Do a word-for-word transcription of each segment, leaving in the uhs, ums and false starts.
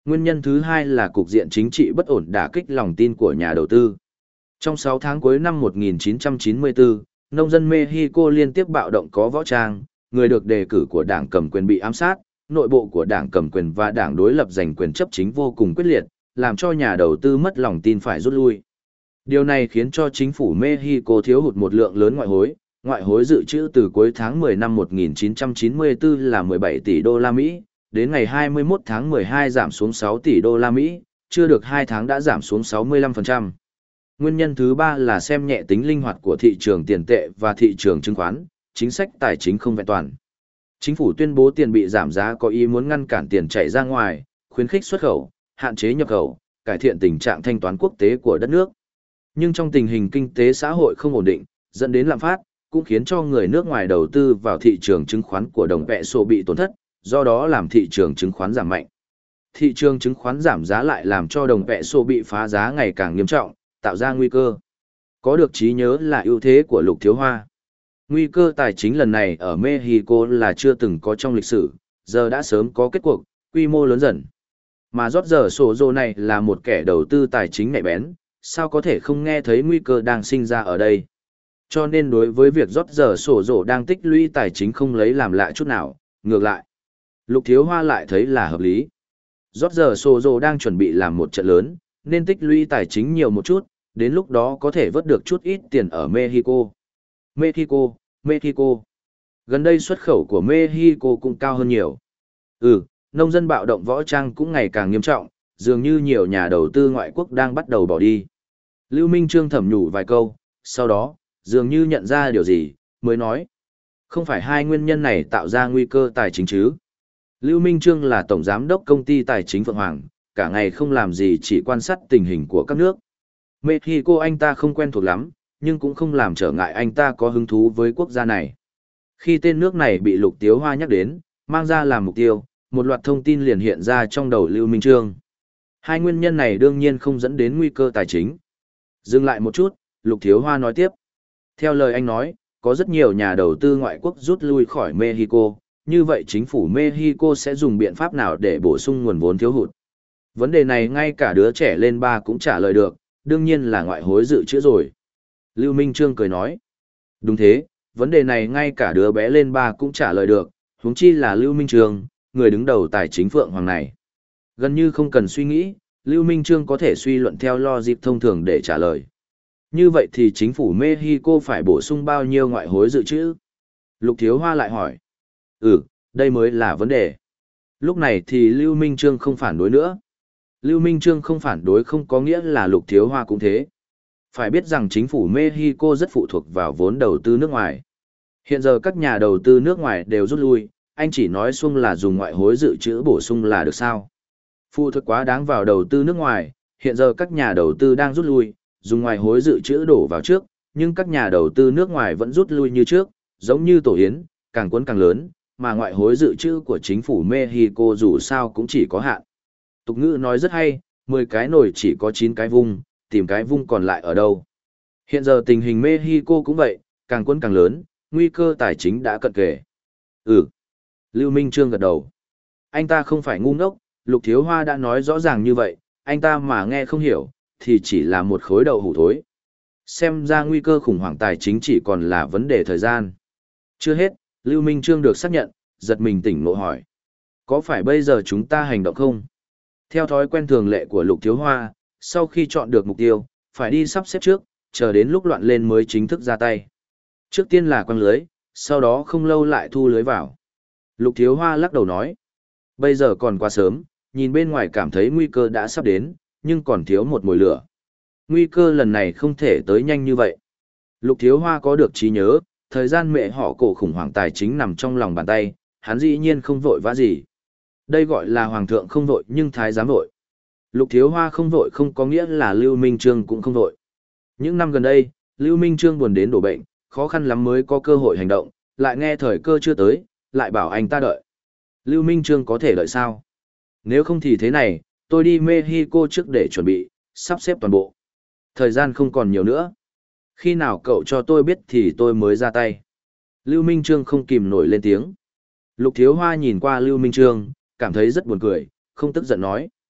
Nguyên nhân thứ hai là cục diện chính trị bất ổn đả kích lòng tin của nhà đầu tư. Trong sáu tháng cuối năm một nghìn chín trăm chín mươi tư, nông dân Mexico liên tiếp bạo động có võ trang, người được đề cử của đảng cầm quyền bị ám sát, nội bộ của đảng cầm quyền và đảng đối lập giành quyền chấp chính vô cùng quyết liệt, làm cho nhà đầu tư mất lòng tin phải rút lui. Điều này khiến cho chính phủ Mexico thiếu hụt một lượng lớn ngoại hối, ngoại hối dự trữ từ cuối tháng mười năm một nghìn chín trăm chín mươi tư là mười bảy tỷ đô la Mỹ, đến ngày hai mươi mốt tháng mười hai giảm xuống sáu tỷ đô la Mỹ, chưa được hai tháng đã giảm xuống sáu mươi lăm phần trăm. Nguyên nhân thứ ba là xem nhẹ tính linh hoạt của thị trường tiền tệ và thị trường chứng khoán, chính sách tài chính không vẹn toàn. Chính phủ tuyên bố tiền bị giảm giá có ý muốn ngăn cản tiền chảy ra ngoài, khuyến khích xuất khẩu, hạn chế nhập khẩu, cải thiện tình trạng thanh toán quốc tế của đất nước. Nhưng trong tình hình kinh tế xã hội không ổn định, dẫn đến lạm phát, cũng khiến cho người nước ngoài đầu tư vào thị trường chứng khoán của đồng peso bị tổn thất, do đó làm thị trường chứng khoán giảm mạnh. Thị trường chứng khoán giảm giá lại làm cho đồng peso bị phá giá ngày càng nghiêm trọng, tạo ra nguy cơ. Có được trí nhớ là ưu thế của Lục Thiếu Hoa. Nguy cơ tài chính lần này ở Mexico là chưa từng có trong lịch sử, giờ đã sớm có kết cuộc, quy mô lớn dần. Mà rót giờ sổ rồ này là một kẻ đầu tư tài chính nhạy bén, sao có thể không nghe thấy nguy cơ đang sinh ra ở đây. Cho nên đối với việc rót giờ sổ rồ đang tích lũy tài chính không lấy làm lạ chút nào, ngược lại. Lục Thiếu Hoa lại thấy là hợp lý. Rót giờ sổ rồ đang chuẩn bị làm một trận lớn, nên tích lũy tài chính nhiều một chút, đến lúc đó có thể vớt được chút ít tiền ở Mexico. Mexico, Mexico. Gần đây xuất khẩu của Mexico cũng cao hơn nhiều. Ừ, nông dân bạo động võ trang cũng ngày càng nghiêm trọng, dường như nhiều nhà đầu tư ngoại quốc đang bắt đầu bỏ đi. Lưu Minh Trương thẩm nhủ vài câu, sau đó, dường như nhận ra điều gì, mới nói. Không phải hai nguyên nhân này tạo ra nguy cơ tài chính chứ. Lưu Minh Trương là tổng giám đốc công ty tài chính Phượng Hoàng, cả ngày không làm gì chỉ quan sát tình hình của các nước. Mexico anh ta không quen thuộc lắm, nhưng cũng không làm trở ngại anh ta có hứng thú với quốc gia này. Khi tên nước này bị Lục Tiếu Hoa nhắc đến, mang ra làm mục tiêu, một loạt thông tin liền hiện ra trong đầu Lưu Minh Trương. Hai nguyên nhân này đương nhiên không dẫn đến nguy cơ tài chính. Dừng lại một chút, Lục Tiếu Hoa nói tiếp. Theo lời anh nói, có rất nhiều nhà đầu tư ngoại quốc rút lui khỏi Mexico, như vậy chính phủ Mexico sẽ dùng biện pháp nào để bổ sung nguồn vốn thiếu hụt? Vấn đề này ngay cả đứa trẻ lên ba cũng trả lời được, đương nhiên là ngoại hối dự trữ rồi. Lưu Minh Trương cười nói. Đúng thế, vấn đề này ngay cả đứa bé lên ba cũng trả lời được, huống chi là Lưu Minh Trương, người đứng đầu tài chính Phượng Hoàng này. Gần như không cần suy nghĩ, Lưu Minh Trương có thể suy luận theo logic thông thường để trả lời. Như vậy thì chính phủ Mexico phải bổ sung bao nhiêu ngoại hối dự trữ? Lục Thiếu Hoa lại hỏi. Ừ, đây mới là vấn đề. Lúc này thì Lưu Minh Trương không phản đối nữa. Lưu Minh Trương không phản đối không có nghĩa là Lục Thiếu Hoa cũng thế. Phải biết rằng chính phủ Mexico rất phụ thuộc vào vốn đầu tư nước ngoài. Hiện giờ các nhà đầu tư nước ngoài đều rút lui, anh chỉ nói xuông là dùng ngoại hối dự trữ bổ sung là được sao? Phụ thuộc quá đáng vào đầu tư nước ngoài, hiện giờ các nhà đầu tư đang rút lui, dùng ngoại hối dự trữ đổ vào trước, nhưng các nhà đầu tư nước ngoài vẫn rút lui như trước, giống như tổ yến, càng cuốn càng lớn, mà ngoại hối dự trữ của chính phủ Mexico dù sao cũng chỉ có hạn. Tục ngữ nói rất hay, mười cái nồi chỉ có chín cái vung, tìm cái vung còn lại ở đâu. Hiện giờ tình hình Mexico cũng vậy, càng cuốn càng lớn, nguy cơ tài chính đã cận kề. Ừ. Lưu Minh Trương gật đầu. Anh ta không phải ngu ngốc, Lục Thiếu Hoa đã nói rõ ràng như vậy, anh ta mà nghe không hiểu, thì chỉ là một khối đậu hủ thối. Xem ra nguy cơ khủng hoảng tài chính chỉ còn là vấn đề thời gian. Chưa hết, Lưu Minh Trương được xác nhận, giật mình tỉnh ngộ hỏi. Có phải bây giờ chúng ta hành động không? Theo thói quen thường lệ của Lục Thiếu Hoa, sau khi chọn được mục tiêu, phải đi sắp xếp trước, chờ đến lúc loạn lên mới chính thức ra tay. Trước tiên là quăng lưới, sau đó không lâu lại thu lưới vào. Lục Thiếu Hoa lắc đầu nói. Bây giờ còn quá sớm, nhìn bên ngoài cảm thấy nguy cơ đã sắp đến, nhưng còn thiếu một mồi lửa. Nguy cơ lần này không thể tới nhanh như vậy. Lục Thiếu Hoa có được trí nhớ, thời gian mẹ họ cổ khủng hoảng tài chính nằm trong lòng bàn tay, hắn dĩ nhiên không vội vã gì. Đây gọi là hoàng thượng không vội nhưng thái giám vội. Lục Thiếu Hoa không vội không có nghĩa là Lưu Minh Trương cũng không vội. Những năm gần đây, Lưu Minh Trương buồn đến đổ bệnh, khó khăn lắm mới có cơ hội hành động, lại nghe thời cơ chưa tới, lại bảo anh ta đợi. Lưu Minh Trương có thể đợi sao? Nếu không thì thế này, tôi đi Mexico trước để chuẩn bị, sắp xếp toàn bộ. Thời gian không còn nhiều nữa. Khi nào cậu cho tôi biết thì tôi mới ra tay. Lưu Minh Trương không kìm nổi lên tiếng. Lục Thiếu Hoa nhìn qua Lưu Minh Trương, cảm thấy rất buồn cười, không tức giận nói.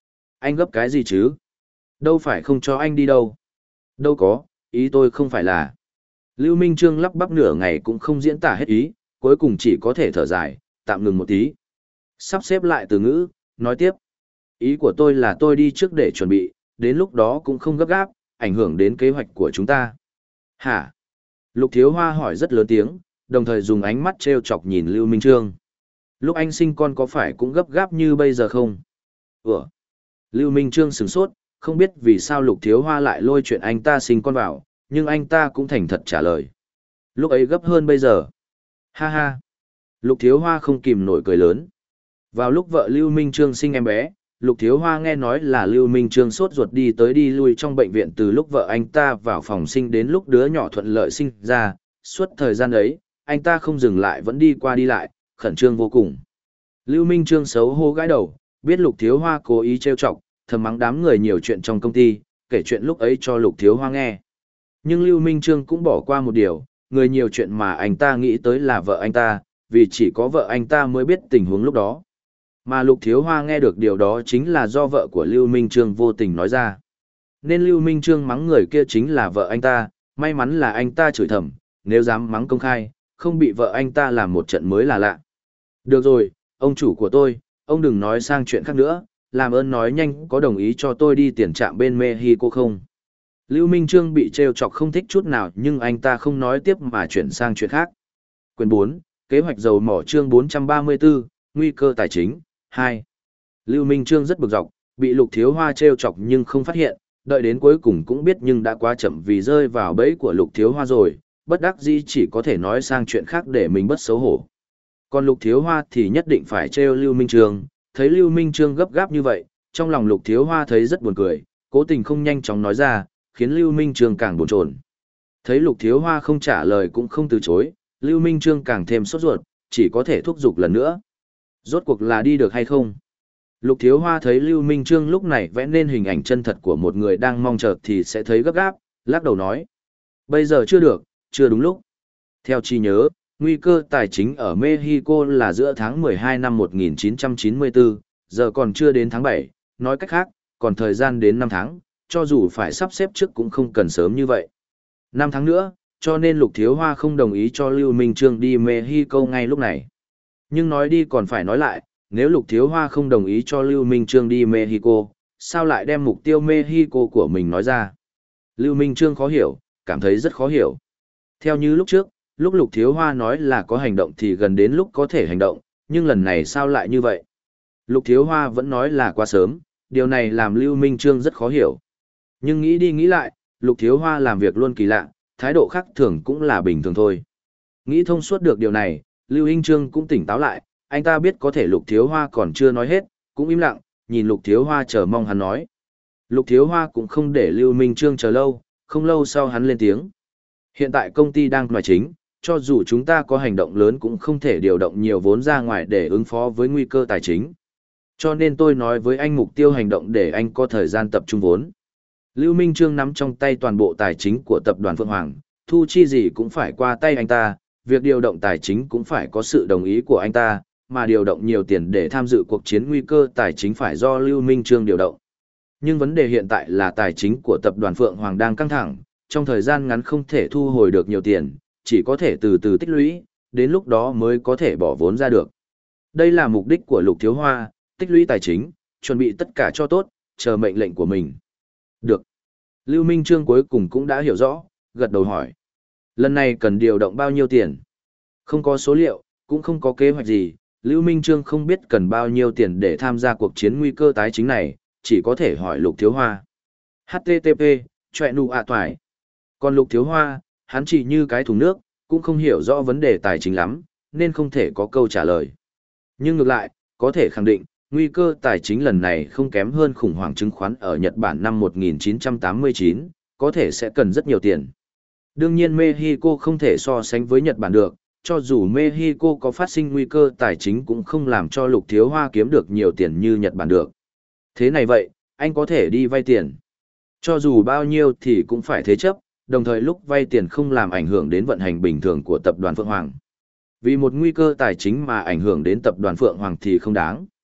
Anh gấp cái gì chứ? Đâu phải không cho anh đi đâu. Đâu có, ý tôi không phải là. Lưu Minh Trương lắp bắp nửa ngày cũng không diễn tả hết ý, cuối cùng chỉ có thể thở dài, tạm ngừng một tí. Sắp xếp lại từ ngữ, nói tiếp. Ý của tôi là tôi đi trước để chuẩn bị, đến lúc đó cũng không gấp gáp, ảnh hưởng đến kế hoạch của chúng ta. Hả? Lục Thiếu Hoa hỏi rất lớn tiếng, đồng thời dùng ánh mắt trêu chọc nhìn Lưu Minh Trương. Lúc anh sinh con có phải cũng gấp gáp như bây giờ không? Ủa? Lưu Minh Trương sửng sốt, không biết vì sao Lục Thiếu Hoa lại lôi chuyện anh ta sinh con vào, nhưng anh ta cũng thành thật trả lời. Lúc ấy gấp hơn bây giờ. Ha ha. Lục Thiếu Hoa không kìm nổi cười lớn. Vào lúc vợ Lưu Minh Trương sinh em bé, Lục Thiếu Hoa nghe nói là Lưu Minh Trương sốt ruột đi tới đi lui trong bệnh viện từ lúc vợ anh ta vào phòng sinh đến lúc đứa nhỏ thuận lợi sinh ra. Suốt thời gian ấy, anh ta không dừng lại vẫn đi qua đi lại, khẩn trương vô cùng. Lưu Minh Trương xấu hô gãi đầu, biết Lục Thiếu Hoa cố ý trêu chọc, thầm mắng đám người nhiều chuyện trong công ty, kể chuyện lúc ấy cho Lục Thiếu Hoa nghe. Nhưng Lưu Minh Trương cũng bỏ qua một điều, người nhiều chuyện mà anh ta nghĩ tới là vợ anh ta, vì chỉ có vợ anh ta mới biết tình huống lúc đó. Mà Lục Thiếu Hoa nghe được điều đó chính là do vợ của Lưu Minh Trương vô tình nói ra. Nên Lưu Minh Trương mắng người kia chính là vợ anh ta, may mắn là anh ta chửi thầm, nếu dám mắng công khai, không bị vợ anh ta làm một trận mới là lạ. Được rồi, ông chủ của tôi, ông đừng nói sang chuyện khác nữa, làm ơn nói nhanh có đồng ý cho tôi đi tiền trạm bên Mexico không? Lưu Minh Trương bị trêu chọc không thích chút nào nhưng anh ta không nói tiếp mà chuyển sang chuyện khác. Quyền bốn, kế hoạch dầu mỏ chương bốn trăm ba mươi tư, nguy cơ tài chính, hai. Lưu Minh Trương rất bực dọc, bị Lục Thiếu Hoa trêu chọc nhưng không phát hiện, đợi đến cuối cùng cũng biết nhưng đã quá chậm vì rơi vào bẫy của Lục Thiếu Hoa rồi, bất đắc dĩ chỉ có thể nói sang chuyện khác để mình bất xấu hổ. Còn Lục Thiếu Hoa thì nhất định phải trêu Lưu Minh Trương, thấy Lưu Minh Trương gấp gáp như vậy, trong lòng Lục Thiếu Hoa thấy rất buồn cười, cố tình không nhanh chóng nói ra, khiến Lưu Minh Trương càng bồn chồn. Thấy Lục Thiếu Hoa không trả lời cũng không từ chối, Lưu Minh Trương càng thêm sốt ruột, chỉ có thể thúc giục lần nữa. Rốt cuộc là đi được hay không? Lục Thiếu Hoa thấy Lưu Minh Trương lúc này vẽ nên hình ảnh chân thật của một người đang mong chờ thì sẽ thấy gấp gáp, lắc đầu nói. Bây giờ chưa được, chưa đúng lúc. Theo trí nhớ, nguy cơ tài chính ở Mexico là giữa tháng mười hai năm một nghìn chín trăm chín mươi tư, giờ còn chưa đến tháng bảy, nói cách khác, còn thời gian đến năm tháng, cho dù phải sắp xếp trước cũng không cần sớm như vậy. năm tháng nữa, cho nên Lục Thiếu Hoa không đồng ý cho Lưu Minh Trương đi Mexico ngay lúc này. Nhưng nói đi còn phải nói lại, nếu Lục Thiếu Hoa không đồng ý cho Lưu Minh Trương đi Mexico, sao lại đem mục tiêu Mexico của mình nói ra? Lưu Minh Trương khó hiểu, cảm thấy rất khó hiểu. Theo như lúc trước, lúc Lục Thiếu Hoa nói là có hành động thì gần đến lúc có thể hành động, nhưng lần này sao lại như vậy? Lục Thiếu Hoa vẫn nói là quá sớm, điều này làm Lưu Minh Trương rất khó hiểu. Nhưng nghĩ đi nghĩ lại, Lục Thiếu Hoa làm việc luôn kỳ lạ, thái độ khác thường cũng là bình thường thôi. Nghĩ thông suốt được điều này, Lưu Minh Trương cũng tỉnh táo lại, anh ta biết có thể Lục Thiếu Hoa còn chưa nói hết, cũng im lặng, nhìn Lục Thiếu Hoa chờ mong hắn nói. Lục Thiếu Hoa cũng không để Lưu Minh Trương chờ lâu, không lâu sau hắn lên tiếng. Hiện tại công ty đang ngoài chính, cho dù chúng ta có hành động lớn cũng không thể điều động nhiều vốn ra ngoài để ứng phó với nguy cơ tài chính. Cho nên tôi nói với anh mục tiêu hành động để anh có thời gian tập trung vốn. Lưu Minh Trương nắm trong tay toàn bộ tài chính của tập đoàn Phượng Hoàng, thu chi gì cũng phải qua tay anh ta, việc điều động tài chính cũng phải có sự đồng ý của anh ta, mà điều động nhiều tiền để tham dự cuộc chiến nguy cơ tài chính phải do Lưu Minh Trương điều động. Nhưng vấn đề hiện tại là tài chính của tập đoàn Phượng Hoàng đang căng thẳng, trong thời gian ngắn không thể thu hồi được nhiều tiền, chỉ có thể từ từ tích lũy, đến lúc đó mới có thể bỏ vốn ra được. Đây là mục đích của Lục Thiếu Hoa, tích lũy tài chính, chuẩn bị tất cả cho tốt, chờ mệnh lệnh của mình. Được. Lưu Minh Trương cuối cùng cũng đã hiểu rõ, gật đầu hỏi. Lần này cần điều động bao nhiêu tiền? Không có số liệu, cũng không có kế hoạch gì, Lưu Minh Trương không biết cần bao nhiêu tiền để tham gia cuộc chiến nguy cơ tài chính này, chỉ có thể hỏi Lục Thiếu Hoa. hát tê tê pê, chọe nụ ạ toài. Còn Lục Thiếu Hoa, hắn chỉ như cái thùng nước, cũng không hiểu rõ vấn đề tài chính lắm, nên không thể có câu trả lời. Nhưng ngược lại, có thể khẳng định, nguy cơ tài chính lần này không kém hơn khủng hoảng chứng khoán ở Nhật Bản năm một nghìn chín trăm tám mươi chín, có thể sẽ cần rất nhiều tiền. Đương nhiên Mexico không thể so sánh với Nhật Bản được, cho dù Mexico có phát sinh nguy cơ tài chính cũng không làm cho Lục Thiếu Hoa kiếm được nhiều tiền như Nhật Bản được. Thế này vậy, anh có thể đi vay tiền. Cho dù bao nhiêu thì cũng phải thế chấp, đồng thời lúc vay tiền không làm ảnh hưởng đến vận hành bình thường của tập đoàn Phượng Hoàng. Vì một nguy cơ tài chính mà ảnh hưởng đến tập đoàn Phượng Hoàng thì không đáng.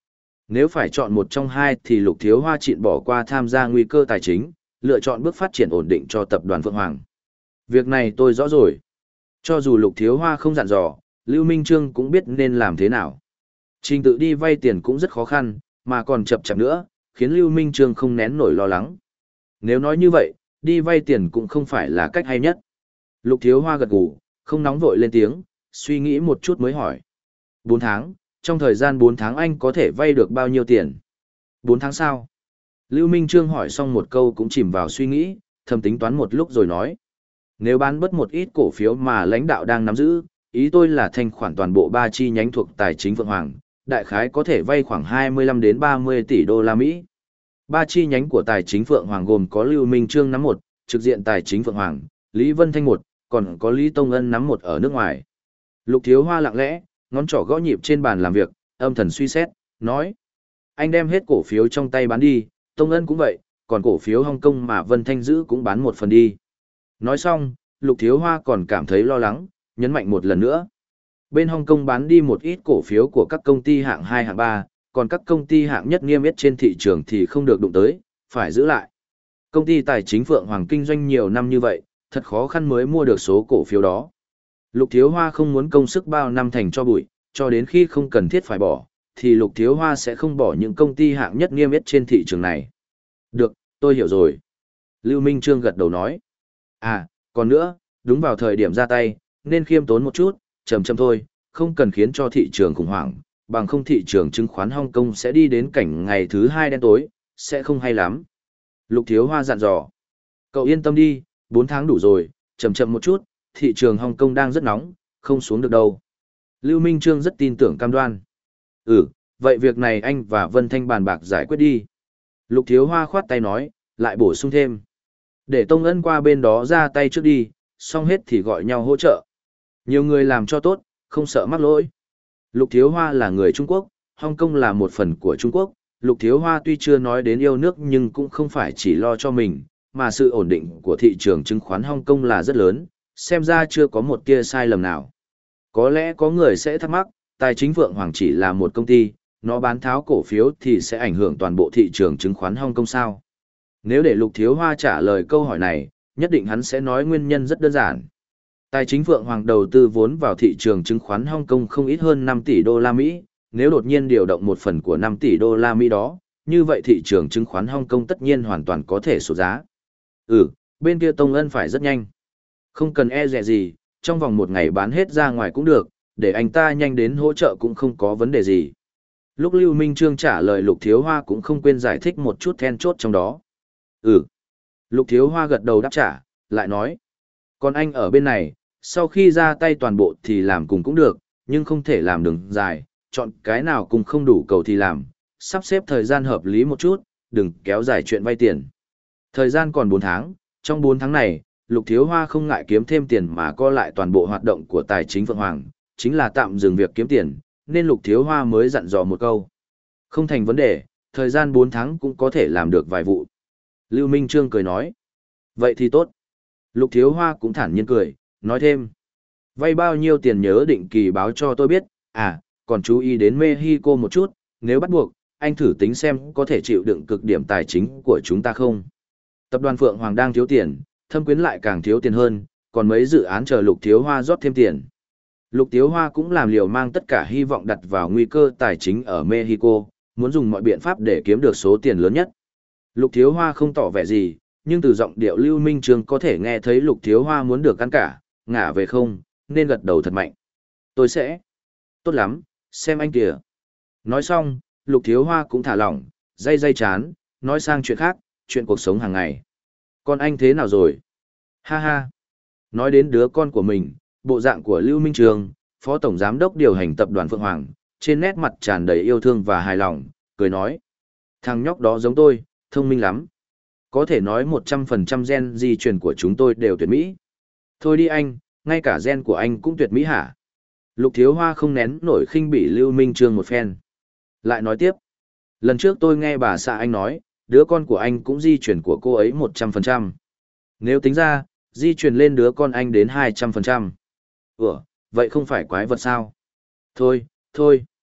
Nếu phải chọn một trong hai thì Lục Thiếu Hoa chịn bỏ qua tham gia nguy cơ tài chính, lựa chọn bước phát triển ổn định cho tập đoàn Phượng Hoàng. Việc này tôi rõ rồi. Cho dù Lục Thiếu Hoa không dặn dò, Lưu Minh Trương cũng biết nên làm thế nào. Trình tự đi vay tiền cũng rất khó khăn, mà còn chậm chạp nữa, khiến Lưu Minh Trương không nén nổi lo lắng. Nếu nói như vậy, đi vay tiền cũng không phải là cách hay nhất. Lục Thiếu Hoa gật gù, không nóng vội lên tiếng, suy nghĩ một chút mới hỏi. Bốn tháng, trong thời gian bốn tháng anh có thể vay được bao nhiêu tiền? Bốn tháng sao? Lưu Minh Trương hỏi xong một câu cũng chìm vào suy nghĩ, thầm tính toán một lúc rồi nói. Nếu bán bớt một ít cổ phiếu mà lãnh đạo đang nắm giữ, ý tôi là thanh khoản toàn bộ ba chi nhánh thuộc tài chính Phượng Hoàng, đại khái có thể vay khoảng hai mươi lăm đến ba mươi tỷ đô la Mỹ. Ba chi nhánh của tài chính Phượng Hoàng gồm có Lưu Minh Trương nắm một, trực diện tài chính Phượng Hoàng, Lý Vân Thanh một, còn có Lý Tông Ân nắm một ở nước ngoài. Lục Thiếu Hoa lặng lẽ, ngón trỏ gõ nhịp trên bàn làm việc, âm thầm suy xét, nói. Anh đem hết cổ phiếu trong tay bán đi, Tông Ân cũng vậy, còn cổ phiếu Hong Kong mà Vân Thanh giữ cũng bán một phần đi. Nói xong, Lục Thiếu Hoa còn cảm thấy lo lắng, nhấn mạnh một lần nữa. Bên Hong Kong bán đi một ít cổ phiếu của các công ty hạng hai hạng ba, còn các công ty hạng nhất niêm yết trên thị trường thì không được đụng tới, phải giữ lại. Công ty tài chính Phượng Hoàng kinh doanh nhiều năm như vậy, thật khó khăn mới mua được số cổ phiếu đó. Lục Thiếu Hoa không muốn công sức bao năm thành cho bụi, cho đến khi không cần thiết phải bỏ, thì Lục Thiếu Hoa sẽ không bỏ những công ty hạng nhất niêm yết trên thị trường này. Được, tôi hiểu rồi. Lưu Minh Trương gật đầu nói. À, còn nữa, đúng vào thời điểm ra tay, nên khiêm tốn một chút, chậm chậm thôi, không cần khiến cho thị trường khủng hoảng, bằng không thị trường chứng khoán Hong Kong sẽ đi đến cảnh ngày thứ hai đen tối, sẽ không hay lắm. Lục Thiếu Hoa dặn dò. Cậu yên tâm đi, bốn tháng đủ rồi, chậm chậm một chút, thị trường Hong Kong đang rất nóng, không xuống được đâu. Lưu Minh Trương rất tin tưởng cam đoan. Ừ, vậy việc này anh và Vân Thanh bàn bạc giải quyết đi. Lục Thiếu Hoa khoát tay nói, lại bổ sung thêm. Để Tông Ân qua bên đó ra tay trước đi, xong hết thì gọi nhau hỗ trợ. Nhiều người làm cho tốt, không sợ mắc lỗi. Lục Thiếu Hoa là người Trung Quốc, Hong Kong là một phần của Trung Quốc. Lục Thiếu Hoa tuy chưa nói đến yêu nước nhưng cũng không phải chỉ lo cho mình, mà sự ổn định của thị trường chứng khoán Hong Kong là rất lớn, xem ra chưa có một tia sai lầm nào. Có lẽ có người sẽ thắc mắc, tài chính Phượng Hoàng chỉ là một công ty, nó bán tháo cổ phiếu thì sẽ ảnh hưởng toàn bộ thị trường chứng khoán Hong Kong sao? Nếu để Lục Thiếu Hoa trả lời câu hỏi này, nhất định hắn sẽ nói nguyên nhân rất đơn giản. Tài chính Phượng Hoàng đầu tư vốn vào thị trường chứng khoán Hong Kong không ít hơn năm tỷ đô la Mỹ, nếu đột nhiên điều động một phần của năm tỷ đô la Mỹ đó, như vậy thị trường chứng khoán Hong Kong tất nhiên hoàn toàn có thể sụt giá. Ừ, bên kia Tông Ân phải rất nhanh. Không cần e dè gì, trong vòng một ngày bán hết ra ngoài cũng được, để anh ta nhanh đến hỗ trợ cũng không có vấn đề gì. Lúc Lưu Minh Trương trả lời Lục Thiếu Hoa cũng không quên giải thích một chút then chốt trong đó. Ừ. Lục Thiếu Hoa gật đầu đáp trả, lại nói. Còn anh ở bên này, sau khi ra tay toàn bộ thì làm cùng cũng được, nhưng không thể làm đường dài, chọn cái nào cùng không đủ cầu thì làm, sắp xếp thời gian hợp lý một chút, đừng kéo dài chuyện vay tiền. Thời gian còn bốn tháng, trong bốn tháng này, Lục Thiếu Hoa không ngại kiếm thêm tiền mà co lại toàn bộ hoạt động của tài chính Phượng Hoàng, chính là tạm dừng việc kiếm tiền, nên Lục Thiếu Hoa mới dặn dò một câu. Không thành vấn đề, thời gian bốn tháng cũng có thể làm được vài vụ. Lưu Minh Trương cười nói. Vậy thì tốt. Lục Thiếu Hoa cũng thản nhiên cười, nói thêm. Vay bao nhiêu tiền nhớ định kỳ báo cho tôi biết, à, còn chú ý đến Mexico một chút, nếu bắt buộc, anh thử tính xem có thể chịu đựng cực điểm tài chính của chúng ta không. Tập đoàn Phượng Hoàng đang thiếu tiền, Thâm Quyến lại càng thiếu tiền hơn, còn mấy dự án chờ Lục Thiếu Hoa rót thêm tiền. Lục Thiếu Hoa cũng làm liều mang tất cả hy vọng đặt vào nguy cơ tài chính ở Mexico, muốn dùng mọi biện pháp để kiếm được số tiền lớn nhất. Lục Thiếu Hoa không tỏ vẻ gì, nhưng từ giọng điệu Lưu Minh Trương có thể nghe thấy Lục Thiếu Hoa muốn được ăn cả, ngả về không, nên gật đầu thật mạnh. Tôi sẽ. Tốt lắm, xem anh kìa. Nói xong, Lục Thiếu Hoa cũng thả lỏng, day day chán, nói sang chuyện khác, chuyện cuộc sống hàng ngày. Con anh thế nào rồi? Ha ha. Nói đến đứa con của mình, bộ dạng của Lưu Minh Trương, Phó Tổng Giám đốc điều hành tập đoàn Phượng Hoàng, trên nét mặt tràn đầy yêu thương và hài lòng, cười nói. Thằng nhóc đó giống tôi, thông minh lắm. Có thể nói một trăm phần trăm gen di truyền của chúng tôi đều tuyệt mỹ. Thôi đi anh, ngay cả gen của anh cũng tuyệt mỹ hả? Lục Thiếu Hoa không nén nổi khinh bỉ Lưu Minh Trương một phen. Lại nói tiếp. Lần trước tôi nghe bà xã anh nói, đứa con của anh cũng di truyền của cô ấy một trăm phần trăm. Nếu tính ra, di truyền lên đứa con anh đến hai trăm phần trăm. Ủa, vậy không phải quái vật sao? Thôi, thôi.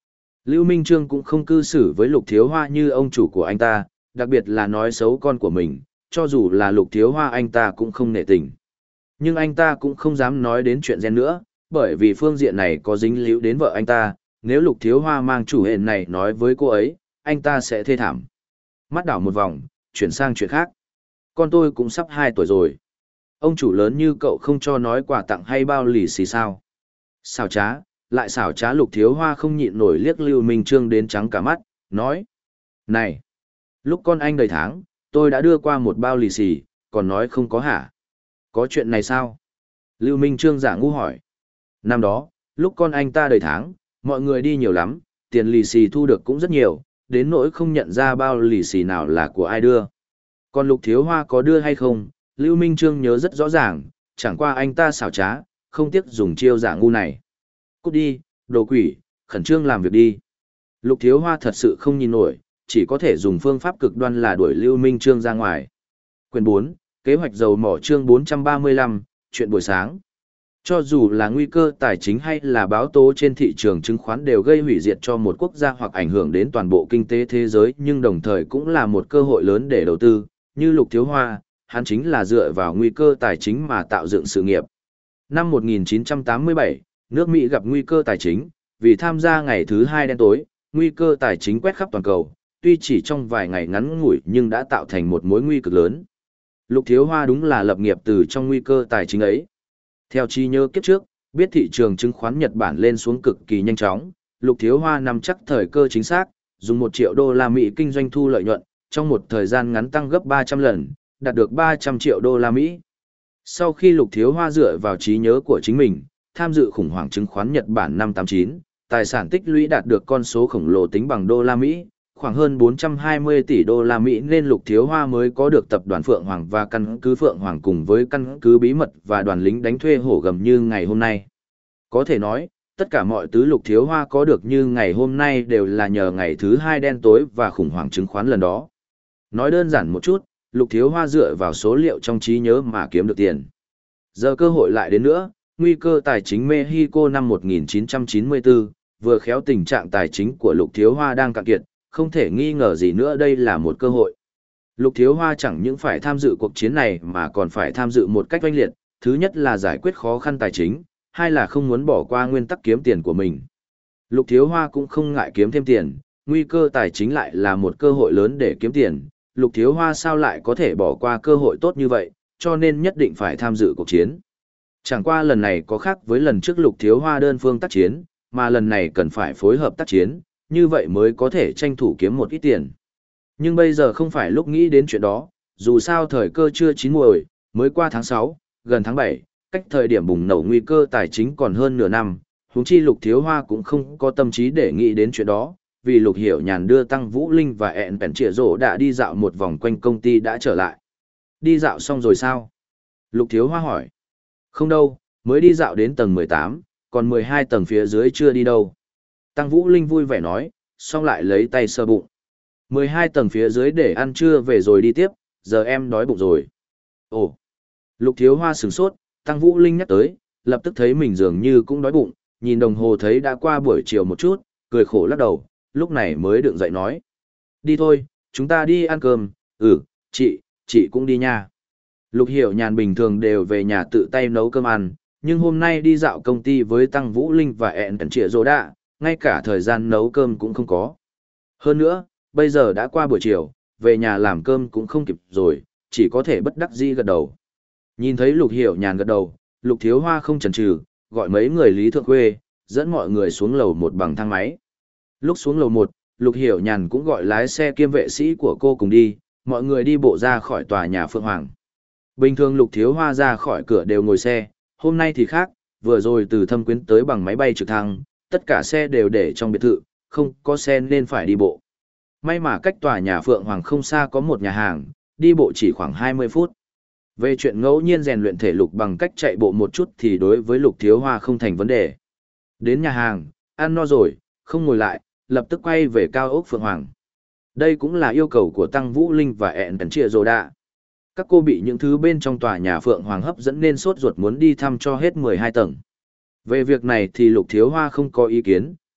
Lưu Minh Trương cũng không cư xử với Lục Thiếu Hoa như ông chủ của anh ta, đặc biệt là nói xấu con của mình, cho dù là Lục Thiếu Hoa anh ta cũng không nể tình. Nhưng anh ta cũng không dám nói đến chuyện gen nữa, bởi vì phương diện này có dính líu đến vợ anh ta, nếu Lục Thiếu Hoa mang chủ hẹn này nói với cô ấy, anh ta sẽ thê thảm. Mắt đảo một vòng, chuyển sang chuyện khác. Con tôi cũng sắp hai tuổi rồi. Ông chủ lớn như cậu không cho nói quà tặng hay bao lì xì sao? Xảo trá, lại xảo trá. Lục Thiếu Hoa không nhịn nổi liếc Lưu Minh Trương đến trắng cả mắt, nói. Này, lúc con anh đầy tháng, tôi đã đưa qua một bao lì xì, còn nói không có hả? Có chuyện này sao? Lưu Minh Trương giả ngu hỏi. Năm đó, lúc con anh ta đầy tháng, mọi người đi nhiều lắm, tiền lì xì thu được cũng rất nhiều, đến nỗi không nhận ra bao lì xì nào là của ai đưa. Còn Lục Thiếu Hoa có đưa hay không, Lưu Minh Trương nhớ rất rõ ràng, chẳng qua anh ta xảo trá, không tiếc dùng chiêu giả ngu này. Cút đi, đồ quỷ, khẩn trương làm việc đi. Lục Thiếu Hoa thật sự không nhìn nổi, chỉ có thể dùng phương pháp cực đoan là đuổi Lưu Minh Trương ra ngoài. Quyển bốn, kế hoạch dầu mỏ chương bốn trăm ba mươi lăm, chuyện buổi sáng. Cho dù là nguy cơ tài chính hay là báo tố trên thị trường chứng khoán đều gây hủy diệt cho một quốc gia hoặc ảnh hưởng đến toàn bộ kinh tế thế giới, nhưng đồng thời cũng là một cơ hội lớn để đầu tư, như Lục Thiếu Hoa, hắn chính là dựa vào nguy cơ tài chính mà tạo dựng sự nghiệp. Năm một nghìn chín trăm tám mươi bảy, nước Mỹ gặp nguy cơ tài chính, vì tham gia ngày thứ hai đen tối, nguy cơ tài chính quét khắp toàn cầu, tuy chỉ trong vài ngày ngắn ngủi nhưng đã tạo thành một mối nguy cực lớn. Lục Thiếu Hoa đúng là lập nghiệp từ trong nguy cơ tài chính ấy. Theo trí nhớ kiếp trước, biết thị trường chứng khoán Nhật Bản lên xuống cực kỳ nhanh chóng, Lục Thiếu Hoa nắm chắc thời cơ chính xác, dùng một triệu đô la Mỹ kinh doanh thu lợi nhuận, trong một thời gian ngắn tăng gấp ba trăm lần, đạt được ba trăm triệu đô la Mỹ. Sau khi Lục Thiếu Hoa dựa vào trí nhớ của chính mình, tham dự khủng hoảng chứng khoán Nhật Bản năm tám chín, tài sản tích lũy đạt được con số khổng lồ tính bằng đô la Mỹ, khoảng hơn bốn trăm hai mươi tỷ đô la Mỹ, nên Lục Thiếu Hoa mới có được tập đoàn Phượng Hoàng và căn cứ Phượng Hoàng cùng với căn cứ bí mật và đoàn lính đánh thuê hổ gầm như ngày hôm nay. Có thể nói, tất cả mọi thứ Lục Thiếu Hoa có được như ngày hôm nay đều là nhờ ngày thứ hai đen tối và khủng hoảng chứng khoán lần đó. Nói đơn giản một chút, Lục Thiếu Hoa dựa vào số liệu trong trí nhớ mà kiếm được tiền. Giờ cơ hội lại đến nữa, nguy cơ tài chính Mexico năm một nghìn chín trăm chín mươi tư, vừa khéo tình trạng tài chính của Lục Thiếu Hoa đang cạn kiệt, không thể nghi ngờ gì nữa đây là một cơ hội. Lục Thiếu Hoa chẳng những phải tham dự cuộc chiến này mà còn phải tham dự một cách oanh liệt, thứ nhất là giải quyết khó khăn tài chính, hai là không muốn bỏ qua nguyên tắc kiếm tiền của mình. Lục Thiếu Hoa cũng không ngại kiếm thêm tiền, nguy cơ tài chính lại là một cơ hội lớn để kiếm tiền, Lục Thiếu Hoa sao lại có thể bỏ qua cơ hội tốt như vậy, cho nên nhất định phải tham dự cuộc chiến. Chẳng qua lần này có khác với lần trước Lục Thiếu Hoa đơn phương tác chiến, mà lần này cần phải phối hợp tác chiến, như vậy mới có thể tranh thủ kiếm một ít tiền. Nhưng bây giờ không phải lúc nghĩ đến chuyện đó, dù sao thời cơ chưa chín muồi, mới qua tháng sáu, gần tháng bảy, cách thời điểm bùng nổ nguy cơ tài chính còn hơn nửa năm, huống chi Lục Thiếu Hoa cũng không có tâm trí để nghĩ đến chuyện đó, vì Lục Hiểu Nhàn đưa Tăng Vũ Linh và ẹn bèn trịa rổ đã đi dạo một vòng quanh công ty đã trở lại. Đi dạo xong rồi sao? Lục Thiếu Hoa hỏi. Không đâu, mới đi dạo đến tầng mười tám, còn mười hai tầng phía dưới chưa đi đâu. Tăng Vũ Linh vui vẻ nói, xong lại lấy tay sờ bụng. mười hai tầng phía dưới để ăn trưa về rồi đi tiếp, giờ em đói bụng rồi. Ồ, Lục Thiếu Hoa sửng sốt, Tăng Vũ Linh nhắc tới, lập tức thấy mình dường như cũng đói bụng, nhìn đồng hồ thấy đã qua buổi chiều một chút, cười khổ lắc đầu, lúc này mới đứng dậy nói. Đi thôi, chúng ta đi ăn cơm, ừ, chị, chị cũng đi nha. Lục Hiểu Nhàn bình thường đều về nhà tự tay nấu cơm ăn, nhưng hôm nay đi dạo công ty với Tăng Vũ Linh và ẹn bèn trịa rổ đạ, ngay cả thời gian nấu cơm cũng không có. Hơn nữa, bây giờ đã qua buổi chiều, về nhà làm cơm cũng không kịp rồi, chỉ có thể bất đắc dĩ gật đầu. Nhìn thấy Lục Hiểu Nhàn gật đầu, Lục Thiếu Hoa không chần chừ, gọi mấy người Lý Thượng Khuê, dẫn mọi người xuống lầu một bằng thang máy. Lúc xuống lầu một, Lục Hiểu Nhàn cũng gọi lái xe kiêm vệ sĩ của cô cùng đi, mọi người đi bộ ra khỏi tòa nhà Phượng Hoàng. Bình thường Lục Thiếu Hoa ra khỏi cửa đều ngồi xe, hôm nay thì khác, vừa rồi từ Thâm Quyến tới bằng máy bay trực thăng, tất cả xe đều để trong biệt thự, không có xe nên phải đi bộ. May mà cách tòa nhà Phượng Hoàng không xa có một nhà hàng, đi bộ chỉ khoảng hai mươi phút. Về chuyện ngẫu nhiên rèn luyện thể lực bằng cách chạy bộ một chút thì đối với Lục Thiếu Hoa không thành vấn đề. Đến nhà hàng, ăn no rồi, không ngồi lại, lập tức quay về cao ốc Phượng Hoàng. Đây cũng là yêu cầu của Tăng Vũ Linh và ẹn bèn trịa rổ đạ. Các cô bị những thứ bên trong tòa nhà Phượng Hoàng hấp dẫn nên sốt ruột muốn đi thăm cho hết mười hai tầng. Về việc này thì Lục Thiếu Hoa không có ý kiến,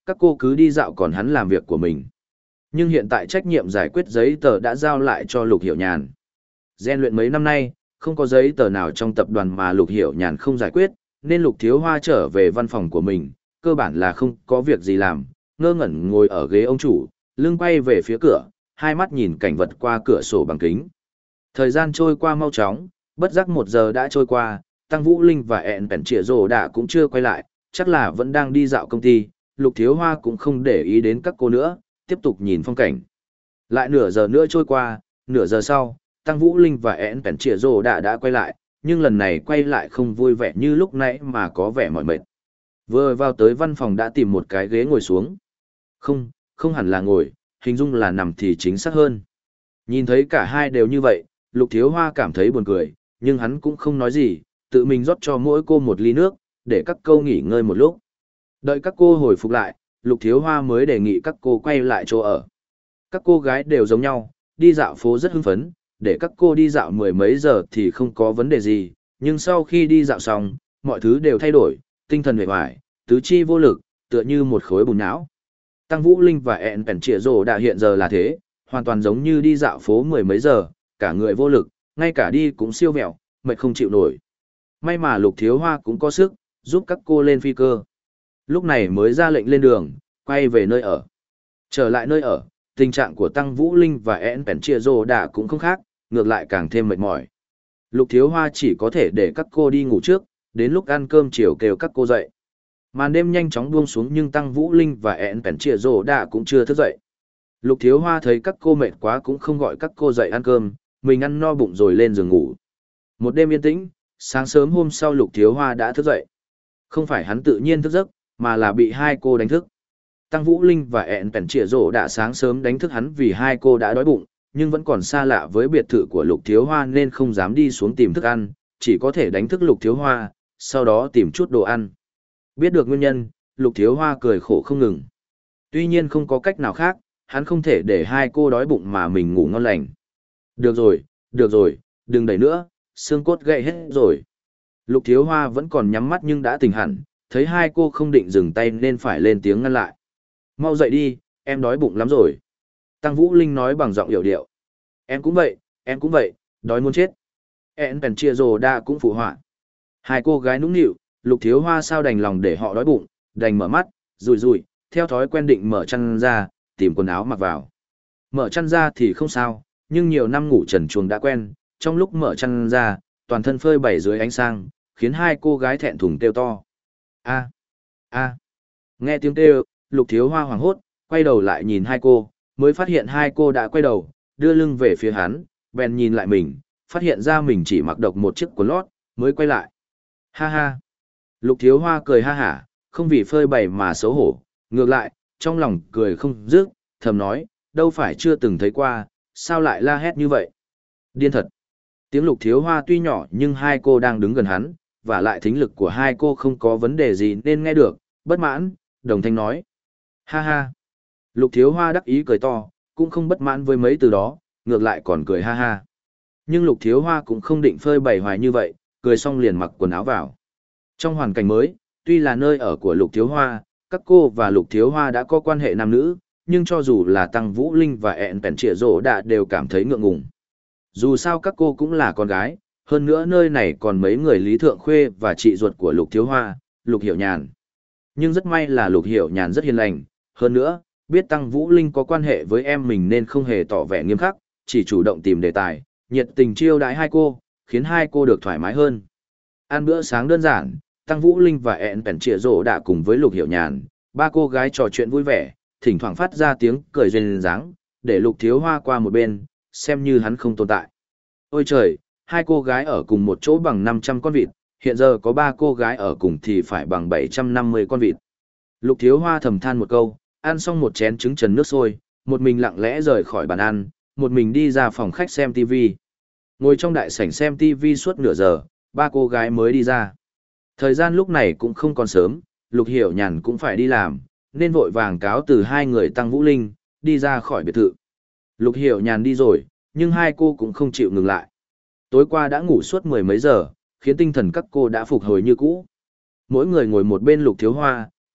các cô cứ đi dạo còn hắn làm việc của mình. Nhưng hiện tại trách nhiệm giải quyết giấy tờ đã giao lại cho Lục Hiểu Nhàn. Rèn luyện mấy năm nay, không có giấy tờ nào trong tập đoàn mà Lục Hiểu Nhàn không giải quyết, nên Lục Thiếu Hoa trở về văn phòng của mình, cơ bản là không có việc gì làm, ngơ ngẩn ngồi ở ghế ông chủ, lưng quay về phía cửa, hai mắt nhìn cảnh vật qua cửa sổ bằng kính. Thời gian trôi qua mau chóng, bất giác một giờ đã trôi qua, Tăng Vũ Linh và ẹn bèn trịa rồ đã cũng chưa quay lại, chắc là vẫn đang đi dạo công ty. Lục Thiếu Hoa cũng không để ý đến các cô nữa, tiếp tục nhìn phong cảnh. Lại nửa giờ nữa trôi qua, nửa giờ sau, Tăng Vũ Linh và ẹn bèn trịa rồ đã đã quay lại, nhưng lần này quay lại không vui vẻ như lúc nãy mà có vẻ mỏi mệt. Vừa vào tới văn phòng đã tìm một cái ghế ngồi xuống. Không, không hẳn là ngồi, hình dung là nằm thì chính xác hơn. Nhìn thấy cả hai đều như vậy, Lục Thiếu Hoa cảm thấy buồn cười, nhưng hắn cũng không nói gì, tự mình rót cho mỗi cô một ly nước, để các cô nghỉ ngơi một lúc. Đợi các cô hồi phục lại, Lục Thiếu Hoa mới đề nghị các cô quay lại chỗ ở. Các cô gái đều giống nhau, đi dạo phố rất hưng phấn, để các cô đi dạo mười mấy giờ thì không có vấn đề gì, nhưng sau khi đi dạo xong, mọi thứ đều thay đổi, tinh thần uể oải, tứ chi vô lực, tựa như một khối bùn não. Tăng Vũ Linh và ẹn bèn trịa rồ đã hiện giờ là thế, hoàn toàn giống như đi dạo phố mười mấy giờ, cả người vô lực, ngay cả đi cũng siêu vẹo, mệt không chịu nổi. May mà Lục Thiếu Hoa cũng có sức, giúp các cô lên phi cơ. Lúc này mới ra lệnh lên đường, quay về nơi ở. Trở lại nơi ở, tình trạng của Tăng Vũ Linh và ẹn bèn trịa rồ đã cũng không khác, ngược lại càng thêm mệt mỏi. Lục Thiếu Hoa chỉ có thể để các cô đi ngủ trước, đến lúc ăn cơm chiều kêu các cô dậy. Màn đêm nhanh chóng buông xuống nhưng Tăng Vũ Linh và ẹn bèn trịa rồ đã cũng chưa thức dậy. Lục Thiếu Hoa thấy các cô mệt quá cũng không gọi các cô dậy ăn cơm, mình ăn no bụng rồi lên giường ngủ. Một đêm yên tĩnh, sáng sớm hôm sau Lục Thiếu Hoa đã thức dậy. Không phải hắn tự nhiên thức giấc, mà là bị hai cô đánh thức. Tăng Vũ Linh và ẹn bèn trịa rồ đã sáng sớm đánh thức hắn vì hai cô đã đói bụng, nhưng vẫn còn xa lạ với biệt thự của Lục Thiếu Hoa nên không dám đi xuống tìm thức ăn, chỉ có thể đánh thức Lục Thiếu Hoa, sau đó tìm chút đồ ăn. Biết được nguyên nhân, Lục Thiếu Hoa cười khổ không ngừng. Tuy nhiên không có cách nào khác, hắn không thể để hai cô đói bụng mà mình ngủ ngon lành. Được rồi, được rồi, đừng đẩy nữa, xương cốt gãy hết rồi. Lục Thiếu Hoa vẫn còn nhắm mắt nhưng đã tỉnh hẳn, thấy hai cô không định dừng tay nên phải lên tiếng ngăn lại. Mau dậy đi, em đói bụng lắm rồi. Tăng Vũ Linh nói bằng giọng yểu điệu. Em cũng vậy, em cũng vậy, đói muốn chết. En bèn chia rồ đa cũng phụ họa. Hai cô gái nũng nịu, Lục Thiếu Hoa sao đành lòng để họ đói bụng, đành mở mắt, rùi rùi, theo thói quen định mở chăn ra, tìm quần áo mặc vào. Mở chăn ra thì không sao, nhưng nhiều năm ngủ trần truồng đã quen, trong lúc mở chăn ra, toàn thân phơi bày dưới ánh sáng, khiến hai cô gái thẹn thùng kêu to. A, a. Nghe tiếng kêu, Lục Thiếu Hoa hoảng hốt, quay đầu lại nhìn hai cô, mới phát hiện hai cô đã quay đầu, đưa lưng về phía hắn, bèn nhìn lại mình, phát hiện ra mình chỉ mặc độc một chiếc quần lót, mới quay lại. Ha ha. Lục Thiếu Hoa cười ha hả, không vì phơi bày mà xấu hổ, ngược lại, trong lòng cười không dứt, thầm nói, đâu phải chưa từng thấy qua, sao lại la hét như vậy? Điên thật. Tiếng Lục Thiếu Hoa tuy nhỏ nhưng hai cô đang đứng gần hắn, và lại thính lực của hai cô không có vấn đề gì nên nghe được, bất mãn, đồng thanh nói. Ha ha. Lục Thiếu Hoa đắc ý cười to, cũng không bất mãn với mấy từ đó, ngược lại còn cười ha ha. Nhưng Lục Thiếu Hoa cũng không định phơi bày hoài như vậy, cười xong liền mặc quần áo vào. Trong hoàn cảnh mới, tuy là nơi ở của Lục Thiếu Hoa, các cô và Lục Thiếu Hoa đã có quan hệ nam nữ, nhưng cho dù là Tăng Vũ Linh và ẹn bèn trịa rồ đã đều cảm thấy ngượng ngùng. Dù sao các cô cũng là con gái, hơn nữa nơi này còn mấy người Lý Thượng Khuê và chị ruột của Lục Thiếu Hoa, Lục Hiểu Nhàn. Nhưng rất may là Lục Hiểu Nhàn rất hiền lành, hơn nữa, biết Tăng Vũ Linh có quan hệ với em mình nên không hề tỏ vẻ nghiêm khắc, chỉ chủ động tìm đề tài, nhiệt tình chiêu đãi hai cô, khiến hai cô được thoải mái hơn. Ăn bữa sáng đơn giản, Tăng Vũ Linh và ẹn bèn trịa rồ đã cùng với Lục Hiểu Nhàn, ba cô gái trò chuyện vui vẻ, thỉnh thoảng phát ra tiếng cười duyên dáng, để Lục Thiếu Hoa qua một bên, xem như hắn không tồn tại. Ôi trời, hai cô gái ở cùng một chỗ bằng năm trăm con vịt, hiện giờ có ba cô gái ở cùng thì phải bằng bảy trăm năm mươi con vịt. Lục Thiếu Hoa thầm than một câu, ăn xong một chén trứng trần nước sôi, một mình lặng lẽ rời khỏi bàn ăn, một mình đi ra phòng khách xem ti vi. Ngồi trong đại sảnh xem ti vi suốt nửa giờ, ba cô gái mới đi ra. Thời gian lúc này cũng không còn sớm, Lục Hiểu Nhàn cũng phải đi làm, nên vội vàng cáo từ hai người Tăng Vũ Linh, đi ra khỏi biệt thự. Lục Hiểu Nhàn đi rồi, nhưng hai cô cũng không chịu ngừng lại. Tối qua đã ngủ suốt mười mấy giờ, khiến tinh thần các cô đã phục hồi như cũ. Mỗi người ngồi một bên Lục Thiếu Hoa,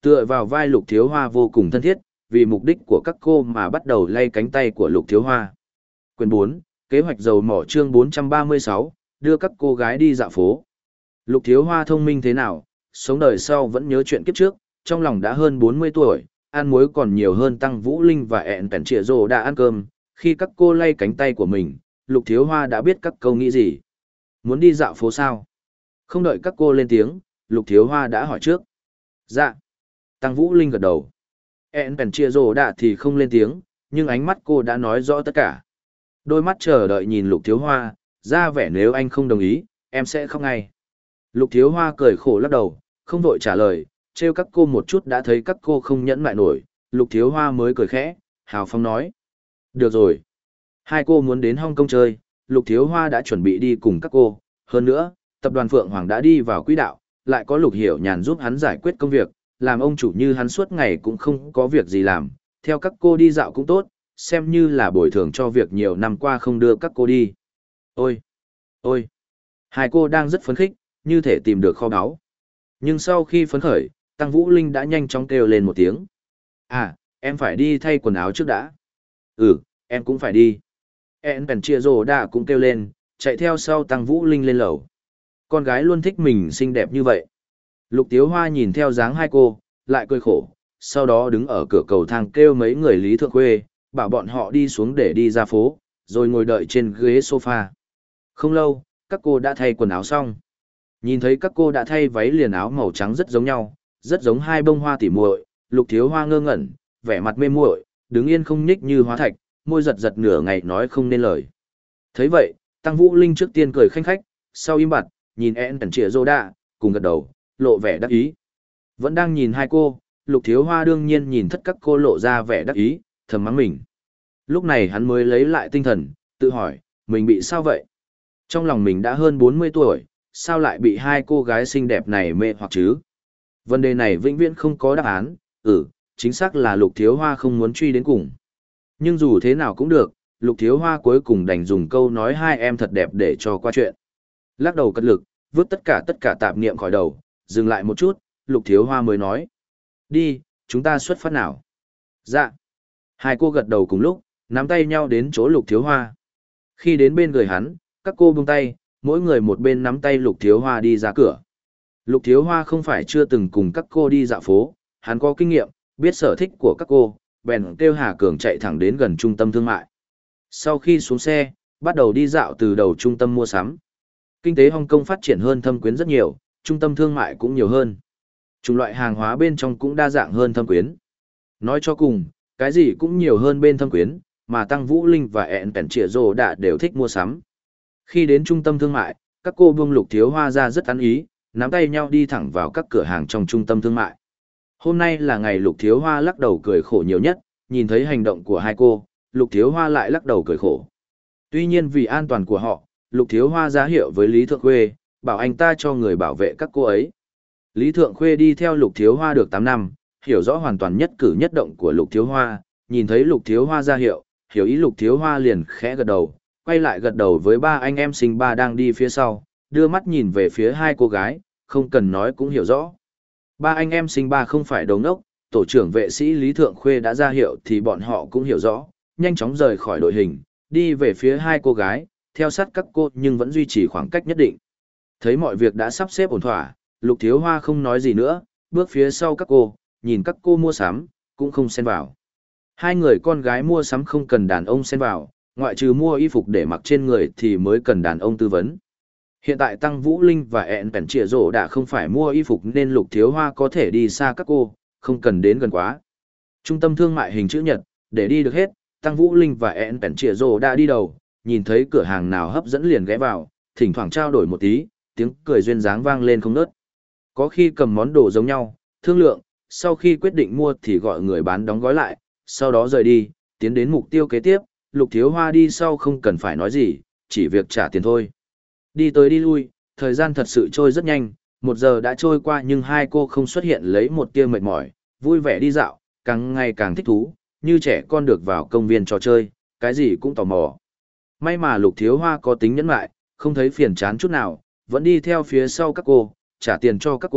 Tựa vào vai Lục Thiếu Hoa vô cùng thân thiết, vì mục đích của các cô mà bắt đầu lay cánh tay của Lục Thiếu Hoa. Quyền bốn, kế hoạch dầu mỏ chương bốn trăm ba mươi sáu, đưa các cô gái đi dạo phố. Lục Thiếu Hoa thông minh thế nào, sống đời sau vẫn nhớ chuyện kiếp trước, trong lòng đã hơn bốn mươi tuổi, ăn muối còn nhiều hơn Tăng Vũ Linh và ẹn bèn trịa rồ đã ăn cơm. Khi các cô lay cánh tay của mình, Lục Thiếu Hoa đã biết các câu nghĩ gì. Muốn đi dạo phố sao? Không đợi các cô lên tiếng, Lục Thiếu Hoa đã hỏi trước. Dạ. Tăng Vũ Linh gật đầu. ẹn bèn trịa rồ đã thì không lên tiếng, nhưng ánh mắt cô đã nói rõ tất cả. Đôi mắt chờ đợi nhìn Lục Thiếu Hoa, ra vẻ nếu anh không đồng ý, em sẽ khóc ngay. Lục Thiếu Hoa cười khổ lắc đầu, không vội trả lời, trêu các cô một chút đã thấy các cô không nhẫn lại nổi, Lục Thiếu Hoa mới cười khẽ, hào phóng nói. Được rồi. Hai cô muốn đến Hong Kong chơi, Lục Thiếu Hoa đã chuẩn bị đi cùng các cô, hơn nữa, tập đoàn Phượng Hoàng đã đi vào quỹ đạo, lại có Lục Hiểu Nhàn giúp hắn giải quyết công việc, làm ông chủ như hắn suốt ngày cũng không có việc gì làm, theo các cô đi dạo cũng tốt, xem như là bồi thường cho việc nhiều năm qua không đưa các cô đi. Ôi! Ôi! Hai cô đang rất phấn khích, như thể tìm được kho báu. Nhưng sau khi phấn khởi, Tăng Vũ Linh đã nhanh chóng kêu lên một tiếng. À, em phải đi thay quần áo trước đã. Ừ, em cũng phải đi. En bèn chia rồ đã cũng kêu lên, chạy theo sau Tăng Vũ Linh lên lầu. Con gái luôn thích mình xinh đẹp như vậy. Lục Tiếu Hoa nhìn theo dáng hai cô, lại cười khổ, sau đó đứng ở cửa cầu thang kêu mấy người Lý Thượng Khuê, bảo bọn họ đi xuống để đi ra phố, rồi ngồi đợi trên ghế sofa. Không lâu, các cô đã thay quần áo xong. Nhìn thấy các cô đã thay váy liền áo màu trắng rất giống nhau, rất giống hai bông hoa tỉ muội, Lục Thiếu Hoa ngơ ngẩn, vẻ mặt mê muội, đứng yên không nhích như hóa thạch, môi giật giật nửa ngày nói không nên lời. Thấy vậy, Tăng Vũ Linh trước tiên cười khanh khách, sau im bặt, nhìn En Tần Trịa Rô Đa, cùng gật đầu, lộ vẻ đắc ý. Vẫn đang nhìn hai cô, Lục Thiếu Hoa đương nhiên nhìn thất các cô lộ ra vẻ đắc ý, thầm mắng mình. Lúc này hắn mới lấy lại tinh thần, tự hỏi, mình bị sao vậy? Trong lòng mình đã hơn bốn mươi tuổi, sao lại bị hai cô gái xinh đẹp này mê hoặc chứ? Vấn đề này vĩnh viễn không có đáp án, ừ, chính xác là Lục Thiếu Hoa không muốn truy đến cùng. Nhưng dù thế nào cũng được, Lục Thiếu Hoa cuối cùng đành dùng câu nói hai em thật đẹp để cho qua chuyện. Lắc đầu cất lực, vứt tất cả tất cả tạp niệm khỏi đầu, dừng lại một chút, Lục Thiếu Hoa mới nói. Đi, chúng ta xuất phát nào. Dạ. Hai cô gật đầu cùng lúc, nắm tay nhau đến chỗ Lục Thiếu Hoa. Khi đến bên người hắn, các cô buông tay, mỗi người một bên nắm tay Lục Thiếu Hoa đi ra cửa. Lục Thiếu Hoa không phải chưa từng cùng các cô đi dạo phố, hắn có kinh nghiệm, biết sở thích của các cô, bèn kêu Hà Cường chạy thẳng đến gần trung tâm thương mại. Sau khi xuống xe, bắt đầu đi dạo từ đầu trung tâm mua sắm. Kinh tế Hồng Kông phát triển hơn thâm quyến rất nhiều, trung tâm thương mại cũng nhiều hơn. Chủng loại hàng hóa bên trong cũng đa dạng hơn thâm quyến. Nói cho cùng, cái gì cũng nhiều hơn bên thâm quyến, mà Tăng Vũ Linh và ẹn Pèn Trịa Rồ đã đều thích mua sắm. Khi đến trung tâm thương mại, các cô buông Lục Thiếu Hoa ra rất ăn ý, nắm tay nhau đi thẳng vào các cửa hàng trong trung tâm thương mại. Hôm nay là ngày Lục Thiếu Hoa lắc đầu cười khổ nhiều nhất, nhìn thấy hành động của hai cô, Lục Thiếu Hoa lại lắc đầu cười khổ. Tuy nhiên vì an toàn của họ, Lục Thiếu Hoa ra hiệu với Lý Thượng Khuê, bảo anh ta cho người bảo vệ các cô ấy. Lý Thượng Khuê đi theo Lục Thiếu Hoa được tám năm, hiểu rõ hoàn toàn nhất cử nhất động của Lục Thiếu Hoa, nhìn thấy Lục Thiếu Hoa ra hiệu, hiểu ý Lục Thiếu Hoa liền khẽ gật đầu, quay lại gật đầu với ba anh em sinh ba đang đi phía sau, đưa mắt nhìn về phía hai cô gái, không cần nói cũng hiểu rõ. Ba anh em sinh ba không phải đồ ngốc, tổ trưởng vệ sĩ Lý Thượng Khuê đã ra hiệu thì bọn họ cũng hiểu rõ, nhanh chóng rời khỏi đội hình, đi về phía hai cô gái, theo sát các cô nhưng vẫn duy trì khoảng cách nhất định. Thấy mọi việc đã sắp xếp ổn thỏa, Lục Thiếu Hoa không nói gì nữa, bước phía sau các cô, nhìn các cô mua sắm, cũng không xen vào. Hai người con gái mua sắm không cần đàn ông xen vào, ngoại trừ mua y phục để mặc trên người thì mới cần đàn ông tư vấn. Hiện tại Tăng Vũ Linh và ẹn Pèn Trịa Rồ đã không phải mua y phục nên Lục Thiếu Hoa có thể đi xa các cô, không cần đến gần quá. Trung tâm thương mại hình chữ nhật, để đi được hết, Tăng Vũ Linh và ẹn Pèn Trịa Rồ đã đi đầu, nhìn thấy cửa hàng nào hấp dẫn liền ghé vào, thỉnh thoảng trao đổi một tí, tiếng cười duyên dáng vang lên không ngớt. Có khi cầm món đồ giống nhau, thương lượng, sau khi quyết định mua thì gọi người bán đóng gói lại, sau đó rời đi, tiến đến mục tiêu kế tiếp, Lục Thiếu Hoa đi sau không cần phải nói gì, chỉ việc trả tiền thôi. Đi tới đi lui, thời gian thật sự trôi rất nhanh, một giờ đã trôi qua nhưng hai cô không xuất hiện lấy một tia mệt mỏi, vui vẻ đi dạo, càng ngày càng thích thú, như trẻ con được vào công viên trò chơi, cái gì cũng tò mò. May mà Lục Thiếu Hoa có tính nhẫn nại, không thấy phiền chán chút nào, vẫn đi theo phía sau các cô, trả tiền cho các cô,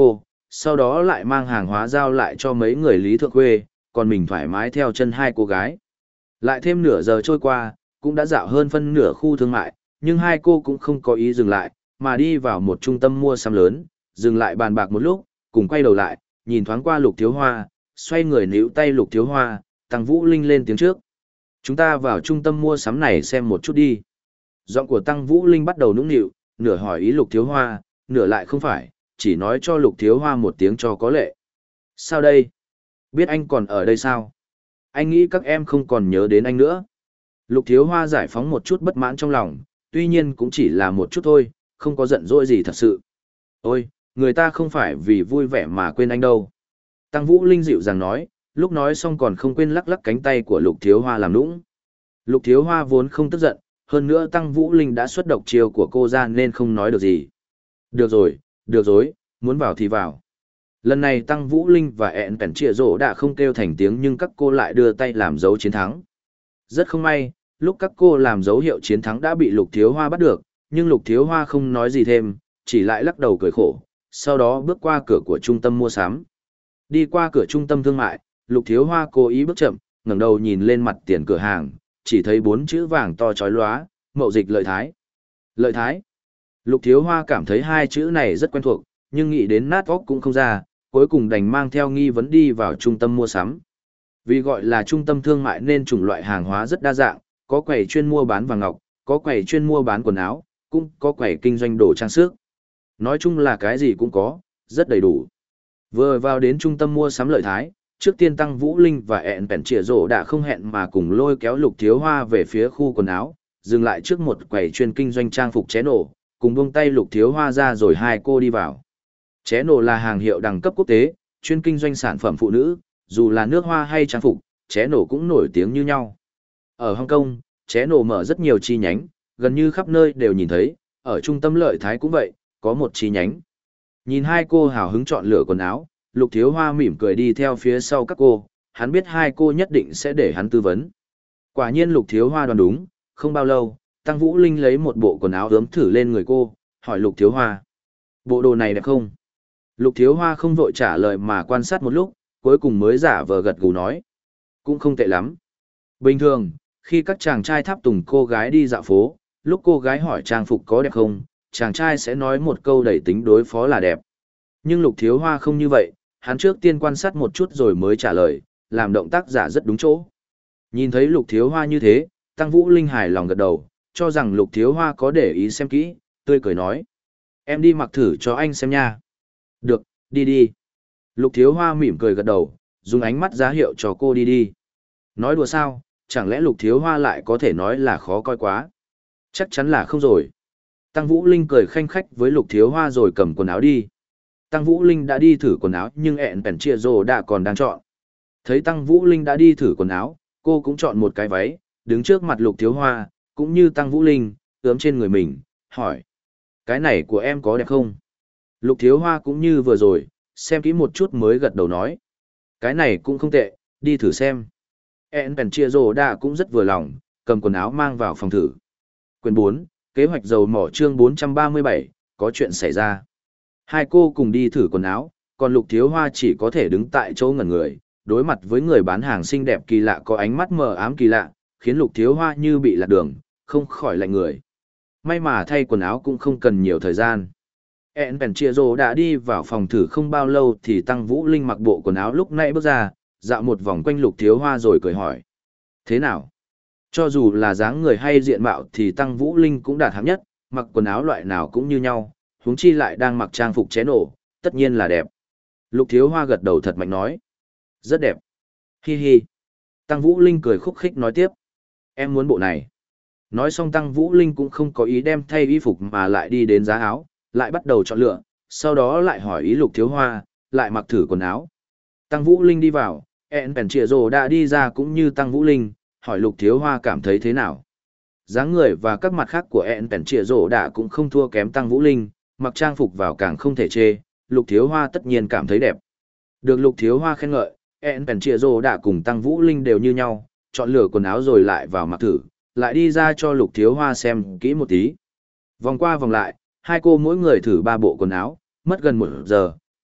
sau đó lại mang hàng hóa giao lại cho mấy người Lý Thượng Khuê, còn mình thoải mái theo chân hai cô gái. Lại thêm nửa giờ trôi qua, cũng đã dạo hơn phân nửa khu thương mại, nhưng hai cô cũng không có ý dừng lại, mà đi vào một trung tâm mua sắm lớn, dừng lại bàn bạc một lúc, cùng quay đầu lại, nhìn thoáng qua Lục Thiếu Hoa, xoay người níu tay Lục Thiếu Hoa, Tăng Vũ Linh lên tiếng trước. Chúng ta vào trung tâm mua sắm này xem một chút đi. Giọng của Tăng Vũ Linh bắt đầu nũng nịu, nửa hỏi ý Lục Thiếu Hoa, nửa lại không phải, chỉ nói cho Lục Thiếu Hoa một tiếng cho có lệ. Sao đây? Biết anh còn ở đây sao? Anh nghĩ các em không còn nhớ đến anh nữa. Lục Thiếu Hoa giải phóng một chút bất mãn trong lòng, tuy nhiên cũng chỉ là một chút thôi, không có giận dỗi gì thật sự. Ôi, người ta không phải vì vui vẻ mà quên anh đâu. Tăng Vũ Linh dịu dàng nói, lúc nói xong còn không quên lắc lắc cánh tay của Lục Thiếu Hoa làm nũng. Lục Thiếu Hoa vốn không tức giận, hơn nữa Tăng Vũ Linh đã xuất độc chiêu của cô ra nên không nói được gì. Được rồi, được rồi, muốn vào thì vào. Lần này Tăng Vũ Linh và ẹn Pèn Trịa Rỗ đã không kêu thành tiếng nhưng các cô lại đưa tay làm dấu chiến thắng. Rất không may, lúc các cô làm dấu hiệu chiến thắng đã bị Lục Thiếu Hoa bắt được, nhưng Lục Thiếu Hoa không nói gì thêm, chỉ lại lắc đầu cười khổ, sau đó bước qua cửa của trung tâm mua sắm. Đi qua cửa trung tâm thương mại, Lục Thiếu Hoa cố ý bước chậm, ngẩng đầu nhìn lên mặt tiền cửa hàng, chỉ thấy bốn chữ vàng to chói lóa, mậu dịch lợi thái. Lợi thái. Lục Thiếu Hoa cảm thấy hai chữ này rất quen thuộc, nhưng nghĩ đến nát óc cũng không ra, cuối cùng đành mang theo nghi vấn đi vào trung tâm mua sắm. Vì gọi là trung tâm thương mại nên chủng loại hàng hóa rất đa dạng, có quầy chuyên mua bán vàng ngọc, có quầy chuyên mua bán quần áo, cũng có quầy kinh doanh đồ trang sức. Nói chung là cái gì cũng có, rất đầy đủ. Vừa vào đến trung tâm mua sắm lợi thái, trước tiên Tăng Vũ Linh và ẹn Pèn Trịa Rỗ đã không hẹn mà cùng lôi kéo Lục Thiếu Hoa về phía khu quần áo, dừng lại trước một quầy chuyên kinh doanh trang phục ché nổ, cùng buông tay Lục Thiếu Hoa ra rồi hai cô đi vào. Ché nổ là hàng hiệu đẳng cấp quốc tế, chuyên kinh doanh sản phẩm phụ nữ, dù là nước hoa hay trang phục, ché nổ cũng nổi tiếng như nhau. Ở Hong Kong, ché nổ mở rất nhiều chi nhánh, gần như khắp nơi đều nhìn thấy, ở trung tâm lợi thái cũng vậy, có một chi nhánh. Nhìn hai cô hào hứng chọn lựa quần áo, Lục Thiếu Hoa mỉm cười đi theo phía sau các cô, hắn biết hai cô nhất định sẽ để hắn tư vấn. Quả nhiên Lục Thiếu Hoa đoán đúng, không bao lâu, Tăng Vũ Linh lấy một bộ quần áo ướm thử lên người cô, hỏi Lục Thiếu Hoa. Bộ đồ này đẹp không? Lục Thiếu Hoa không vội trả lời mà quan sát một lúc, cuối cùng mới giả vờ gật gù nói. Cũng không tệ lắm. Bình thường, khi các chàng trai tháp tùng cô gái đi dạo phố, lúc cô gái hỏi trang phục có đẹp không, chàng trai sẽ nói một câu đầy tính đối phó là đẹp. Nhưng Lục Thiếu Hoa không như vậy, hắn trước tiên quan sát một chút rồi mới trả lời, làm động tác giả rất đúng chỗ. Nhìn thấy Lục Thiếu Hoa như thế, Tăng Vũ Linh hài lòng gật đầu, cho rằng Lục Thiếu Hoa có để ý xem kỹ, tươi cười nói. Em đi mặc thử cho anh xem nha. Được, đi đi. Lục Thiếu Hoa mỉm cười gật đầu, dùng ánh mắt giá hiệu cho cô đi đi. Nói đùa sao, chẳng lẽ Lục Thiếu Hoa lại có thể nói là khó coi quá? Chắc chắn là không rồi. Tăng Vũ Linh cười khanh khách với Lục Thiếu Hoa rồi cầm quần áo đi. Tăng Vũ Linh đã đi thử quần áo nhưng ẹn Pèn Trịa Rỗ đã còn đang chọn. Thấy Tăng Vũ Linh đã đi thử quần áo, cô cũng chọn một cái váy, đứng trước mặt Lục Thiếu Hoa, cũng như Tăng Vũ Linh, ướm trên người mình, hỏi. Cái này của em có đẹp không? Lục Thiếu Hoa cũng như vừa rồi, xem kỹ một chút mới gật đầu nói. Cái này cũng không tệ, đi thử xem. ẹn Pèn Trịa Rỗ đã cũng rất vừa lòng, cầm quần áo mang vào phòng thử. Quyển bốn, kế hoạch dầu mỏ chương bốn trăm ba mươi bảy, có chuyện xảy ra. Hai cô cùng đi thử quần áo, còn Lục Thiếu Hoa chỉ có thể đứng tại chỗ ngẩn người, đối mặt với người bán hàng xinh đẹp kỳ lạ có ánh mắt mờ ám kỳ lạ, khiến Lục Thiếu Hoa như bị lạc đường, không khỏi lạnh người. May mà thay quần áo cũng không cần nhiều thời gian. ẹn Pèn Trịa Rỗ đã đi vào phòng thử không bao lâu thì Tăng Vũ Linh mặc bộ quần áo lúc nãy bước ra, dạo một vòng quanh Lục Thiếu Hoa rồi cười hỏi. Thế nào? Cho dù là dáng người hay diện mạo thì Tăng Vũ Linh cũng đạt hạng nhất, mặc quần áo loại nào cũng như nhau, huống chi lại đang mặc trang phục ché nổ, tất nhiên là đẹp. Lục Thiếu Hoa gật đầu thật mạnh nói. Rất đẹp. Hi hi. Tăng Vũ Linh cười khúc khích nói tiếp. Em muốn bộ này. Nói xong Tăng Vũ Linh cũng không có ý đem thay y phục mà lại đi đến giá áo, lại bắt đầu chọn lựa, sau đó lại hỏi ý Lục Thiếu Hoa, lại mặc thử quần áo. Tăng Vũ Linh đi vào, ẹn Pèn Trịa Rỗ đã đi ra cũng như Tăng Vũ Linh, hỏi Lục Thiếu Hoa cảm thấy thế nào. Dáng người và các mặt khác của ẹn Pèn Trịa Rỗ đã cũng không thua kém Tăng Vũ Linh, mặc trang phục vào càng không thể chê, Lục Thiếu Hoa tất nhiên cảm thấy đẹp. Được Lục Thiếu Hoa khen ngợi, ẹn Pèn Trịa Rỗ đã cùng Tăng Vũ Linh đều như nhau, chọn lựa quần áo rồi lại vào mặc thử, lại đi ra cho Lục Thiếu Hoa xem kỹ một tí. Vòng qua vòng lại, hai cô mỗi người thử ba bộ quần áo, mất gần một giờ,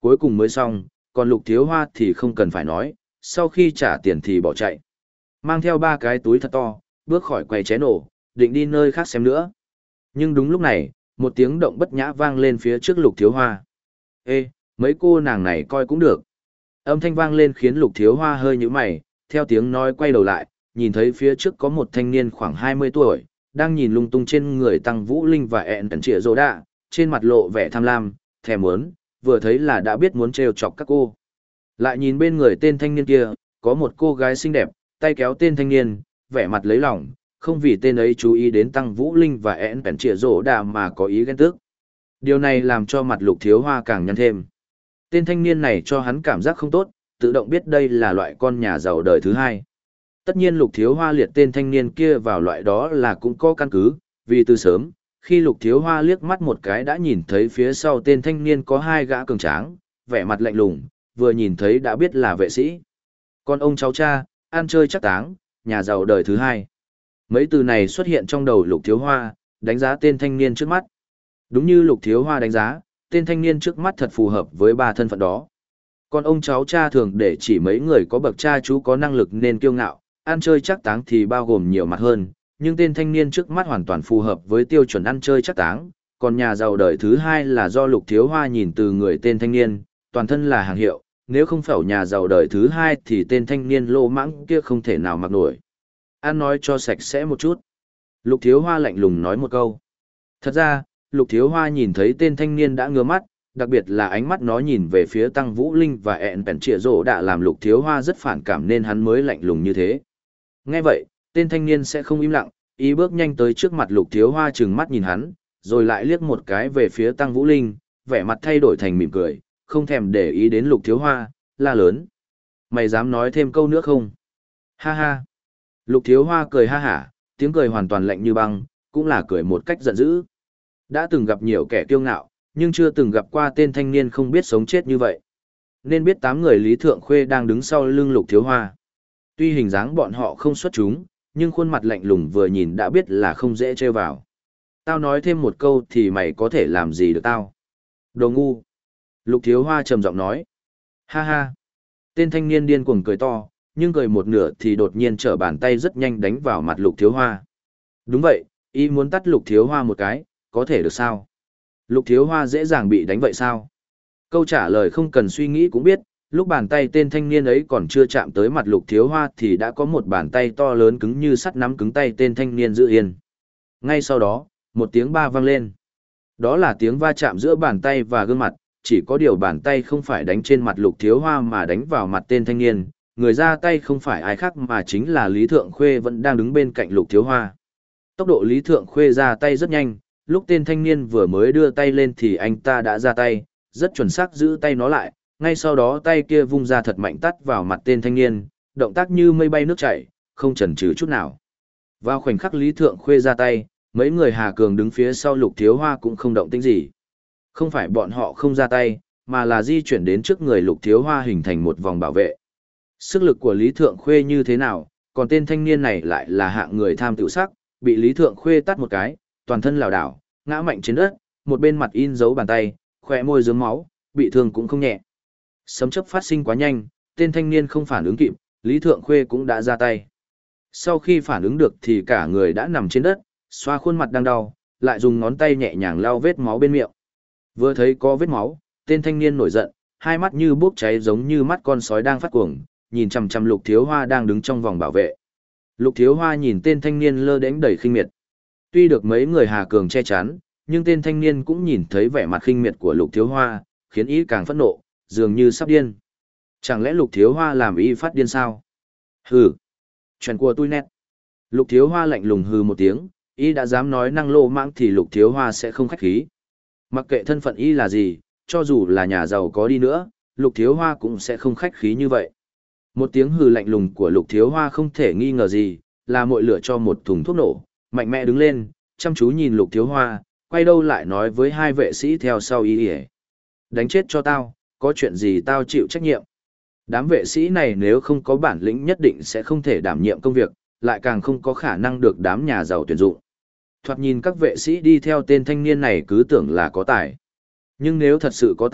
cuối cùng mới xong, còn Lục Thiếu Hoa thì không cần phải nói, sau khi trả tiền thì bỏ chạy. Mang theo ba cái túi thật to, bước khỏi quầy ché nổ, định đi nơi khác xem nữa. Nhưng đúng lúc này, một tiếng động bất nhã vang lên phía trước Lục Thiếu Hoa. Ê, mấy cô nàng này coi cũng được. Âm thanh vang lên khiến Lục Thiếu Hoa hơi nhíu mày, theo tiếng nói quay đầu lại, nhìn thấy phía trước có một thanh niên khoảng hai mươi tuổi, đang nhìn lung tung trên người Tăng Vũ Linh và ẹn tẩn trịa rồ đạ, trên mặt lộ vẻ tham lam, thèm muốn, vừa thấy là đã biết muốn trêu chọc các cô. Lại nhìn bên người tên thanh niên kia, có một cô gái xinh đẹp, tay kéo tên thanh niên, vẻ mặt lấy lòng, không vì tên ấy chú ý đến Tăng Vũ Linh và ẹn tẩn trịa rồ đạ mà có ý ghen tức. Điều này làm cho mặt Lục Thiếu Hoa càng nhăn thêm. Tên thanh niên này cho hắn cảm giác không tốt, tự động biết đây là loại con nhà giàu đời thứ hai. Tất nhiên Lục Thiếu Hoa liệt tên thanh niên kia vào loại đó là cũng có căn cứ, vì từ sớm, khi Lục Thiếu Hoa liếc mắt một cái đã nhìn thấy phía sau tên thanh niên có hai gã cường tráng, vẻ mặt lạnh lùng, vừa nhìn thấy đã biết là vệ sĩ. Còn ông cháu cha, ăn chơi chắc táng, nhà giàu đời thứ hai. Mấy từ này xuất hiện trong đầu Lục Thiếu Hoa, đánh giá tên thanh niên trước mắt. Đúng như Lục Thiếu Hoa đánh giá, tên thanh niên trước mắt thật phù hợp với ba thân phận đó. Còn ông cháu cha thường để chỉ mấy người có bậc cha chú có năng lực nên kiêu ngạo, ăn chơi chắc táng thì bao gồm nhiều mặt hơn, nhưng tên thanh niên trước mắt hoàn toàn phù hợp với tiêu chuẩn ăn chơi chắc táng, còn nhà giàu đời thứ hai là do Lục Thiếu Hoa nhìn từ người tên thanh niên, toàn thân là hàng hiệu, nếu không phải nhà giàu đời thứ hai thì tên thanh niên lô mãng kia không thể nào mặc nổi. Ăn nói cho sạch sẽ một chút. Lục Thiếu Hoa lạnh lùng nói một câu. Thật ra, Lục Thiếu Hoa nhìn thấy tên thanh niên đã ngứa mắt, đặc biệt là ánh mắt nó nhìn về phía Tăng Vũ Linh và ẹn bèn trịa rổ đã làm Lục Thiếu Hoa rất phản cảm nên hắn mới lạnh lùng như thế. Nghe vậy, tên thanh niên sẽ không im lặng, ý bước nhanh tới trước mặt Lục Thiếu Hoa trừng mắt nhìn hắn, rồi lại liếc một cái về phía Tăng Vũ Linh, vẻ mặt thay đổi thành mỉm cười, không thèm để ý đến Lục Thiếu Hoa, la lớn. Mày dám nói thêm câu nữa không? Ha ha. Lục Thiếu Hoa cười ha hả, tiếng cười hoàn toàn lạnh như băng, cũng là cười một cách giận dữ. Đã từng gặp nhiều kẻ kiêu ngạo, nhưng chưa từng gặp qua tên thanh niên không biết sống chết như vậy. Nên biết tám người Lý Thượng Khuê đang đứng sau lưng Lục Thiếu Hoa. Tuy hình dáng bọn họ không xuất chúng, nhưng khuôn mặt lạnh lùng vừa nhìn đã biết là không dễ trêu vào. Tao nói thêm một câu thì mày có thể làm gì được tao? Đồ ngu. Lục Thiếu Hoa trầm giọng nói. Ha ha. Tên thanh niên điên cuồng cười to, nhưng cười một nửa thì đột nhiên trở bàn tay rất nhanh đánh vào mặt Lục Thiếu Hoa. Đúng vậy, ý muốn tắt Lục Thiếu Hoa một cái, có thể được sao? Lục Thiếu Hoa dễ dàng bị đánh vậy sao? Câu trả lời không cần suy nghĩ cũng biết, lúc bàn tay tên thanh niên ấy còn chưa chạm tới mặt Lục Thiếu Hoa thì đã có một bàn tay to lớn cứng như sắt nắm cứng tay tên thanh niên giữ yên. Ngay sau đó, một tiếng ba vang lên. Đó là tiếng va chạm giữa bàn tay và gương mặt, chỉ có điều bàn tay không phải đánh trên mặt Lục Thiếu Hoa mà đánh vào mặt tên thanh niên, người ra tay không phải ai khác mà chính là Lý Thượng Khuê vẫn đang đứng bên cạnh Lục Thiếu Hoa. Tốc độ Lý Thượng Khuê ra tay rất nhanh, lúc tên thanh niên vừa mới đưa tay lên thì anh ta đã ra tay, rất chuẩn xác giữ tay nó lại, ngay sau đó tay kia vung ra thật mạnh tắt vào mặt tên thanh niên, động tác như mây bay nước chảy, không chần chừ chút nào. Vào khoảnh khắc Lý Thượng Khuê ra tay, mấy người Hà Cường đứng phía sau Lục Thiếu Hoa cũng không động tĩnh gì. Không phải bọn họ không ra tay, mà là di chuyển đến trước người Lục Thiếu Hoa hình thành một vòng bảo vệ. Sức lực của Lý Thượng Khuê như thế nào, còn tên thanh niên này lại là hạng người tham tiểu sắc, bị Lý Thượng Khuê tát một cái, toàn thân lảo đảo, ngã mạnh trên đất, một bên mặt in dấu bàn tay, khỏe môi rớm máu, bị thương cũng không nhẹ. Sấm chớp phát sinh quá nhanh, tên thanh niên không phản ứng kịp, Lý Thượng Khuê cũng đã ra tay. Sau khi phản ứng được thì cả người đã nằm trên đất, xoa khuôn mặt đang đau, lại dùng ngón tay nhẹ nhàng lau vết máu bên miệng. Vừa thấy có vết máu, tên thanh niên nổi giận, hai mắt như bốc cháy giống như mắt con sói đang phát cuồng, nhìn chằm chằm Lục Thiếu Hoa đang đứng trong vòng bảo vệ. Lục Thiếu Hoa nhìn tên thanh niên lơ đễnh đầy khinh miệt. Tuy được mấy người Hà Cường che chắn, nhưng tên thanh niên cũng nhìn thấy vẻ mặt khinh miệt của Lục Thiếu Hoa, khiến ý càng phẫn nộ, dường như sắp điên. Chẳng lẽ Lục Thiếu Hoa làm y phát điên sao? Hừ, chuyện của tôi nét. Lục Thiếu Hoa lạnh lùng hừ một tiếng, y đã dám nói năng lô mãng thì Lục Thiếu Hoa sẽ không khách khí. Mặc kệ thân phận y là gì, cho dù là nhà giàu có đi nữa, Lục Thiếu Hoa cũng sẽ không khách khí như vậy. Một tiếng hừ lạnh lùng của Lục Thiếu Hoa không thể nghi ngờ gì, là mội lửa cho một thùng thuốc nổ, mạnh mẽ đứng lên, chăm chú nhìn Lục Thiếu Hoa, quay đâu lại nói với hai vệ sĩ theo sau y ỉa. Đánh chết cho tao, có chuyện gì tao chịu trách nhiệm. Đám vệ sĩ này nếu không có bản lĩnh nhất định sẽ không thể đảm nhiệm công việc, lại càng không có khả năng được đám nhà giàu tuyển dụng. Thoạt nhìn các vệ sĩ đi theo tên thanh niên này cứ tưởng là có tài. Nhưng nếu thật sự có tài,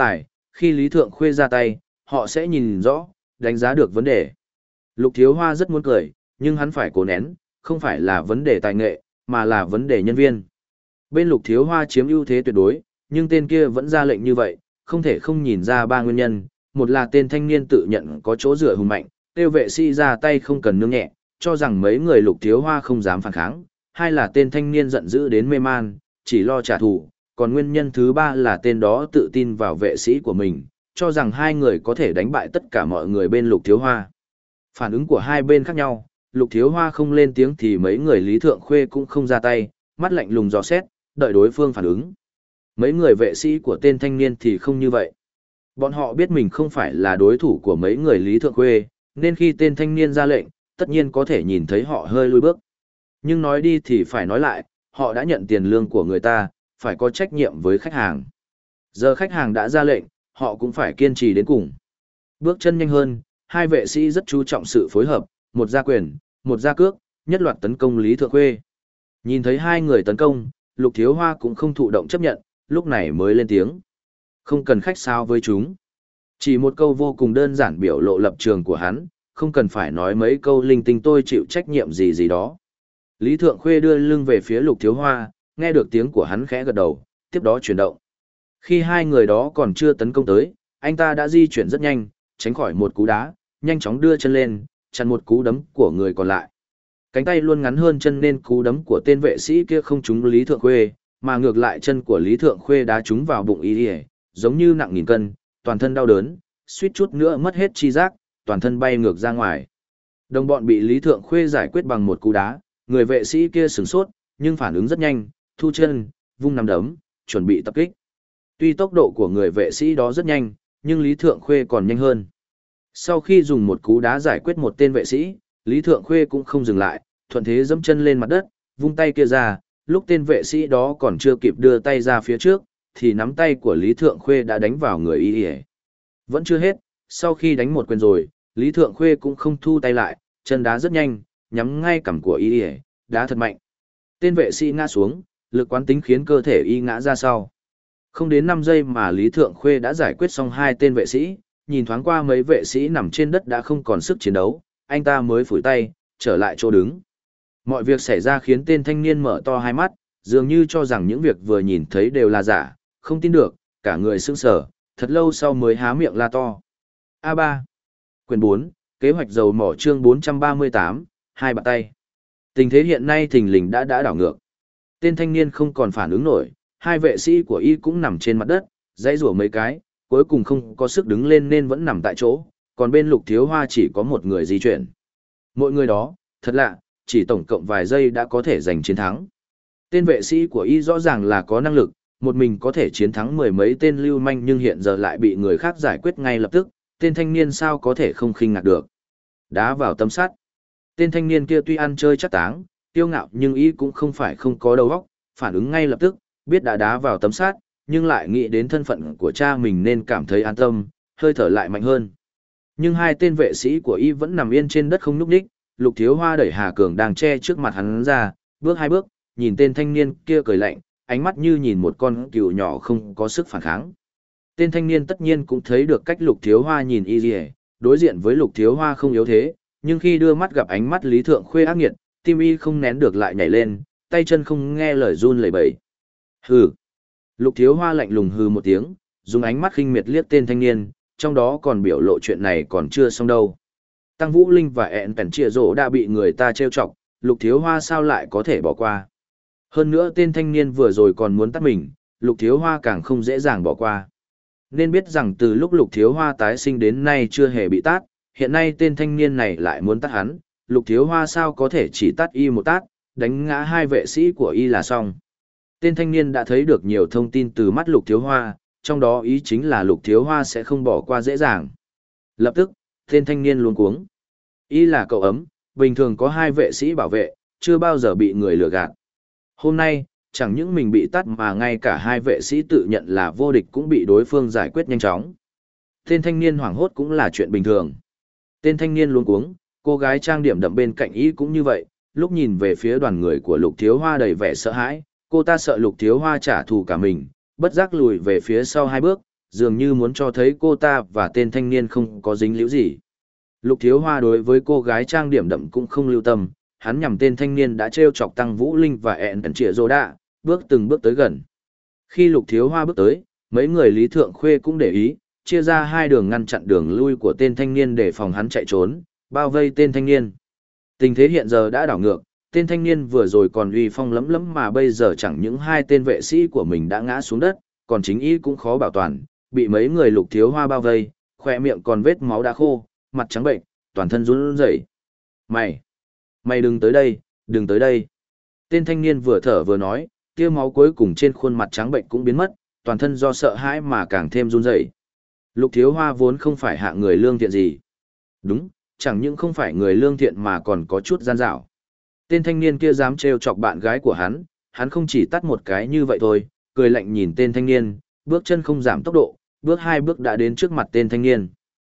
khi Lý Thượng Khuê ra tay, họ sẽ nhìn rõ, đánh giá được vấn đề. Lục Thiếu Hoa rất muốn cười, nhưng hắn phải cố nén, không phải là vấn đề tài nghệ, mà là vấn đề nhân viên. Bên Lục Thiếu Hoa chiếm ưu thế tuyệt đối, nhưng tên kia vẫn ra lệnh như vậy, không thể không nhìn ra ba nguyên nhân. Một là tên thanh niên tự nhận có chỗ dựa hùng mạnh, tiêu vệ sĩ ra tay không cần nương nhẹ, cho rằng mấy người Lục Thiếu Hoa không dám phản kháng. Hai là tên thanh niên giận dữ đến mê man, chỉ lo trả thù. Còn nguyên nhân thứ ba là tên đó tự tin vào vệ sĩ của mình, cho rằng hai người có thể đánh bại tất cả mọi người bên Lục Thiếu Hoa. Phản ứng của hai bên khác nhau, Lục Thiếu Hoa không lên tiếng thì mấy người Lý Thượng Khuê cũng không ra tay, mắt lạnh lùng dò xét, đợi đối phương phản ứng. Mấy người vệ sĩ của tên thanh niên thì không như vậy. Bọn họ biết mình không phải là đối thủ của mấy người Lý Thượng Khuê, nên khi tên thanh niên ra lệnh, tất nhiên có thể nhìn thấy họ hơi lùi bước. Nhưng nói đi thì phải nói lại, họ đã nhận tiền lương của người ta, phải có trách nhiệm với khách hàng. Giờ khách hàng đã ra lệnh, họ cũng phải kiên trì đến cùng. Bước chân nhanh hơn, hai vệ sĩ rất chú trọng sự phối hợp, một ra quyền, một ra cước, nhất loạt tấn công Lý Thượng Khuê. Nhìn thấy hai người tấn công, Lục Thiếu Hoa cũng không thụ động chấp nhận, lúc này mới lên tiếng. Không cần khách sáo với chúng. Chỉ một câu vô cùng đơn giản biểu lộ lập trường của hắn, không cần phải nói mấy câu linh tinh tôi chịu trách nhiệm gì gì đó. Lý Thượng Khuê đưa lưng về phía Lục Thiếu Hoa, nghe được tiếng của hắn khẽ gật đầu, tiếp đó chuyển động. Khi hai người đó còn chưa tấn công tới, anh ta đã di chuyển rất nhanh, tránh khỏi một cú đá, nhanh chóng đưa chân lên, chặn một cú đấm của người còn lại. Cánh tay luôn ngắn hơn chân nên cú đấm của tên vệ sĩ kia không trúng Lý Thượng Khuê, mà ngược lại chân của Lý Thượng Khuê đá trúng vào bụng y, giống như nặng nghìn cân, toàn thân đau đớn, suýt chút nữa mất hết chi giác, toàn thân bay ngược ra ngoài. Đồng bọn bị Lý Thượng Khuê giải quyết bằng một cú đá, người vệ sĩ kia sửng sốt, nhưng phản ứng rất nhanh, thu chân, vung nắm đấm, chuẩn bị tập kích. Tuy tốc độ của người vệ sĩ đó rất nhanh, nhưng Lý Thượng Khuê còn nhanh hơn. Sau khi dùng một cú đá giải quyết một tên vệ sĩ, Lý Thượng Khuê cũng không dừng lại, thuận thế dẫm chân lên mặt đất, vung tay kia ra, lúc tên vệ sĩ đó còn chưa kịp đưa tay ra phía trước, thì nắm tay của Lý Thượng Khuê đã đánh vào người y. Vẫn chưa hết, sau khi đánh một quyền rồi, Lý Thượng Khuê cũng không thu tay lại, chân đá rất nhanh, nhắm ngay cằm của y, đá thật mạnh. Tên vệ sĩ ngã xuống, lực quán tính khiến cơ thể y ngã ra sau. Không đến năm giây mà Lý Thượng Khuê đã giải quyết xong hai tên vệ sĩ, nhìn thoáng qua mấy vệ sĩ nằm trên đất đã không còn sức chiến đấu, anh ta mới phủi tay, trở lại chỗ đứng. Mọi việc xảy ra khiến tên thanh niên mở to hai mắt, dường như cho rằng những việc vừa nhìn thấy đều là giả, không tin được, cả người sững sờ, thật lâu sau mới há miệng la to. a ba Quyển bốn, kế hoạch dầu mỏ chương bốn trăm ba mươi tám, hai bàn tay. Tình thế hiện nay thình lình đã đã đảo ngược. Tên thanh niên không còn phản ứng nổi, hai vệ sĩ của y cũng nằm trên mặt đất, dãy rủa mấy cái, cuối cùng không có sức đứng lên nên vẫn nằm tại chỗ, còn bên Lục Thiếu Hoa chỉ có một người di chuyển. Mỗi người đó, thật lạ, chỉ tổng cộng vài giây đã có thể giành chiến thắng. Tên vệ sĩ của y rõ ràng là có năng lực, một mình có thể chiến thắng mười mấy tên lưu manh nhưng hiện giờ lại bị người khác giải quyết ngay lập tức, tên thanh niên sao có thể không khinh ngạc được. Đá vào tấm sắt. Tên thanh niên kia tuy ăn chơi chắc táng, tiêu ngạo nhưng y cũng không phải không có đầu óc, phản ứng ngay lập tức, biết đã đá vào tấm sắt, nhưng lại nghĩ đến thân phận của cha mình nên cảm thấy an tâm, hơi thở lại mạnh hơn. Nhưng hai tên vệ sĩ của y vẫn nằm yên trên đất không nhúc nhích, Lục Thiếu Hoa đẩy Hà Cường đang che trước mặt hắn ra, bước hai bước, nhìn tên thanh niên kia cười lạnh, ánh mắt như nhìn một con cừu nhỏ không có sức phản kháng. Tên thanh niên tất nhiên cũng thấy được cách Lục Thiếu Hoa nhìn y liề, đối diện với Lục Thiếu Hoa không yếu thế, nhưng khi đưa mắt gặp ánh mắt Lý Thượng Khuê ác nghiệt, tim y không nén được lại nhảy lên, tay chân không nghe lời run lẩy bẩy. Hừ. Lục Thiếu Hoa lạnh lùng hừ một tiếng, dùng ánh mắt khinh miệt liếc tên thanh niên, trong đó còn biểu lộ chuyện này còn chưa xong đâu. Tăng Vũ Linh và ẹn Pèn Trịa Rổ đã bị người ta trêu chọc, Lục Thiếu Hoa sao lại có thể bỏ qua. Hơn nữa tên thanh niên vừa rồi còn muốn tắt mình, Lục Thiếu Hoa càng không dễ dàng bỏ qua. Nên biết rằng từ lúc Lục Thiếu Hoa tái sinh đến nay chưa hề bị tát, hiện nay tên thanh niên này lại muốn tát hắn, Lục Thiếu Hoa sao có thể chỉ tát y một tát, đánh ngã hai vệ sĩ của y là xong. Tên thanh niên đã thấy được nhiều thông tin từ mắt Lục Thiếu Hoa, trong đó ý chính là Lục Thiếu Hoa sẽ không bỏ qua dễ dàng. Lập tức, tên thanh niên luống cuống. Y là cậu ấm, bình thường có hai vệ sĩ bảo vệ, chưa bao giờ bị người lừa gạt. Hôm nay, chẳng những mình bị tắt mà ngay cả hai vệ sĩ tự nhận là vô địch cũng bị đối phương giải quyết nhanh chóng. Tên thanh niên hoảng hốt cũng là chuyện bình thường. Tên thanh niên luống cuống, cô gái trang điểm đậm bên cạnh y cũng như vậy, lúc nhìn về phía đoàn người của Lục Thiếu Hoa đầy vẻ sợ hãi, cô ta sợ Lục Thiếu Hoa trả thù cả mình, bất giác lùi về phía sau hai bước, dường như muốn cho thấy cô ta và tên thanh niên không có dính líu gì. Lục Thiếu Hoa đối với cô gái trang điểm đậm cũng không lưu tâm, hắn nhằm tên thanh niên đã trêu chọc Tăng Vũ Linh và ẹn tẩn trịa rô đạ, bước từng bước tới gần. Khi Lục Thiếu Hoa bước tới, mấy người Lý Thượng Khuê cũng để ý, chia ra hai đường ngăn chặn đường lui của tên thanh niên để phòng hắn chạy trốn, bao vây tên thanh niên. Tình thế hiện giờ đã đảo ngược, tên thanh niên vừa rồi còn uy phong lẫm lẫm mà bây giờ chẳng những hai tên vệ sĩ của mình đã ngã xuống đất, còn chính y cũng khó bảo toàn, bị mấy người Lục Thiếu Hoa bao vây, khỏe miệng còn vết máu đã khô, mặt trắng bệnh, toàn thân run rẩy. Mày, mày đừng tới đây, đừng tới đây. Tên thanh niên vừa thở vừa nói, tia máu cuối cùng trên khuôn mặt trắng bệnh cũng biến mất, toàn thân do sợ hãi mà càng thêm run rẩy. Lục Thiếu Hoa vốn không phải hạng người lương thiện gì. Đúng, chẳng những không phải người lương thiện mà còn có chút gian dảo. Tên thanh niên kia dám trêu chọc bạn gái của hắn, hắn không chỉ tắt một cái như vậy thôi, cười lạnh nhìn tên thanh niên, bước chân không giảm tốc độ, bước hai bước đã đến trước mặt tên thanh niên.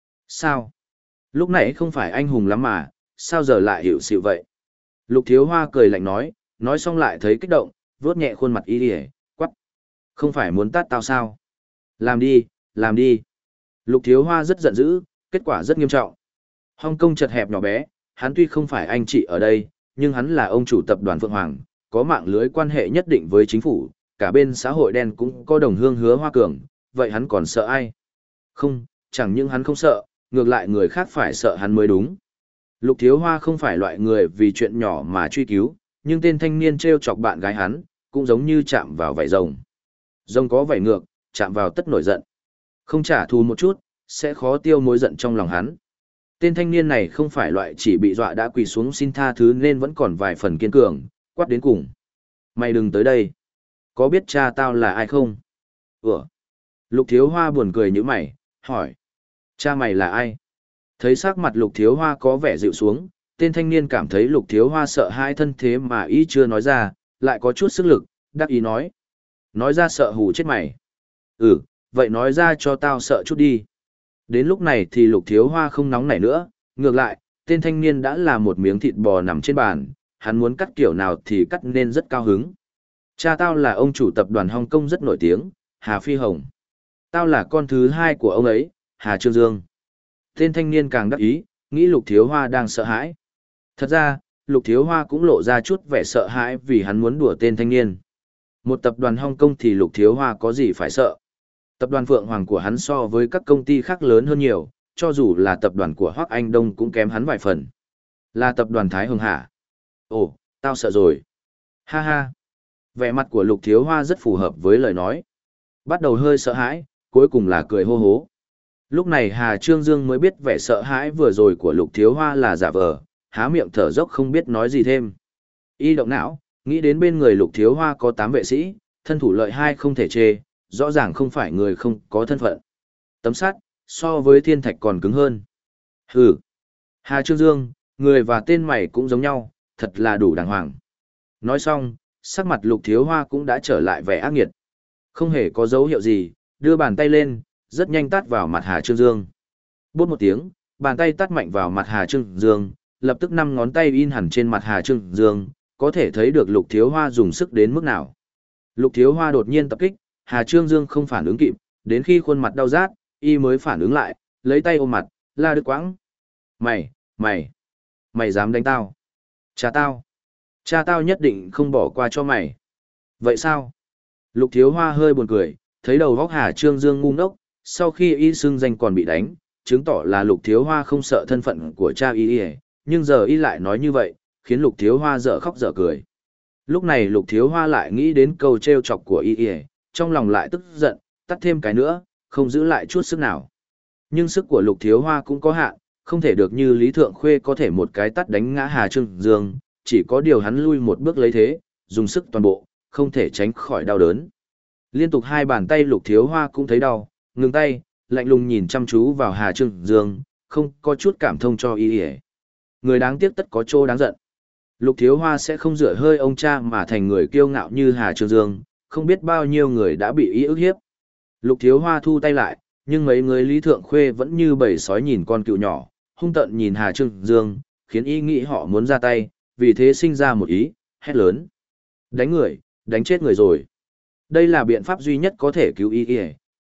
Sao? Lúc nãy không phải anh hùng lắm mà, sao giờ lại hiểu xịu vậy? Lục Thiếu Hoa cười lạnh nói, nói xong lại thấy kích động, vuốt nhẹ khuôn mặt y đi, quắc. Không phải muốn tát tao sao? Làm đi, làm đi. Lục Thiếu Hoa rất giận dữ, kết quả rất nghiêm trọng. Hong Kong chật hẹp nhỏ bé, hắn tuy không phải anh chị ở đây, nhưng hắn là ông chủ tập đoàn Phượng Hoàng, có mạng lưới quan hệ nhất định với chính phủ, cả bên xã hội đen cũng có đồng hương Hứa Hoa Cường, vậy hắn còn sợ ai? Không, chẳng những hắn không sợ, ngược lại người khác phải sợ hắn mới đúng. Lục Thiếu Hoa không phải loại người vì chuyện nhỏ mà truy cứu, nhưng tên thanh niên trêu chọc bạn gái hắn, cũng giống như chạm vào vảy rồng. Rồng có vảy ngược, chạm vào tất nổi giận. Không trả thù một chút, sẽ khó tiêu mối giận trong lòng hắn. Tên thanh niên này không phải loại chỉ bị dọa đã quỳ xuống xin tha thứ nên vẫn còn vài phần kiên cường, quát đến cùng. Mày đừng tới đây. Có biết cha tao là ai không? Ủa? Lục Thiếu Hoa buồn cười như mày, hỏi. Cha mày là ai? Thấy sắc mặt Lục Thiếu Hoa có vẻ dịu xuống, tên thanh niên cảm thấy Lục Thiếu Hoa sợ hai thân thế mà ý chưa nói ra, lại có chút sức lực, đắc ý nói. Nói ra sợ hù chết mày. Ừ, vậy nói ra cho tao sợ chút đi. Đến lúc này thì Lục Thiếu Hoa không nóng nảy nữa, ngược lại, tên thanh niên đã là một miếng thịt bò nằm trên bàn, hắn muốn cắt kiểu nào thì cắt nên rất cao hứng. Cha tao là ông chủ tập đoàn Hong Kong rất nổi tiếng, Hà Phi Hồng. Tao là con thứ hai của ông ấy, Hà Trương Dương. Tên thanh niên càng đắc ý, nghĩ Lục Thiếu Hoa đang sợ hãi. Thật ra, Lục Thiếu Hoa cũng lộ ra chút vẻ sợ hãi vì hắn muốn đùa tên thanh niên. Một tập đoàn Hong Kong thì Lục Thiếu Hoa có gì phải sợ. Tập đoàn Phượng Hoàng của hắn so với các công ty khác lớn hơn nhiều, cho dù là tập đoàn của Hoắc Anh Đông cũng kém hắn vài phần. Là tập đoàn Thái Hưng hả? Ồ, tao sợ rồi. Ha ha. Vẻ mặt của Lục Thiếu Hoa rất phù hợp với lời nói. Bắt đầu hơi sợ hãi, cuối cùng là cười hô hố. Lúc này Hà Trương Dương mới biết vẻ sợ hãi vừa rồi của Lục Thiếu Hoa là giả vờ, há miệng thở dốc không biết nói gì thêm. Y động não, nghĩ đến bên người Lục Thiếu Hoa có tám vệ sĩ, thân thủ lợi hai không thể chê, rõ ràng không phải người không có thân phận. Tấm sắt, so với thiên thạch còn cứng hơn. Hừ. Hà Trương Dương, người và tên mày cũng giống nhau, thật là đủ đàng hoàng. Nói xong, sắc mặt Lục Thiếu Hoa cũng đã trở lại vẻ ác nghiệt. Không hề có dấu hiệu gì, đưa bàn tay lên, rất nhanh tát vào mặt Hà Trương Dương. Bút một tiếng, bàn tay tát mạnh vào mặt Hà Trương Dương, lập tức năm ngón tay in hẳn trên mặt Hà Trương Dương, có thể thấy được Lục Thiếu Hoa dùng sức đến mức nào. Lục Thiếu Hoa đột nhiên tập kích, Hà Trương Dương không phản ứng kịp, đến khi khuôn mặt đau rát, y mới phản ứng lại, lấy tay ôm mặt, la đứt quãng. Mày, mày, mày dám đánh tao? Cha tao, cha tao nhất định không bỏ qua cho mày. Vậy sao? Lục Thiếu Hoa hơi buồn cười, thấy đầu góc Hà Trương Dương ngu ngốc, sau khi y xưng danh còn bị đánh, chứng tỏ là Lục Thiếu Hoa không sợ thân phận của cha y, nhưng giờ y lại nói như vậy, khiến Lục Thiếu Hoa dở khóc dở cười. Lúc này Lục Thiếu Hoa lại nghĩ đến câu trêu chọc của y, trong lòng lại tức giận, tắt thêm cái nữa, không giữ lại chút sức nào. Nhưng sức của Lục Thiếu Hoa cũng có hạn, không thể được như Lý Thượng Khuê có thể một cái tắt đánh ngã Hà Trương Dương, chỉ có điều hắn lui một bước lấy thế, dùng sức toàn bộ, không thể tránh khỏi đau đớn. Liên tục hai bàn tay Lục Thiếu Hoa cũng thấy đau, ngừng tay, lạnh lùng nhìn chăm chú vào Hà Trương Dương, không có chút cảm thông cho y. Người đáng tiếc tất có chỗ đáng giận. Lục Thiếu Hoa sẽ không dựa hơi ông cha mà thành người kiêu ngạo như Hà Trương Dương, không biết bao nhiêu người đã bị y ức hiếp. Lục Thiếu Hoa thu tay lại, nhưng mấy người Lý Thượng Khuê vẫn như bầy sói nhìn con cừu nhỏ, hung tợn nhìn Hà Trương Dương, khiến y nghĩ họ muốn ra tay, vì thế sinh ra một ý, hét lớn. Đánh người, đánh chết người rồi. Đây là biện pháp duy nhất có thể cứu y,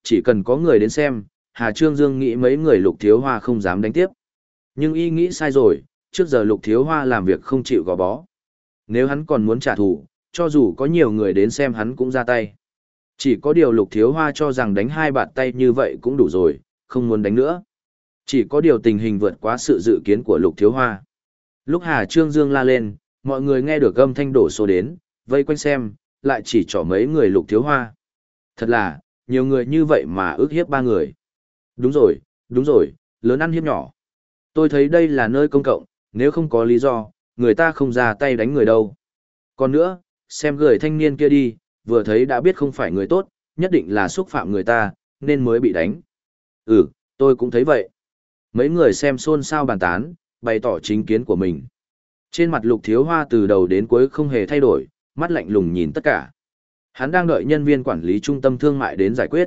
chỉ cần có người đến xem, Hà Trương Dương nghĩ mấy người Lục Thiếu Hoa không dám đánh tiếp. Nhưng y nghĩ sai rồi, trước giờ Lục Thiếu Hoa làm việc không chịu gò bó. Nếu hắn còn muốn trả thù, cho dù có nhiều người đến xem hắn cũng ra tay. Chỉ có điều Lục Thiếu Hoa cho rằng đánh hai bạt tay như vậy cũng đủ rồi, không muốn đánh nữa. Chỉ có điều tình hình vượt quá sự dự kiến của Lục Thiếu Hoa. Lúc Hà Trương Dương la lên, mọi người nghe được âm thanh đổ số đến, vây quanh xem, lại chỉ trỏ mấy người Lục Thiếu Hoa. Thật là, nhiều người như vậy mà ước hiếp ba người. Đúng rồi, đúng rồi, lớn ăn hiếp nhỏ. Tôi thấy đây là nơi công cộng, nếu không có lý do, người ta không ra tay đánh người đâu. Còn nữa, xem người thanh niên kia đi, vừa thấy đã biết không phải người tốt, nhất định là xúc phạm người ta, nên mới bị đánh. Ừ, tôi cũng thấy vậy. Mấy người xem xôn xao bàn tán, bày tỏ chính kiến của mình. Trên mặt Lục Thiếu Hoa từ đầu đến cuối không hề thay đổi, mắt lạnh lùng nhìn tất cả. Hắn đang đợi nhân viên quản lý trung tâm thương mại đến giải quyết.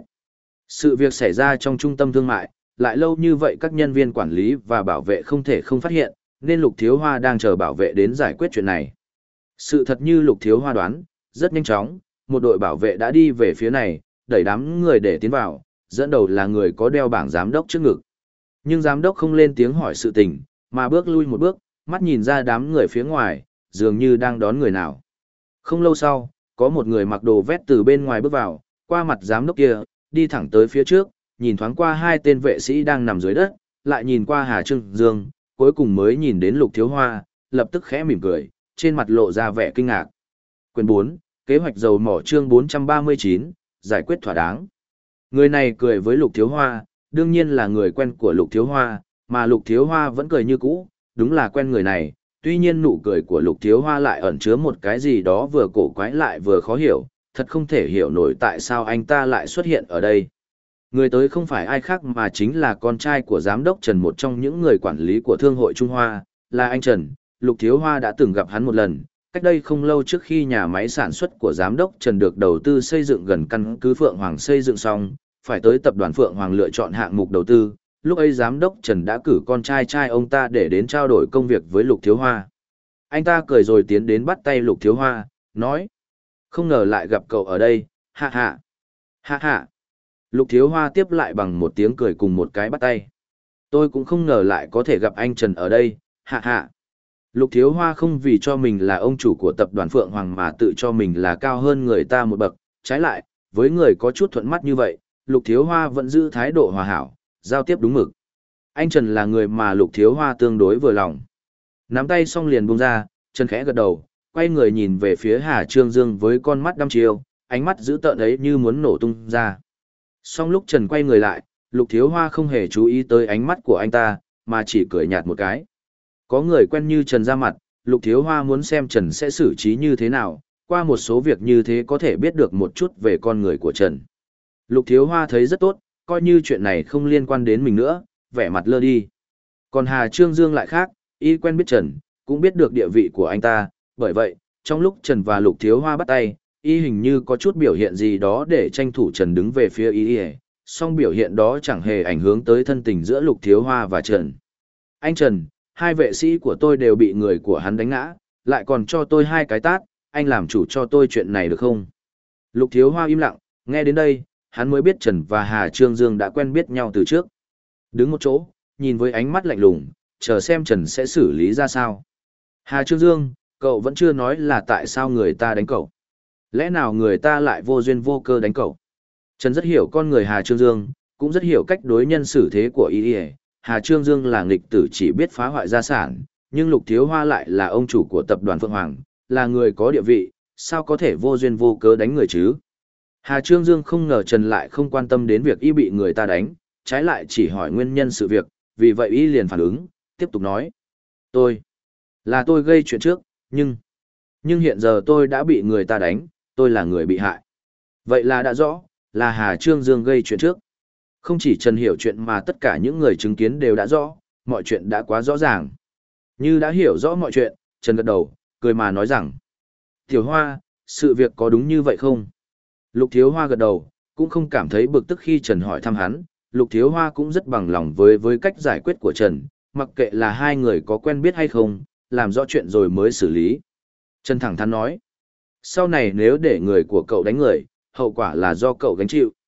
Sự việc xảy ra trong trung tâm thương mại, lại lâu như vậy các nhân viên quản lý và bảo vệ không thể không phát hiện, nên Lục Thiếu Hoa đang chờ bảo vệ đến giải quyết chuyện này. Sự thật như Lục Thiếu Hoa đoán, rất nhanh chóng, một đội bảo vệ đã đi về phía này, đẩy đám người để tiến vào, dẫn đầu là người có đeo bảng giám đốc trước ngực. Nhưng giám đốc không lên tiếng hỏi sự tình, mà bước lui một bước, mắt nhìn ra đám người phía ngoài, dường như đang đón người nào. Không lâu sau, có một người mặc đồ vest từ bên ngoài bước vào, qua mặt giám đốc kia, đi thẳng tới phía trước, nhìn thoáng qua hai tên vệ sĩ đang nằm dưới đất, lại nhìn qua Hà Trương Dương, cuối cùng mới nhìn đến Lục Thiếu Hoa, lập tức khẽ mỉm cười, trên mặt lộ ra vẻ kinh ngạc. Quyền bốn, kế hoạch dầu mỏ chương bốn trăm ba mươi chín, giải quyết thỏa đáng. Người này cười với Lục Thiếu Hoa, đương nhiên là người quen của Lục Thiếu Hoa, mà Lục Thiếu Hoa vẫn cười như cũ, đúng là quen người này, tuy nhiên nụ cười của Lục Thiếu Hoa lại ẩn chứa một cái gì đó vừa cổ quái lại vừa khó hiểu, thật không thể hiểu nổi tại sao anh ta lại xuất hiện ở đây. Người tới không phải ai khác mà chính là con trai của giám đốc Trần, một trong những người quản lý của Thương hội Trung Hoa, là anh Trần. Lục Thiếu Hoa đã từng gặp hắn một lần, cách đây không lâu trước khi nhà máy sản xuất của giám đốc Trần được đầu tư xây dựng gần căn cứ Phượng Hoàng xây dựng xong, phải tới tập đoàn Phượng Hoàng lựa chọn hạng mục đầu tư, lúc ấy giám đốc Trần đã cử con trai trai ông ta để đến trao đổi công việc với Lục Thiếu Hoa. Anh ta cười rồi tiến đến bắt tay Lục Thiếu Hoa, nói: "Không ngờ lại gặp cậu ở đây, ha ha." Ha ha. Lục Thiếu Hoa tiếp lại bằng một tiếng cười cùng một cái bắt tay. "Tôi cũng không ngờ lại có thể gặp anh Trần ở đây, ha ha." Lục Thiếu Hoa không vì cho mình là ông chủ của tập đoàn Phượng Hoàng mà tự cho mình là cao hơn người ta một bậc, trái lại, với người có chút thuận mắt như vậy, Lục Thiếu Hoa vẫn giữ thái độ hòa hảo, giao tiếp đúng mực. Anh Trần là người mà Lục Thiếu Hoa tương đối vừa lòng. Nắm tay xong liền buông ra, Trần khẽ gật đầu, quay người nhìn về phía Hà Trương Dương với con mắt đăm chiêu, ánh mắt dữ tợn ấy như muốn nổ tung ra. Xong lúc Trần quay người lại, Lục Thiếu Hoa không hề chú ý tới ánh mắt của anh ta, mà chỉ cười nhạt một cái. Có người quen như Trần ra mặt, Lục Thiếu Hoa muốn xem Trần sẽ xử trí như thế nào, qua một số việc như thế có thể biết được một chút về con người của Trần. Lục Thiếu Hoa thấy rất tốt, coi như chuyện này không liên quan đến mình nữa, vẻ mặt lơ đi. Còn Hà Trương Dương lại khác, y quen biết Trần, cũng biết được địa vị của anh ta, bởi vậy, trong lúc Trần và Lục Thiếu Hoa bắt tay, y hình như có chút biểu hiện gì đó để tranh thủ Trần đứng về phía y, song biểu hiện đó chẳng hề ảnh hưởng tới thân tình giữa Lục Thiếu Hoa và Trần. Anh Trần, hai vệ sĩ của tôi đều bị người của hắn đánh ngã, lại còn cho tôi hai cái tát, anh làm chủ cho tôi chuyện này được không? Lục Thiếu Hoa im lặng, nghe đến đây, hắn mới biết Trần và Hà Trương Dương đã quen biết nhau từ trước. Đứng một chỗ, nhìn với ánh mắt lạnh lùng, chờ xem Trần sẽ xử lý ra sao. Hà Trương Dương, cậu vẫn chưa nói là tại sao người ta đánh cậu. Lẽ nào người ta lại vô duyên vô cơ đánh cậu? Trần rất hiểu con người Hà Trương Dương, cũng rất hiểu cách đối nhân xử thế của y. Hà Trương Dương là nghịch tử chỉ biết phá hoại gia sản, nhưng Lục Thiếu Hoa lại là ông chủ của tập đoàn Phượng Hoàng, là người có địa vị, sao có thể vô duyên vô cớ đánh người chứ? Hà Trương Dương không ngờ Trần lại không quan tâm đến việc y bị người ta đánh, trái lại chỉ hỏi nguyên nhân sự việc, vì vậy y liền phản ứng, tiếp tục nói. Tôi, là tôi gây chuyện trước, nhưng, nhưng hiện giờ tôi đã bị người ta đánh, tôi là người bị hại. Vậy là đã rõ, là Hà Trương Dương gây chuyện trước. Không chỉ Trần hiểu chuyện mà tất cả những người chứng kiến đều đã rõ, mọi chuyện đã quá rõ ràng. Như đã hiểu rõ mọi chuyện, Trần gật đầu, cười mà nói rằng. Tiểu Hoa, sự việc có đúng như vậy không? Lục Thiếu Hoa gật đầu, cũng không cảm thấy bực tức khi Trần hỏi thăm hắn. Lục Thiếu Hoa cũng rất bằng lòng với với cách giải quyết của Trần, mặc kệ là hai người có quen biết hay không, làm rõ chuyện rồi mới xử lý. Trần thẳng thắn nói. Sau này nếu để người của cậu đánh người, hậu quả là do cậu gánh chịu.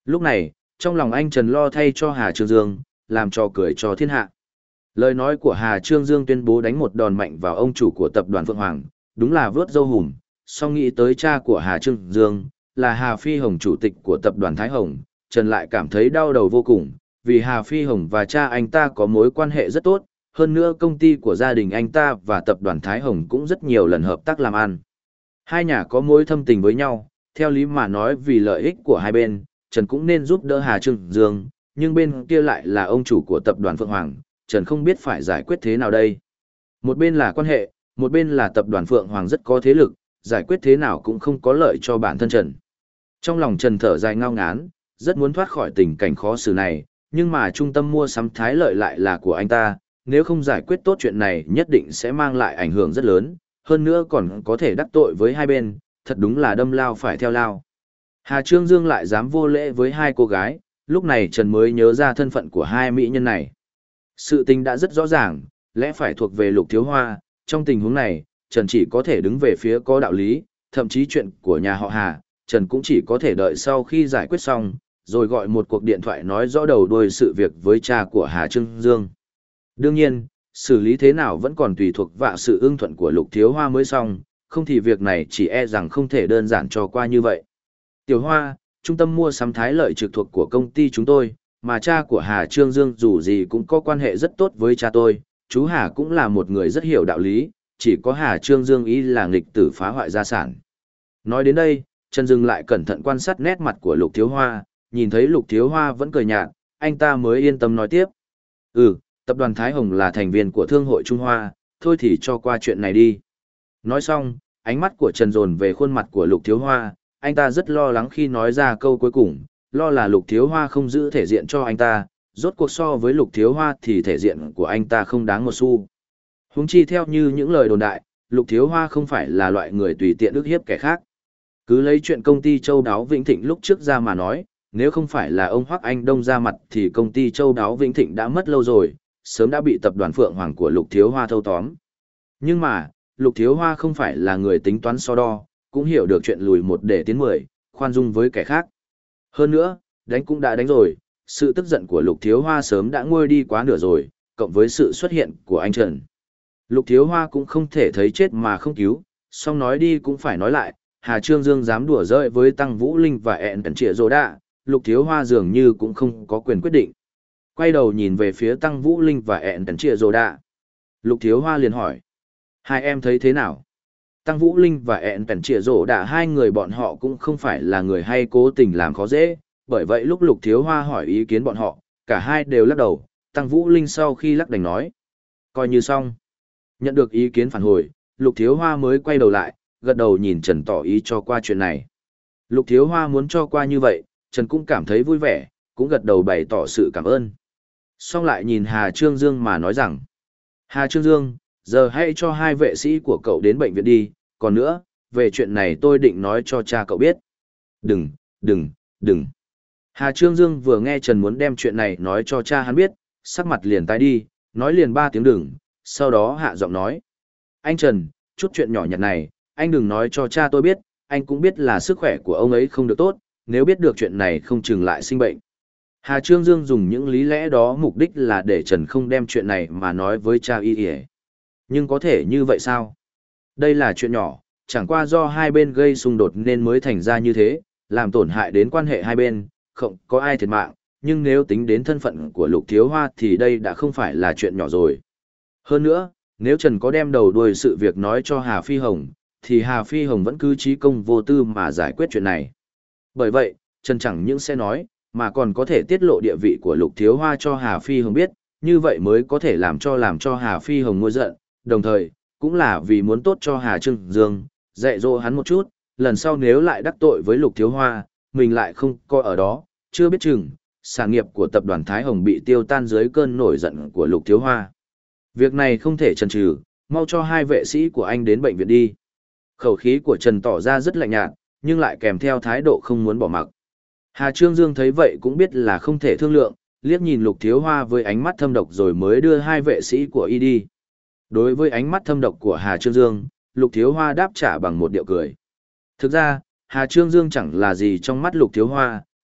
Lúc này, trong lòng anh Trần lo thay cho Hà Trương Dương, làm trò cười cho thiên hạ. Lời nói của Hà Trương Dương tuyên bố đánh một đòn mạnh vào ông chủ của tập đoàn Phượng Hoàng, đúng là vớt dâu hùm, song nghĩ tới cha của Hà Trương Dương, là Hà Phi Hồng chủ tịch của tập đoàn Thái Hồng, Trần lại cảm thấy đau đầu vô cùng, vì Hà Phi Hồng và cha anh ta có mối quan hệ rất tốt, hơn nữa công ty của gia đình anh ta và tập đoàn Thái Hồng cũng rất nhiều lần hợp tác làm ăn. Hai nhà có mối thâm tình với nhau, theo lý mà nói vì lợi ích của hai bên, Trần cũng nên giúp đỡ Hà Trương Dương, nhưng bên kia lại là ông chủ của tập đoàn Phượng Hoàng, Trần không biết phải giải quyết thế nào đây. Một bên là quan hệ, một bên là tập đoàn Phượng Hoàng rất có thế lực, giải quyết thế nào cũng không có lợi cho bản thân Trần. Trong lòng Trần thở dài ngao ngán, rất muốn thoát khỏi tình cảnh khó xử này, nhưng mà trung tâm mua sắm Thái Lợi lại là của anh ta, nếu không giải quyết tốt chuyện này nhất định sẽ mang lại ảnh hưởng rất lớn, hơn nữa còn có thể đắc tội với hai bên, thật đúng là đâm lao phải theo lao. Hà Trương Dương lại dám vô lễ với hai cô gái, lúc này Trần mới nhớ ra thân phận của hai mỹ nhân này. Sự tình đã rất rõ ràng, lẽ phải thuộc về Lục Thiếu Hoa, trong tình huống này, Trần chỉ có thể đứng về phía có đạo lý, thậm chí chuyện của nhà họ Hà, Trần cũng chỉ có thể đợi sau khi giải quyết xong, rồi gọi một cuộc điện thoại nói rõ đầu đuôi sự việc với cha của Hà Trương Dương. Đương nhiên, xử lý thế nào vẫn còn tùy thuộc vào sự ưng thuận của Lục Thiếu Hoa mới xong, không thì việc này chỉ e rằng không thể đơn giản cho qua như vậy. Tiểu Hoa, trung tâm mua sắm Thái Lợi trực thuộc của công ty chúng tôi, mà cha của Hà Trương Dương dù gì cũng có quan hệ rất tốt với cha tôi, chú Hà cũng là một người rất hiểu đạo lý, chỉ có Hà Trương Dương ý là nghịch tử phá hoại gia sản. Nói đến đây, Trần dừng lại cẩn thận quan sát nét mặt của Lục Thiếu Hoa, nhìn thấy Lục Thiếu Hoa vẫn cười nhạt, anh ta mới yên tâm nói tiếp. Ừ, tập đoàn Thái Hồng là thành viên của Thương hội Trung Hoa, thôi thì cho qua chuyện này đi. Nói xong, ánh mắt của Trần dồn về khuôn mặt của Lục Thiếu Hoa, anh ta rất lo lắng khi nói ra câu cuối cùng, lo là Lục Thiếu Hoa không giữ thể diện cho anh ta, rốt cuộc so với Lục Thiếu Hoa thì thể diện của anh ta không đáng một xu. Huống chi theo như những lời đồn đại, Lục Thiếu Hoa không phải là loại người tùy tiện ức hiếp kẻ khác. Cứ lấy chuyện công ty Châu Đáo Vĩnh Thịnh lúc trước ra mà nói, nếu không phải là ông Hoắc Anh Đông ra mặt thì công ty Châu Đáo Vĩnh Thịnh đã mất lâu rồi, sớm đã bị tập đoàn Phượng Hoàng của Lục Thiếu Hoa thâu tóm. Nhưng mà, Lục Thiếu Hoa không phải là người tính toán so đo, cũng hiểu được chuyện lùi một để tiến mười, khoan dung với kẻ khác. Hơn nữa, đánh cũng đã đánh rồi, sự tức giận của Lục Thiếu Hoa sớm đã nguôi đi quá nửa rồi, cộng với sự xuất hiện của anh Trần. Lục Thiếu Hoa cũng không thể thấy chết mà không cứu, song nói đi cũng phải nói lại, Hà Trương Dương dám đùa giỡn với Tăng Vũ Linh và ẹn tần trịa rồ đạ, Lục Thiếu Hoa dường như cũng không có quyền quyết định. Quay đầu nhìn về phía Tăng Vũ Linh và ẹn tần trịa rồ đạ. Lục Thiếu Hoa liền hỏi, hai em thấy thế nào? Tăng Vũ Linh và ẹn tần trịa rồ đạ hai người bọn họ cũng không phải là người hay cố tình làm khó dễ, bởi vậy lúc Lục Thiếu Hoa hỏi ý kiến bọn họ, cả hai đều lắc đầu. Tăng Vũ Linh sau khi lắc đành nói, coi như xong. Nhận được ý kiến phản hồi, Lục Thiếu Hoa mới quay đầu lại, gật đầu nhìn Trần tỏ ý cho qua chuyện này. Lục Thiếu Hoa muốn cho qua như vậy, Trần cũng cảm thấy vui vẻ, cũng gật đầu bày tỏ sự cảm ơn. Xong lại nhìn Hà Trương Dương mà nói rằng, Hà Trương Dương, giờ hãy cho hai vệ sĩ của cậu đến bệnh viện đi, còn nữa, về chuyện này tôi định nói cho cha cậu biết. Đừng, đừng, đừng. Hà Trương Dương vừa nghe Trần muốn đem chuyện này nói cho cha hắn biết, sắc mặt liền tái đi, nói liền ba tiếng đừng, sau đó hạ giọng nói. Anh Trần, chút chuyện nhỏ nhặt này, anh đừng nói cho cha tôi biết, anh cũng biết là sức khỏe của ông ấy không được tốt, nếu biết được chuyện này không chừng lại sinh bệnh. Hà Trương Dương dùng những lý lẽ đó mục đích là để Trần không đem chuyện này mà nói với cha y y. Nhưng có thể như vậy sao? Đây là chuyện nhỏ, chẳng qua do hai bên gây xung đột nên mới thành ra như thế, làm tổn hại đến quan hệ hai bên, không có ai thiệt mạng, nhưng nếu tính đến thân phận của Lục Thiếu Hoa thì đây đã không phải là chuyện nhỏ rồi. Hơn nữa, nếu Trần có đem đầu đuôi sự việc nói cho Hà Phi Hồng, thì Hà Phi Hồng vẫn cứ trí công vô tư mà giải quyết chuyện này. Bởi vậy, Trần chẳng những sẽ nói, mà còn có thể tiết lộ địa vị của Lục Thiếu Hoa cho Hà Phi Hồng biết, như vậy mới có thể làm cho làm cho Hà Phi Hồng ngôi giận, đồng thời, cũng là vì muốn tốt cho Hà Trương Dương, dạy dỗ hắn một chút, lần sau nếu lại đắc tội với Lục Thiếu Hoa, mình lại không coi ở đó, chưa biết chừng, sản nghiệp của tập đoàn Thái Hồng bị tiêu tan dưới cơn nổi giận của Lục Thiếu Hoa. Việc này không thể chần chừ, mau cho hai vệ sĩ của anh đến bệnh viện đi. Khẩu khí của Trần tỏ ra rất lạnh nhạt, nhưng lại kèm theo thái độ không muốn bỏ mặc. Hà Trương Dương thấy vậy cũng biết là không thể thương lượng, liếc nhìn Lục Thiếu Hoa với ánh mắt thâm độc rồi mới đưa hai vệ sĩ của y đi. Đối với ánh mắt thâm độc của Hà Trương Dương, Lục Thiếu Hoa đáp trả bằng một điệu cười. Thực ra, Hà Trương Dương chẳng là gì trong mắt Lục Thiếu Hoa,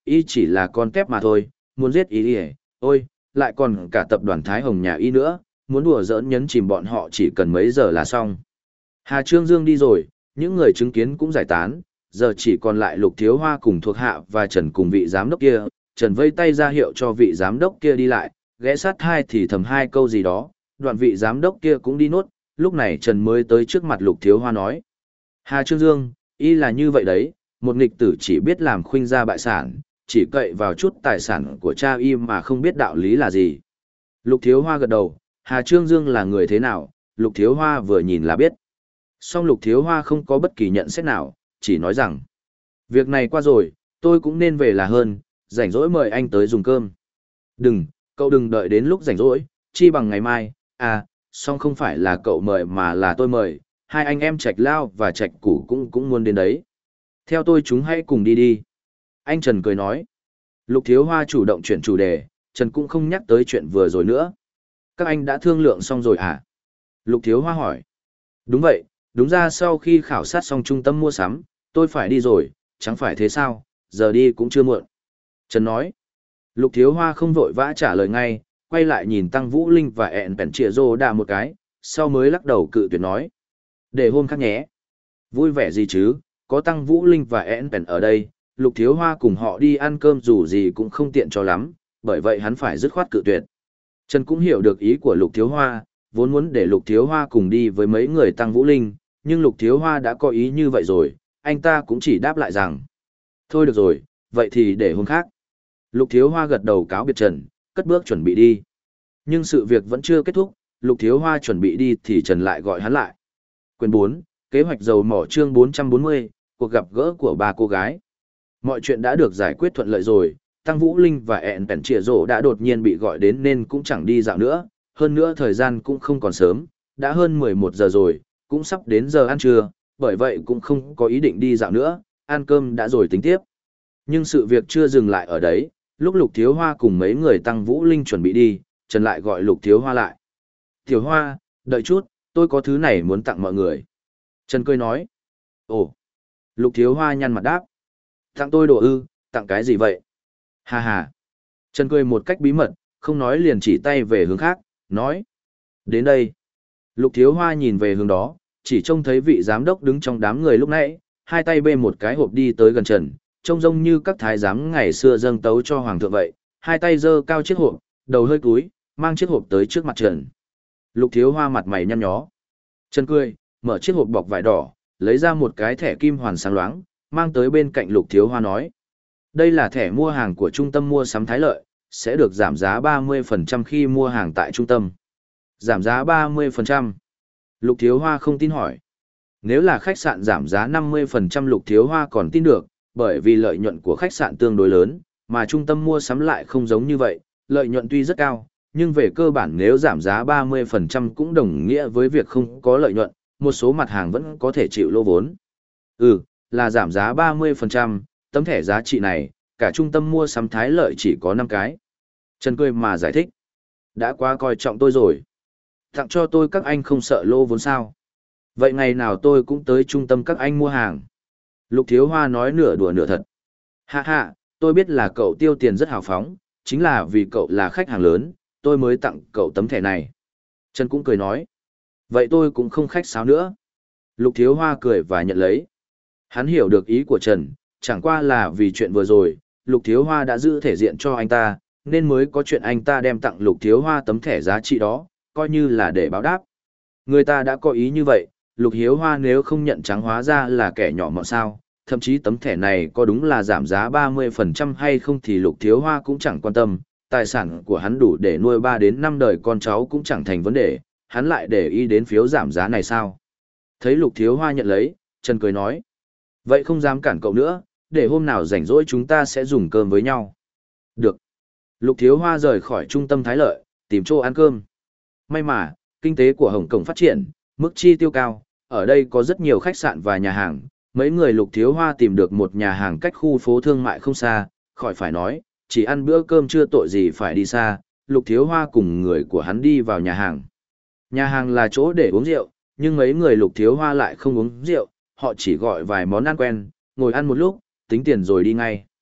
y chỉ là con tép mà thôi, muốn giết y đi, ôi, lại còn cả tập đoàn Thái Hồng nhà y nữa, muốn đùa giỡn nhấn chìm bọn họ chỉ cần mấy giờ là xong. Hà Trương Dương đi rồi, những người chứng kiến cũng giải tán, giờ chỉ còn lại Lục Thiếu Hoa cùng thuộc hạ và Trần cùng vị giám đốc kia. Trần vây tay ra hiệu cho vị giám đốc kia đi lại, ghé sát hai thì thầm hai câu gì đó, đoạn vị giám đốc kia cũng đi nốt, lúc này Trần mới tới trước mặt Lục Thiếu Hoa nói. Hà Trương Dương, y là như vậy đấy, một nghịch tử chỉ biết làm khuynh gia bại sản, chỉ cậy vào chút tài sản của cha y mà không biết đạo lý là gì. Lục Thiếu Hoa gật đầu, Hà Trương Dương là người thế nào, Lục Thiếu Hoa vừa nhìn là biết. Song Lục Thiếu Hoa không có bất kỳ nhận xét nào, chỉ nói rằng, việc này qua rồi, tôi cũng nên về là hơn, rảnh rỗi mời anh tới dùng cơm. Đừng, cậu đừng đợi đến lúc rảnh rỗi, chi bằng ngày mai, à, song không phải là cậu mời mà là tôi mời, hai anh em Trạch Lao và Trạch Củ cũng cũng muốn đến đấy. Theo tôi chúng hãy cùng đi đi. Anh Trần cười nói. Lục Thiếu Hoa chủ động chuyển chủ đề, Trần cũng không nhắc tới chuyện vừa rồi nữa. Các anh đã thương lượng xong rồi à? Lục Thiếu Hoa hỏi. Đúng vậy, đúng ra sau khi khảo sát xong trung tâm mua sắm, tôi phải đi rồi, chẳng phải thế sao, giờ đi cũng chưa muộn. Trần nói. Lục Thiếu Hoa không vội vã trả lời ngay, quay lại nhìn Tăng Vũ Linh và ẹn bèn trịa rô đà một cái, sau mới lắc đầu cự tuyệt nói. Để hôm khác nhé. Vui vẻ gì chứ, có Tăng Vũ Linh và ẹn bèn ở đây, Lục Thiếu Hoa cùng họ đi ăn cơm dù gì cũng không tiện cho lắm, bởi vậy hắn phải dứt khoát cự tuyệt. Trần cũng hiểu được ý của Lục Thiếu Hoa, vốn muốn để Lục Thiếu Hoa cùng đi với mấy người Tăng Vũ Linh, nhưng Lục Thiếu Hoa đã có ý như vậy rồi, anh ta cũng chỉ đáp lại rằng. Thôi được rồi, vậy thì để hôm khác. Lục Thiếu Hoa gật đầu cáo biệt Trần, cất bước chuẩn bị đi. Nhưng sự việc vẫn chưa kết thúc, Lục Thiếu Hoa chuẩn bị đi thì Trần lại gọi hắn lại. Quyền bốn, kế hoạch dầu mỏ chương bốn trăm bốn mươi, cuộc gặp gỡ của ba cô gái. Mọi chuyện đã được giải quyết thuận lợi rồi, Tăng Vũ Linh và ẹn bèn trịa rổ đã đột nhiên bị gọi đến nên cũng chẳng đi dạo nữa, hơn nữa thời gian cũng không còn sớm, đã hơn mười một giờ rồi, cũng sắp đến giờ ăn trưa, bởi vậy cũng không có ý định đi dạo nữa, ăn cơm đã rồi tính tiếp. Nhưng sự việc chưa dừng lại ở đấy, lúc Lục Thiếu Hoa cùng mấy người Tăng Vũ Linh chuẩn bị đi, Trần lại gọi Lục Thiếu Hoa lại. Thiếu Hoa, đợi chút, tôi có thứ này muốn tặng mọi người. Trần cười nói. Ồ. Lục Thiếu Hoa nhăn mặt đáp. Tặng tôi đồ ư, tặng cái gì vậy? Hà hà. Trần cười một cách bí mật, không nói liền chỉ tay về hướng khác, nói. Đến đây. Lục Thiếu Hoa nhìn về hướng đó, chỉ trông thấy vị giám đốc đứng trong đám người lúc nãy, hai tay bê một cái hộp đi tới gần Trần, trông trông như các thái giám ngày xưa dâng tấu cho hoàng thượng vậy, hai tay giơ cao chiếc hộp, đầu hơi cúi, mang chiếc hộp tới trước mặt Trần. Lục Thiếu Hoa mặt mày nhăn nhó. Trần cười, mở chiếc hộp bọc vải đỏ, lấy ra một cái thẻ kim hoàn sáng loáng, mang tới bên cạnh Lục Thiếu Hoa nói. Đây là thẻ mua hàng của trung tâm mua sắm Thái Lợi, sẽ được giảm giá ba mươi phần trăm khi mua hàng tại trung tâm. Giảm giá ba mươi phần trăm. Lục Thiếu Hoa không tin hỏi. Nếu là khách sạn giảm giá năm mươi phần trăm Lục Thiếu Hoa còn tin được, bởi vì lợi nhuận của khách sạn tương đối lớn, mà trung tâm mua sắm lại không giống như vậy, lợi nhuận tuy rất cao, nhưng về cơ bản nếu giảm giá ba mươi phần trăm cũng đồng nghĩa với việc không có lợi nhuận, một số mặt hàng vẫn có thể chịu lỗ vốn. Ừ, là giảm giá ba mươi phần trăm, tấm thẻ giá trị này, cả trung tâm mua sắm Thái Lợi chỉ có năm cái. Trần cười mà giải thích. Đã quá coi trọng tôi rồi. Tặng cho tôi các anh không sợ lỗ vốn sao. Vậy ngày nào tôi cũng tới trung tâm các anh mua hàng. Lục Thiếu Hoa nói nửa đùa nửa thật. Hạ hạ, tôi biết là cậu tiêu tiền rất hào phóng, chính là vì cậu là khách hàng lớn, tôi mới tặng cậu tấm thẻ này. Trần cũng cười nói. Vậy tôi cũng không khách sáo nữa. Lục Thiếu Hoa cười và nhận lấy. Hắn hiểu được ý của Trần, chẳng qua là vì chuyện vừa rồi, Lục Thiếu Hoa đã giữ thể diện cho anh ta, nên mới có chuyện anh ta đem tặng Lục Thiếu Hoa tấm thẻ giá trị đó, coi như là để báo đáp. Người ta đã có ý như vậy, Lục Hiếu Hoa nếu không nhận trắng hóa ra là kẻ nhỏ mọn sao, thậm chí tấm thẻ này có đúng là giảm giá ba mươi phần trăm hay không thì Lục Thiếu Hoa cũng chẳng quan tâm, tài sản của hắn đủ để nuôi ba đến năm đời con cháu cũng chẳng thành vấn đề, hắn lại để ý đến phiếu giảm giá này sao. Thấy Lục Thiếu Hoa nhận lấy, Trần cười nói, vậy không dám cản cậu nữa, để hôm nào rảnh rỗi chúng ta sẽ dùng cơm với nhau. Được. Lục Thiếu Hoa rời khỏi trung tâm Thái Lợi, tìm chỗ ăn cơm. May mà, kinh tế của Hồng Kông phát triển, mức chi tiêu cao, ở đây có rất nhiều khách sạn và nhà hàng, mấy người Lục Thiếu Hoa tìm được một nhà hàng cách khu phố thương mại không xa, khỏi phải nói, chỉ ăn bữa cơm chưa tội gì phải đi xa, Lục Thiếu Hoa cùng người của hắn đi vào nhà hàng. Nhà hàng là chỗ để uống rượu, nhưng mấy người Lục Thiếu Hoa lại không uống rượu, họ chỉ gọi vài món ăn quen, ngồi ăn một lúc, tính tiền rồi đi ngay.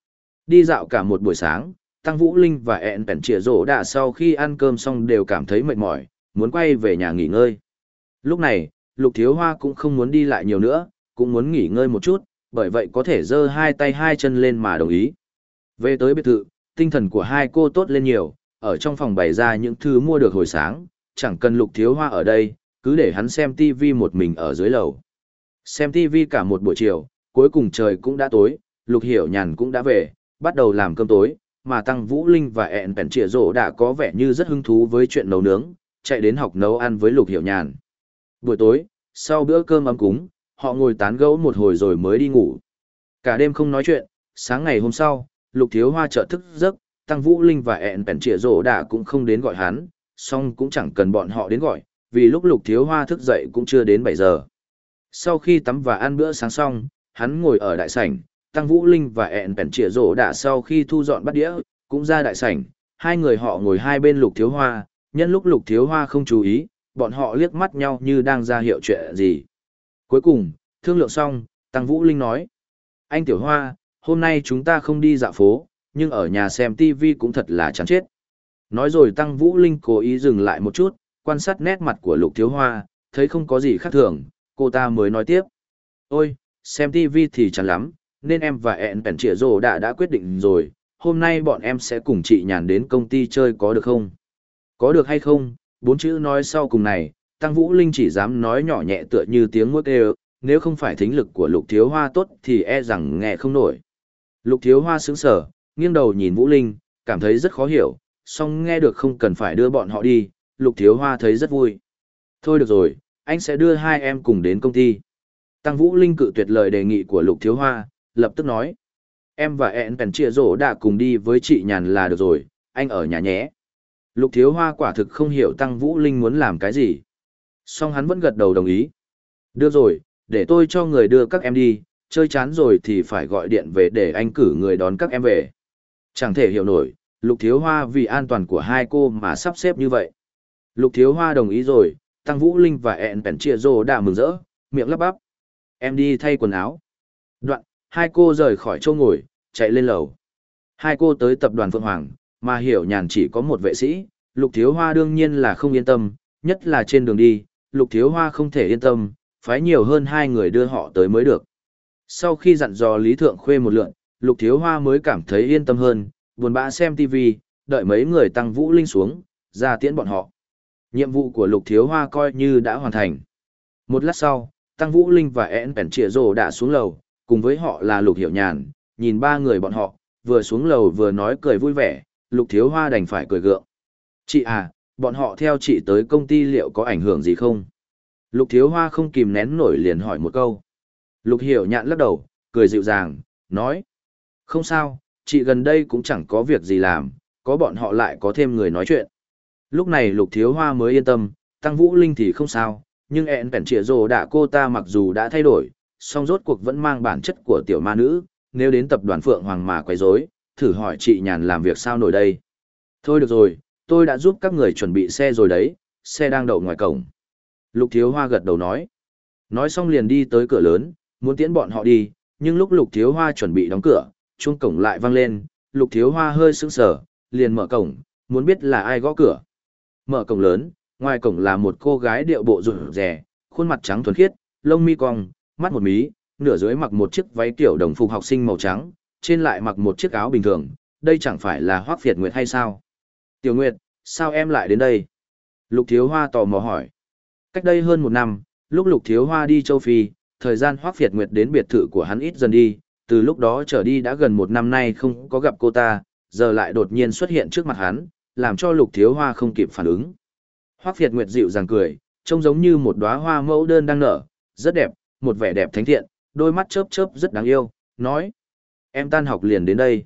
Đi dạo cả một buổi sáng, Tăng Vũ Linh và ẹn bèn trịa rổ đã sau khi ăn cơm xong đều cảm thấy mệt mỏi, muốn quay về nhà nghỉ ngơi. Lúc này, Lục Thiếu Hoa cũng không muốn đi lại nhiều nữa, cũng muốn nghỉ ngơi một chút, bởi vậy có thể giơ hai tay hai chân lên mà đồng ý. Về tới biệt thự, tinh thần của hai cô tốt lên nhiều, ở trong phòng bày ra những thứ mua được hồi sáng, chẳng cần Lục Thiếu Hoa ở đây, cứ để hắn xem tivi một mình ở dưới lầu. Xem tivi cả một buổi chiều, cuối cùng trời cũng đã tối, Lục Hiểu Nhàn cũng đã về, bắt đầu làm cơm tối, mà Tăng Vũ Linh và ẹn bèn trịa rổ đã có vẻ như rất hứng thú với chuyện nấu nướng, chạy đến học nấu ăn với Lục Hiểu Nhàn. Buổi tối, sau bữa cơm ấm cúng, họ ngồi tán gẫu một hồi rồi mới đi ngủ. Cả đêm không nói chuyện, sáng ngày hôm sau, Lục Thiếu Hoa chợt thức giấc, Tăng Vũ Linh và ẹn bèn trịa rổ đã cũng không đến gọi hắn, song cũng chẳng cần bọn họ đến gọi, vì lúc Lục Thiếu Hoa thức dậy cũng chưa đến bảy giờ. Sau khi tắm và ăn bữa sáng xong, hắn ngồi ở đại sảnh, Tăng Vũ Linh và ẹn bèn trịa rổ đã sau khi thu dọn bát đĩa, cũng ra đại sảnh, hai người họ ngồi hai bên Lục Thiếu Hoa, nhân lúc Lục Thiếu Hoa không chú ý, bọn họ liếc mắt nhau như đang ra hiệu chuyện gì. Cuối cùng, thương lượng xong, Tăng Vũ Linh nói: "Anh Tiểu Hoa, hôm nay chúng ta không đi dạo phố, nhưng ở nhà xem tivi cũng thật là chán chết." Nói rồi Tăng Vũ Linh cố ý dừng lại một chút, quan sát nét mặt của Lục Thiếu Hoa, thấy không có gì khác thường, cô ta mới nói tiếp: "Ôi, xem tivi thì chán lắm, nên em và ẹn bèn trịa rồ đã đã quyết định rồi, hôm nay bọn em sẽ cùng chị Nhàn đến công ty chơi có được không?" Có được hay không, bốn chữ nói sau cùng này, Tăng Vũ Linh chỉ dám nói nhỏ nhẹ tựa như tiếng muếc kêu, nếu không phải thính lực của Lục Thiếu Hoa tốt thì e rằng nghe không nổi. Lục Thiếu Hoa sững sờ, nghiêng đầu nhìn Vũ Linh, cảm thấy rất khó hiểu, song nghe được không cần phải đưa bọn họ đi, Lục Thiếu Hoa thấy rất vui. "Thôi được rồi, anh sẽ đưa hai em cùng đến công ty." Tăng Vũ Linh cự tuyệt lời đề nghị của Lục Thiếu Hoa, lập tức nói: "Em và ẹn bèn chia rổ đã cùng đi với chị Nhàn là được rồi, anh ở nhà nhé." Lục Thiếu Hoa quả thực không hiểu Tăng Vũ Linh muốn làm cái gì. Song hắn vẫn gật đầu đồng ý. "Được rồi, để tôi cho người đưa các em đi, chơi chán rồi thì phải gọi điện về để anh cử người đón các em về." Chẳng thể hiểu nổi, Lục Thiếu Hoa vì an toàn của hai cô mà sắp xếp như vậy. Lục Thiếu Hoa đồng ý rồi, Tăng Vũ Linh và ẹn bèn chia rổ đã mừng rỡ, miệng lắp bắp: "Em đi thay quần áo." Đoạn, hai cô rời khỏi chỗ ngồi, chạy lên lầu. Hai cô tới tập đoàn Phượng Hoàng, mà Hiểu Nhàn chỉ có một vệ sĩ, Lục Thiếu Hoa đương nhiên là không yên tâm, nhất là trên đường đi, Lục Thiếu Hoa không thể yên tâm, phái nhiều hơn hai người đưa họ tới mới được. Sau khi dặn dò Lý Thượng Khuê một lượn, Lục Thiếu Hoa mới cảm thấy yên tâm hơn, buồn bã xem tivi, đợi mấy người Tăng Vũ Linh xuống, ra tiễn bọn họ. Nhiệm vụ của Lục Thiếu Hoa coi như đã hoàn thành. Một lát sau, Tăng Vũ Linh và ẹn bèn trịa rồ đã xuống lầu, cùng với họ là Lục Hiểu Nhàn, nhìn ba người bọn họ, vừa xuống lầu vừa nói cười vui vẻ, Lục Thiếu Hoa đành phải cười gượng. "Chị à, bọn họ theo chị tới công ty liệu có ảnh hưởng gì không?" Lục Thiếu Hoa không kìm nén nổi liền hỏi một câu. Lục Hiểu Nhạn lắc đầu, cười dịu dàng, nói: "Không sao, chị gần đây cũng chẳng có việc gì làm, có bọn họ lại có thêm người nói chuyện." Lúc này Lục Thiếu Hoa mới yên tâm, Tăng Vũ Linh thì không sao, nhưng ẹn bèn trịa rồ đã cô ta mặc dù đã thay đổi, song rốt cuộc vẫn mang bản chất của tiểu ma nữ, nếu đến tập đoàn Phượng Hoàng mà quấy rối, thử hỏi chị Nhàn làm việc sao nổi đây. "Thôi được rồi, tôi đã giúp các người chuẩn bị xe rồi đấy, xe đang đậu ngoài cổng." Lục Thiếu Hoa gật đầu nói. Nói xong liền đi tới cửa lớn, muốn tiễn bọn họ đi, nhưng lúc Lục Thiếu Hoa chuẩn bị đóng cửa, chuông cổng lại vang lên, Lục Thiếu Hoa hơi sững sờ, liền mở cổng, muốn biết là ai gõ cửa. Mở cổng lớn, ngoài cổng là một cô gái điệu bộ rụt rè, khuôn mặt trắng thuần khiết, lông mi cong, mắt một mí, nửa dưới mặc một chiếc váy kiểu đồng phục học sinh màu trắng, trên lại mặc một chiếc áo bình thường, đây chẳng phải là Hoắc Việt Nguyệt hay sao? "Tiểu Nguyệt, sao em lại đến đây?" Lục Thiếu Hoa tò mò hỏi. Cách đây hơn một năm, lúc Lục Thiếu Hoa đi châu Phi, thời gian Hoắc Việt Nguyệt đến biệt thự của hắn ít dần đi, từ lúc đó trở đi đã gần một năm nay không có gặp cô ta, giờ lại đột nhiên xuất hiện trước mặt hắn, làm cho Lục Thiếu Hoa không kịp phản ứng. Hoắc Việt Nguyệt dịu dàng cười, trông giống như một đóa hoa mẫu đơn đang nở, rất đẹp, một vẻ đẹp thánh thiện, đôi mắt chớp chớp rất đáng yêu, nói: "Em tan học liền đến đây."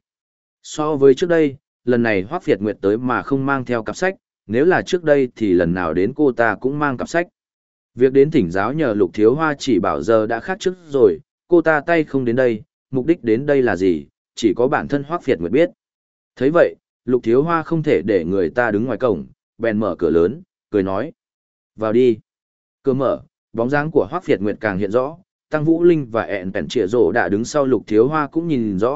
So với trước đây, lần này Hoắc Việt Nguyệt tới mà không mang theo cặp sách, nếu là trước đây thì lần nào đến cô ta cũng mang cặp sách. Việc đến thỉnh giáo nhờ Lục Thiếu Hoa chỉ bảo giờ đã khác trước rồi, cô ta tay không đến đây, mục đích đến đây là gì, chỉ có bản thân Hoắc Việt Nguyệt biết. Thấy vậy, Lục Thiếu Hoa không thể để người ta đứng ngoài cổng, bèn mở cửa lớn, cười nói: "Vào đi." Cửa mở, bóng dáng của Hoắc Việt Nguyệt càng hiện rõ, Tăng Vũ Linh và ẹn bèn trịa rổ đã đứng sau Lục Thiếu Hoa cũng nhìn rõ,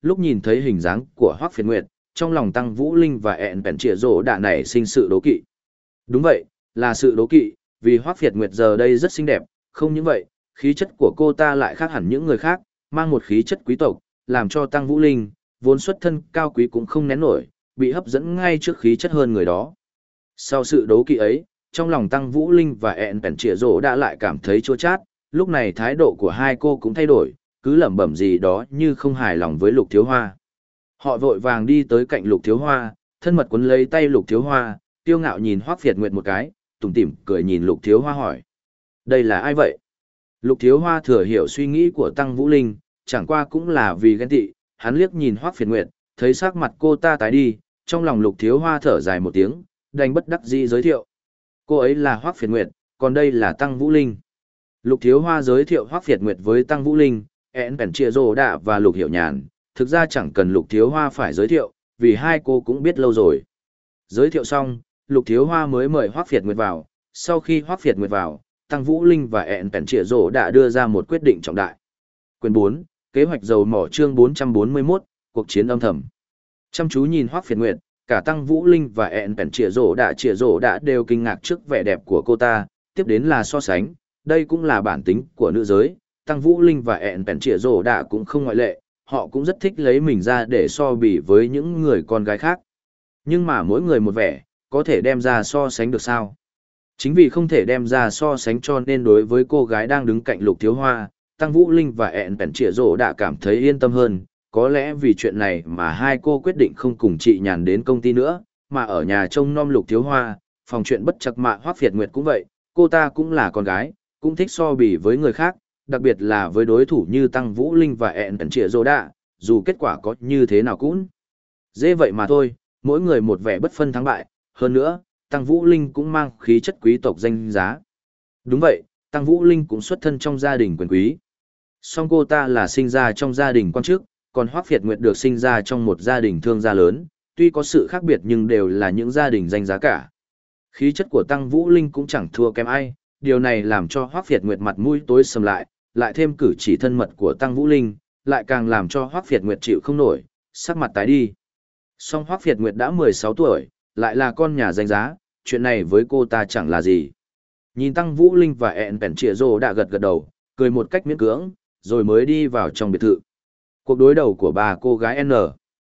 Lúc nhìn thấy hình dáng của Hoắc Phiệt Nguyệt, trong lòng Tăng Vũ Linh và ẹn bèn trịa rổ đã nảy sinh sự đố kỵ. Đúng vậy, là sự đố kỵ, vì Hoắc Phiệt Nguyệt giờ đây rất xinh đẹp, không những vậy, khí chất của cô ta lại khác hẳn những người khác, mang một khí chất quý tộc, làm cho Tăng Vũ Linh, vốn xuất thân cao quý cũng không nén nổi, bị hấp dẫn ngay trước khí chất hơn người đó. Sau sự đố kỵ ấy, trong lòng Tăng Vũ Linh và ẹn bèn trịa rổ đã lại cảm thấy chua chát, lúc này thái độ của hai cô cũng thay đổi, cứ lẩm bẩm gì đó như không hài lòng với Lục Thiếu Hoa. Họ vội vàng đi tới cạnh Lục Thiếu Hoa, thân mật quấn lấy tay Lục Thiếu Hoa, tiêu ngạo nhìn Hoắc Phiệt Nguyệt một cái, tủm tỉm cười nhìn Lục Thiếu Hoa hỏi: "Đây là ai vậy?" Lục Thiếu Hoa thừa hiểu suy nghĩ của Tăng Vũ Linh, chẳng qua cũng là vì ghen tị, hắn liếc nhìn Hoắc Phiệt Nguyệt, thấy sắc mặt cô ta tái đi, trong lòng Lục Thiếu Hoa thở dài một tiếng, đành bất đắc dĩ giới thiệu: "Cô ấy là Hoắc Phiệt Nguyệt, còn đây là Tăng Vũ Linh." Lục Thiếu Hoa giới thiệu Hoắc Phiệt Nguyệt với Tăng Vũ Linh, ẹn bèn chia rồ đạ và Lục Hiểu Nhàn, thực ra chẳng cần Lục Thiếu Hoa phải giới thiệu, vì hai cô cũng biết lâu rồi. Giới thiệu xong, Lục Thiếu Hoa mới mời Hoắc Phiệt Nguyệt vào, sau khi Hoắc Phiệt Nguyệt vào, Tăng Vũ Linh và ẹn bèn chia rồ đã đưa ra một quyết định trọng đại. Quyển bốn, kế hoạch dầu mỏ chương bốn trăm bốn mươi mốt, cuộc chiến âm thầm. Chăm chú nhìn Hoắc Phiệt Nguyệt, cả Tăng Vũ Linh và ẹn bèn chia rồ đã chia rồ đã đều kinh ngạc trước vẻ đẹp của cô ta, tiếp đến là so sánh, đây cũng là bản tính của nữ giới. Tăng Vũ Linh và ẹn bèn trịa rổ đạ cũng không ngoại lệ, họ cũng rất thích lấy mình ra để so bì với những người con gái khác. Nhưng mà mỗi người một vẻ, có thể đem ra so sánh được sao? Chính vì không thể đem ra so sánh cho nên đối với cô gái đang đứng cạnh Lục Thiếu Hoa, Tăng Vũ Linh và ẹn bèn trịa rổ đạ cảm thấy yên tâm hơn. Có lẽ vì chuyện này mà hai cô quyết định không cùng chị Nhàn đến công ty nữa, mà ở nhà trông nom Lục Thiếu Hoa, phòng chuyện bất trắc mạ Hoắc Phiệt Nguyệt cũng vậy, cô ta cũng là con gái, cũng thích so bì với người khác, đặc biệt là với đối thủ như Tăng Vũ Linh và ẹn bèn trịa rồ đạ, dù kết quả có như thế nào cũng dễ vậy mà thôi, mỗi người một vẻ bất phân thắng bại. Hơn nữa, Tăng Vũ Linh cũng mang khí chất quý tộc danh giá. Đúng vậy, Tăng Vũ Linh cũng xuất thân trong gia đình quyền quý. Song cô ta là sinh ra trong gia đình quan chức, còn Hoắc Phiệt Nguyệt được sinh ra trong một gia đình thương gia lớn, tuy có sự khác biệt nhưng đều là những gia đình danh giá cả. Khí chất của Tăng Vũ Linh cũng chẳng thua kém ai, điều này làm cho Hoắc Phiệt Nguyệt mặt mũi tối sầm lại, lại thêm cử chỉ thân mật của Tăng Vũ Linh, lại càng làm cho Hoắc Phiệt Nguyệt chịu không nổi, sắc mặt tái đi. Song Hoắc Phiệt Nguyệt đã mười sáu tuổi, lại là con nhà danh giá, chuyện này với cô ta chẳng là gì. Nhìn Tăng Vũ Linh và ẹn bèn trịa rồ đã gật gật đầu, cười một cách miễn cưỡng, rồi mới đi vào trong biệt thự. Cuộc đối đầu của bà cô gái N.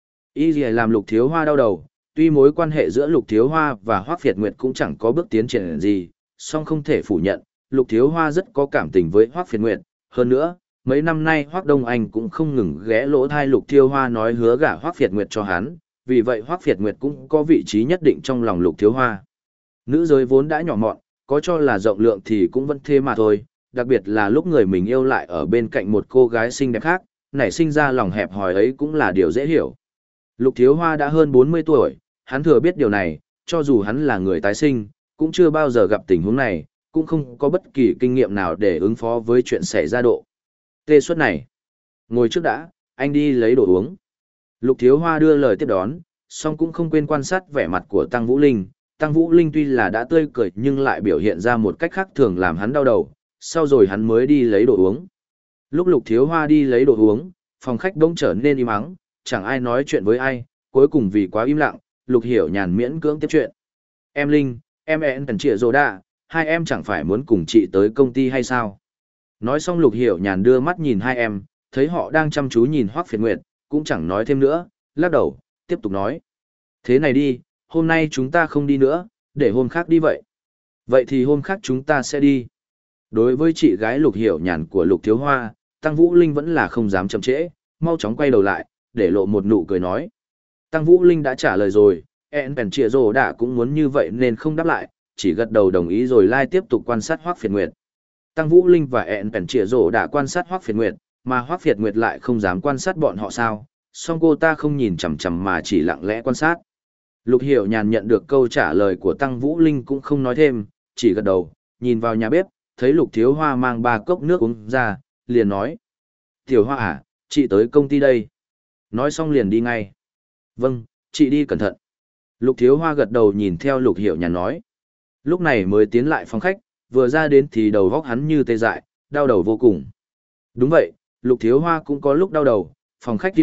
Y gì làm Lục Thiếu Hoa đau đầu, tuy mối quan hệ giữa Lục Thiếu Hoa và Hoắc Phiệt Nguyệt cũng chẳng có bước tiến triển gì, song không thể phủ nhận, Lục Thiếu Hoa rất có cảm tình với Hoắc Phiệt Nguyệt. Hơn nữa, mấy năm nay Hoắc Đông Anh cũng không ngừng ghé lỗ thai Lục Thiếu Hoa nói hứa gả Hoắc Phiệt Nguyệt cho hắn, vì vậy Hoắc Phiệt Nguyệt cũng có vị trí nhất định trong lòng Lục Thiếu Hoa. Nữ giới vốn đã nhỏ mọn, có cho là rộng lượng thì cũng vẫn thế mà thôi, đặc biệt là lúc người mình yêu lại ở bên cạnh một cô gái xinh đẹp khác, nảy sinh ra lòng hẹp hòi ấy cũng là điều dễ hiểu. Lục Thiếu Hoa đã hơn bốn mươi tuổi, hắn thừa biết điều này, cho dù hắn là người tái sinh, cũng chưa bao giờ gặp tình huống này, cũng không có bất kỳ kinh nghiệm nào để ứng phó với chuyện xảy ra độ. Tê suất này. Ngồi trước đã, anh đi lấy đồ uống. Lục Thiếu Hoa đưa lời tiếp đón, song cũng không quên quan sát vẻ mặt của Tăng Vũ Linh. Tăng Vũ Linh tuy là đã tươi cười nhưng lại biểu hiện ra một cách khác thường làm hắn đau đầu, sau rồi hắn mới đi lấy đồ uống. Lúc Lục Thiếu Hoa đi lấy đồ uống, phòng khách bỗng trở nên im ắng, chẳng ai nói chuyện với ai, cuối cùng vì quá im lặng, Lục Hiểu Nhàn miễn cưỡng tiếp chuyện. Em Linh, em ẹn tần trịa rồ đạ, hai em chẳng phải muốn cùng chị tới công ty hay sao? Nói xong Lục Hiểu Nhàn đưa mắt nhìn hai em, thấy họ đang chăm chú nhìn Hoắc Phiệt Nguyệt, cũng chẳng nói thêm nữa, lắc đầu, tiếp tục nói. Thế này đi, hôm nay chúng ta không đi nữa, để hôm khác đi vậy. Vậy thì hôm khác chúng ta sẽ đi. Đối với chị gái Lục Hiểu Nhàn của Lục Thiếu Hoa, Tăng Vũ Linh vẫn là không dám chậm trễ, mau chóng quay đầu lại, để lộ một nụ cười nói. Tăng Vũ Linh đã trả lời rồi, ẹn bèn trịa rồ đã cũng muốn như vậy nên không đáp lại, chỉ gật đầu đồng ý rồi lai tiếp tục quan sát Hoắc Phiệt Nguyệt. Tăng Vũ Linh và ẹn bèn trịa rồ đã quan sát Hoắc Phiệt Nguyệt, mà Hoắc Phiệt Nguyệt lại không dám quan sát bọn họ sao, song cô ta không nhìn chằm chằm mà chỉ lặng lẽ quan sát. Lục Hiểu Nhàn nhận được câu trả lời của Tăng Vũ Linh cũng không nói thêm, chỉ gật đầu, nhìn vào nhà bếp, thấy Lục Thiếu Hoa mang ba cốc nước uống ra, liền nói. Tiểu Hoa à, chị tới công ty đây. Nói xong liền đi ngay. Vâng, chị đi cẩn thận. Lục Thiếu Hoa gật đầu nhìn theo Lục Hiểu Nhàn nói. Lúc này mới tiến lại phòng khách, vừa ra đến thì đầu góc hắn như tê dại, đau đầu vô cùng. Đúng vậy, Lục Thiếu Hoa cũng có lúc đau đầu, phòng khách im lặng,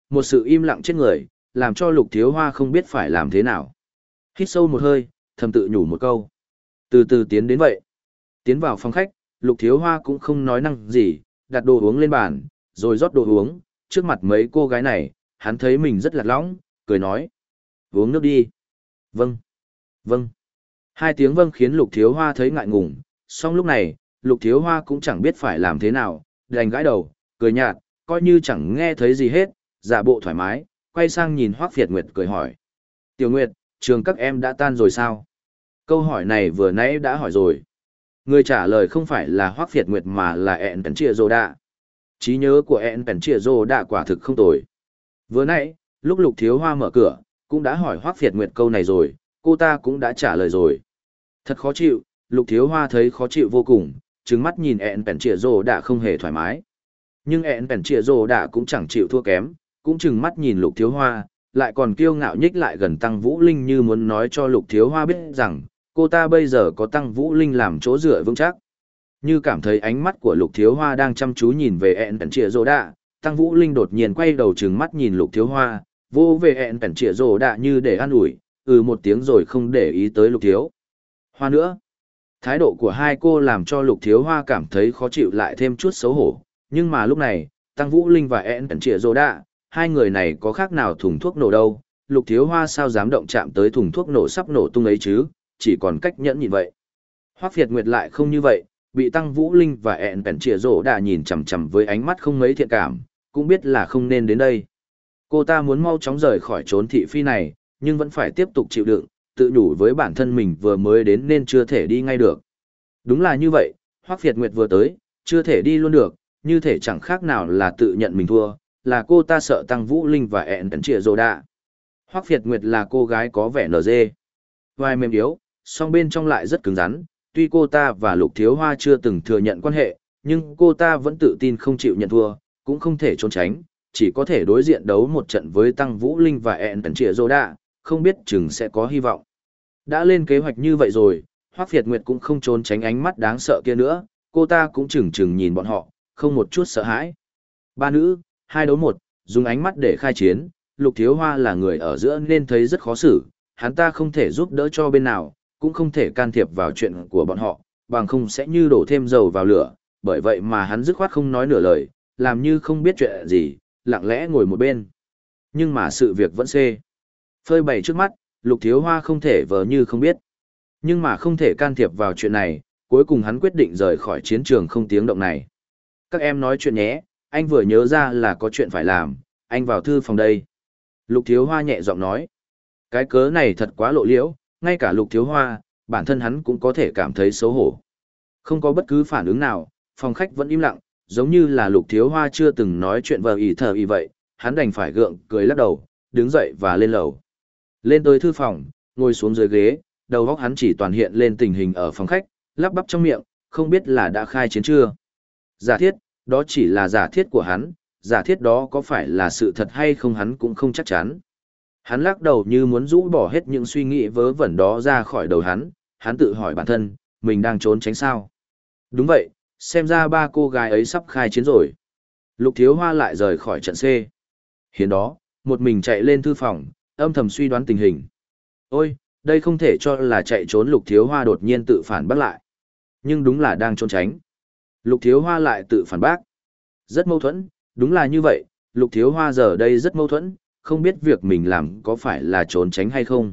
một sự im lặng chết người, làm cho Lục Thiếu Hoa không biết phải làm thế nào. Hít sâu một hơi, thầm tự nhủ một câu. Từ từ tiến đến vậy. Tiến vào phòng khách, Lục Thiếu Hoa cũng không nói năng gì, đặt đồ uống lên bàn, rồi rót đồ uống, trước mặt mấy cô gái này, hắn thấy mình rất lạc lõng, cười nói. Uống nước đi. Vâng. Vâng. Hai tiếng vâng khiến Lục Thiếu Hoa thấy ngại ngùng, song lúc này, Lục Thiếu Hoa cũng chẳng biết phải làm thế nào, đành gãi đầu, cười nhạt, coi như chẳng nghe thấy gì hết, giả bộ thoải mái, quay sang nhìn Hoắc Việt Nguyệt cười hỏi. Tiểu Nguyệt, trường các em đã tan rồi sao? Câu hỏi này vừa nãy đã hỏi rồi. Người trả lời không phải là Hoắc Việt Nguyệt mà là ẹn Pèn Trịa Rô Đạ. Trí nhớ của ẹn Pèn Trịa Rô Đạ quả thực không tồi. Vừa nãy, lúc Lục Thiếu Hoa mở cửa, cũng đã hỏi Hoắc Việt Nguyệt câu này rồi, cô ta cũng đã trả lời rồi. Thật khó chịu, Lục Thiếu Hoa thấy khó chịu vô cùng, trừng mắt nhìn ẹn Pèn Trịa Rô Đạ không hề thoải mái. Nhưng ẹn Pèn Trịa Rô Đạ cũng chẳng chịu thua kém, cũng trừng mắt nhìn Lục Thiếu Hoa, lại còn kiêu ngạo nhích lại gần Tăng Vũ Linh như muốn nói cho Lục Thiếu Hoa biết rằng, cô ta bây giờ có Tăng Vũ Linh làm chỗ dựa vững chắc. Như cảm thấy ánh mắt của Lục Thiếu Hoa đang chăm chú nhìn về ẹn Pèn Trịa Rô Đạ, Tăng Vũ Linh đột nhiên quay đầu trừng mắt nhìn Lục Thiếu Hoa, vô về ẹn Pèn Trịa Rô Đạ như để an ủi, ừ một tiếng rồi không để ý tới Lục Thiếu Hoa nữa. Thái độ của hai cô làm cho Lục Thiếu Hoa cảm thấy khó chịu lại thêm chút xấu hổ, nhưng mà lúc này, Tăng Vũ Linh và ẹn Pèn Trịa Rô Đạ, hai người này có khác nào thùng thuốc nổ đâu, Lục Thiếu Hoa sao dám động chạm tới thùng thuốc nổ sắp nổ tung ấy chứ, chỉ còn cách nhẫn nhịn vậy. Hoắc Việt Nguyệt lại không như vậy, bị Tăng Vũ Linh và ẹn Pèn Trịa Rô Đạ nhìn chằm chằm với ánh mắt không mấy thiện cảm, cũng biết là không nên đến đây. Cô ta muốn mau chóng rời khỏi trốn thị phi này, nhưng vẫn phải tiếp tục chịu đựng, tự nhủ với bản thân mình vừa mới đến nên chưa thể đi ngay được. Đúng là như vậy, Hoắc Việt Nguyệt vừa tới, chưa thể đi luôn được, như thể chẳng khác nào là tự nhận mình thua, là cô ta sợ Tăng Vũ Linh và ẹn Pèn Trịa Rô Đạ. Hoắc Việt Nguyệt là cô gái có vẻ nở dê, vai mềm yếu, song bên trong lại rất cứng rắn, tuy cô ta và Lục Thiếu Hoa chưa từng thừa nhận quan hệ, nhưng cô ta vẫn tự tin không chịu nhận thua, cũng không thể trốn tránh, chỉ có thể đối diện đấu một trận với Tăng Vũ Linh và ẹn Pèn Trịa Rô Đạ, không biết chừng sẽ có hy vọng. Đã lên kế hoạch như vậy rồi, Hoắc Việt Nguyệt cũng không trốn tránh ánh mắt đáng sợ kia nữa, cô ta cũng chừng chừng nhìn bọn họ, không một chút sợ hãi. Ba nữ, hai đấu một, dùng ánh mắt để khai chiến, Lục Thiếu Hoa là người ở giữa nên thấy rất khó xử, hắn ta không thể giúp đỡ cho bên nào, cũng không thể can thiệp vào chuyện của bọn họ, bằng không sẽ như đổ thêm dầu vào lửa, bởi vậy mà hắn dứt khoát không nói nửa lời, làm như không biết chuyện gì, lặng lẽ ngồi một bên. Nhưng mà sự việc vẫn xê. Phơi bày trước mắt, Lục Thiếu Hoa không thể vờ như không biết. Nhưng mà không thể can thiệp vào chuyện này, cuối cùng hắn quyết định rời khỏi chiến trường không tiếng động này. Các em nói chuyện nhé, anh vừa nhớ ra là có chuyện phải làm, anh vào thư phòng đây. Lục Thiếu Hoa nhẹ giọng nói. Cái cớ này thật quá lộ liễu, ngay cả Lục Thiếu Hoa, bản thân hắn cũng có thể cảm thấy xấu hổ. Không có bất cứ phản ứng nào, phòng khách vẫn im lặng, giống như là Lục Thiếu Hoa chưa từng nói chuyện vờ ỉ thờ ỉ vậy, hắn đành phải gượng cười lắc đầu, đứng dậy và lên lầu. Lên tới thư phòng, ngồi xuống dưới ghế, đầu óc hắn chỉ toàn hiện lên tình hình ở phòng khách, lắp bắp trong miệng, không biết là đã khai chiến chưa. Giả thiết, đó chỉ là giả thiết của hắn, giả thiết đó có phải là sự thật hay không hắn cũng không chắc chắn. Hắn lắc đầu như muốn rũ bỏ hết những suy nghĩ vớ vẩn đó ra khỏi đầu hắn, hắn tự hỏi bản thân, mình đang trốn tránh sao. Đúng vậy, xem ra ba cô gái ấy sắp khai chiến rồi. Lục Thiếu Hoa lại rời khỏi trận C. Hiện đó, một mình chạy lên thư phòng, âm thầm suy đoán tình hình. Ôi, đây không thể cho là chạy trốn. Lục Thiếu Hoa đột nhiên tự phản bác lại. Nhưng đúng là đang trốn tránh. Lục Thiếu Hoa lại tự phản bác. Rất mâu thuẫn, đúng là như vậy, Lục Thiếu Hoa giờ đây rất mâu thuẫn, không biết việc mình làm có phải là trốn tránh hay không.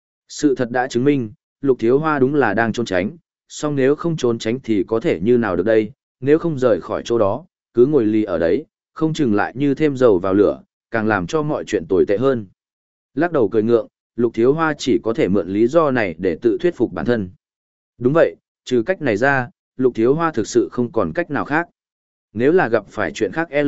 Sự thật đã chứng minh, Lục Thiếu Hoa đúng là đang trốn tránh, song nếu không trốn tránh thì có thể như nào được đây, nếu không rời khỏi chỗ đó, cứ ngồi lì ở đấy, không chừng lại như thêm dầu vào lửa, càng làm cho mọi chuyện tồi tệ hơn. Lắc đầu cười ngượng, Lục Thiếu Hoa chỉ có thể mượn lý do này để tự thuyết phục bản thân. Đúng vậy, trừ cách này ra, Lục Thiếu Hoa thực sự không còn cách nào khác. Nếu là gặp phải chuyện khác L,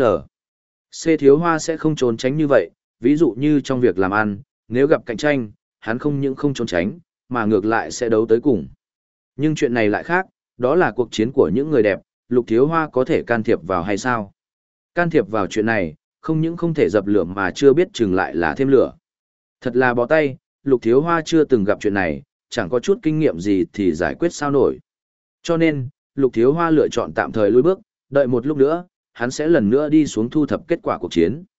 C Thiếu Hoa sẽ không trốn tránh như vậy, ví dụ như trong việc làm ăn, nếu gặp cạnh tranh, hắn không những không trốn tránh, mà ngược lại sẽ đấu tới cùng. Nhưng chuyện này lại khác, đó là cuộc chiến của những người đẹp, Lục Thiếu Hoa có thể can thiệp vào hay sao? Can thiệp vào chuyện này, không những không thể dập lửa mà chưa biết chừng lại là thêm lửa. Thật là bó tay, Lục Thiếu Hoa chưa từng gặp chuyện này, chẳng có chút kinh nghiệm gì thì giải quyết sao nổi. Cho nên, Lục Thiếu Hoa lựa chọn tạm thời lùi bước, đợi một lúc nữa, hắn sẽ lần nữa đi xuống thu thập kết quả cuộc chiến.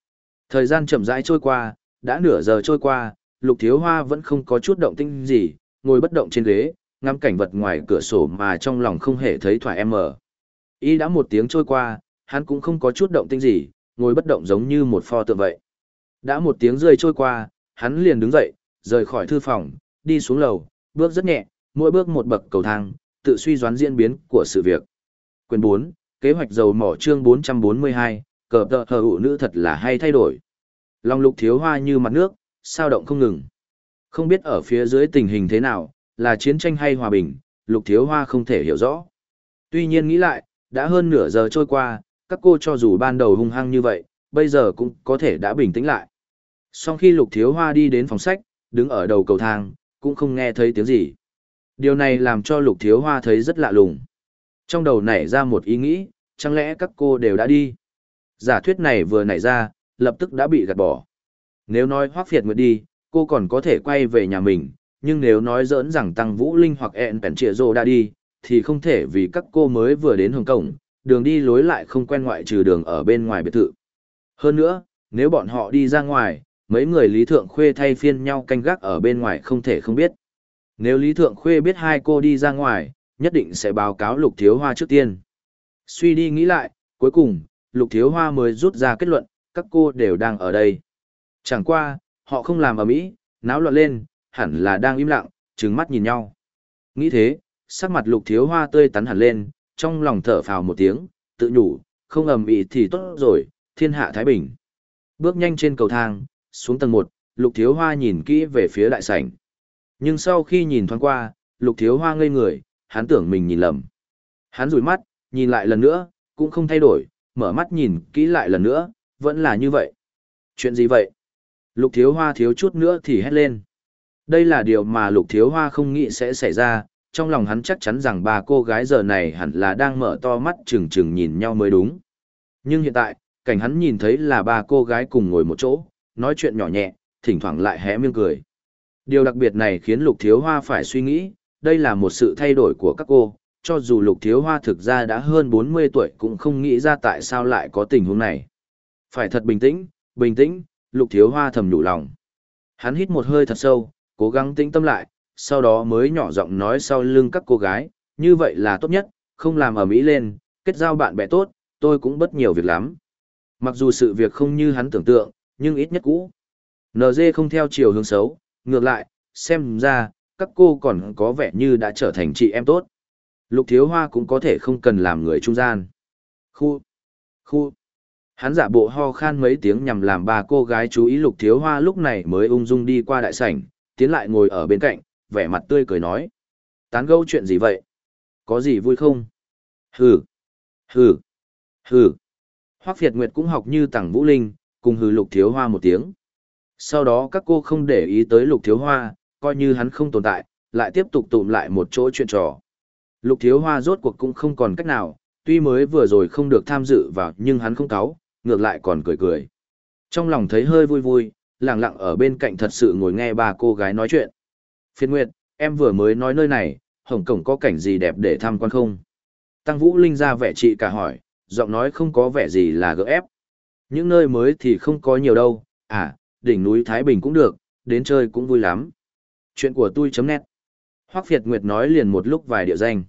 Thời gian chậm rãi trôi qua, đã nửa giờ trôi qua, Lục Thiếu Hoa vẫn không có chút động tĩnh gì, ngồi bất động trên ghế, ngắm cảnh vật ngoài cửa sổ mà trong lòng không hề thấy thoải em mở. Y đã một tiếng trôi qua, hắn cũng không có chút động tĩnh gì, ngồi bất động giống như một pho tượng vậy. Đã một tiếng rơi trôi qua, hắn liền đứng dậy, rời khỏi thư phòng, đi xuống lầu, bước rất nhẹ, mỗi bước một bậc cầu thang, tự suy đoán diễn biến của sự việc. Quyền bốn, kế hoạch dầu mỏ chương bốn trăm bốn mươi hai, cờ tờ hờ ụ nữ thật là hay thay đổi. Lòng Lục Thiếu Hoa như mặt nước, sao động không ngừng. Không biết ở phía dưới tình hình thế nào, là chiến tranh hay hòa bình, Lục Thiếu Hoa không thể hiểu rõ. Tuy nhiên nghĩ lại, đã hơn nửa giờ trôi qua, các cô cho dù ban đầu hung hăng như vậy, bây giờ cũng có thể đã bình tĩnh lại. Sau khi Lục Thiếu Hoa đi đến phòng sách, đứng ở đầu cầu thang, cũng không nghe thấy tiếng gì. Điều này làm cho Lục Thiếu Hoa thấy rất lạ lùng. Trong đầu nảy ra một ý nghĩ, chẳng lẽ các cô đều đã đi? Giả thuyết này vừa nảy ra, lập tức đã bị gạt bỏ. Nếu nói Hoắc Việt Nguyệt đi, cô còn có thể quay về nhà mình, nhưng nếu nói giỡn rằng Tăng Vũ Linh hoặc ẹn Pèn Trịa Rồ đã đi, thì không thể vì các cô mới vừa đến Hồng Kông, đường đi lối lại không quen ngoại trừ đường ở bên ngoài biệt thự. Hơn nữa, nếu bọn họ đi ra ngoài, mấy người Lý Thượng Khuê thay phiên nhau canh gác ở bên ngoài không thể không biết. Nếu Lý Thượng Khuê biết hai cô đi ra ngoài, nhất định sẽ báo cáo Lục Thiếu Hoa trước tiên. Suy đi nghĩ lại, cuối cùng, Lục Thiếu Hoa mới rút ra kết luận, các cô đều đang ở đây. Chẳng qua, họ không làm ầm ĩ, náo loạn lên, hẳn là đang im lặng, trừng mắt nhìn nhau. Nghĩ thế, sắc mặt Lục Thiếu Hoa tươi tắn hẳn lên, trong lòng thở phào một tiếng, tự nhủ, không ầm ĩ thì tốt rồi, thiên hạ thái bình. Bước nhanh trên cầu thang, xuống tầng một, Lục Thiếu Hoa nhìn kỹ về phía đại sảnh. Nhưng sau khi nhìn thoáng qua, Lục Thiếu Hoa ngây người, hắn tưởng mình nhìn lầm. Hắn rủi mắt, nhìn lại lần nữa, cũng không thay đổi, mở mắt nhìn kỹ lại lần nữa, vẫn là như vậy. Chuyện gì vậy? Lục Thiếu Hoa thiếu chút nữa thì hét lên. Đây là điều mà Lục Thiếu Hoa không nghĩ sẽ xảy ra, trong lòng hắn chắc chắn rằng ba cô gái giờ này hẳn là đang mở to mắt chừng chừng nhìn nhau mới đúng. Nhưng hiện tại, cảnh hắn nhìn thấy là ba cô gái cùng ngồi một chỗ, nói chuyện nhỏ nhẹ, thỉnh thoảng lại hé miệng cười. Điều đặc biệt này khiến Lục Thiếu Hoa phải suy nghĩ, đây là một sự thay đổi của các cô, cho dù Lục Thiếu Hoa thực ra đã hơn bốn mươi tuổi cũng không nghĩ ra tại sao lại có tình huống này. Phải thật bình tĩnh, bình tĩnh, Lục Thiếu Hoa thầm nhủ lòng. Hắn hít một hơi thật sâu, cố gắng tĩnh tâm lại, sau đó mới nhỏ giọng nói sau lưng các cô gái, như vậy là tốt nhất, không làm ầm ĩ lên, kết giao bạn bè tốt, tôi cũng bất nhiều việc lắm. Mặc dù sự việc không như hắn tưởng tượng, nhưng ít nhất cũ. en giê không theo chiều hướng xấu, ngược lại, xem ra, các cô còn có vẻ như đã trở thành chị em tốt. Lục Thiếu Hoa cũng có thể không cần làm người trung gian. Khu, khu. Hắn giả bộ ho khan mấy tiếng nhằm làm ba cô gái chú ý Lục Thiếu Hoa lúc này mới ung dung đi qua đại sảnh, tiến lại ngồi ở bên cạnh, vẻ mặt tươi cười nói. Tán gẫu chuyện gì vậy? Có gì vui không? Hừ, hừ, hừ. Hoắc Việt Nguyệt cũng học như Tằng Vũ Linh, cùng hừ Lục Thiếu Hoa một tiếng. Sau đó các cô không để ý tới Lục Thiếu Hoa, coi như hắn không tồn tại, lại tiếp tục tụm lại một chỗ chuyện trò. Lục Thiếu Hoa rốt cuộc cũng không còn cách nào, tuy mới vừa rồi không được tham dự vào nhưng hắn không cáu, ngược lại còn cười cười. Trong lòng thấy hơi vui vui, lặng lặng ở bên cạnh thật sự ngồi nghe ba cô gái nói chuyện. Phiên Nguyệt, em vừa mới nói nơi này, Hồng Kông có cảnh gì đẹp để tham quan không? Tăng Vũ Linh ra vẻ chị cả hỏi, giọng nói không có vẻ gì là gỡ ép. Những nơi mới thì không có nhiều đâu, à, đỉnh núi Thái Bình cũng được, đến chơi cũng vui lắm. Chuyện của tôi.net. Hoắc Việt Nguyệt nói liền một lúc vài địa danh.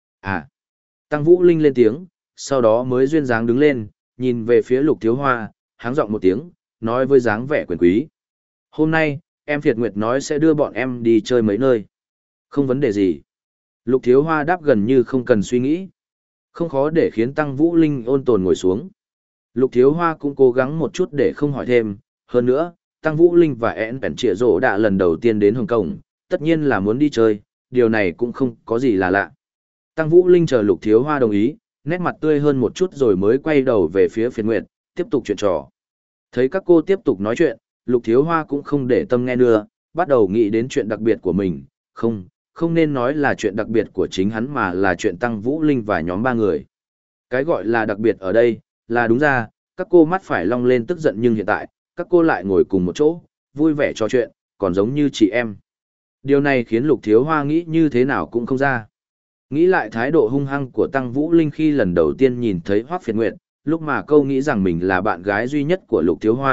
À, Tăng Vũ Linh lên tiếng, sau đó mới duyên dáng đứng lên, nhìn về phía Lục Thiếu Hoa, háng giọng một tiếng, nói với dáng vẻ quyền quý. Hôm nay, em Việt Nguyệt nói sẽ đưa bọn em đi chơi mấy nơi. Không vấn đề gì. Lục Thiếu Hoa đáp gần như không cần suy nghĩ. Không khó để khiến Tăng Vũ Linh ôn tồn ngồi xuống. Lục Thiếu Hoa cũng cố gắng một chút để không hỏi thêm. Hơn nữa, Tăng Vũ Linh và ẹn Pèn Trịa Rỗ đã lần đầu tiên đến Hồng Kông, tất nhiên là muốn đi chơi, điều này cũng không có gì là lạ. Tăng Vũ Linh chờ Lục Thiếu Hoa đồng ý, nét mặt tươi hơn một chút rồi mới quay đầu về phía Phiền Nguyệt, tiếp tục chuyện trò. Thấy các cô tiếp tục nói chuyện, Lục Thiếu Hoa cũng không để tâm nghe nữa, bắt đầu nghĩ đến chuyện đặc biệt của mình, không, không nên nói là chuyện đặc biệt của chính hắn mà là chuyện Tăng Vũ Linh và nhóm ba người. Cái gọi là đặc biệt ở đây, là đúng ra, các cô mắt phải long lên tức giận nhưng hiện tại, các cô lại ngồi cùng một chỗ, vui vẻ trò chuyện, còn giống như chị em. Điều này khiến Lục Thiếu Hoa nghĩ như thế nào cũng không ra. Nghĩ lại thái độ hung hăng của Tăng Vũ Linh khi lần đầu tiên nhìn thấy Hoắc Phiệt Nguyệt, lúc mà câu nghĩ rằng mình là bạn gái duy nhất của Lục Thiếu Hoa,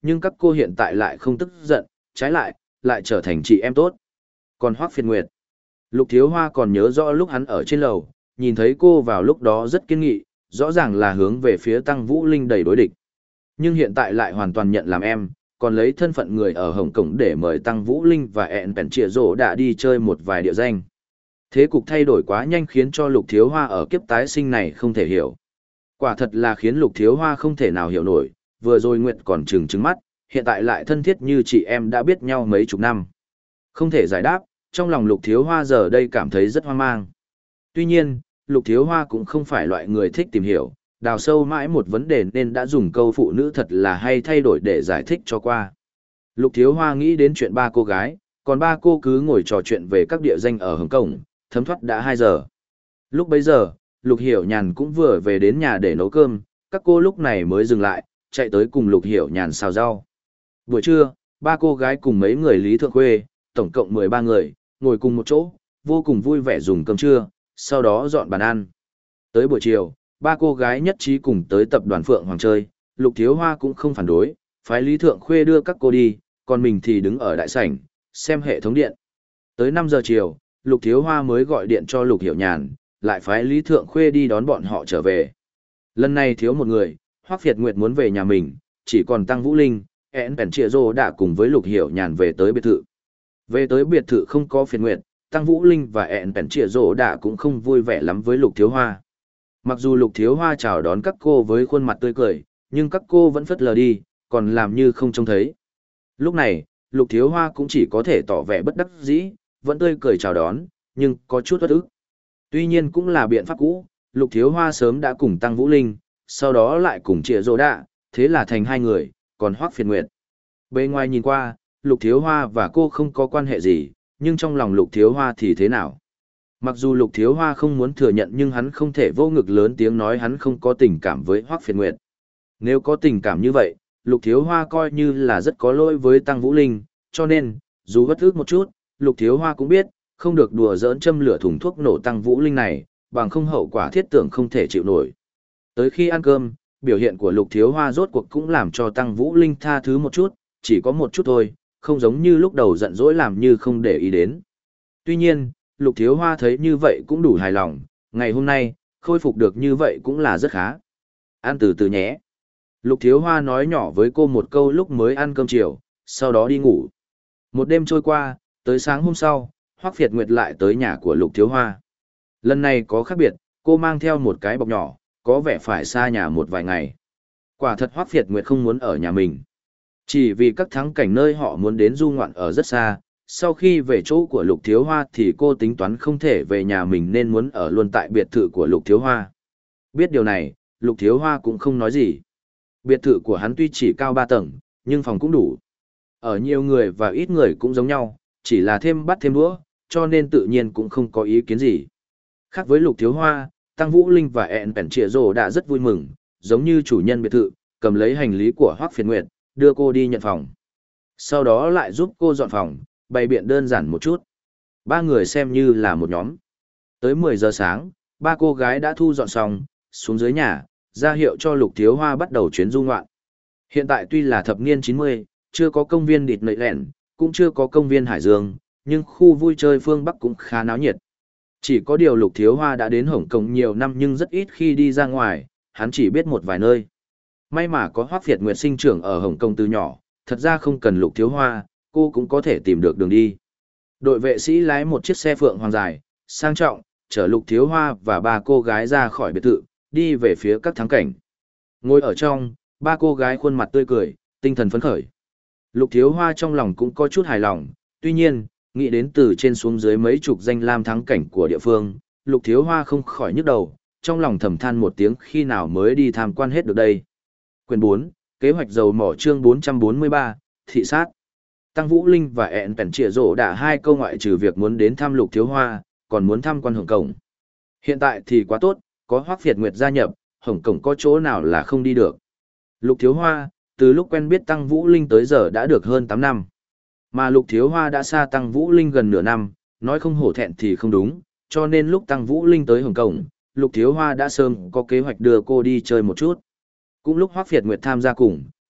nhưng các cô hiện tại lại không tức giận, trái lại, lại trở thành chị em tốt. Còn Hoắc Phiệt Nguyệt, Lục Thiếu Hoa còn nhớ rõ lúc hắn ở trên lầu, nhìn thấy cô vào lúc đó rất kiên nghị, rõ ràng là hướng về phía Tăng Vũ Linh đầy đối địch. Nhưng hiện tại lại hoàn toàn nhận làm em, còn lấy thân phận người ở Hồng Kông để mời Tăng Vũ Linh và ẹn bèn trịa rổ đã đi chơi một vài địa danh. Thế cục thay đổi quá nhanh khiến cho Lục Thiếu Hoa ở kiếp tái sinh này không thể hiểu. Quả thật là khiến Lục Thiếu Hoa không thể nào hiểu nổi, vừa rồi Nguyệt còn trừng trừng mắt, hiện tại lại thân thiết như chị em đã biết nhau mấy chục năm. Không thể giải đáp, trong lòng Lục Thiếu Hoa giờ đây cảm thấy rất hoang mang. Tuy nhiên, Lục Thiếu Hoa cũng không phải loại người thích tìm hiểu, đào sâu mãi một vấn đề nên đã dùng câu phụ nữ thật là hay thay đổi để giải thích cho qua. Lục Thiếu Hoa nghĩ đến chuyện ba cô gái, còn ba cô cứ ngồi trò chuyện về các địa danh ở Hồng Kông, thấm thoát đã hai giờ. Lúc bấy giờ, Lục Hiểu Nhàn cũng vừa về đến nhà để nấu cơm, các cô lúc này mới dừng lại, chạy tới cùng Lục Hiểu Nhàn xào rau. Buổi trưa, ba cô gái cùng mấy người Lý Thượng Khuê, tổng cộng mười ba người, ngồi cùng một chỗ, vô cùng vui vẻ dùng cơm trưa, sau đó dọn bàn ăn. Tới buổi chiều, ba cô gái nhất trí cùng tới tập đoàn Phượng Hoàng chơi, Lục Thiếu Hoa cũng không phản đối, phái Lý Thượng Khuê đưa các cô đi, còn mình thì đứng ở đại sảnh, xem hệ thống điện. Tới năm giờ chiều, Lục Thiếu Hoa mới gọi điện cho Lục Hiểu Nhàn, lại phái Lý Thượng Khuê đi đón bọn họ trở về. Lần này thiếu một người, Hoắc Phiệt Nguyệt muốn về nhà mình, chỉ còn Tăng Vũ Linh, ẹn bèn trịa rô đã cùng với Lục Hiểu Nhàn về tới biệt thự. Về tới biệt thự không có Phiệt Nguyệt, Tăng Vũ Linh và ẹn bèn trịa rô đã cũng không vui vẻ lắm với Lục Thiếu Hoa. Mặc dù Lục Thiếu Hoa chào đón các cô với khuôn mặt tươi cười, nhưng các cô vẫn phớt lờ đi, còn làm như không trông thấy. Lúc này, Lục Thiếu Hoa cũng chỉ có thể tỏ vẻ bất đắc dĩ, vẫn tươi cười chào đón, nhưng có chút uất ức. Tuy nhiên cũng là biện pháp cũ, Lục Thiếu Hoa sớm đã cùng Tăng Vũ Linh, sau đó lại cùng Trịa Dỗ Đạ, thế là thành hai người, còn Hoắc Phiệt Nguyệt. Bên ngoài nhìn qua, Lục Thiếu Hoa và cô không có quan hệ gì, nhưng trong lòng Lục Thiếu Hoa thì thế nào? Mặc dù Lục Thiếu Hoa không muốn thừa nhận nhưng hắn không thể vô ngực lớn tiếng nói hắn không có tình cảm với Hoắc Phiệt Nguyệt. Nếu có tình cảm như vậy, Lục Thiếu Hoa coi như là rất có lỗi với Tăng Vũ Linh, cho nên, dù bất ức một chút, Lục Thiếu Hoa cũng biết, không được đùa giỡn châm lửa thùng thuốc nổ Tăng Vũ Linh này, bằng không hậu quả thiết tưởng không thể chịu nổi. Tới khi ăn cơm, biểu hiện của Lục Thiếu Hoa rốt cuộc cũng làm cho Tăng Vũ Linh tha thứ một chút, chỉ có một chút thôi, không giống như lúc đầu giận dỗi làm như không để ý đến. Tuy nhiên, Lục Thiếu Hoa thấy như vậy cũng đủ hài lòng, ngày hôm nay, khôi phục được như vậy cũng là rất khá. Ăn từ từ nhé. Lục Thiếu Hoa nói nhỏ với cô một câu lúc mới ăn cơm chiều, sau đó đi ngủ. Một đêm trôi qua, tới sáng hôm sau, Hoắc Phiệt Nguyệt lại tới nhà của Lục Thiếu Hoa. Lần này có khác biệt, cô mang theo một cái bọc nhỏ, có vẻ phải xa nhà một vài ngày. Quả thật Hoắc Phiệt Nguyệt không muốn ở nhà mình. Chỉ vì các thắng cảnh nơi họ muốn đến du ngoạn ở rất xa, sau khi về chỗ của Lục Thiếu Hoa thì cô tính toán không thể về nhà mình nên muốn ở luôn tại biệt thự của Lục Thiếu Hoa. Biết điều này, Lục Thiếu Hoa cũng không nói gì. Biệt thự của hắn tuy chỉ cao ba tầng, nhưng phòng cũng đủ. Ở nhiều người và ít người cũng giống nhau, chỉ là thêm bát thêm đũa, cho nên tự nhiên cũng không có ý kiến gì. Khác với Lục Thiếu Hoa, Tăng Vũ Linh và ẹn bèn trịa rồ đã rất vui mừng, giống như chủ nhân biệt thự, cầm lấy hành lý của Hoắc Phiệt Nguyệt, đưa cô đi nhận phòng. Sau đó lại giúp cô dọn phòng, bày biện đơn giản một chút. Ba người xem như là một nhóm. Tới mười giờ sáng, ba cô gái đã thu dọn xong, xuống dưới nhà, ra hiệu cho Lục Thiếu Hoa bắt đầu chuyến du ngoạn. Hiện tại tuy là thập niên chín mươi, chưa có công viên địt nậy lẻn, cũng chưa có công viên Hải Dương, nhưng khu vui chơi phương Bắc cũng khá náo nhiệt. Chỉ có điều Lục Thiếu Hoa đã đến Hồng Kông nhiều năm nhưng rất ít khi đi ra ngoài, hắn chỉ biết một vài nơi. May mà có Hoắc Phiệt Nguyệt sinh trưởng ở Hồng Kông từ nhỏ, thật ra không cần Lục Thiếu Hoa, cô cũng có thể tìm được đường đi. Đội vệ sĩ lái một chiếc xe phượng hoàng dài, sang trọng, chở Lục Thiếu Hoa và ba cô gái ra khỏi biệt thự, đi về phía các thắng cảnh. Ngồi ở trong, ba cô gái khuôn mặt tươi cười, tinh thần phấn khởi. Lục Thiếu Hoa trong lòng cũng có chút hài lòng, tuy nhiên, nghĩ đến từ trên xuống dưới mấy chục danh lam thắng cảnh của địa phương, Lục Thiếu Hoa không khỏi nhức đầu, trong lòng thầm than một tiếng khi nào mới đi tham quan hết được đây. Quyển bốn, kế hoạch dầu mỏ chương bốn trăm bốn mươi ba, thị sát. Tăng Vũ Linh và ẹn bèn trịa rổ đã hai câu ngoại trừ việc muốn đến thăm Lục Thiếu Hoa, còn muốn thăm quan Hồng Kông. Hiện tại thì quá tốt, có Hoắc Phiệt Nguyệt gia nhập, Hồng Kông có chỗ nào là không đi được. Lục Thiếu Hoa, từ lúc quen biết Tăng Vũ Linh tới giờ đã được hơn tám năm. Mà Lục Thiếu Hoa đã xa Tăng Vũ Linh gần nửa năm, nói không hổ thẹn thì không đúng, cho nên lúc Tăng Vũ Linh tới Hồng Kông, Lục Thiếu Hoa đã sớm có kế hoạch đưa cô đi chơi một chút. Cũng lúc Hoắc Phiệt Nguyệt tham gia cùng,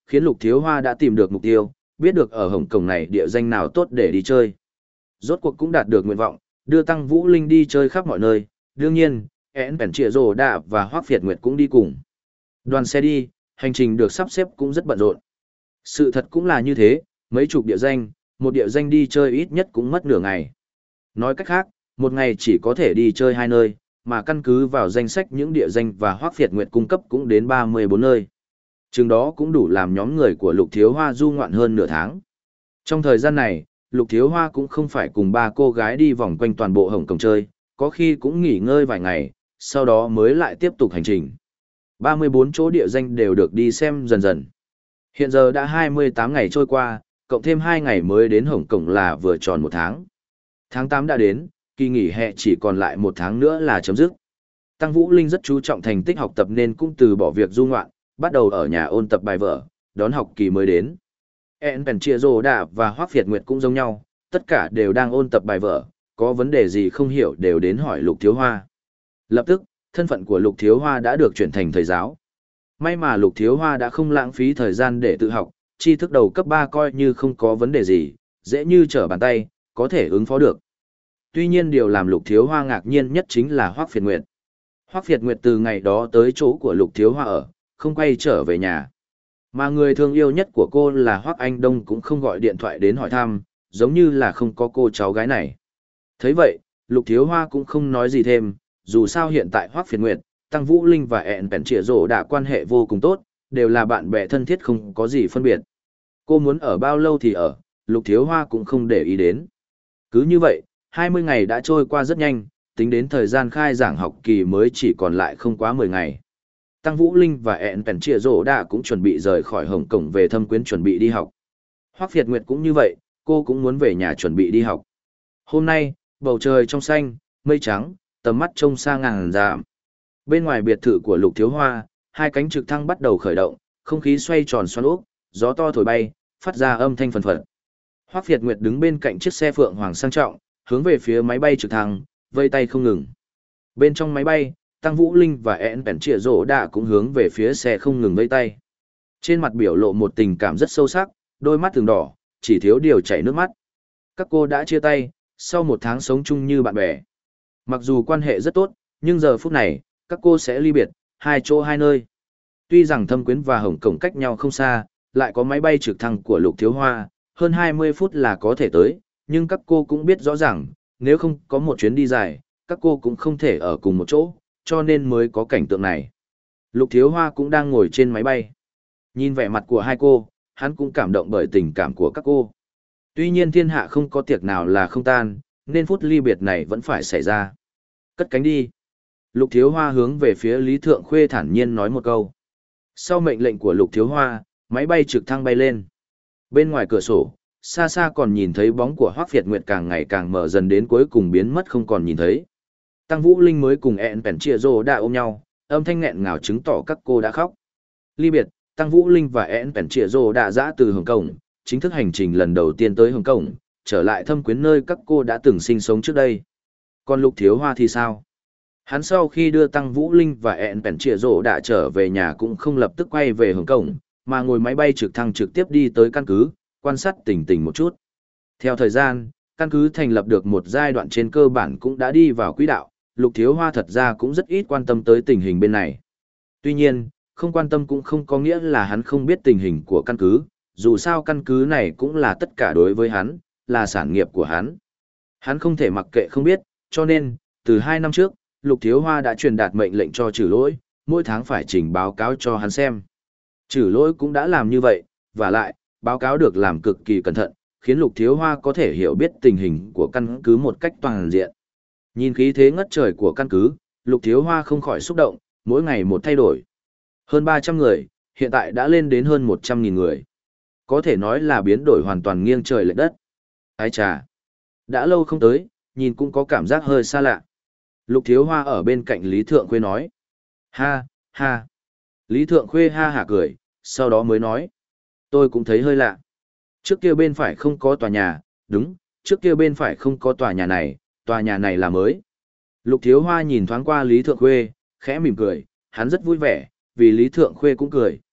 khiến Lục Thiếu Hoa đã tìm được mục tiêu, biết được ở Hồng Kông này địa danh nào tốt để đi chơi. Rốt cuộc cũng đạt được nguyện vọng, đưa Tăng Vũ Linh đi chơi khắp mọi nơi, đương nhiên, én bèn trịa rồ đạ và Hoắc Việt Nguyệt cũng đi cùng. Đoàn xe đi, hành trình được sắp xếp cũng rất bận rộn. Sự thật cũng là như thế, mấy chục địa danh, một địa danh đi chơi ít nhất cũng mất nửa ngày. Nói cách khác, một ngày chỉ có thể đi chơi hai nơi, mà căn cứ vào danh sách những địa danh và Hoắc Việt Nguyệt cung cấp cũng đến ba mươi bốn nơi. Chừng đó cũng đủ làm nhóm người của Lục Thiếu Hoa du ngoạn hơn nửa tháng. Trong thời gian này, Lục Thiếu Hoa cũng không phải cùng ba cô gái đi vòng quanh toàn bộ Hồng Kông chơi, có khi cũng nghỉ ngơi vài ngày, sau đó mới lại tiếp tục hành trình. ba mươi bốn chỗ địa danh đều được đi xem dần dần. Hiện giờ đã hai mươi tám ngày trôi qua, cộng thêm hai ngày mới đến Hồng Kông là vừa tròn một tháng. Tháng tám đã đến, kỳ nghỉ hè chỉ còn lại một tháng nữa là chấm dứt. Tăng Vũ Linh rất chú trọng thành tích học tập nên cũng từ bỏ việc du ngoạn, bắt đầu ở nhà ôn tập bài vở, đón học kỳ mới đến. En Pen Chia Rô Đà và Hoắc Việt Nguyệt cũng giống nhau, tất cả đều đang ôn tập bài vở, có vấn đề gì không hiểu đều đến hỏi Lục Thiếu Hoa. Lập tức, thân phận của Lục Thiếu Hoa đã được chuyển thành thầy giáo. May mà Lục Thiếu Hoa đã không lãng phí thời gian để tự học, tri thức đầu cấp ba coi như không có vấn đề gì, dễ như trở bàn tay, có thể ứng phó được. Tuy nhiên điều làm Lục Thiếu Hoa ngạc nhiên nhất chính là Hoắc Việt Nguyệt. Hoắc Việt Nguyệt từ ngày đó tới chỗ của Lục Thiếu Hoa ở, không quay trở về nhà. Mà người thương yêu nhất của cô là Hoắc Anh Đông cũng không gọi điện thoại đến hỏi thăm, giống như là không có cô cháu gái này. Thấy vậy, Lục Thiếu Hoa cũng không nói gì thêm, dù sao hiện tại Hoắc Việt Nguyệt, Tăng Vũ Linh và ẹn bèn trịa rổ đã quan hệ vô cùng tốt, đều là bạn bè thân thiết không có gì phân biệt. Cô muốn ở bao lâu thì ở, Lục Thiếu Hoa cũng không để ý đến. Cứ như vậy, hai mươi ngày đã trôi qua rất nhanh, tính đến thời gian khai giảng học kỳ mới chỉ còn lại không quá mười ngày. Tăng Vũ Linh và ẹn bèn trịa rổ đã cũng chuẩn bị rời khỏi Hồng Kông về Thâm Quyến chuẩn bị đi học. Hoắc Việt Nguyệt cũng như vậy, cô cũng muốn về nhà chuẩn bị đi học. Hôm nay, bầu trời trong xanh, mây trắng, tầm mắt trông xa ngàn dặm. Bên ngoài biệt thự của Lục Thiếu Hoa, hai cánh trực thăng bắt đầu khởi động, không khí xoay tròn xoắn ốc, gió to thổi bay, phát ra âm thanh phần phật. Hoắc Việt Nguyệt đứng bên cạnh chiếc xe Phượng Hoàng sang trọng, hướng về phía máy bay trực thăng, vây tay không ngừng. Bên trong máy bay, Tăng Vũ Linh và ẹn bèn trịa rổ đã cũng hướng về phía xe không ngừng vây tay. Trên mặt biểu lộ một tình cảm rất sâu sắc, đôi mắt từng đỏ, chỉ thiếu điều chảy nước mắt. Các cô đã chia tay, sau một tháng sống chung như bạn bè. Mặc dù quan hệ rất tốt, nhưng giờ phút này, các cô sẽ ly biệt, hai chỗ hai nơi. Tuy rằng Thâm Quyến và Hồng Kông cách nhau không xa, lại có máy bay trực thăng của Lục Thiếu Hoa, hơn hai mươi phút là có thể tới, nhưng các cô cũng biết rõ ràng, nếu không có một chuyến đi dài, các cô cũng không thể ở cùng một chỗ, cho nên mới có cảnh tượng này. Lục Thiếu Hoa cũng đang ngồi trên máy bay. Nhìn vẻ mặt của hai cô, hắn cũng cảm động bởi tình cảm của các cô. Tuy nhiên thiên hạ không có tiệc nào là không tan, nên phút ly biệt này vẫn phải xảy ra. Cất cánh đi. Lục Thiếu Hoa hướng về phía Lý Thượng Khuê thản nhiên nói một câu. Sau mệnh lệnh của Lục Thiếu Hoa, máy bay trực thăng bay lên. Bên ngoài cửa sổ, xa xa còn nhìn thấy bóng của Hoắc Việt Nguyệt càng ngày càng mở dần đến cuối cùng biến mất không còn nhìn thấy. Tăng Vũ Linh mới cùng ẹn bèn trịa rô đã ôm nhau, âm thanh nghẹn ngào chứng tỏ các cô đã khóc. Ly biệt, Tăng Vũ Linh và ẹn bèn trịa rô đã dã từ Hồng Kông, chính thức hành trình lần đầu tiên tới Hồng Kông, trở lại Thâm Quyến nơi các cô đã từng sinh sống trước đây. Còn Lục Thiếu Hoa thì sao? Hắn sau khi đưa Tăng Vũ Linh và ẹn bèn trịa rô đã trở về nhà cũng không lập tức quay về Hồng Kông, mà ngồi máy bay trực thăng trực tiếp đi tới căn cứ, quan sát tình tình một chút. Theo thời gian, căn cứ thành lập được một giai đoạn trên cơ bản cũng đã đi vào quỹ đạo, Lục Thiếu Hoa thật ra cũng rất ít quan tâm tới tình hình bên này. Tuy nhiên, không quan tâm cũng không có nghĩa là hắn không biết tình hình của căn cứ, dù sao căn cứ này cũng là tất cả đối với hắn, là sản nghiệp của hắn. Hắn không thể mặc kệ không biết, cho nên, từ hai năm trước, Lục Thiếu Hoa đã truyền đạt mệnh lệnh cho Trử Lỗi, mỗi tháng phải trình báo cáo cho hắn xem. Trử Lỗi cũng đã làm như vậy, và lại, báo cáo được làm cực kỳ cẩn thận, khiến Lục Thiếu Hoa có thể hiểu biết tình hình của căn cứ một cách toàn diện. Nhìn khí thế ngất trời của căn cứ, Lục Thiếu Hoa không khỏi xúc động, mỗi ngày một thay đổi. Hơn ba trăm người, hiện tại đã lên đến hơn một trăm nghìn người. Có thể nói là biến đổi hoàn toàn nghiêng trời lệch đất. Ái chà! Đã lâu không tới, nhìn cũng có cảm giác hơi xa lạ. Lục Thiếu Hoa ở bên cạnh Lý Thượng Khuê nói. Ha, ha! Lý Thượng Khuê ha hả cười, sau đó mới nói. Tôi cũng thấy hơi lạ. Trước kia bên phải không có tòa nhà, đúng, trước kia bên phải không có tòa nhà này, tòa nhà này là mới. Lục Thiếu Hoa nhìn thoáng qua Lý Thượng Khuê, khẽ mỉm cười, hắn rất vui vẻ, vì Lý Thượng Khuê cũng cười.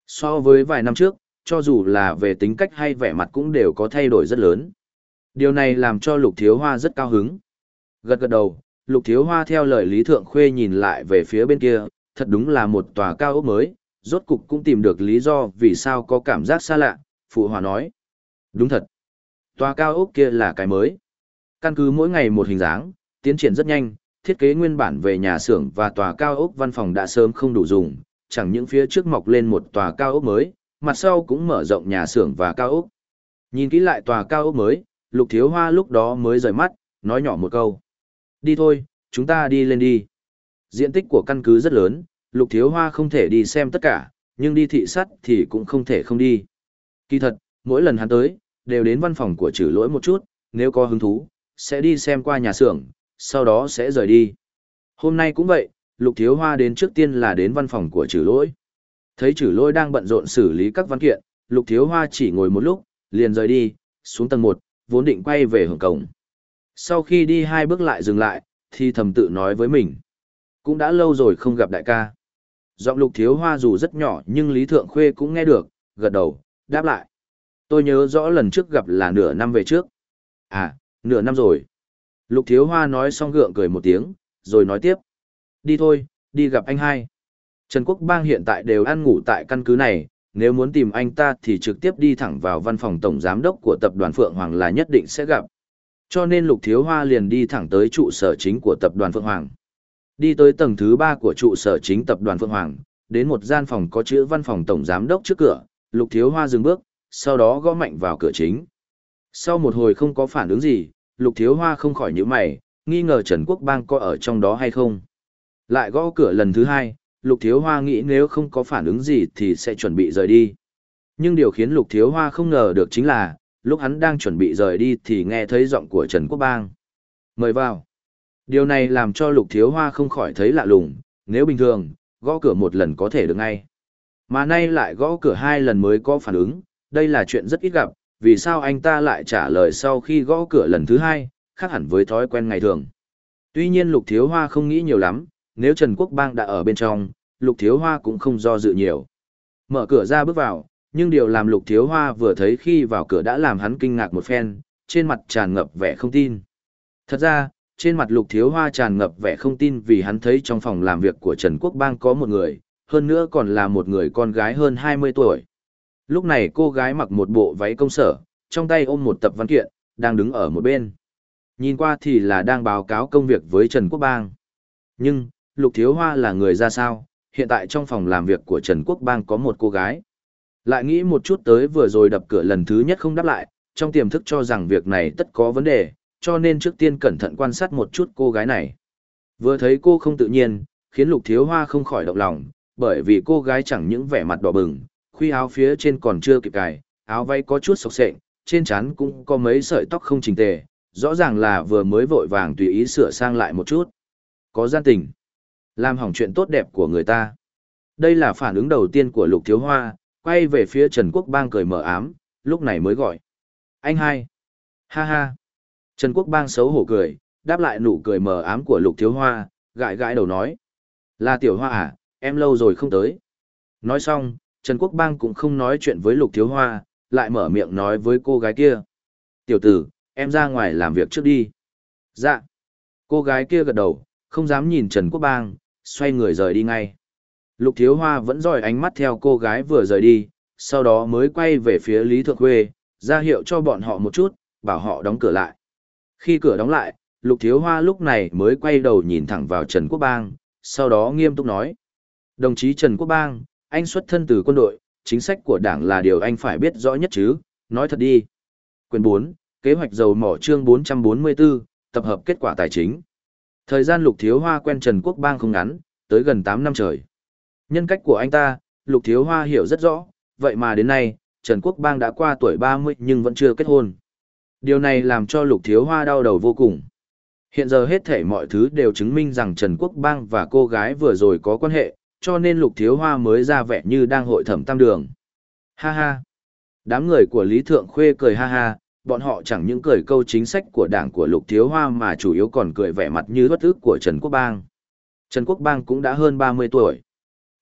So với vài năm trước, cho dù là về tính cách hay vẻ mặt cũng đều có thay đổi rất lớn. Điều này làm cho Lục Thiếu Hoa rất cao hứng. Gật gật đầu, Lục Thiếu Hoa theo lời Lý Thượng Khuê nhìn lại về phía bên kia, thật đúng là một tòa cao ốc mới, rốt cục cũng tìm được lý do vì sao có cảm giác xa lạ, Phụ Hòa nói. Đúng thật. Tòa cao ốc kia là cái mới. Căn cứ mỗi ngày một hình dáng, tiến triển rất nhanh, thiết kế nguyên bản về nhà xưởng và tòa cao ốc văn phòng đã sớm không đủ dùng, chẳng những phía trước mọc lên một tòa cao ốc mới, mặt sau cũng mở rộng nhà xưởng và cao ốc. Nhìn kỹ lại tòa cao ốc mới, Lục Thiếu Hoa lúc đó mới rời mắt, nói nhỏ một câu. Đi thôi, chúng ta đi lên đi. Diện tích của căn cứ rất lớn, Lục Thiếu Hoa không thể đi xem tất cả, nhưng đi thị sát thì cũng không thể không đi. Kỳ thật, mỗi lần hắn tới, đều đến văn phòng của Trử Lỗi một chút, nếu có hứng thú, sẽ đi xem qua nhà xưởng, sau đó sẽ rời đi. Hôm nay cũng vậy, Lục Thiếu Hoa đến trước tiên là đến văn phòng của Trử Lỗi. Thấy Trử Lỗi đang bận rộn xử lý các văn kiện, Lục Thiếu Hoa chỉ ngồi một lúc, liền rời đi, xuống tầng một, vốn định quay về hưởng cổng. Sau khi đi hai bước lại dừng lại, thì thầm tự nói với mình. Cũng đã lâu rồi không gặp đại ca. Giọng Lục Thiếu Hoa dù rất nhỏ nhưng Lý Thượng Khuê cũng nghe được, gật đầu, đáp lại. Tôi nhớ rõ lần trước gặp là nửa năm về trước. À, nửa năm rồi. Lục Thiếu Hoa nói xong gượng cười một tiếng, rồi nói tiếp. Đi thôi, đi gặp anh hai. Trần Quốc Bang hiện tại đều ăn ngủ tại căn cứ này, nếu muốn tìm anh ta thì trực tiếp đi thẳng vào văn phòng tổng giám đốc của tập đoàn Phượng Hoàng là nhất định sẽ gặp. Cho nên Lục Thiếu Hoa liền đi thẳng tới trụ sở chính của tập đoàn Phượng Hoàng. Đi tới tầng thứ ba của trụ sở chính tập đoàn Phượng Hoàng, đến một gian phòng có chữ văn phòng tổng giám đốc trước cửa, Lục Thiếu Hoa dừng bước, sau đó gõ mạnh vào cửa chính. Sau một hồi không có phản ứng gì, Lục Thiếu Hoa không khỏi nhíu mày, nghi ngờ Trần Quốc Bang có ở trong đó hay không. Lại gõ cửa lần thứ hai, Lục Thiếu Hoa nghĩ nếu không có phản ứng gì thì sẽ chuẩn bị rời đi. Nhưng điều khiến Lục Thiếu Hoa không ngờ được chính là, lúc hắn đang chuẩn bị rời đi thì nghe thấy giọng của Trần Quốc Bang. Mời vào. Điều này làm cho Lục Thiếu Hoa không khỏi thấy lạ lùng, nếu bình thường, gõ cửa một lần có thể được ngay. Mà nay lại gõ cửa hai lần mới có phản ứng, đây là chuyện rất ít gặp, vì sao anh ta lại trả lời sau khi gõ cửa lần thứ hai, khác hẳn với thói quen ngày thường. Tuy nhiên Lục Thiếu Hoa không nghĩ nhiều lắm, nếu Trần Quốc Bang đã ở bên trong, Lục Thiếu Hoa cũng không do dự nhiều. Mở cửa ra bước vào, nhưng điều làm Lục Thiếu Hoa vừa thấy khi vào cửa đã làm hắn kinh ngạc một phen, trên mặt tràn ngập vẻ không tin. Thật ra, trên mặt Lục Thiếu Hoa tràn ngập vẻ không tin vì hắn thấy trong phòng làm việc của Trần Quốc Bang có một người, hơn nữa còn là một người con gái hơn hai mươi tuổi. Lúc này cô gái mặc một bộ váy công sở, trong tay ôm một tập văn kiện, đang đứng ở một bên. Nhìn qua thì là đang báo cáo công việc với Trần Quốc Bang. Nhưng, Lục Thiếu Hoa là người ra sao, hiện tại trong phòng làm việc của Trần Quốc Bang có một cô gái. Lại nghĩ một chút tới vừa rồi đập cửa lần thứ nhất không đáp lại, trong tiềm thức cho rằng việc này tất có vấn đề, cho nên trước tiên cẩn thận quan sát một chút cô gái này. Vừa thấy cô không tự nhiên, khiến Lục Thiếu Hoa không khỏi động lòng, bởi vì cô gái chẳng những vẻ mặt đỏ bừng, khuy áo phía trên còn chưa kịp cài, áo váy có chút xộc xệch, trên trán cũng có mấy sợi tóc không chỉnh tề, rõ ràng là vừa mới vội vàng tùy ý sửa sang lại một chút. Có gian tình, làm hỏng chuyện tốt đẹp của người ta. Đây là phản ứng đầu tiên của Lục Thiếu Hoa, quay về phía Trần Quốc Bang cười mờ ám, lúc này mới gọi. Anh hai. Ha ha. Trần Quốc Bang xấu hổ cười, đáp lại nụ cười mờ ám của Lục Thiếu Hoa, gãi gãi đầu nói. Là Tiểu Hoa à, em lâu rồi không tới. Nói xong, Trần Quốc Bang cũng không nói chuyện với Lục Thiếu Hoa, lại mở miệng nói với cô gái kia. Tiểu tử, em ra ngoài làm việc trước đi. Dạ. Cô gái kia gật đầu, không dám nhìn Trần Quốc Bang, xoay người rời đi ngay. Lục Thiếu Hoa vẫn dõi ánh mắt theo cô gái vừa rời đi, sau đó mới quay về phía Lý Thượng Khuê, ra hiệu cho bọn họ một chút, bảo họ đóng cửa lại. Khi cửa đóng lại, Lục Thiếu Hoa lúc này mới quay đầu nhìn thẳng vào Trần Quốc Bang, sau đó nghiêm túc nói. Đồng chí Trần Quốc Bang, anh xuất thân từ quân đội, chính sách của đảng là điều anh phải biết rõ nhất chứ, nói thật đi. Quyển bốn, Kế hoạch dầu mỏ chương bốn trăm bốn mươi tư, tập hợp kết quả tài chính. Thời gian Lục Thiếu Hoa quen Trần Quốc Bang không ngắn, tới gần tám năm trời. Nhân cách của anh ta, Lục Thiếu Hoa hiểu rất rõ, vậy mà đến nay, Trần Quốc Bang đã qua tuổi ba mươi nhưng vẫn chưa kết hôn. Điều này làm cho Lục Thiếu Hoa đau đầu vô cùng. Hiện giờ hết thảy mọi thứ đều chứng minh rằng Trần Quốc Bang và cô gái vừa rồi có quan hệ, cho nên Lục Thiếu Hoa mới ra vẻ như đang hội thẩm tam đường. Ha ha! Đám người của Lý Thượng Khuê cười ha ha, bọn họ chẳng những cười câu chính sách của đảng của Lục Thiếu Hoa mà chủ yếu còn cười vẻ mặt như bất ức của Trần Quốc Bang. Trần Quốc Bang cũng đã hơn ba mươi tuổi.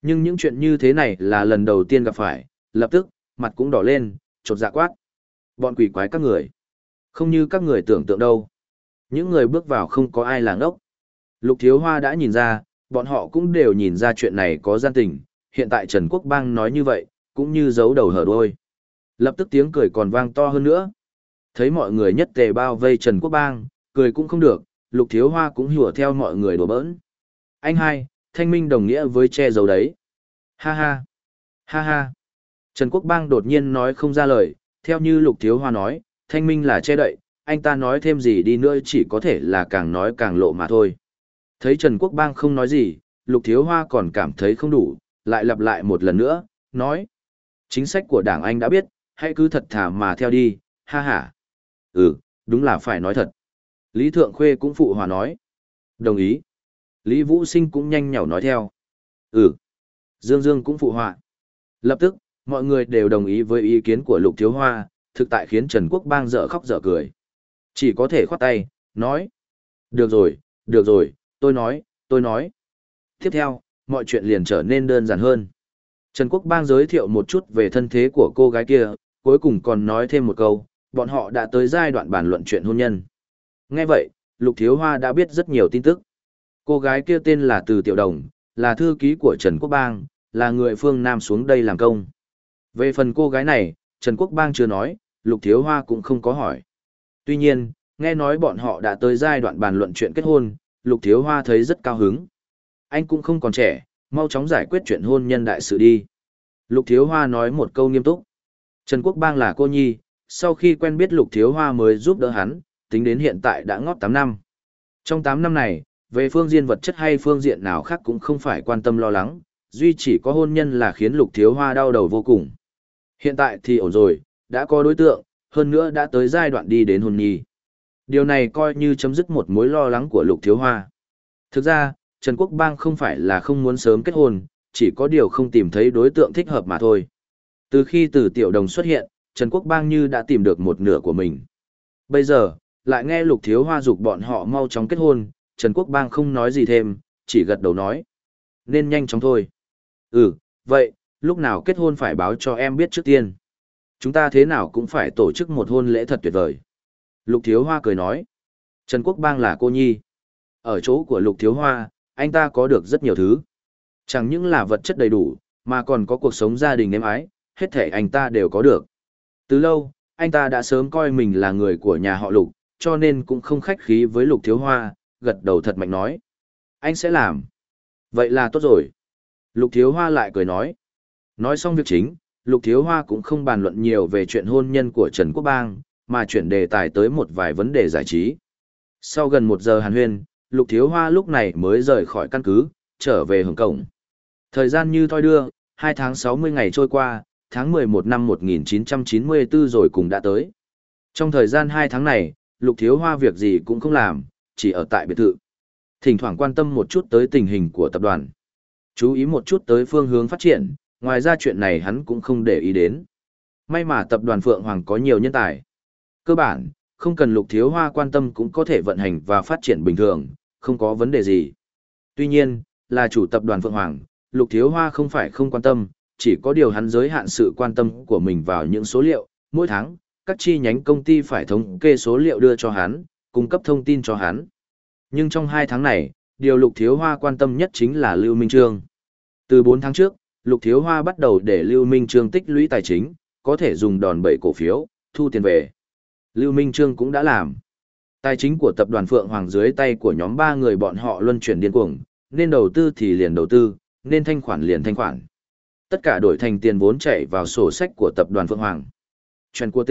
Nhưng những chuyện như thế này là lần đầu tiên gặp phải, lập tức, mặt cũng đỏ lên, chột dạ quát. Bọn quỷ quái các người. Không như các người tưởng tượng đâu. Những người bước vào không có ai là ngốc. Lục Thiếu Hoa đã nhìn ra, bọn họ cũng đều nhìn ra chuyện này có gian tình, hiện tại Trần Quốc Bang nói như vậy, cũng như giấu đầu hở đuôi. Lập tức tiếng cười còn vang to hơn nữa. Thấy mọi người nhất tề bao vây Trần Quốc Bang, cười cũng không được, Lục Thiếu Hoa cũng hùa theo mọi người đùa bỡn. Anh hai, thanh minh đồng nghĩa với che giấu đấy. Ha ha, ha ha. Trần Quốc Bang đột nhiên nói không ra lời, theo như Lục Thiếu Hoa nói, thanh minh là che đậy, anh ta nói thêm gì đi nữa chỉ có thể là càng nói càng lộ mà thôi. Thấy Trần Quốc Bang không nói gì, Lục Thiếu Hoa còn cảm thấy không đủ, lại lặp lại một lần nữa, nói. Chính sách của đảng anh đã biết, hãy cứ thật thà mà theo đi, ha ha. Ừ, đúng là phải nói thật. Lý Thượng Khuê cũng phụ hòa nói. Đồng ý. Lý Vũ Sinh cũng nhanh nhảu nói theo. Ừ. Dương Dương cũng phụ họa. Lập tức, mọi người đều đồng ý với ý kiến của Lục Thiếu Hoa, thực tại khiến Trần Quốc Bang dở khóc dở cười. Chỉ có thể khoát tay, nói. Được rồi, được rồi, tôi nói, tôi nói. Tiếp theo, mọi chuyện liền trở nên đơn giản hơn. Trần Quốc Bang giới thiệu một chút về thân thế của cô gái kia, cuối cùng còn nói thêm một câu, bọn họ đã tới giai đoạn bàn luận chuyện hôn nhân. Nghe vậy, Lục Thiếu Hoa đã biết rất nhiều tin tức. Cô gái kia tên là Từ Tiểu Đồng, là thư ký của Trần Quốc Bang, là người phương Nam xuống đây làm công. Về phần cô gái này, Trần Quốc Bang chưa nói, Lục Thiếu Hoa cũng không có hỏi. Tuy nhiên, nghe nói bọn họ đã tới giai đoạn bàn luận chuyện kết hôn, Lục Thiếu Hoa thấy rất cao hứng. Anh cũng không còn trẻ, mau chóng giải quyết chuyện hôn nhân đại sự đi. Lục Thiếu Hoa nói một câu nghiêm túc. Trần Quốc Bang là cô nhi, sau khi quen biết Lục Thiếu Hoa mới giúp đỡ hắn, tính đến hiện tại đã ngót tám năm. Trong tám năm này, về phương diện vật chất hay phương diện nào khác cũng không phải quan tâm lo lắng, duy chỉ có hôn nhân là khiến Lục Thiếu Hoa đau đầu vô cùng. Hiện tại thì ổn rồi, đã có đối tượng, hơn nữa đã tới giai đoạn đi đến hôn nhi. Điều này coi như chấm dứt một mối lo lắng của Lục Thiếu Hoa. Thực ra, Trần Quốc Bang không phải là không muốn sớm kết hôn, chỉ có điều không tìm thấy đối tượng thích hợp mà thôi. Từ khi Từ Tiểu Đồng xuất hiện, Trần Quốc Bang như đã tìm được một nửa của mình. Bây giờ, lại nghe Lục Thiếu Hoa giục bọn họ mau chóng kết hôn, Trần Quốc Bang không nói gì thêm, chỉ gật đầu nói. Nên nhanh chóng thôi. Ừ, vậy, lúc nào kết hôn phải báo cho em biết trước tiên. Chúng ta thế nào cũng phải tổ chức một hôn lễ thật tuyệt vời. Lục Thiếu Hoa cười nói. Trần Quốc Bang là cô nhi. Ở chỗ của Lục Thiếu Hoa, anh ta có được rất nhiều thứ. Chẳng những là vật chất đầy đủ, mà còn có cuộc sống gia đình êm ái, hết thể anh ta đều có được. Từ lâu, anh ta đã sớm coi mình là người của nhà họ Lục, cho nên cũng không khách khí với Lục Thiếu Hoa, gật đầu thật mạnh nói. Anh sẽ làm. Vậy là tốt rồi. Lục Thiếu Hoa lại cười nói. Nói xong việc chính, Lục Thiếu Hoa cũng không bàn luận nhiều về chuyện hôn nhân của Trần Quốc Bang, mà chuyển đề tài tới một vài vấn đề giải trí. Sau gần một giờ hàn huyên, Lục Thiếu Hoa lúc này mới rời khỏi căn cứ, trở về Hồng Cổng. Thời gian như thoi đưa, hai tháng sáu mươi ngày trôi qua, tháng mười một năm một nghìn chín trăm chín mươi tư rồi cùng đã tới. Trong thời gian hai tháng này, Lục Thiếu Hoa việc gì cũng không làm, chỉ ở tại biệt thự. Thỉnh thoảng quan tâm một chút tới tình hình của tập đoàn. Chú ý một chút tới phương hướng phát triển, ngoài ra chuyện này hắn cũng không để ý đến. May mà tập đoàn Phượng Hoàng có nhiều nhân tài. Cơ bản, không cần Lục Thiếu Hoa quan tâm cũng có thể vận hành và phát triển bình thường, không có vấn đề gì. Tuy nhiên, là chủ tập đoàn Phượng Hoàng, Lục Thiếu Hoa không phải không quan tâm, chỉ có điều hắn giới hạn sự quan tâm của mình vào những số liệu, mỗi tháng, các chi nhánh công ty phải thống kê số liệu đưa cho hắn, cung cấp thông tin cho hắn. Nhưng trong hai tháng này, điều Lục Thiếu Hoa quan tâm nhất chính là Lưu Minh Trương. Từ bốn tháng trước, Lục Thiếu Hoa bắt đầu để Lưu Minh Trương tích lũy tài chính, có thể dùng đòn bẩy cổ phiếu, thu tiền về. Lưu Minh Trương cũng đã làm. Tài chính của tập đoàn Phượng Hoàng dưới tay của nhóm ba người bọn họ luân chuyển điên cuồng, nên đầu tư thì liền đầu tư, nên thanh khoản liền thanh khoản. Tất cả đổi thành tiền vốn chảy vào sổ sách của tập đoàn Phượng Hoàng. Chuyện của T.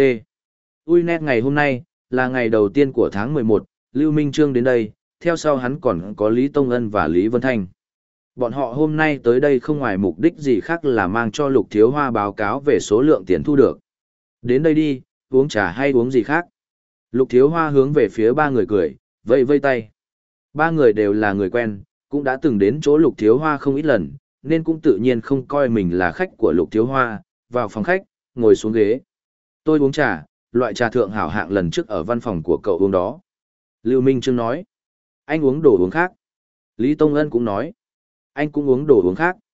Ui nét ngày hôm nay, là ngày đầu tiên của tháng mười một, Lưu Minh Trương đến đây, theo sau hắn còn có Lý Tông Ân và Lý Vân Thanh. Bọn họ hôm nay tới đây không ngoài mục đích gì khác là mang cho Lục Thiếu Hoa báo cáo về số lượng tiền thu được. Đến đây đi, uống trà hay uống gì khác. Lục Thiếu Hoa hướng về phía ba người cười, vây vây tay. Ba người đều là người quen, cũng đã từng đến chỗ Lục Thiếu Hoa không ít lần, nên cũng tự nhiên không coi mình là khách của Lục Thiếu Hoa, vào phòng khách, ngồi xuống ghế. Tôi uống trà, loại trà thượng hảo hạng lần trước ở văn phòng của cậu uống đó. Lưu Minh Trương nói. Anh uống đồ uống khác. Lý Tông Ân cũng nói. Anh cũng uống đồ uống khác.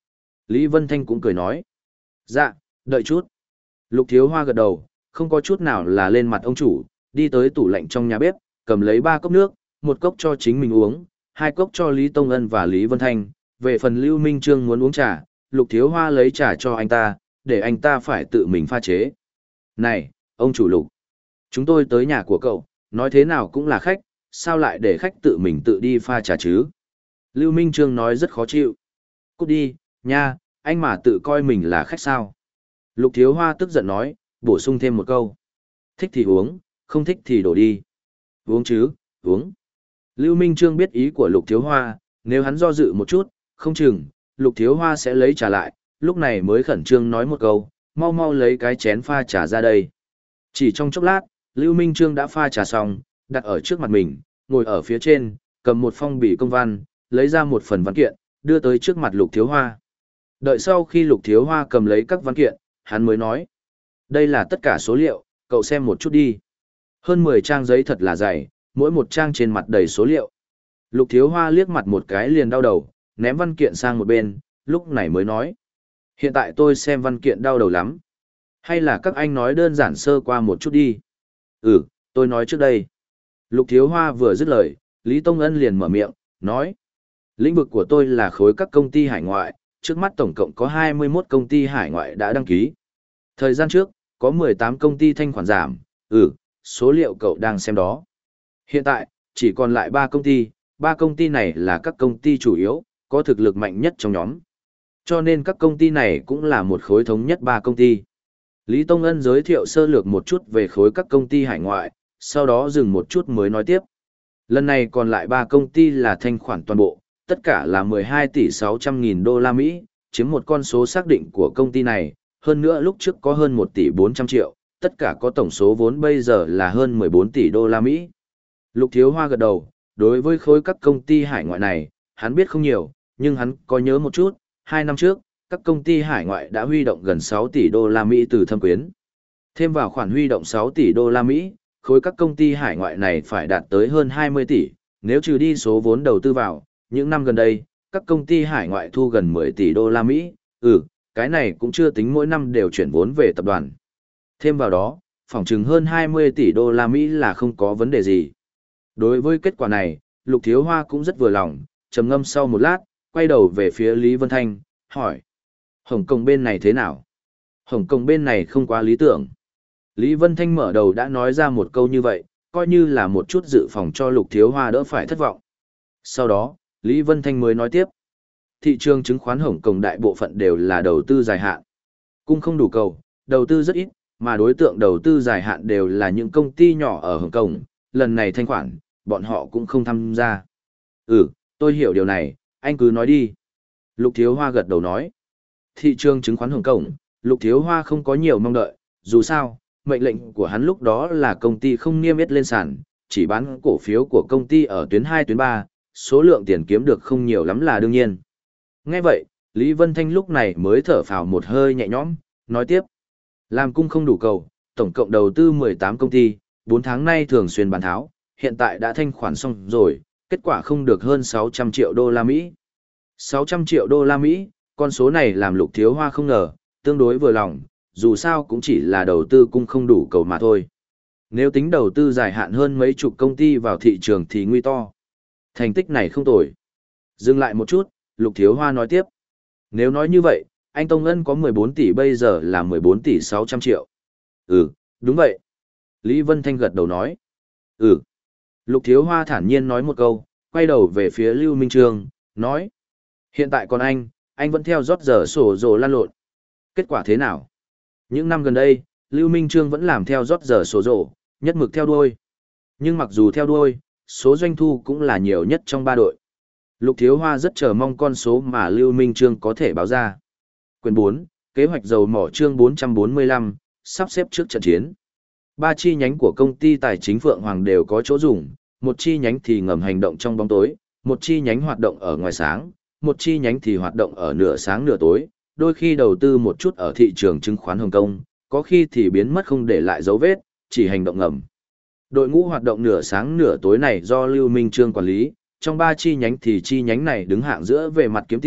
Lý Vân Thanh cũng cười nói. Dạ, đợi chút. Lục Thiếu Hoa gật đầu, không có chút nào là lên mặt ông chủ, đi tới tủ lạnh trong nhà bếp, cầm lấy ba cốc nước, một cốc cho chính mình uống, hai cốc cho Lý Tông Ân và Lý Vân Thanh. Về phần Lưu Minh Trương muốn uống trà, Lục Thiếu Hoa lấy trà cho anh ta, để anh ta phải tự mình pha chế. Này, ông chủ Lục, chúng tôi tới nhà của cậu, nói thế nào cũng là khách, sao lại để khách tự mình tự đi pha trà chứ? Lưu Minh Trương nói rất khó chịu. Cút đi, nha, anh mà tự coi mình là khách sao? Lục Thiếu Hoa tức giận nói, bổ sung thêm một câu. Thích thì uống, không thích thì đổ đi. Uống chứ, uống. Lưu Minh Trương biết ý của Lục Thiếu Hoa, nếu hắn do dự một chút, không chừng, Lục Thiếu Hoa sẽ lấy trà lại, lúc này mới khẩn trương nói một câu, mau mau lấy cái chén pha trà ra đây. Chỉ trong chốc lát, Lưu Minh Trương đã pha trà xong, đặt ở trước mặt mình, ngồi ở phía trên, cầm một phong bì công văn, lấy ra một phần văn kiện, đưa tới trước mặt Lục Thiếu Hoa. Đợi sau khi Lục Thiếu Hoa cầm lấy các văn kiện, hắn mới nói. Đây là tất cả số liệu, cậu xem một chút đi. Hơn mười trang giấy thật là dày, mỗi một trang trên mặt đầy số liệu. Lục Thiếu Hoa liếc mặt một cái liền đau đầu, ném văn kiện sang một bên, lúc này mới nói. Hiện tại tôi xem văn kiện đau đầu lắm. Hay là các anh nói đơn giản sơ qua một chút đi. Ừ, tôi nói trước đây. Lục Thiếu Hoa vừa dứt lời, Lý Tông Ân liền mở miệng, nói. Lĩnh vực của tôi là khối các công ty hải ngoại, trước mắt tổng cộng có hai mươi mốt công ty hải ngoại đã đăng ký. Thời gian trước, có mười tám công ty thanh khoản giảm, ừ, số liệu cậu đang xem đó. Hiện tại, chỉ còn lại ba công ty, ba công ty này là các công ty chủ yếu, có thực lực mạnh nhất trong nhóm. Cho nên các công ty này cũng là một khối thống nhất ba công ty. Lý Tông Ân giới thiệu sơ lược một chút về khối các công ty hải ngoại, sau đó dừng một chút mới nói tiếp. Lần này còn lại ba công ty là thanh khoản toàn bộ, tất cả là mười hai tỷ sáu trăm nghìn đô la Mỹ, chiếm một con số xác định của công ty này, hơn nữa lúc trước có hơn một tỷ bốn trăm triệu, tất cả có tổng số vốn bây giờ là hơn mười bốn tỷ đô la Mỹ. Lục Thiếu Hoa gật đầu, đối với khối các công ty hải ngoại này, hắn biết không nhiều, nhưng hắn có nhớ một chút, hai năm trước, các công ty hải ngoại đã huy động gần sáu tỷ đô la Mỹ từ thâm quyến. Thêm vào khoản huy động sáu tỷ đô la Mỹ, khối các công ty hải ngoại này phải đạt tới hơn hai mươi tỷ, nếu trừ đi số vốn đầu tư vào, những năm gần đây, các công ty hải ngoại thu gần mười tỷ đô la Mỹ, ừ, cái này cũng chưa tính mỗi năm đều chuyển vốn về tập đoàn. Thêm vào đó, phỏng chừng hơn hai mươi tỷ đô la Mỹ là không có vấn đề gì. Đối với kết quả này, Lục Thiếu Hoa cũng rất vừa lòng, trầm ngâm sau một lát, quay đầu về phía Lý Vân Thanh, hỏi. Hồng Kông bên này thế nào? Hồng Kông bên này không quá lý tưởng. Lý Vân Thanh mở đầu đã nói ra một câu như vậy, coi như là một chút dự phòng cho Lục Thiếu Hoa đỡ phải thất vọng. Sau đó, Lý Vân Thanh mới nói tiếp. Thị trường chứng khoán Hồng Kông đại bộ phận đều là đầu tư dài hạn. Cung không đủ cầu, đầu tư rất ít, mà đối tượng đầu tư dài hạn đều là những công ty nhỏ ở Hồng Kông, lần này thanh khoản, bọn họ cũng không tham gia. Ừ, tôi hiểu điều này, anh cứ nói đi. Lục Thiếu Hoa gật đầu nói. Thị trường chứng khoán Hồng Kông, Lục Thiếu Hoa không có nhiều mong đợi, dù sao, mệnh lệnh của hắn lúc đó là công ty không niêm yết lên sàn, chỉ bán cổ phiếu của công ty ở tuyến hai tuyến ba, số lượng tiền kiếm được không nhiều lắm là đương nhiên. Nghe vậy, Lý Vân Thanh lúc này mới thở phào một hơi nhẹ nhõm, nói tiếp. Làm cung không đủ cầu, tổng cộng đầu tư mười tám công ty, bốn tháng nay thường xuyên bán tháo, hiện tại đã thanh khoản xong rồi, kết quả không được hơn sáu trăm triệu đô la Mỹ. sáu trăm triệu đô la Mỹ, con số này làm Lục Thiếu Hoa không ngờ, tương đối vừa lòng, dù sao cũng chỉ là đầu tư cung không đủ cầu mà thôi. Nếu tính đầu tư dài hạn hơn mấy chục công ty vào thị trường thì nguy to. Thành tích này không tồi. Dừng lại một chút, Lục Thiếu Hoa nói tiếp. Nếu nói như vậy, anh Tông Ân có mười bốn tỷ bây giờ là mười bốn tỷ sáu trăm triệu. Ừ, đúng vậy. Lý Vân Thanh gật đầu nói. Ừ. Lục Thiếu Hoa thản nhiên nói một câu, quay đầu về phía Lưu Minh Trương, nói. Hiện tại còn anh, anh vẫn theo rót giờ sổ rồ lan lộn. Kết quả thế nào? Những năm gần đây, Lưu Minh Trương vẫn làm theo rót giờ sổ rồ, nhất mực theo đuôi. Nhưng mặc dù theo đuôi, số doanh thu cũng là nhiều nhất trong ba đội. Lục Thiếu Hoa rất chờ mong con số mà Lưu Minh Trương có thể báo ra. Quyển bốn, kế hoạch dầu mỏ chương bốn trăm bốn mươi lăm, sắp xếp trước trận chiến. Ba chi nhánh của công ty tài chính Phượng Hoàng đều có chỗ dùng, một chi nhánh thì ngầm hành động trong bóng tối, một chi nhánh hoạt động ở ngoài sáng, một chi nhánh thì hoạt động ở nửa sáng nửa tối, đôi khi đầu tư một chút ở thị trường chứng khoán Hồng Kông, có khi thì biến mất không để lại dấu vết, chỉ hành động ngầm. Đội ngũ hoạt động nửa sáng nửa tối này do Lưu Minh Trương quản lý, trong ba chi nhánh thì chi nhánh này đứng hạng giữa về mặt kiếm tiền,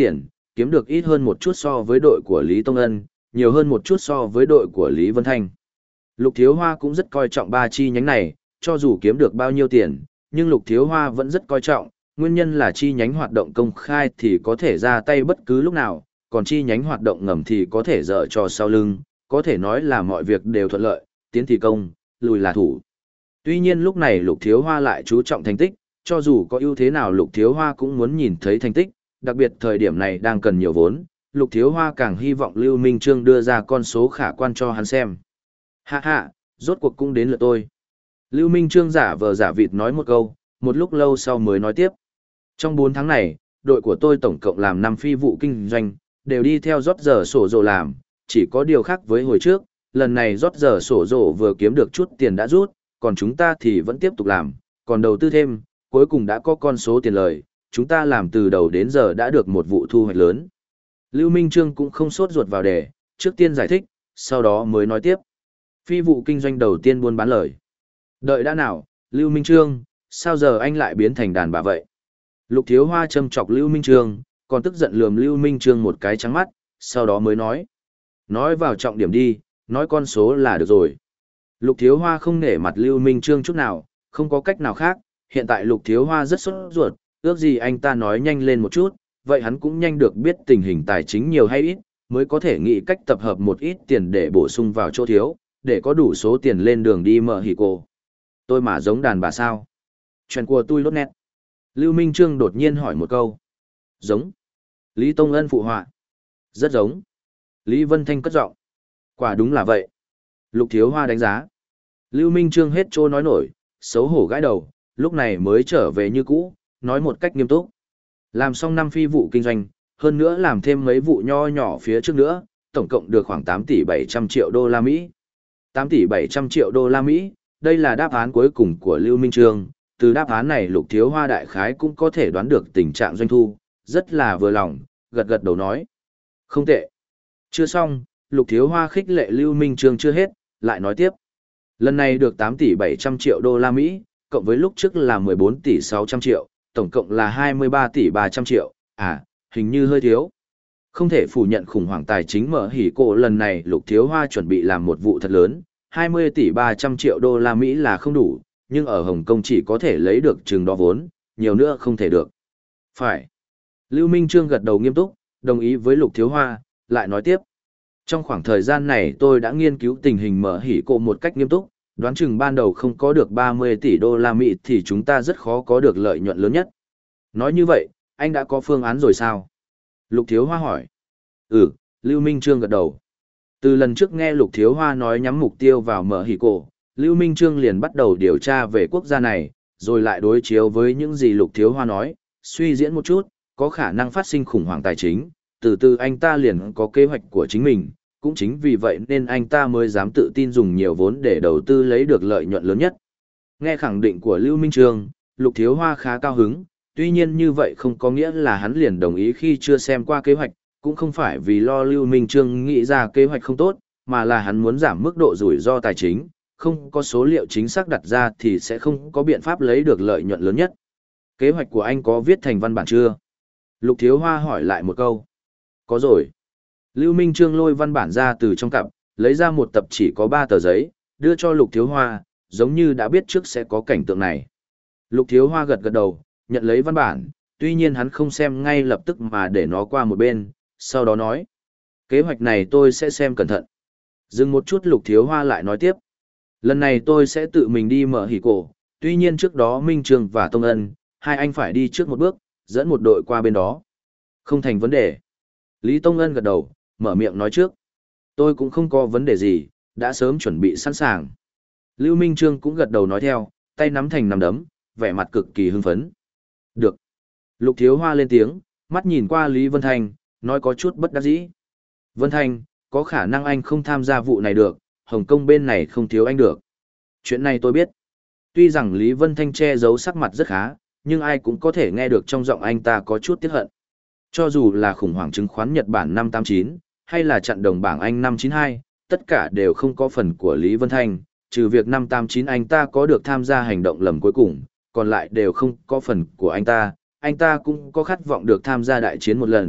kiếm được ít hơn một chút so với đội của Lý Tông Ân, nhiều hơn một chút so với đội của Lý Vân Thanh. Lục Thiếu Hoa cũng rất coi trọng ba chi nhánh này, cho dù kiếm được bao nhiêu tiền, nhưng Lục Thiếu Hoa vẫn rất coi trọng, nguyên nhân là chi nhánh hoạt động công khai thì có thể ra tay bất cứ lúc nào, còn chi nhánh hoạt động ngầm thì có thể dở cho sau lưng, có thể nói là mọi việc đều thuận lợi, tiến thì công, lùi là thủ. Tuy nhiên lúc này Lục Thiếu Hoa lại chú trọng thành tích, cho dù có ưu thế nào Lục Thiếu Hoa cũng muốn nhìn thấy thành tích, đặc biệt thời điểm này đang cần nhiều vốn, Lục Thiếu Hoa càng hy vọng Lưu Minh Trương đưa ra con số khả quan cho hắn xem. Hạ hạ, rốt cuộc cũng đến lượt tôi. Lưu Minh Trương giả vờ giả vịt nói một câu, một lúc lâu sau mới nói tiếp. Trong bốn tháng này, đội của tôi tổng cộng làm năm phi vụ kinh doanh, đều đi theo rót giờ sổ rồ làm, chỉ có điều khác với hồi trước, lần này rót giờ sổ rồ vừa kiếm được chút tiền đã rút, còn chúng ta thì vẫn tiếp tục làm, còn đầu tư thêm, cuối cùng đã có con số tiền lời, chúng ta làm từ đầu đến giờ đã được một vụ thu hoạch lớn. Lưu Minh Trương cũng không sốt ruột vào đề, trước tiên giải thích, sau đó mới nói tiếp. Phi vụ kinh doanh đầu tiên buôn bán lời. Đợi đã nào, Lưu Minh Trương, sao giờ anh lại biến thành đàn bà vậy? Lục Thiếu Hoa châm chọc Lưu Minh Trương, còn tức giận lườm Lưu Minh Trương một cái trắng mắt, sau đó mới nói. Nói vào trọng điểm đi, nói con số là được rồi. Lục Thiếu Hoa không nể mặt Lưu Minh Trương chút nào, không có cách nào khác, hiện tại Lục Thiếu Hoa rất sốt ruột, ước gì anh ta nói nhanh lên một chút, vậy hắn cũng nhanh được biết tình hình tài chính nhiều hay ít, mới có thể nghĩ cách tập hợp một ít tiền để bổ sung vào chỗ thiếu, để có đủ số tiền lên đường đi mở hỉ cô. Tôi mà giống đàn bà sao? Chuyện của tôi lốt nét. Lưu Minh Trương đột nhiên hỏi một câu. Giống. Lý Tông Ân phụ họa. Rất giống. Lý Vân Thanh cất giọng. Quả đúng là vậy. Lục Thiếu Hoa đánh giá. Lưu Minh Trương hết trô nói nổi, xấu hổ gãi đầu, lúc này mới trở về như cũ, nói một cách nghiêm túc. Làm xong năm phi vụ kinh doanh, hơn nữa làm thêm mấy vụ nho nhỏ phía trước nữa, tổng cộng được khoảng tám tỷ bảy trăm triệu đô la Mỹ. tám tỷ bảy trăm triệu đô la Mỹ, đây là đáp án cuối cùng của Lưu Minh Trương. Từ đáp án này Lục Thiếu Hoa đại khái cũng có thể đoán được tình trạng doanh thu, rất là vừa lòng, gật gật đầu nói. Không tệ. Chưa xong, Lục Thiếu Hoa khích lệ Lưu Minh Trương chưa hết, lại nói tiếp. Lần này được tám tỷ bảy trăm triệu đô la Mỹ, cộng với lúc trước là mười bốn tỷ sáu trăm triệu, tổng cộng là hai mươi ba tỷ ba trăm triệu, à, hình như hơi thiếu. Không thể phủ nhận khủng hoảng tài chính mở hỉ cổ lần này Lục Thiếu Hoa chuẩn bị làm một vụ thật lớn, hai mươi tỷ ba trăm triệu đô la Mỹ là không đủ, nhưng ở Hồng Kông chỉ có thể lấy được chừng đó vốn, nhiều nữa không thể được. Phải. Lưu Minh Trương gật đầu nghiêm túc, đồng ý với Lục Thiếu Hoa, lại nói tiếp. Trong khoảng thời gian này tôi đã nghiên cứu tình hình mở hỉ cổ một cách nghiêm túc, đoán chừng ban đầu không có được ba mươi tỷ đô la Mỹ thì chúng ta rất khó có được lợi nhuận lớn nhất. Nói như vậy, anh đã có phương án rồi sao? Lục Thiếu Hoa hỏi. Ừ, Lưu Minh Trương gật đầu. Từ lần trước nghe Lục Thiếu Hoa nói nhắm mục tiêu vào mở hỉ cổ, Lưu Minh Trương liền bắt đầu điều tra về quốc gia này, rồi lại đối chiếu với những gì Lục Thiếu Hoa nói, suy diễn một chút, có khả năng phát sinh khủng hoảng tài chính, từ từ anh ta liền có kế hoạch của chính mình, cũng chính vì vậy nên anh ta mới dám tự tin dùng nhiều vốn để đầu tư lấy được lợi nhuận lớn nhất. Nghe khẳng định của Lưu Minh Trương, Lục Thiếu Hoa khá cao hứng, tuy nhiên như vậy không có nghĩa là hắn liền đồng ý khi chưa xem qua kế hoạch, cũng không phải vì lo Lưu Minh Trương nghĩ ra kế hoạch không tốt, mà là hắn muốn giảm mức độ rủi ro tài chính, không có số liệu chính xác đặt ra thì sẽ không có biện pháp lấy được lợi nhuận lớn nhất. Kế hoạch của anh có viết thành văn bản chưa? Lục Thiếu Hoa hỏi lại một câu. Có rồi. Lưu Minh Trương lôi văn bản ra từ trong cặp, lấy ra một tập chỉ có ba tờ giấy, đưa cho Lục Thiếu Hoa, giống như đã biết trước sẽ có cảnh tượng này. Lục Thiếu Hoa gật gật đầu, nhận lấy văn bản, tuy nhiên hắn không xem ngay lập tức mà để nó qua một bên, sau đó nói. Kế hoạch này tôi sẽ xem cẩn thận. Dừng một chút Lục Thiếu Hoa lại nói tiếp. Lần này tôi sẽ tự mình đi mở hỉ cổ, tuy nhiên trước đó Minh Trương và Tông Ân, hai anh phải đi trước một bước, dẫn một đội qua bên đó. Không thành vấn đề. Lý Tông Ân gật đầu, mở miệng nói trước. Tôi cũng không có vấn đề gì, đã sớm chuẩn bị sẵn sàng. Lưu Minh Trương cũng gật đầu nói theo, tay nắm thành nắm đấm, vẻ mặt cực kỳ hưng phấn. Được. Lục Thiếu Hoa lên tiếng, mắt nhìn qua Lý Vân Thanh, nói có chút bất đắc dĩ. Vân Thanh, có khả năng anh không tham gia vụ này được, Hồng Kông bên này không thiếu anh được. Chuyện này tôi biết. Tuy rằng Lý Vân Thanh che giấu sắc mặt rất khá, nhưng ai cũng có thể nghe được trong giọng anh ta có chút tiếc hận. Cho dù là khủng hoảng chứng khoán Nhật Bản năm tám chín, hay là chặn đồng bảng Anh năm chín hai, tất cả đều không có phần của Lý Vân Thanh, trừ việc năm tám chín anh ta có được tham gia hành động lầm cuối cùng, còn lại đều không có phần của anh ta, anh ta cũng có khát vọng được tham gia đại chiến một lần,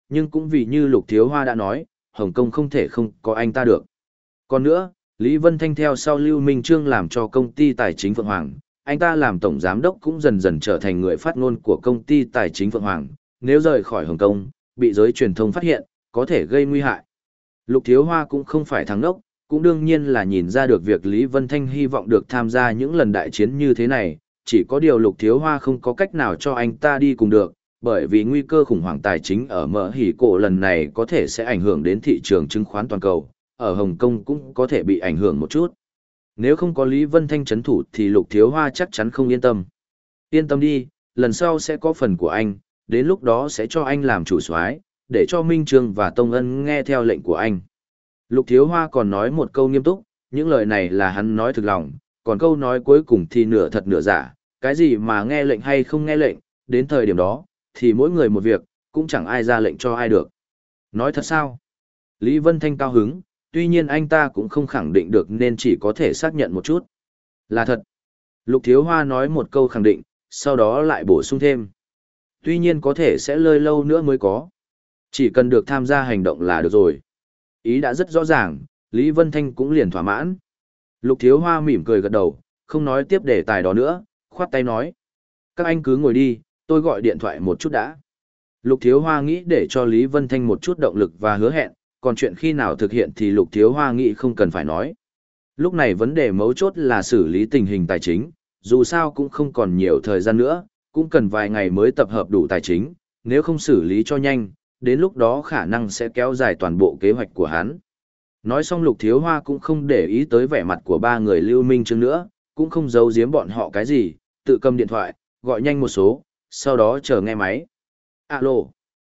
nhưng cũng vì như Lục Thiếu Hoa đã nói, Hồng Kông không thể không có anh ta được. Còn nữa, Lý Vân Thanh theo sau Lưu Minh Trương làm cho công ty tài chính Phượng Hoàng, anh ta làm tổng giám đốc cũng dần dần trở thành người phát ngôn của công ty tài chính Phượng Hoàng, nếu rời khỏi Hồng Kông, bị giới truyền thông phát hiện, có thể gây nguy hại. Lục Thiếu Hoa cũng không phải thằng ngốc, cũng đương nhiên là nhìn ra được việc Lý Vân Thanh hy vọng được tham gia những lần đại chiến như thế này, chỉ có điều Lục Thiếu Hoa không có cách nào cho anh ta đi cùng được, bởi vì nguy cơ khủng hoảng tài chính ở Mở Hỉ Cổ lần này có thể sẽ ảnh hưởng đến thị trường chứng khoán toàn cầu, ở Hồng Kông cũng có thể bị ảnh hưởng một chút. Nếu không có Lý Vân Thanh trấn thủ thì Lục Thiếu Hoa chắc chắn không yên tâm. Yên tâm đi, lần sau sẽ có phần của anh, đến lúc đó sẽ cho anh làm chủ soái, để cho Minh Trương và Tông Ân nghe theo lệnh của anh. Lục Thiếu Hoa còn nói một câu nghiêm túc, những lời này là hắn nói thực lòng, còn câu nói cuối cùng thì nửa thật nửa giả, cái gì mà nghe lệnh hay không nghe lệnh, đến thời điểm đó, thì mỗi người một việc, cũng chẳng ai ra lệnh cho ai được. Nói thật sao? Lý Vân Thanh cao hứng, tuy nhiên anh ta cũng không khẳng định được nên chỉ có thể xác nhận một chút. Là thật. Lục Thiếu Hoa nói một câu khẳng định, sau đó lại bổ sung thêm. Tuy nhiên có thể sẽ lơi lâu nữa mới có. Chỉ cần được tham gia hành động là được rồi. Ý đã rất rõ ràng, Lý Vân Thanh cũng liền thỏa mãn. Lục Thiếu Hoa mỉm cười gật đầu, không nói tiếp đề tài đó nữa, khoát tay nói. Các anh cứ ngồi đi, tôi gọi điện thoại một chút đã. Lục Thiếu Hoa nghĩ để cho Lý Vân Thanh một chút động lực và hứa hẹn, còn chuyện khi nào thực hiện thì Lục Thiếu Hoa nghĩ không cần phải nói. Lúc này vấn đề mấu chốt là xử lý tình hình tài chính, dù sao cũng không còn nhiều thời gian nữa, cũng cần vài ngày mới tập hợp đủ tài chính, nếu không xử lý cho nhanh, đến lúc đó khả năng sẽ kéo dài toàn bộ kế hoạch của hắn. Nói xong Lục Thiếu Hoa cũng không để ý tới vẻ mặt của ba người Lưu Minh Trương nữa, cũng không giấu giếm bọn họ cái gì, tự cầm điện thoại, gọi nhanh một số, sau đó chờ nghe máy. Alo,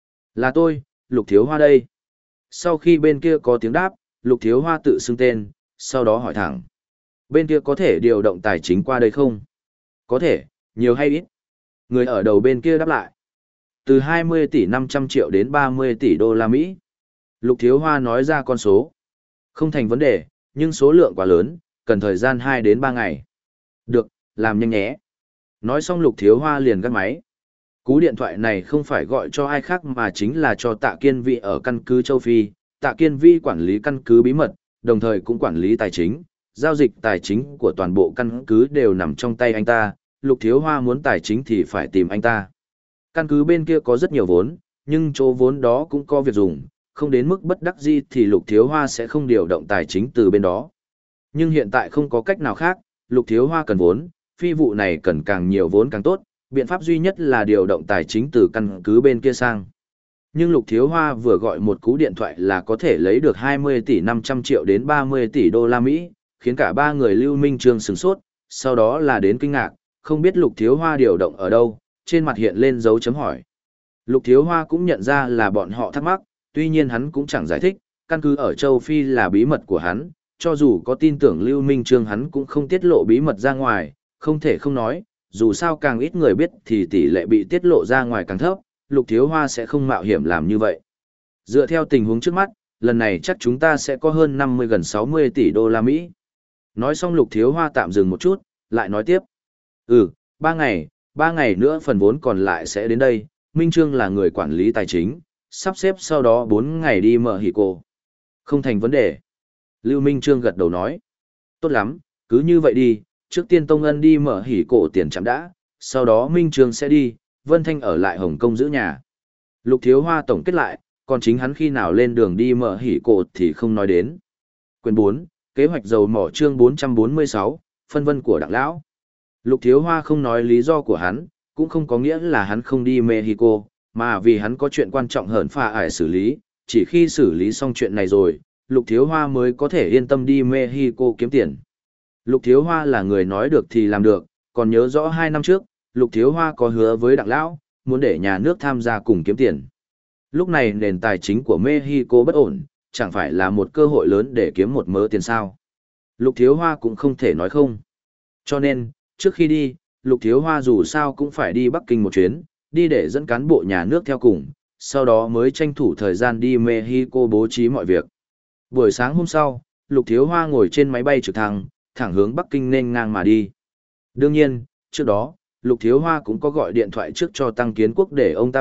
là tôi, Lục Thiếu Hoa đây. Sau khi bên kia có tiếng đáp, Lục Thiếu Hoa tự xưng tên, sau đó hỏi thẳng. Bên kia có thể điều động tài chính qua đây không? Có thể, nhiều hay ít? Người ở đầu bên kia đáp lại. Từ hai mươi tỷ năm trăm triệu đến ba mươi tỷ đô la Mỹ. Lục Thiếu Hoa nói ra con số. Không thành vấn đề, nhưng số lượng quá lớn, cần thời gian hai đến ba ngày. Được, làm nhanh nhé. Nói xong Lục Thiếu Hoa liền gắt máy. Cú điện thoại này không phải gọi cho ai khác mà chính là cho Tạ Kiên Vĩ ở căn cứ châu Phi. Tạ Kiên Vĩ quản lý căn cứ bí mật, đồng thời cũng quản lý tài chính. Giao dịch tài chính của toàn bộ căn cứ đều nằm trong tay anh ta. Lục Thiếu Hoa muốn tài chính thì phải tìm anh ta. Căn cứ bên kia có rất nhiều vốn, nhưng chỗ vốn đó cũng có việc dùng, không đến mức bất đắc dĩ thì Lục Thiếu Hoa sẽ không điều động tài chính từ bên đó. Nhưng hiện tại không có cách nào khác, Lục Thiếu Hoa cần vốn, phi vụ này cần càng nhiều vốn càng tốt, biện pháp duy nhất là điều động tài chính từ căn cứ bên kia sang. Nhưng Lục Thiếu Hoa vừa gọi một cú điện thoại là có thể lấy được hai mươi tỷ năm trăm triệu đến ba mươi tỷ đô la Mỹ, khiến cả ba người Lưu Minh Trương sửng sốt, sau đó là đến kinh ngạc, không biết Lục Thiếu Hoa điều động ở đâu, trên mặt hiện lên dấu chấm hỏi. Lục Thiếu Hoa cũng nhận ra là bọn họ thắc mắc, tuy nhiên hắn cũng chẳng giải thích, căn cứ ở châu Phi là bí mật của hắn, cho dù có tin tưởng Lưu Minh Trương hắn cũng không tiết lộ bí mật ra ngoài, không thể không nói, dù sao càng ít người biết thì tỷ lệ bị tiết lộ ra ngoài càng thấp, Lục Thiếu Hoa sẽ không mạo hiểm làm như vậy. Dựa theo tình huống trước mắt, lần này chắc chúng ta sẽ có hơn năm mươi gần sáu mươi tỷ đô la Mỹ. Nói xong Lục Thiếu Hoa tạm dừng một chút, lại nói tiếp. Ừ, ba ngày, ba ngày nữa phần vốn còn lại sẽ đến đây, Minh Trương là người quản lý tài chính, sắp xếp sau đó bốn ngày đi mở hỉ cô. Không thành vấn đề. Lưu Minh Trương gật đầu nói. Tốt lắm, cứ như vậy đi, trước tiên Tông Ân đi mở hỉ cổ tiền chạm đã, sau đó Minh Trương sẽ đi, Vân Thanh ở lại Hồng Kông giữ nhà. Lục Thiếu Hoa tổng kết lại, còn chính hắn khi nào lên đường đi mở hỉ cổ thì không nói đến. Quyền bốn, kế hoạch dầu mỏ chương bốn trăm bốn mươi sáu, phân vân của Đặng Lão. Lục Thiếu Hoa không nói lý do của hắn, cũng không có nghĩa là hắn không đi Mexico, mà vì hắn có chuyện quan trọng hơn pha ải xử lý, chỉ khi xử lý xong chuyện này rồi, Lục Thiếu Hoa mới có thể yên tâm đi Mexico kiếm tiền. Lục Thiếu Hoa là người nói được thì làm được, còn nhớ rõ hai năm trước, Lục Thiếu Hoa có hứa với Đặng Lão, muốn để nhà nước tham gia cùng kiếm tiền. Lúc này nền tài chính của Mexico bất ổn, chẳng phải là một cơ hội lớn để kiếm một mớ tiền sao. Lục Thiếu Hoa cũng không thể nói không. Cho nên, trước khi đi, Lục Thiếu Hoa dù sao cũng phải đi Bắc Kinh một chuyến, đi để dẫn cán bộ nhà nước theo cùng, sau đó mới tranh thủ thời gian đi Mexico bố trí mọi việc. Buổi sáng hôm sau, Lục Thiếu Hoa ngồi trên máy bay trực thăng, thẳng hướng Bắc Kinh nên ngang mà đi. Đương nhiên, trước đó, Lục Thiếu Hoa cũng có gọi điện thoại trước cho Tăng Kiến Quốc để ông ta biết,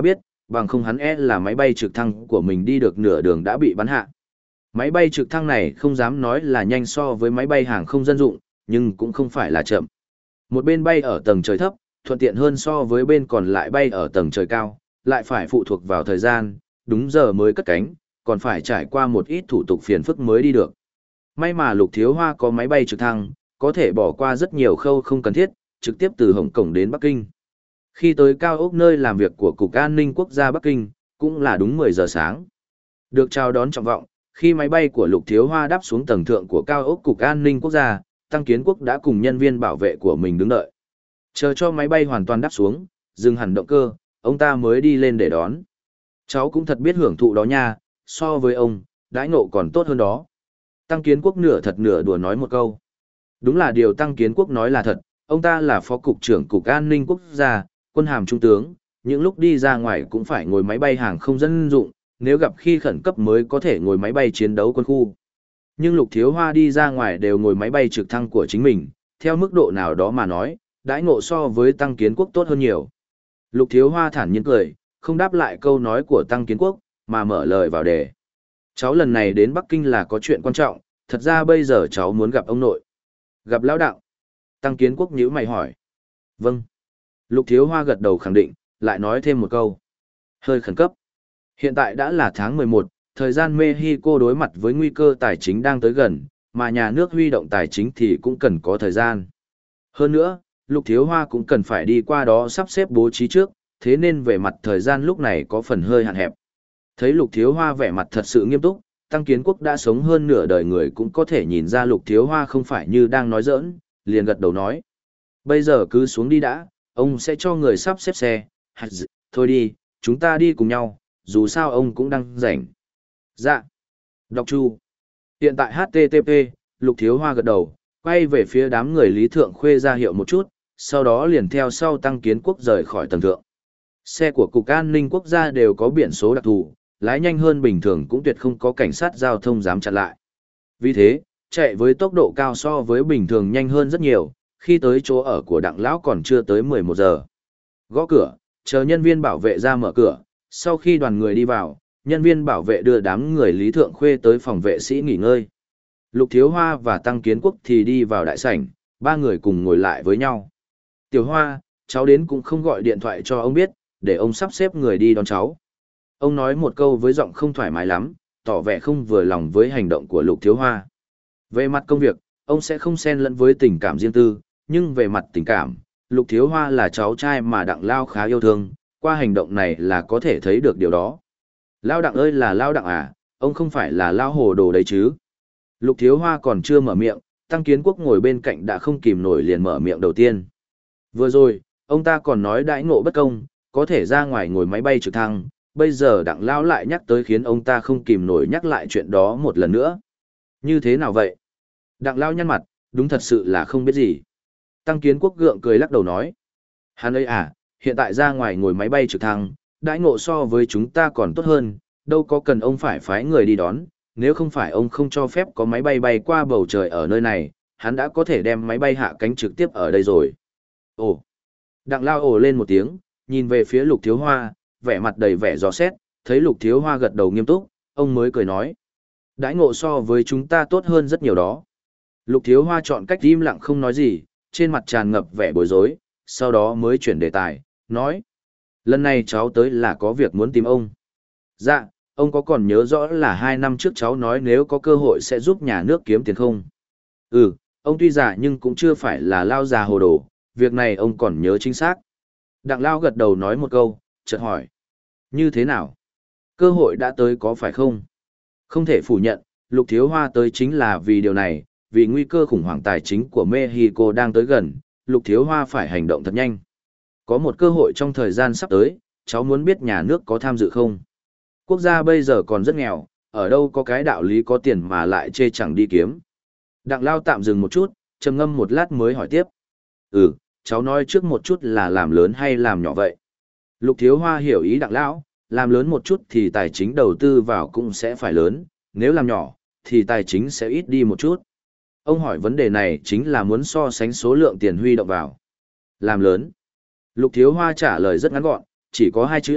bằng không hắn e là máy bay trực thăng của mình đi được nửa đường đã bị bắn hạ. Máy bay trực thăng này không dám nói là nhanh so với máy bay hàng không dân dụng, nhưng cũng không phải là chậm. Một bên bay ở tầng trời thấp, thuận tiện hơn so với bên còn lại bay ở tầng trời cao, lại phải phụ thuộc vào thời gian, đúng giờ mới cất cánh, còn phải trải qua một ít thủ tục phiền phức mới đi được. May mà Lục Thiếu Hoa có máy bay trực thăng, có thể bỏ qua rất nhiều khâu không cần thiết, trực tiếp từ Hồng Kông đến Bắc Kinh. Khi tới cao ốc nơi làm việc của Cục An ninh Quốc gia Bắc Kinh, cũng là đúng mười giờ sáng. Được chào đón trọng vọng, khi máy bay của Lục Thiếu Hoa đáp xuống tầng thượng của cao ốc Cục An ninh Quốc gia, Tăng Kiến Quốc đã cùng nhân viên bảo vệ của mình đứng đợi. Chờ cho máy bay hoàn toàn đáp xuống, dừng hẳn động cơ, ông ta mới đi lên để đón. Cháu cũng thật biết hưởng thụ đó nha, so với ông, đãi ngộ còn tốt hơn đó. Tăng Kiến Quốc nửa thật nửa đùa nói một câu. Đúng là điều Tăng Kiến Quốc nói là thật, ông ta là phó cục trưởng Cục An ninh Quốc gia, quân hàm trung tướng, những lúc đi ra ngoài cũng phải ngồi máy bay hàng không dân dụng, nếu gặp khi khẩn cấp mới có thể ngồi máy bay chiến đấu quân khu. Nhưng Lục Thiếu Hoa đi ra ngoài đều ngồi máy bay trực thăng của chính mình, theo mức độ nào đó mà nói, đãi ngộ so với Tăng Kiến Quốc tốt hơn nhiều. Lục Thiếu Hoa thản nhiên cười, không đáp lại câu nói của Tăng Kiến Quốc, mà mở lời vào đề. Cháu lần này đến Bắc Kinh là có chuyện quan trọng, thật ra bây giờ cháu muốn gặp ông nội. Gặp lão đạo. Tăng Kiến Quốc nhíu mày hỏi. Vâng. Lục Thiếu Hoa gật đầu khẳng định, lại nói thêm một câu. Hơi khẩn cấp. Hiện tại đã là tháng mười một, thời gian Mexico đối mặt với nguy cơ tài chính đang tới gần, mà nhà nước huy động tài chính thì cũng cần có thời gian. Hơn nữa, Lục Thiếu Hoa cũng cần phải đi qua đó sắp xếp bố trí trước, thế nên về mặt thời gian lúc này có phần hơi hạn hẹp. Thấy Lục Thiếu Hoa vẻ mặt thật sự nghiêm túc, Tăng Kiến Quốc đã sống hơn nửa đời người cũng có thể nhìn ra Lục Thiếu Hoa không phải như đang nói giỡn, liền gật đầu nói. Bây giờ cứ xuống đi đã, ông sẽ cho người sắp xếp xe. Thôi đi, chúng ta đi cùng nhau, dù sao ông cũng đang rảnh. Dạ. Đọc chu. Hiện tại hát tê tê pê, Lục Thiếu Hoa gật đầu, quay về phía đám người Lý Thượng Khuê ra hiệu một chút, sau đó liền theo sau Tăng Kiến Quốc rời khỏi tầng thượng. Xe của Cục An ninh Quốc gia đều có biển số đặc thù, lái nhanh hơn bình thường cũng tuyệt không có cảnh sát giao thông dám chặn lại. Vì thế, chạy với tốc độ cao so với bình thường nhanh hơn rất nhiều, khi tới chỗ ở của Đặng Lão còn chưa tới mười một giờ. Gõ cửa, chờ nhân viên bảo vệ ra mở cửa, sau khi đoàn người đi vào, nhân viên bảo vệ đưa đám người Lý Thượng Khuê tới phòng vệ sĩ nghỉ ngơi. Lục Thiếu Hoa và Tăng Kiến Quốc thì đi vào đại sảnh, ba người cùng ngồi lại với nhau. Tiểu Hoa, cháu đến cũng không gọi điện thoại cho ông biết, để ông sắp xếp người đi đón cháu. Ông nói một câu với giọng không thoải mái lắm, tỏ vẻ không vừa lòng với hành động của Lục Thiếu Hoa. Về mặt công việc, ông sẽ không xen lẫn với tình cảm riêng tư, nhưng về mặt tình cảm, Lục Thiếu Hoa là cháu trai mà Đặng Lao khá yêu thương, qua hành động này là có thể thấy được điều đó. Lao Đặng ơi là Lao Đặng à, ông không phải là Lao hồ đồ đấy chứ. Lục Thiếu Hoa còn chưa mở miệng, Tăng Kiến Quốc ngồi bên cạnh đã không kìm nổi liền mở miệng đầu tiên. Vừa rồi, ông ta còn nói đãi ngộ bất công, có thể ra ngoài ngồi máy bay trực thăng, bây giờ Đặng Lao lại nhắc tới khiến ông ta không kìm nổi nhắc lại chuyện đó một lần nữa. Như thế nào vậy? Đặng Lao nhăn mặt, đúng thật sự là không biết gì. Tăng Kiến Quốc gượng cười lắc đầu nói. Hắn ơi à, hiện tại ra ngoài ngồi máy bay trực thăng, đãi ngộ so với chúng ta còn tốt hơn, đâu có cần ông phải phái người đi đón, nếu không phải ông không cho phép có máy bay bay qua bầu trời ở nơi này, hắn đã có thể đem máy bay hạ cánh trực tiếp ở đây rồi. Ồ! Đặng Lao ồ lên một tiếng, nhìn về phía Lục Thiếu Hoa, vẻ mặt đầy vẻ giò xét, thấy Lục Thiếu Hoa gật đầu nghiêm túc, ông mới cười nói. Đãi ngộ so với chúng ta tốt hơn rất nhiều đó. Lục Thiếu Hoa chọn cách im lặng không nói gì, trên mặt tràn ngập vẻ bối rối, sau đó mới chuyển đề tài, nói. Lần này cháu tới là có việc muốn tìm ông. Dạ, ông có còn nhớ rõ là hai năm trước cháu nói nếu có cơ hội sẽ giúp nhà nước kiếm tiền không? Ừ, ông tuy già nhưng cũng chưa phải là Lao già hồ đồ, việc này ông còn nhớ chính xác. Đặng Lao gật đầu nói một câu, chợt hỏi. Như thế nào? Cơ hội đã tới có phải không? Không thể phủ nhận, Lục Thiếu Hoa tới chính là vì điều này, vì nguy cơ khủng hoảng tài chính của Mexico đang tới gần, Lục Thiếu Hoa phải hành động thật nhanh. Có một cơ hội trong thời gian sắp tới, cháu muốn biết nhà nước có tham dự không? Quốc gia bây giờ còn rất nghèo, ở đâu có cái đạo lý có tiền mà lại chê chẳng đi kiếm. Đặng Lao tạm dừng một chút, trầm ngâm một lát mới hỏi tiếp. Ừ, cháu nói trước một chút là làm lớn hay làm nhỏ vậy? Lục Thiếu Hoa hiểu ý Đặng Lão, làm lớn một chút thì tài chính đầu tư vào cũng sẽ phải lớn, nếu làm nhỏ, thì tài chính sẽ ít đi một chút. Ông hỏi vấn đề này chính là muốn so sánh số lượng tiền huy động vào. Làm lớn. Lục Thiếu Hoa trả lời rất ngắn gọn, chỉ có hai chữ,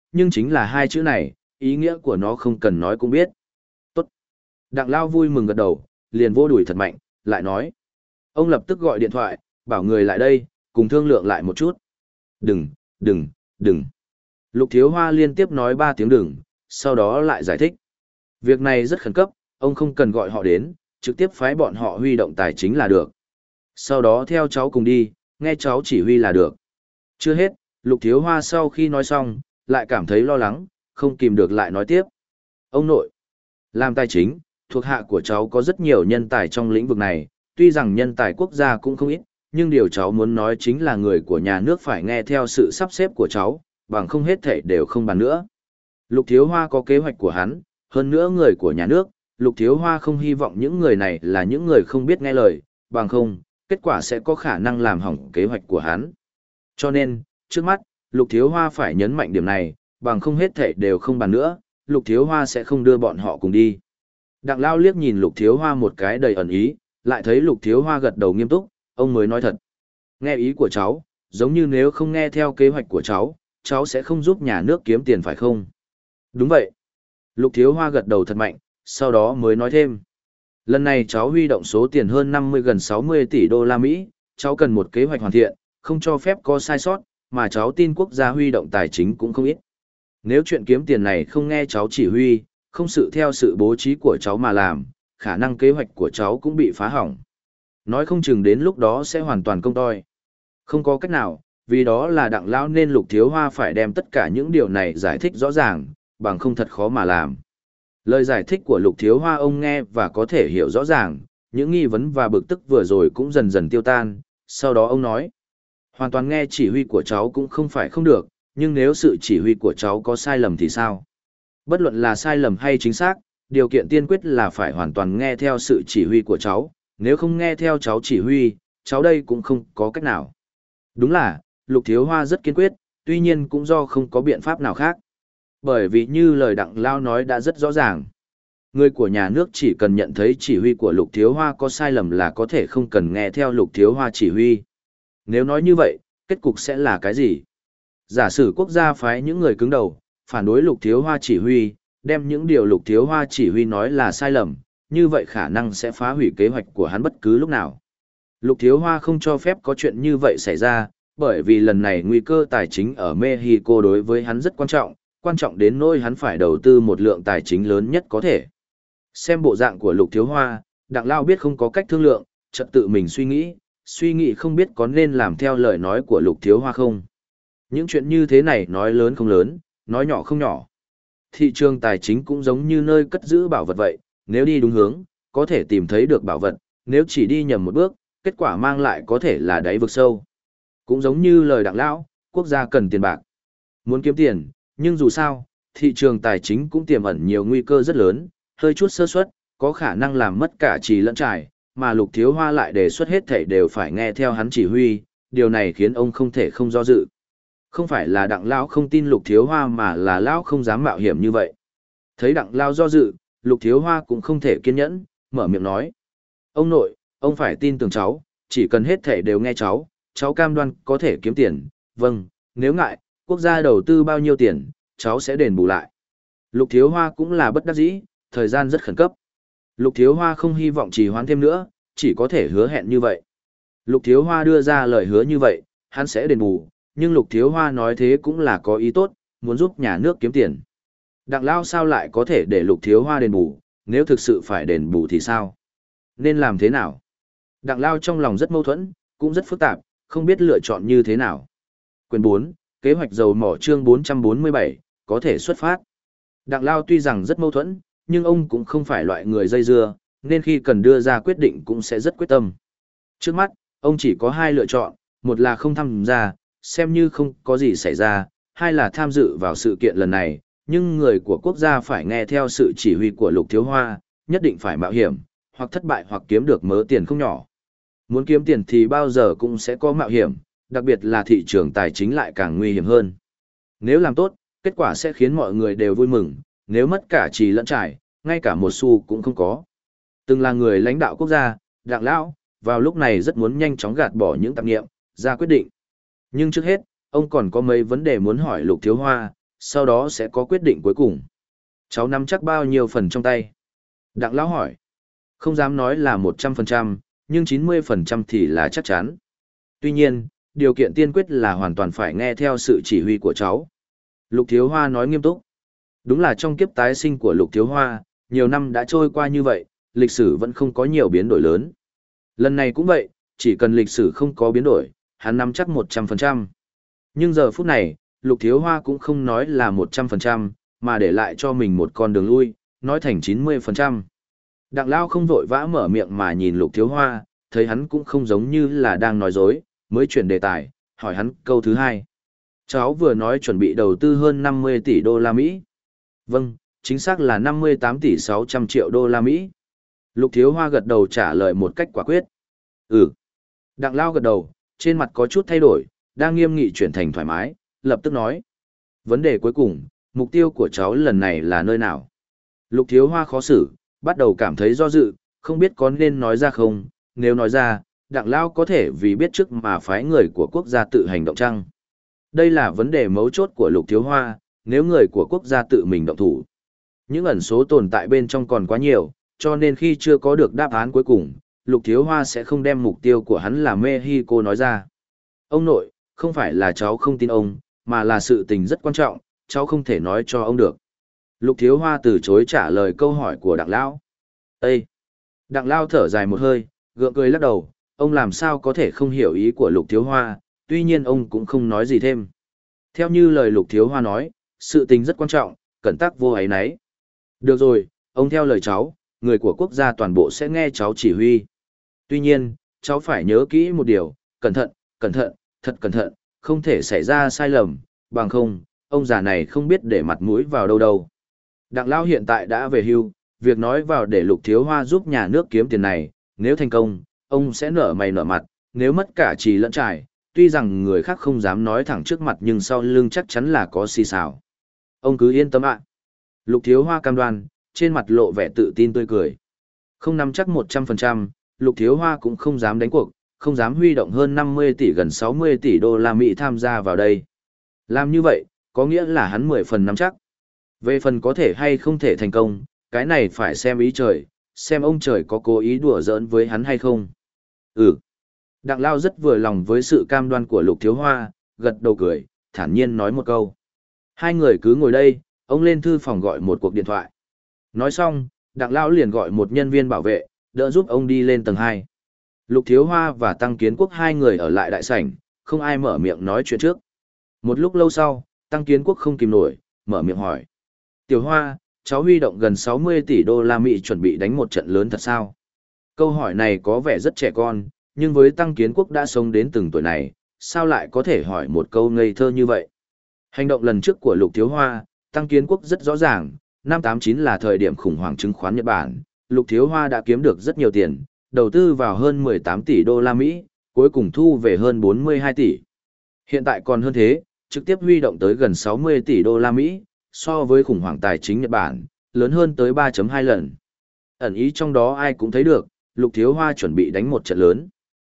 nhưng chính là hai chữ này, ý nghĩa của nó không cần nói cũng biết. Tốt. Đặng Lao vui mừng gật đầu, liền vô đùi thật mạnh, lại nói. Ông lập tức gọi điện thoại, bảo người lại đây, cùng thương lượng lại một chút. Đừng, đừng, đừng. Lục Thiếu Hoa liên tiếp nói ba tiếng đừng, sau đó lại giải thích. Việc này rất khẩn cấp, ông không cần gọi họ đến, trực tiếp phái bọn họ huy động tài chính là được. Sau đó theo cháu cùng đi, nghe cháu chỉ huy là được. Chưa hết, Lục Thiếu Hoa sau khi nói xong, lại cảm thấy lo lắng, không kìm được lại nói tiếp. Ông nội, làm tài chính, thuộc hạ của cháu có rất nhiều nhân tài trong lĩnh vực này, tuy rằng nhân tài quốc gia cũng không ít, nhưng điều cháu muốn nói chính là người của nhà nước phải nghe theo sự sắp xếp của cháu, bằng không hết thể đều không bàn nữa. Lục Thiếu Hoa có kế hoạch của hắn, hơn nữa người của nhà nước, Lục Thiếu Hoa không hy vọng những người này là những người không biết nghe lời, bằng không, kết quả sẽ có khả năng làm hỏng kế hoạch của hắn. Cho nên, trước mắt, Lục Thiếu Hoa phải nhấn mạnh điểm này, bằng không hết thể đều không bàn nữa, Lục Thiếu Hoa sẽ không đưa bọn họ cùng đi. Đặng Lao liếc nhìn Lục Thiếu Hoa một cái đầy ẩn ý, lại thấy Lục Thiếu Hoa gật đầu nghiêm túc, ông mới nói thật. Nghe ý của cháu, giống như nếu không nghe theo kế hoạch của cháu, cháu sẽ không giúp nhà nước kiếm tiền phải không? Đúng vậy. Lục Thiếu Hoa gật đầu thật mạnh, sau đó mới nói thêm. Lần này cháu huy động số tiền hơn năm mươi gần sáu mươi tỷ đô la Mỹ, cháu cần một kế hoạch hoàn thiện, không cho phép có sai sót, mà cháu tin quốc gia huy động tài chính cũng không ít. Nếu chuyện kiếm tiền này không nghe cháu chỉ huy, không sự theo sự bố trí của cháu mà làm, khả năng kế hoạch của cháu cũng bị phá hỏng. Nói không chừng đến lúc đó sẽ hoàn toàn công toi. Không có cách nào, vì đó là Đặng Lão nên Lục Thiếu Hoa phải đem tất cả những điều này giải thích rõ ràng, bằng không thật khó mà làm. Lời giải thích của Lục Thiếu Hoa ông nghe và có thể hiểu rõ ràng, những nghi vấn và bực tức vừa rồi cũng dần dần tiêu tan, sau đó ông nói. Hoàn toàn nghe chỉ huy của cháu cũng không phải không được, nhưng nếu sự chỉ huy của cháu có sai lầm thì sao? Bất luận là sai lầm hay chính xác, điều kiện tiên quyết là phải hoàn toàn nghe theo sự chỉ huy của cháu, nếu không nghe theo cháu chỉ huy, cháu đây cũng không có cách nào. Đúng là, Lục Thiếu Hoa rất kiên quyết, tuy nhiên cũng do không có biện pháp nào khác. Bởi vì như lời Đặng Lao nói đã rất rõ ràng. Người của nhà nước chỉ cần nhận thấy chỉ huy của Lục Thiếu Hoa có sai lầm là có thể không cần nghe theo Lục Thiếu Hoa chỉ huy. Nếu nói như vậy, kết cục sẽ là cái gì? Giả sử quốc gia phái những người cứng đầu, phản đối Lục Thiếu Hoa chỉ huy, đem những điều Lục Thiếu Hoa chỉ huy nói là sai lầm, như vậy khả năng sẽ phá hủy kế hoạch của hắn bất cứ lúc nào. Lục Thiếu Hoa không cho phép có chuyện như vậy xảy ra, bởi vì lần này nguy cơ tài chính ở Mexico đối với hắn rất quan trọng, quan trọng đến nỗi hắn phải đầu tư một lượng tài chính lớn nhất có thể. Xem bộ dạng của Lục Thiếu Hoa, Đặng Lao biết không có cách thương lượng, chợt tự mình suy nghĩ, suy nghĩ không biết có nên làm theo lời nói của Lục Thiếu Hoa không. Những chuyện như thế này nói lớn không lớn, nói nhỏ không nhỏ. Thị trường tài chính cũng giống như nơi cất giữ bảo vật vậy, nếu đi đúng hướng, có thể tìm thấy được bảo vật, nếu chỉ đi nhầm một bước, kết quả mang lại có thể là đáy vực sâu. Cũng giống như lời Đặng Lão, quốc gia cần tiền bạc. Muốn kiếm tiền, nhưng dù sao, thị trường tài chính cũng tiềm ẩn nhiều nguy cơ rất lớn, hơi chút sơ suất, có khả năng làm mất cả trì lẫn trải, mà Lục Thiếu Hoa lại đề xuất hết thảy đều phải nghe theo hắn chỉ huy, điều này khiến ông không thể không do dự. Không phải là Đặng Lão không tin Lục Thiếu Hoa mà là Lão không dám mạo hiểm như vậy. Thấy Đặng Lão do dự, Lục Thiếu Hoa cũng không thể kiên nhẫn, mở miệng nói. Ông nội, ông phải tin tưởng cháu, chỉ cần hết thảy đều nghe cháu, cháu cam đoan có thể kiếm tiền, vâng, nếu ngại, quốc gia đầu tư bao nhiêu tiền, cháu sẽ đền bù lại. Lục Thiếu Hoa cũng là bất đắc dĩ, thời gian rất khẩn cấp. Lục Thiếu Hoa không hy vọng trì hoãn thêm nữa, chỉ có thể hứa hẹn như vậy. Lục Thiếu Hoa đưa ra lời hứa như vậy, hắn sẽ đền bù, nhưng Lục Thiếu Hoa nói thế cũng là có ý tốt, muốn giúp nhà nước kiếm tiền. Đặng Lao sao lại có thể để Lục Thiếu Hoa đền bù, nếu thực sự phải đền bù thì sao? Nên làm thế nào? Đặng Lao trong lòng rất mâu thuẫn, cũng rất phức tạp, không biết lựa chọn như thế nào. Quyền bốn, kế hoạch dầu mỏ chương bốn trăm bốn mươi bảy, có thể xuất phát. Đặng Lao tuy rằng rất mâu thuẫn, nhưng ông cũng không phải loại người dây dưa, nên khi cần đưa ra quyết định cũng sẽ rất quyết tâm. Trước mắt, ông chỉ có hai lựa chọn, một là không tham gia, xem như không có gì xảy ra, hai là tham dự vào sự kiện lần này, nhưng người của quốc gia phải nghe theo sự chỉ huy của Lục Thiếu Hoa, nhất định phải mạo hiểm, hoặc thất bại hoặc kiếm được mớ tiền không nhỏ. Muốn kiếm tiền thì bao giờ cũng sẽ có mạo hiểm, đặc biệt là thị trường tài chính lại càng nguy hiểm hơn. Nếu làm tốt, kết quả sẽ khiến mọi người đều vui mừng, nếu mất cả trì lẫn trải, ngay cả một xu cũng không có. Từng là người lãnh đạo quốc gia, Đặng Lão, vào lúc này rất muốn nhanh chóng gạt bỏ những tạp nghiệm, ra quyết định. Nhưng trước hết, ông còn có mấy vấn đề muốn hỏi Lục Thiếu Hoa, sau đó sẽ có quyết định cuối cùng. Cháu nắm chắc bao nhiêu phần trong tay? Đặng lão hỏi. Không dám nói là một trăm phần trăm, nhưng chín mươi phần trăm thì là chắc chắn. Tuy nhiên, điều kiện tiên quyết là hoàn toàn phải nghe theo sự chỉ huy của cháu. Lục Thiếu Hoa nói nghiêm túc. Đúng là trong kiếp tái sinh của Lục Thiếu Hoa, nhiều năm đã trôi qua như vậy, lịch sử vẫn không có nhiều biến đổi lớn. Lần này cũng vậy, chỉ cần lịch sử không có biến đổi, hắn nắm chắc một trăm phần trăm. Nhưng giờ phút này, Lục Thiếu Hoa cũng không nói là một trăm phần trăm, mà để lại cho mình một con đường lui, nói thành chín mươi phần trăm. Đặng Lao không vội vã mở miệng mà nhìn Lục Thiếu Hoa, thấy hắn cũng không giống như là đang nói dối, mới chuyển đề tài, hỏi hắn câu thứ hai. Cháu vừa nói chuẩn bị đầu tư hơn năm mươi tỷ đô la Mỹ. Vâng, chính xác là năm mươi tám tỷ sáu trăm triệu đô la Mỹ. Lục Thiếu Hoa gật đầu trả lời một cách quả quyết. Ừ. Đặng Lao gật đầu, trên mặt có chút thay đổi, đang nghiêm nghị chuyển thành thoải mái, lập tức nói. Vấn đề cuối cùng, mục tiêu của cháu lần này là nơi nào? Lục Thiếu Hoa khó xử, bắt đầu cảm thấy do dự, không biết có nên nói ra không, nếu nói ra, Đặng Lao có thể vì biết trước mà phái người của quốc gia tự hành động chăng? Đây là vấn đề mấu chốt của Lục Thiếu Hoa, nếu người của quốc gia tự mình động thủ. Những ẩn số tồn tại bên trong còn quá nhiều, cho nên khi chưa có được đáp án cuối cùng, Lục Thiếu Hoa sẽ không đem mục tiêu của hắn là Mexico nói ra. Ông nội, không phải là cháu không tin ông, mà là sự tình rất quan trọng, cháu không thể nói cho ông được. Lục Thiếu Hoa từ chối trả lời câu hỏi của Đặng Lão. Ê! Đặng Lao thở dài một hơi, gượng cười lắc đầu, ông làm sao có thể không hiểu ý của Lục Thiếu Hoa, tuy nhiên ông cũng không nói gì thêm. Theo như lời Lục Thiếu Hoa nói, sự tình rất quan trọng, cẩn tắc vô ấy nấy. Được rồi, ông theo lời cháu, người của quốc gia toàn bộ sẽ nghe cháu chỉ huy. Tuy nhiên, cháu phải nhớ kỹ một điều, cẩn thận, cẩn thận, thật cẩn thận, không thể xảy ra sai lầm, bằng không, ông già này không biết để mặt mũi vào đâu đâu. Đặng Lão hiện tại đã về hưu, việc nói vào để Lục Thiếu Hoa giúp nhà nước kiếm tiền này, nếu thành công, ông sẽ nở mày nở mặt, nếu mất cả trì lẫn trải, tuy rằng người khác không dám nói thẳng trước mặt nhưng sau lưng chắc chắn là có xì xào. Ông cứ yên tâm ạ. Lục Thiếu Hoa cam đoan, trên mặt lộ vẻ tự tin tươi cười. Không nắm chắc một trăm phần trăm, Lục Thiếu Hoa cũng không dám đánh cuộc, không dám huy động hơn năm mươi tỷ gần sáu mươi tỷ đô la Mỹ tham gia vào đây. Làm như vậy, có nghĩa là hắn mười phần nắm chắc. Về phần có thể hay không thể thành công, cái này phải xem ý trời, xem ông trời có cố ý đùa giỡn với hắn hay không. Ừ. Đặng Lao rất vừa lòng với sự cam đoan của Lục Thiếu Hoa, gật đầu cười, thản nhiên nói một câu. Hai người cứ ngồi đây, ông lên thư phòng gọi một cuộc điện thoại. Nói xong, Đặng Lao liền gọi một nhân viên bảo vệ, đỡ giúp ông đi lên tầng hai. Lục Thiếu Hoa và Tăng Kiến Quốc hai người ở lại đại sảnh, không ai mở miệng nói chuyện trước. Một lúc lâu sau, Tăng Kiến Quốc không kìm nổi, mở miệng hỏi. Tiểu Hoa, cháu huy động gần sáu mươi tỷ đô la Mỹ chuẩn bị đánh một trận lớn thật sao? Câu hỏi này có vẻ rất trẻ con, nhưng với Tăng Kiến Quốc đã sống đến từng tuổi này, sao lại có thể hỏi một câu ngây thơ như vậy? Hành động lần trước của Lục Thiếu Hoa, Tăng Kiến Quốc rất rõ ràng, năm tám chín là thời điểm khủng hoảng chứng khoán Nhật Bản, Lục Thiếu Hoa đã kiếm được rất nhiều tiền, đầu tư vào hơn mười tám tỷ đô la Mỹ, cuối cùng thu về hơn bốn mươi hai tỷ. Hiện tại còn hơn thế, trực tiếp huy động tới gần sáu mươi tỷ đô la Mỹ, so với khủng hoảng tài chính Nhật Bản, lớn hơn tới ba phẩy hai lần. Ẩn ý trong đó ai cũng thấy được, Lục Thiếu Hoa chuẩn bị đánh một trận lớn.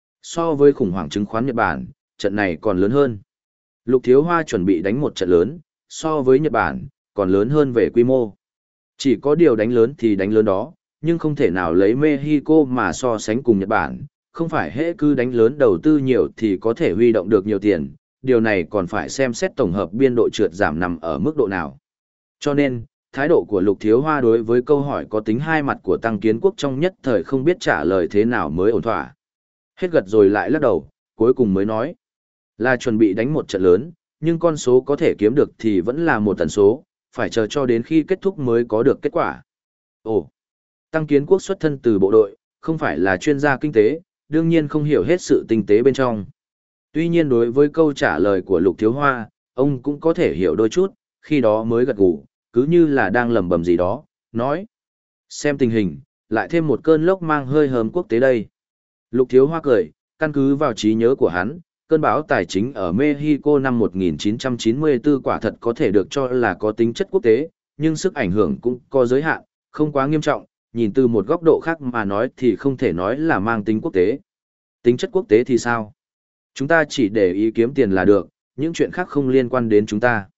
So với khủng hoảng chứng khoán Nhật Bản, trận này còn lớn hơn. Lục Thiếu Hoa chuẩn bị đánh một trận lớn, so với Nhật Bản, còn lớn hơn về quy mô. Chỉ có điều đánh lớn thì đánh lớn đó, nhưng không thể nào lấy Mexico mà so sánh cùng Nhật Bản, không phải hễ cứ đánh lớn đầu tư nhiều thì có thể huy động được nhiều tiền, điều này còn phải xem xét tổng hợp biên độ trượt giảm nằm ở mức độ nào. Cho nên, thái độ của Lục Thiếu Hoa đối với câu hỏi có tính hai mặt của Tăng Kiến Quốc trong nhất thời không biết trả lời thế nào mới ổn thỏa. Hết gật rồi lại lắc đầu, cuối cùng mới nói. Là chuẩn bị đánh một trận lớn, nhưng con số có thể kiếm được thì vẫn là một tần số, phải chờ cho đến khi kết thúc mới có được kết quả. Ồ, Tăng Kiến Quốc xuất thân từ bộ đội, không phải là chuyên gia kinh tế, đương nhiên không hiểu hết sự tinh tế bên trong. Tuy nhiên đối với câu trả lời của Lục Thiếu Hoa, ông cũng có thể hiểu đôi chút, khi đó mới gật gù, cứ như là đang lẩm bẩm gì đó, nói. Xem tình hình, lại thêm một cơn lốc mang hơi hợm quốc tế đây. Lục Thiếu Hoa cười, căn cứ vào trí nhớ của hắn, cơn bão tài chính ở Mexico năm một nghìn chín trăm chín mươi tư quả thật có thể được cho là có tính chất quốc tế, nhưng sức ảnh hưởng cũng có giới hạn, không quá nghiêm trọng, nhìn từ một góc độ khác mà nói thì không thể nói là mang tính quốc tế. Tính chất quốc tế thì sao? Chúng ta chỉ để ý kiếm tiền là được, những chuyện khác không liên quan đến chúng ta.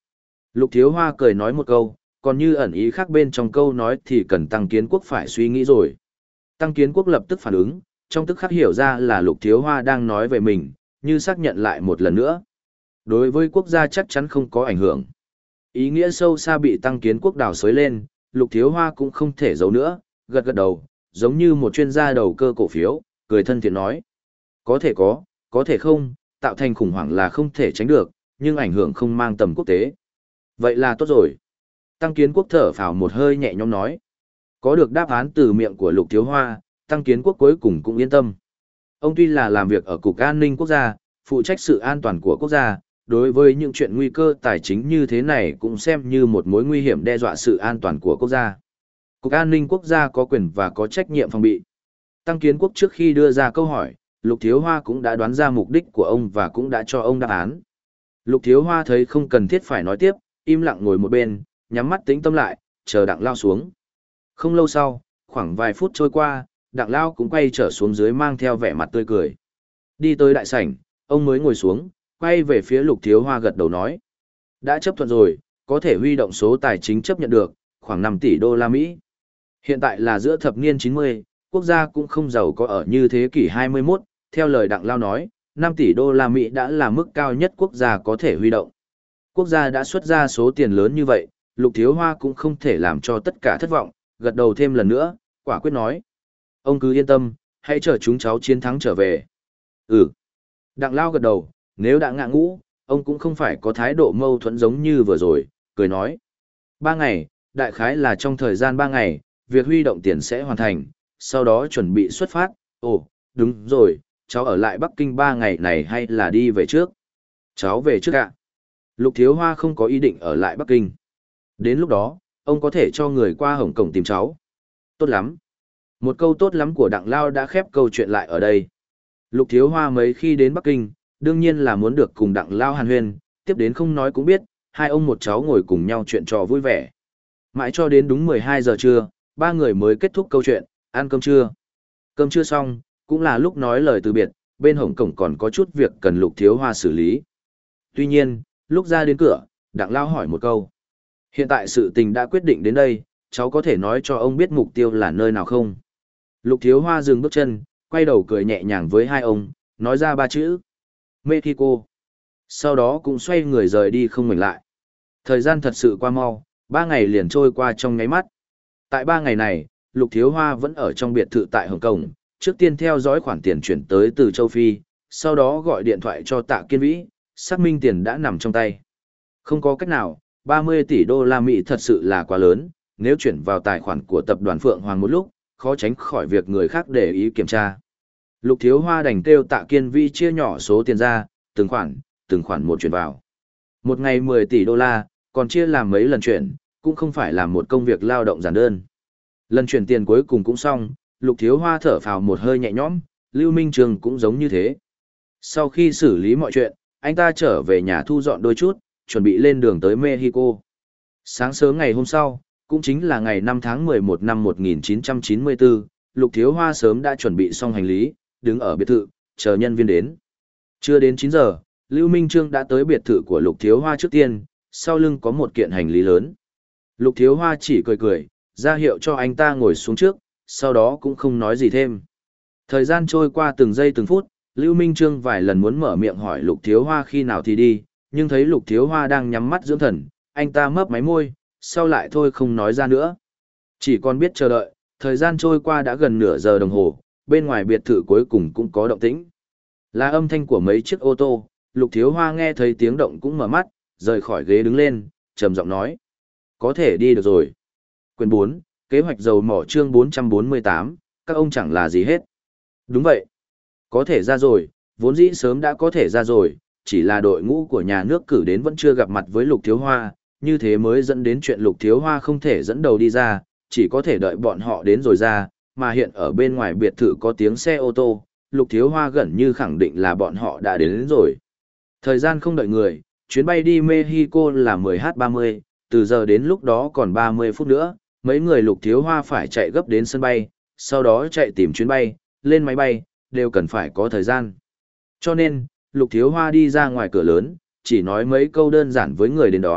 Lục Thiếu Hoa cười nói một câu, còn như ẩn ý khác bên trong câu nói thì cần Tăng Kiến Quốc phải suy nghĩ rồi. Tăng Kiến Quốc lập tức phản ứng, trong tức khắc hiểu ra là Lục Thiếu Hoa đang nói về mình, như xác nhận lại một lần nữa. Đối với quốc gia chắc chắn không có ảnh hưởng. Ý nghĩa sâu xa bị Tăng Kiến Quốc đào xới lên, Lục Thiếu Hoa cũng không thể giấu nữa, gật gật đầu, giống như một chuyên gia đầu cơ cổ phiếu, cười thân thiện nói. Có thể có, có thể không, tạo thành khủng hoảng là không thể tránh được, nhưng ảnh hưởng không mang tầm quốc tế. Vậy là tốt rồi. Tăng Kiến Quốc thở phào một hơi nhẹ nhõm nói. Có được đáp án từ miệng của Lục Thiếu Hoa, Tăng Kiến Quốc cuối cùng cũng yên tâm. Ông tuy là làm việc ở Cục An ninh Quốc gia, phụ trách sự an toàn của quốc gia, đối với những chuyện nguy cơ tài chính như thế này cũng xem như một mối nguy hiểm đe dọa sự an toàn của quốc gia. Cục An ninh Quốc gia có quyền và có trách nhiệm phòng bị. Tăng Kiến Quốc trước khi đưa ra câu hỏi, Lục Thiếu Hoa cũng đã đoán ra mục đích của ông và cũng đã cho ông đáp án. Lục Thiếu Hoa thấy không cần thiết phải nói tiếp, im lặng ngồi một bên, nhắm mắt tĩnh tâm lại, chờ Đặng Lao xuống. Không lâu sau, khoảng vài phút trôi qua, Đặng Lao cũng quay trở xuống dưới mang theo vẻ mặt tươi cười. Đi tới đại sảnh, ông mới ngồi xuống, quay về phía Lục Thiếu Hoa gật đầu nói. Đã chấp thuận rồi, có thể huy động số tài chính chấp nhận được, khoảng năm tỷ đô la Mỹ. Hiện tại là giữa thập niên chín mươi, quốc gia cũng không giàu có ở như thế kỷ hai mươi mốt, theo lời Đặng Lao nói, năm tỷ đô la Mỹ đã là mức cao nhất quốc gia có thể huy động. Quốc gia đã xuất ra số tiền lớn như vậy, Lục Thiếu Hoa cũng không thể làm cho tất cả thất vọng, gật đầu thêm lần nữa, quả quyết nói. Ông cứ yên tâm, hãy chờ chúng cháu chiến thắng trở về. Ừ. Đặng Lao gật đầu, nếu đã ngã ngũ, ông cũng không phải có thái độ mâu thuẫn giống như vừa rồi, cười nói. Ba ngày, đại khái là trong thời gian ba ngày, việc huy động tiền sẽ hoàn thành, sau đó chuẩn bị xuất phát. Ồ, đúng rồi, cháu ở lại Bắc Kinh ba ngày này hay là đi về trước? Cháu về trước ạ. Lục Thiếu Hoa không có ý định ở lại Bắc Kinh. Đến lúc đó, ông có thể cho người qua Hồng Kông tìm cháu. Tốt lắm. Một câu tốt lắm của Đặng Lao đã khép câu chuyện lại ở đây. Lục Thiếu Hoa mấy khi đến Bắc Kinh, đương nhiên là muốn được cùng Đặng Lao hàn huyên, tiếp đến không nói cũng biết, hai ông một cháu ngồi cùng nhau chuyện trò vui vẻ. Mãi cho đến đúng mười hai giờ trưa, ba người mới kết thúc câu chuyện, ăn cơm trưa. Cơm trưa xong, cũng là lúc nói lời từ biệt, bên Hồng Kông còn có chút việc cần Lục Thiếu Hoa xử lý. Tuy nhiên, lúc ra đến cửa, Đặng Lao hỏi một câu. Hiện tại sự tình đã quyết định đến đây, cháu có thể nói cho ông biết mục tiêu là nơi nào không? Lục Thiếu Hoa dừng bước chân, quay đầu cười nhẹ nhàng với hai ông, nói ra ba chữ. Mexico. Sau đó cũng xoay người rời đi không ngoảnh lại. Thời gian thật sự qua mau, ba ngày liền trôi qua trong nháy mắt. Tại ba ngày này, Lục Thiếu Hoa vẫn ở trong biệt thự tại Hồng Kông, trước tiên theo dõi khoản tiền chuyển tới từ châu Phi, sau đó gọi điện thoại cho Tạ Kiên Vĩ, xác minh tiền đã nằm trong tay. Không có cách nào, ba mươi tỷ đô la Mỹ thật sự là quá lớn, nếu chuyển vào tài khoản của tập đoàn Phượng Hoàng một lúc, khó tránh khỏi việc người khác để ý kiểm tra. Lục Thiếu Hoa đành kêu Tạ Kiên Vĩ chia nhỏ số tiền ra, từng khoản, từng khoản một chuyển vào. Một ngày mười tỷ đô la, còn chia làm mấy lần chuyển, cũng không phải là một công việc lao động giản đơn. Lần chuyển tiền cuối cùng cũng xong, Lục Thiếu Hoa thở phào một hơi nhẹ nhõm, Lưu Minh Trường cũng giống như thế. Sau khi xử lý mọi chuyện, anh ta trở về nhà thu dọn đôi chút, chuẩn bị lên đường tới Mexico. Sáng sớm ngày hôm sau, cũng chính là ngày năm tháng mười một năm một nghìn chín trăm chín mươi tư, Lục Thiếu Hoa sớm đã chuẩn bị xong hành lý, đứng ở biệt thự, chờ nhân viên đến. Chưa đến chín giờ, Lưu Minh Trương đã tới biệt thự của Lục Thiếu Hoa trước tiên, sau lưng có một kiện hành lý lớn. Lục Thiếu Hoa chỉ cười cười, ra hiệu cho anh ta ngồi xuống trước, sau đó cũng không nói gì thêm. Thời gian trôi qua từng giây từng phút, Lưu Minh Trương vài lần muốn mở miệng hỏi Lục Thiếu Hoa khi nào thì đi, nhưng thấy Lục Thiếu Hoa đang nhắm mắt dưỡng thần, anh ta mấp máy môi, sau lại thôi không nói ra nữa. Chỉ còn biết chờ đợi, thời gian trôi qua đã gần nửa giờ đồng hồ, bên ngoài biệt thự cuối cùng cũng có động tĩnh. Là âm thanh của mấy chiếc ô tô, Lục Thiếu Hoa nghe thấy tiếng động cũng mở mắt, rời khỏi ghế đứng lên, trầm giọng nói. Có thể đi được rồi. Quyền bốn, kế hoạch dầu mỏ chương bốn trăm bốn mươi tám, các ông chẳng là gì hết. Đúng vậy. Có thể ra rồi, vốn dĩ sớm đã có thể ra rồi, chỉ là đội ngũ của nhà nước cử đến vẫn chưa gặp mặt với Lục Thiếu Hoa, như thế mới dẫn đến chuyện Lục Thiếu Hoa không thể dẫn đầu đi ra, chỉ có thể đợi bọn họ đến rồi ra, mà hiện ở bên ngoài biệt thự có tiếng xe ô tô, Lục Thiếu Hoa gần như khẳng định là bọn họ đã đến, đến rồi. Thời gian không đợi người, chuyến bay đi Mexico là mười giờ ba mươi, từ giờ đến lúc đó còn ba mươi phút nữa, mấy người Lục Thiếu Hoa phải chạy gấp đến sân bay, sau đó chạy tìm chuyến bay, lên máy bay, đều cần phải có thời gian. Cho nên, Lục Thiếu Hoa đi ra ngoài cửa lớn, chỉ nói mấy câu đơn giản với người đến đón,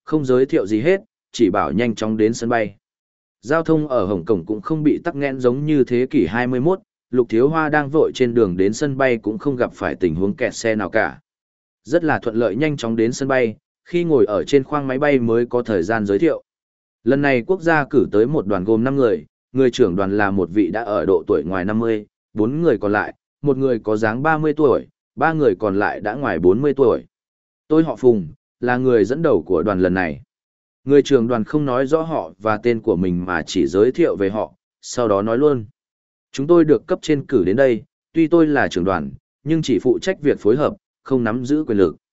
không giới thiệu gì hết, chỉ bảo nhanh chóng đến sân bay. Giao thông ở Hồng Kông cũng không bị tắc nghẽn giống như thế kỷ hai mươi mốt, Lục Thiếu Hoa đang vội trên đường đến sân bay cũng không gặp phải tình huống kẹt xe nào cả. Rất là thuận lợi nhanh chóng đến sân bay, khi ngồi ở trên khoang máy bay mới có thời gian giới thiệu. Lần này quốc gia cử tới một đoàn gồm năm người, người trưởng đoàn là một vị đã ở độ tuổi ngoài năm mươi, bốn người còn lại, một người có dáng ba mươi tuổi, ba người còn lại đã ngoài bốn mươi tuổi. Tôi họ Phùng, là người dẫn đầu của đoàn lần này. Người trưởng đoàn không nói rõ họ và tên của mình mà chỉ giới thiệu về họ, sau đó nói luôn. Chúng tôi được cấp trên cử đến đây, tuy tôi là trưởng đoàn, nhưng chỉ phụ trách việc phối hợp, không nắm giữ quyền lực.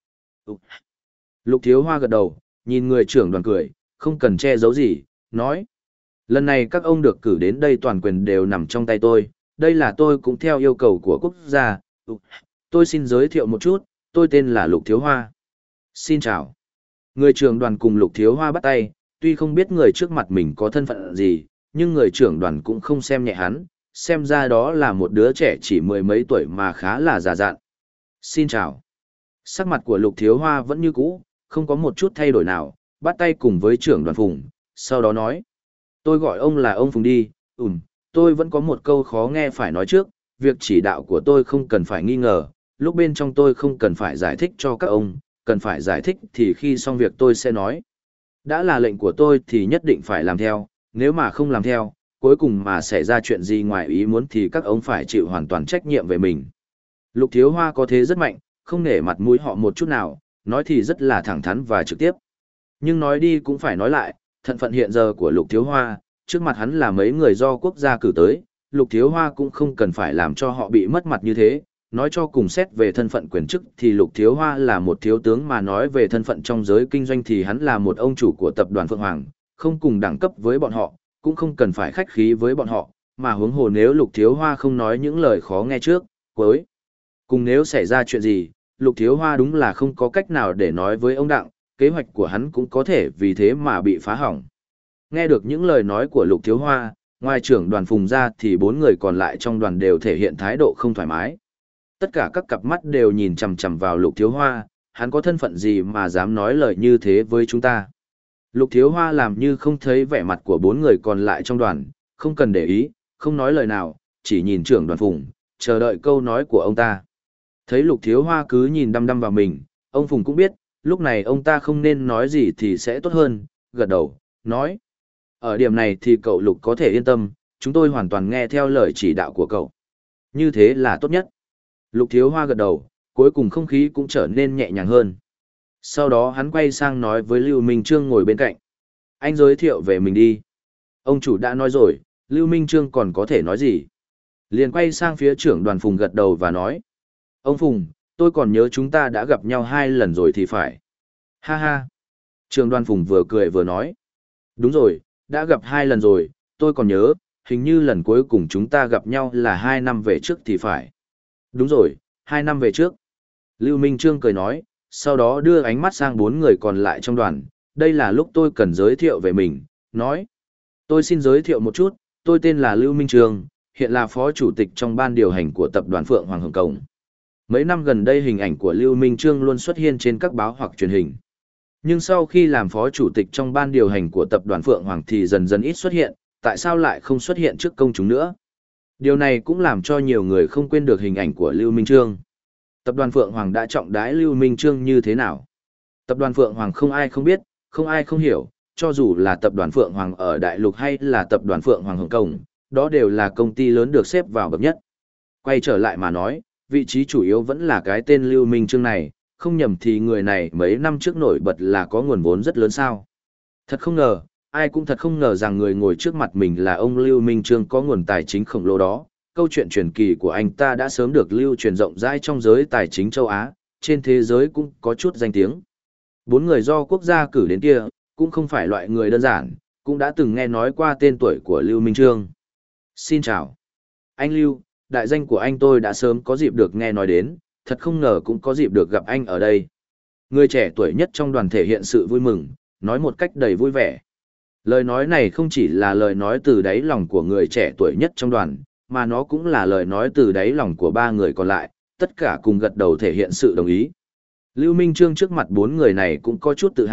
Lục Thiếu Hoa gật đầu, nhìn người trưởng đoàn cười, không cần che giấu gì, nói. Lần này các ông được cử đến đây toàn quyền đều nằm trong tay tôi, đây là tôi cũng theo yêu cầu của quốc gia. Tôi xin giới thiệu một chút, tôi tên là Lục Thiếu Hoa. Xin chào. Người trưởng đoàn cùng Lục Thiếu Hoa bắt tay, tuy không biết người trước mặt mình có thân phận gì, nhưng người trưởng đoàn cũng không xem nhẹ hắn, xem ra đó là một đứa trẻ chỉ mười mấy tuổi mà khá là già dặn. Xin chào. Sắc mặt của Lục Thiếu Hoa vẫn như cũ, không có một chút thay đổi nào, bắt tay cùng với trưởng đoàn Phùng, sau đó nói. Tôi gọi ông là ông Phùng đi, ừm, tôi vẫn có một câu khó nghe phải nói trước, việc chỉ đạo của tôi không cần phải nghi ngờ, lúc bên trong tôi không cần phải giải thích cho các ông, cần phải giải thích thì khi xong việc tôi sẽ nói. Đã là lệnh của tôi thì nhất định phải làm theo, nếu mà không làm theo, cuối cùng mà xảy ra chuyện gì ngoài ý muốn thì các ông phải chịu hoàn toàn trách nhiệm về mình. Lục Thiếu Hoa có thế rất mạnh, không nể mặt mũi họ một chút nào, nói thì rất là thẳng thắn và trực tiếp. Nhưng nói đi cũng phải nói lại, thân phận hiện giờ của Lục Thiếu Hoa, trước mặt hắn là mấy người do quốc gia cử tới, Lục Thiếu Hoa cũng không cần phải làm cho họ bị mất mặt như thế. Nói cho cùng xét về thân phận quyền chức thì Lục Thiếu Hoa là một thiếu tướng, mà nói về thân phận trong giới kinh doanh thì hắn là một ông chủ của tập đoàn Phượng Hoàng, không cùng đẳng cấp với bọn họ, cũng không cần phải khách khí với bọn họ, mà huống hồ nếu Lục Thiếu Hoa không nói những lời khó nghe trước, cuối cùng nếu xảy ra chuyện gì, Lục Thiếu Hoa đúng là không có cách nào để nói với ông Đặng, kế hoạch của hắn cũng có thể vì thế mà bị phá hỏng. Nghe được những lời nói của Lục Thiếu Hoa, ngoài trưởng đoàn Phùng ra thì bốn người còn lại trong đoàn đều thể hiện thái độ không thoải mái. Tất cả các cặp mắt đều nhìn chằm chằm vào Lục Thiếu Hoa, hắn có thân phận gì mà dám nói lời như thế với chúng ta. Lục Thiếu Hoa làm như không thấy vẻ mặt của bốn người còn lại trong đoàn, không cần để ý, không nói lời nào, chỉ nhìn trưởng đoàn Phùng, chờ đợi câu nói của ông ta. Thấy Lục Thiếu Hoa cứ nhìn đăm đăm vào mình, ông Phùng cũng biết, lúc này ông ta không nên nói gì thì sẽ tốt hơn, gật đầu, nói. Ở điểm này thì cậu Lục có thể yên tâm, chúng tôi hoàn toàn nghe theo lời chỉ đạo của cậu. Như thế là tốt nhất. Lục Thiếu Hoa gật đầu, cuối cùng không khí cũng trở nên nhẹ nhàng hơn. Sau đó hắn quay sang nói với Lưu Minh Trương ngồi bên cạnh. Anh giới thiệu về mình đi. Ông chủ đã nói rồi, Lưu Minh Trương còn có thể nói gì? Liền quay sang phía trưởng đoàn Phùng gật đầu và nói. Ông Phùng, tôi còn nhớ chúng ta đã gặp nhau hai lần rồi thì phải. Ha ha. Trưởng đoàn Phùng vừa cười vừa nói. Đúng rồi, đã gặp hai lần rồi, tôi còn nhớ, hình như lần cuối cùng chúng ta gặp nhau là hai năm về trước thì phải. Đúng rồi, hai năm về trước. Lưu Minh Trương cười nói, sau đó đưa ánh mắt sang bốn người còn lại trong đoàn. Đây là lúc tôi cần giới thiệu về mình, nói. Tôi xin giới thiệu một chút, tôi tên là Lưu Minh Trương, hiện là phó chủ tịch trong ban điều hành của tập đoàn Phượng Hoàng Hồng Kông. Mấy năm gần đây hình ảnh của Lưu Minh Trương luôn xuất hiện trên các báo hoặc truyền hình. Nhưng sau khi làm phó chủ tịch trong ban điều hành của tập đoàn Phượng Hoàng thì dần dần ít xuất hiện, tại sao lại không xuất hiện trước công chúng nữa? Điều này cũng làm cho nhiều người không quên được hình ảnh của Lưu Minh Trương. Tập đoàn Phượng Hoàng đã trọng đãi Lưu Minh Trương như thế nào? Tập đoàn Phượng Hoàng không ai không biết, không ai không hiểu, cho dù là tập đoàn Phượng Hoàng ở Đại Lục hay là tập đoàn Phượng Hoàng Hồng Kông, đó đều là công ty lớn được xếp vào bậc nhất. Quay trở lại mà nói, vị trí chủ yếu vẫn là cái tên Lưu Minh Trương này, không nhầm thì người này mấy năm trước nổi bật là có nguồn vốn rất lớn sao. Thật không ngờ, ai cũng thật không ngờ rằng người ngồi trước mặt mình là ông Lưu Minh Trương có nguồn tài chính khổng lồ đó. Câu chuyện truyền kỳ của anh ta đã sớm được lưu truyền rộng rãi trong giới tài chính châu Á, trên thế giới cũng có chút danh tiếng. Bốn người do quốc gia cử đến kia, cũng không phải loại người đơn giản, cũng đã từng nghe nói qua tên tuổi của Lưu Minh Trương. Xin chào. Anh Lưu, đại danh của anh tôi đã sớm có dịp được nghe nói đến, thật không ngờ cũng có dịp được gặp anh ở đây. Người trẻ tuổi nhất trong đoàn thể hiện sự vui mừng, nói một cách đầy vui vẻ. Lời nói này không chỉ là lời nói từ đáy lòng của người trẻ tuổi nhất trong đoàn, mà nó cũng là lời nói từ đáy lòng của ba người còn lại, tất cả cùng gật đầu thể hiện sự đồng ý. Lưu Minh Trương trước mặt bốn người này cũng có chút tự hào,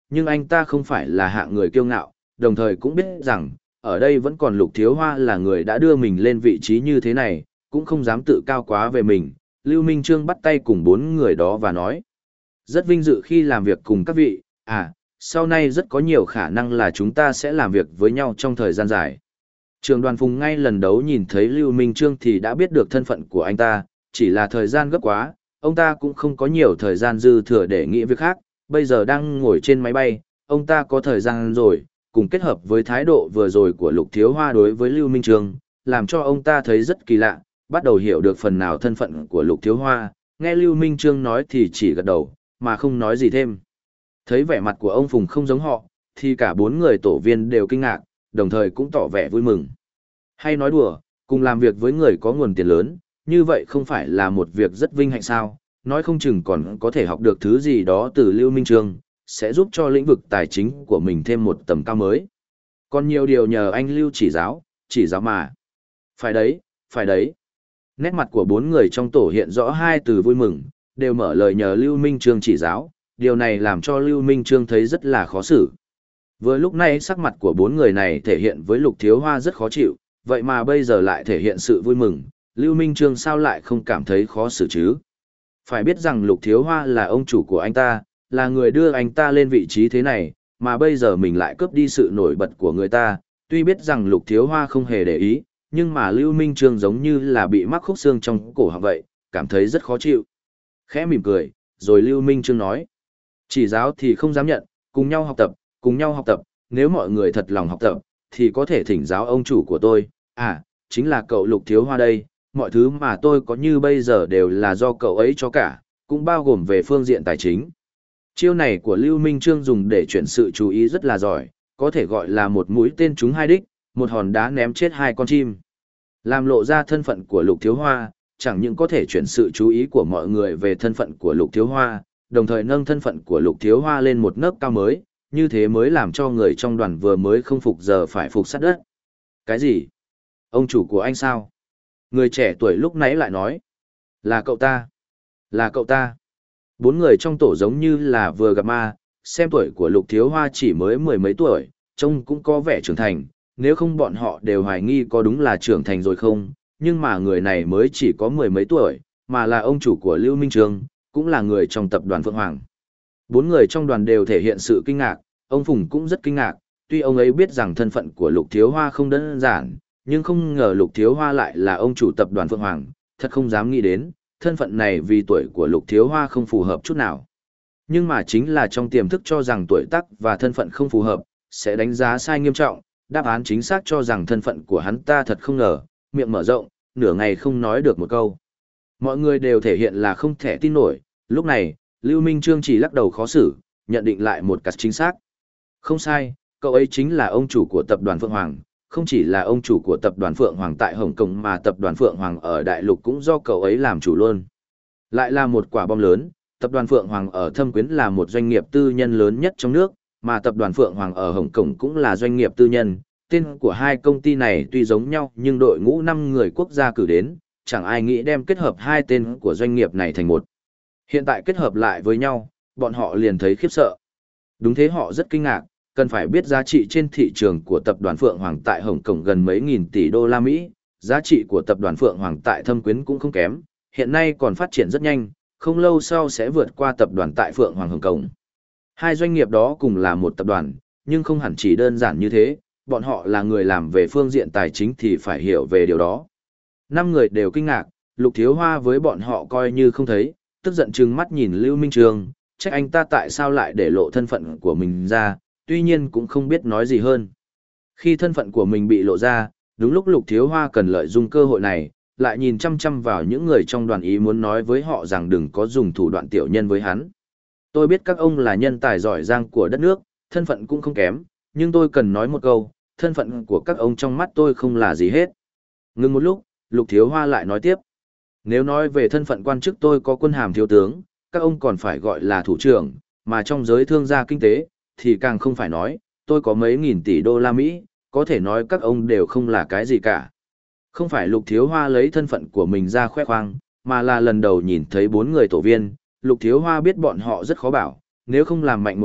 nhưng anh ta không phải là hạng người kiêu ngạo, đồng thời cũng biết rằng, ở đây vẫn còn Lục Thiếu Hoa là người đã đưa mình lên vị trí như thế này, cũng không dám tự cao quá về mình. Lưu Minh Trương bắt tay cùng bốn người đó và nói, rất vinh dự khi làm việc cùng các vị, à, sau này rất có nhiều khả năng là chúng ta sẽ làm việc với nhau trong thời gian dài. Trường đoàn Phùng ngay lần đầu nhìn thấy Lưu Minh Trương thì đã biết được thân phận của anh ta, chỉ là thời gian gấp quá, ông ta cũng không có nhiều thời gian dư thừa để nghĩ việc khác, bây giờ đang ngồi trên máy bay, ông ta có thời gian rồi, cùng kết hợp với thái độ vừa rồi của Lục Thiếu Hoa đối với Lưu Minh Trương, làm cho ông ta thấy rất kỳ lạ, bắt đầu hiểu được phần nào thân phận của Lục Thiếu Hoa, nghe Lưu Minh Trương nói thì chỉ gật đầu, mà không nói gì thêm. Thấy vẻ mặt của ông Phùng không giống họ, thì cả bốn người tổ viên đều kinh ngạc, đồng thời cũng tỏ vẻ vui mừng. Hay nói đùa, cùng làm việc với người có nguồn tiền lớn, như vậy không phải là một việc rất vinh hạnh sao, nói không chừng còn có thể học được thứ gì đó từ Lưu Minh Trương, sẽ giúp cho lĩnh vực tài chính của mình thêm một tầm cao mới. Còn nhiều điều nhờ anh Lưu chỉ giáo, chỉ giáo mà. Phải đấy, phải đấy. Nét mặt của bốn người trong tổ hiện rõ hai từ vui mừng, đều mở lời nhờ Lưu Minh Trương chỉ giáo, điều này làm cho Lưu Minh Trương thấy rất là khó xử. Vừa lúc này sắc mặt của bốn người này thể hiện với Lục Thiếu Hoa rất khó chịu, vậy mà bây giờ lại thể hiện sự vui mừng, Lưu Minh Trương sao lại không cảm thấy khó xử chứ? Phải biết rằng Lục Thiếu Hoa là ông chủ của anh ta, là người đưa anh ta lên vị trí thế này, mà bây giờ mình lại cướp đi sự nổi bật của người ta, tuy biết rằng Lục Thiếu Hoa không hề để ý, nhưng mà Lưu Minh Trương giống như là bị mắc khúc xương trong cổ họng vậy, cảm thấy rất khó chịu. Khẽ mỉm cười, rồi Lưu Minh Trương nói, chỉ giáo thì không dám nhận, cùng nhau học tập, cùng nhau học tập, nếu mọi người thật lòng học tập, thì có thể thỉnh giáo ông chủ của tôi, à, chính là cậu Lục Thiếu Hoa đây, mọi thứ mà tôi có như bây giờ đều là do cậu ấy cho cả, cũng bao gồm về phương diện tài chính. Chiêu này của Lưu Minh Trương dùng để chuyển sự chú ý rất là giỏi, có thể gọi là một mũi tên trúng hai đích, một hòn đá ném chết hai con chim. Làm lộ ra thân phận của Lục Thiếu Hoa, chẳng những có thể chuyển sự chú ý của mọi người về thân phận của Lục Thiếu Hoa, đồng thời nâng thân phận của Lục Thiếu Hoa lên một nấc cao mới, như thế mới làm cho người trong đoàn vừa mới không phục giờ phải phục sát đất. Cái gì? Ông chủ của anh sao? Người trẻ tuổi lúc nãy lại nói. Là cậu ta. Là cậu ta. Bốn người trong tổ giống như là vừa gặp ma, xem tuổi của Lục Thiếu Hoa chỉ mới mười mấy tuổi, trông cũng có vẻ trưởng thành, nếu không bọn họ đều hoài nghi có đúng là trưởng thành rồi không, nhưng mà người này mới chỉ có mười mấy tuổi, mà là ông chủ của Lưu Minh Trương, cũng là người trong tập đoàn Phượng Hoàng. Bốn người trong đoàn đều thể hiện sự kinh ngạc, ông Phùng cũng rất kinh ngạc, tuy ông ấy biết rằng thân phận của Lục Thiếu Hoa không đơn giản, nhưng không ngờ Lục Thiếu Hoa lại là ông chủ tập đoàn Phượng Hoàng, thật không dám nghĩ đến, thân phận này vì tuổi của Lục Thiếu Hoa không phù hợp chút nào. Nhưng mà chính là trong tiềm thức cho rằng tuổi tác và thân phận không phù hợp, sẽ đánh giá sai nghiêm trọng, đáp án chính xác cho rằng thân phận của hắn ta thật không ngờ, miệng mở rộng, nửa ngày không nói được một câu. Mọi người đều thể hiện là không thể tin nổi, lúc này, Lưu Minh Trương chỉ lắc đầu khó xử, nhận định lại một cách chính xác. Không sai, cậu ấy chính là ông chủ của tập đoàn Phượng Hoàng, không chỉ là ông chủ của tập đoàn Phượng Hoàng tại Hồng Kông mà tập đoàn Phượng Hoàng ở Đại Lục cũng do cậu ấy làm chủ luôn. Lại là một quả bom lớn, tập đoàn Phượng Hoàng ở Thâm Quyến là một doanh nghiệp tư nhân lớn nhất trong nước, mà tập đoàn Phượng Hoàng ở Hồng Kông cũng là doanh nghiệp tư nhân. Tên của hai công ty này tuy giống nhau nhưng đội ngũ năm người quốc gia cử đến, chẳng ai nghĩ đem kết hợp hai tên của doanh nghiệp này thành một. Hiện tại kết hợp lại với nhau, bọn họ liền thấy khiếp sợ. Đúng thế, họ rất kinh ngạc, cần phải biết giá trị trên thị trường của tập đoàn Phượng Hoàng tại Hồng Kông gần mấy nghìn tỷ đô la Mỹ, giá trị của tập đoàn Phượng Hoàng tại Thâm Quyến cũng không kém, hiện nay còn phát triển rất nhanh, không lâu sau sẽ vượt qua tập đoàn tại Phượng Hoàng Hồng Kông. Hai doanh nghiệp đó cùng là một tập đoàn, nhưng không hẳn chỉ đơn giản như thế, bọn họ là người làm về phương diện tài chính thì phải hiểu về điều đó. Năm người đều kinh ngạc, Lục Thiếu Hoa với bọn họ coi như không thấy, tức giận trừng mắt nhìn Lưu Minh Trương, trách anh ta tại sao lại để lộ thân phận của mình ra, tuy nhiên cũng không biết nói gì hơn. Khi thân phận của mình bị lộ ra, đúng lúc Lục Thiếu Hoa cần lợi dụng cơ hội này, lại nhìn chăm chăm vào những người trong đoàn ý muốn nói với họ rằng đừng có dùng thủ đoạn tiểu nhân với hắn. Tôi biết các ông là nhân tài giỏi giang của đất nước, thân phận cũng không kém, nhưng tôi cần nói một câu, thân phận của các ông trong mắt tôi không là gì hết. Ngừng một lúc, Lục Thiếu Hoa lại nói tiếp. Nếu nói về thân phận quan chức tôi có quân hàm thiếu tướng, các ông còn phải gọi là thủ trưởng, mà trong giới thương gia kinh tế, thì càng không phải nói, tôi có mấy nghìn tỷ đô la Mỹ, có thể nói các ông đều không là cái gì cả. Không phải Lục Thiếu Hoa lấy thân phận của mình ra khoe khoang, mà là lần đầu nhìn thấy bốn người tổ viên, Lục Thiếu Hoa biết bọn họ rất khó bảo, nếu không làm mạnh một chút,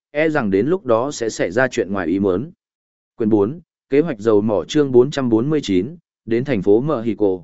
e rằng đến lúc đó sẽ xảy ra chuyện ngoài ý muốn. Quyển bốn, kế hoạch dầu mỏ chương bốn trăm bốn mươi chín, đến thành phố Mexico.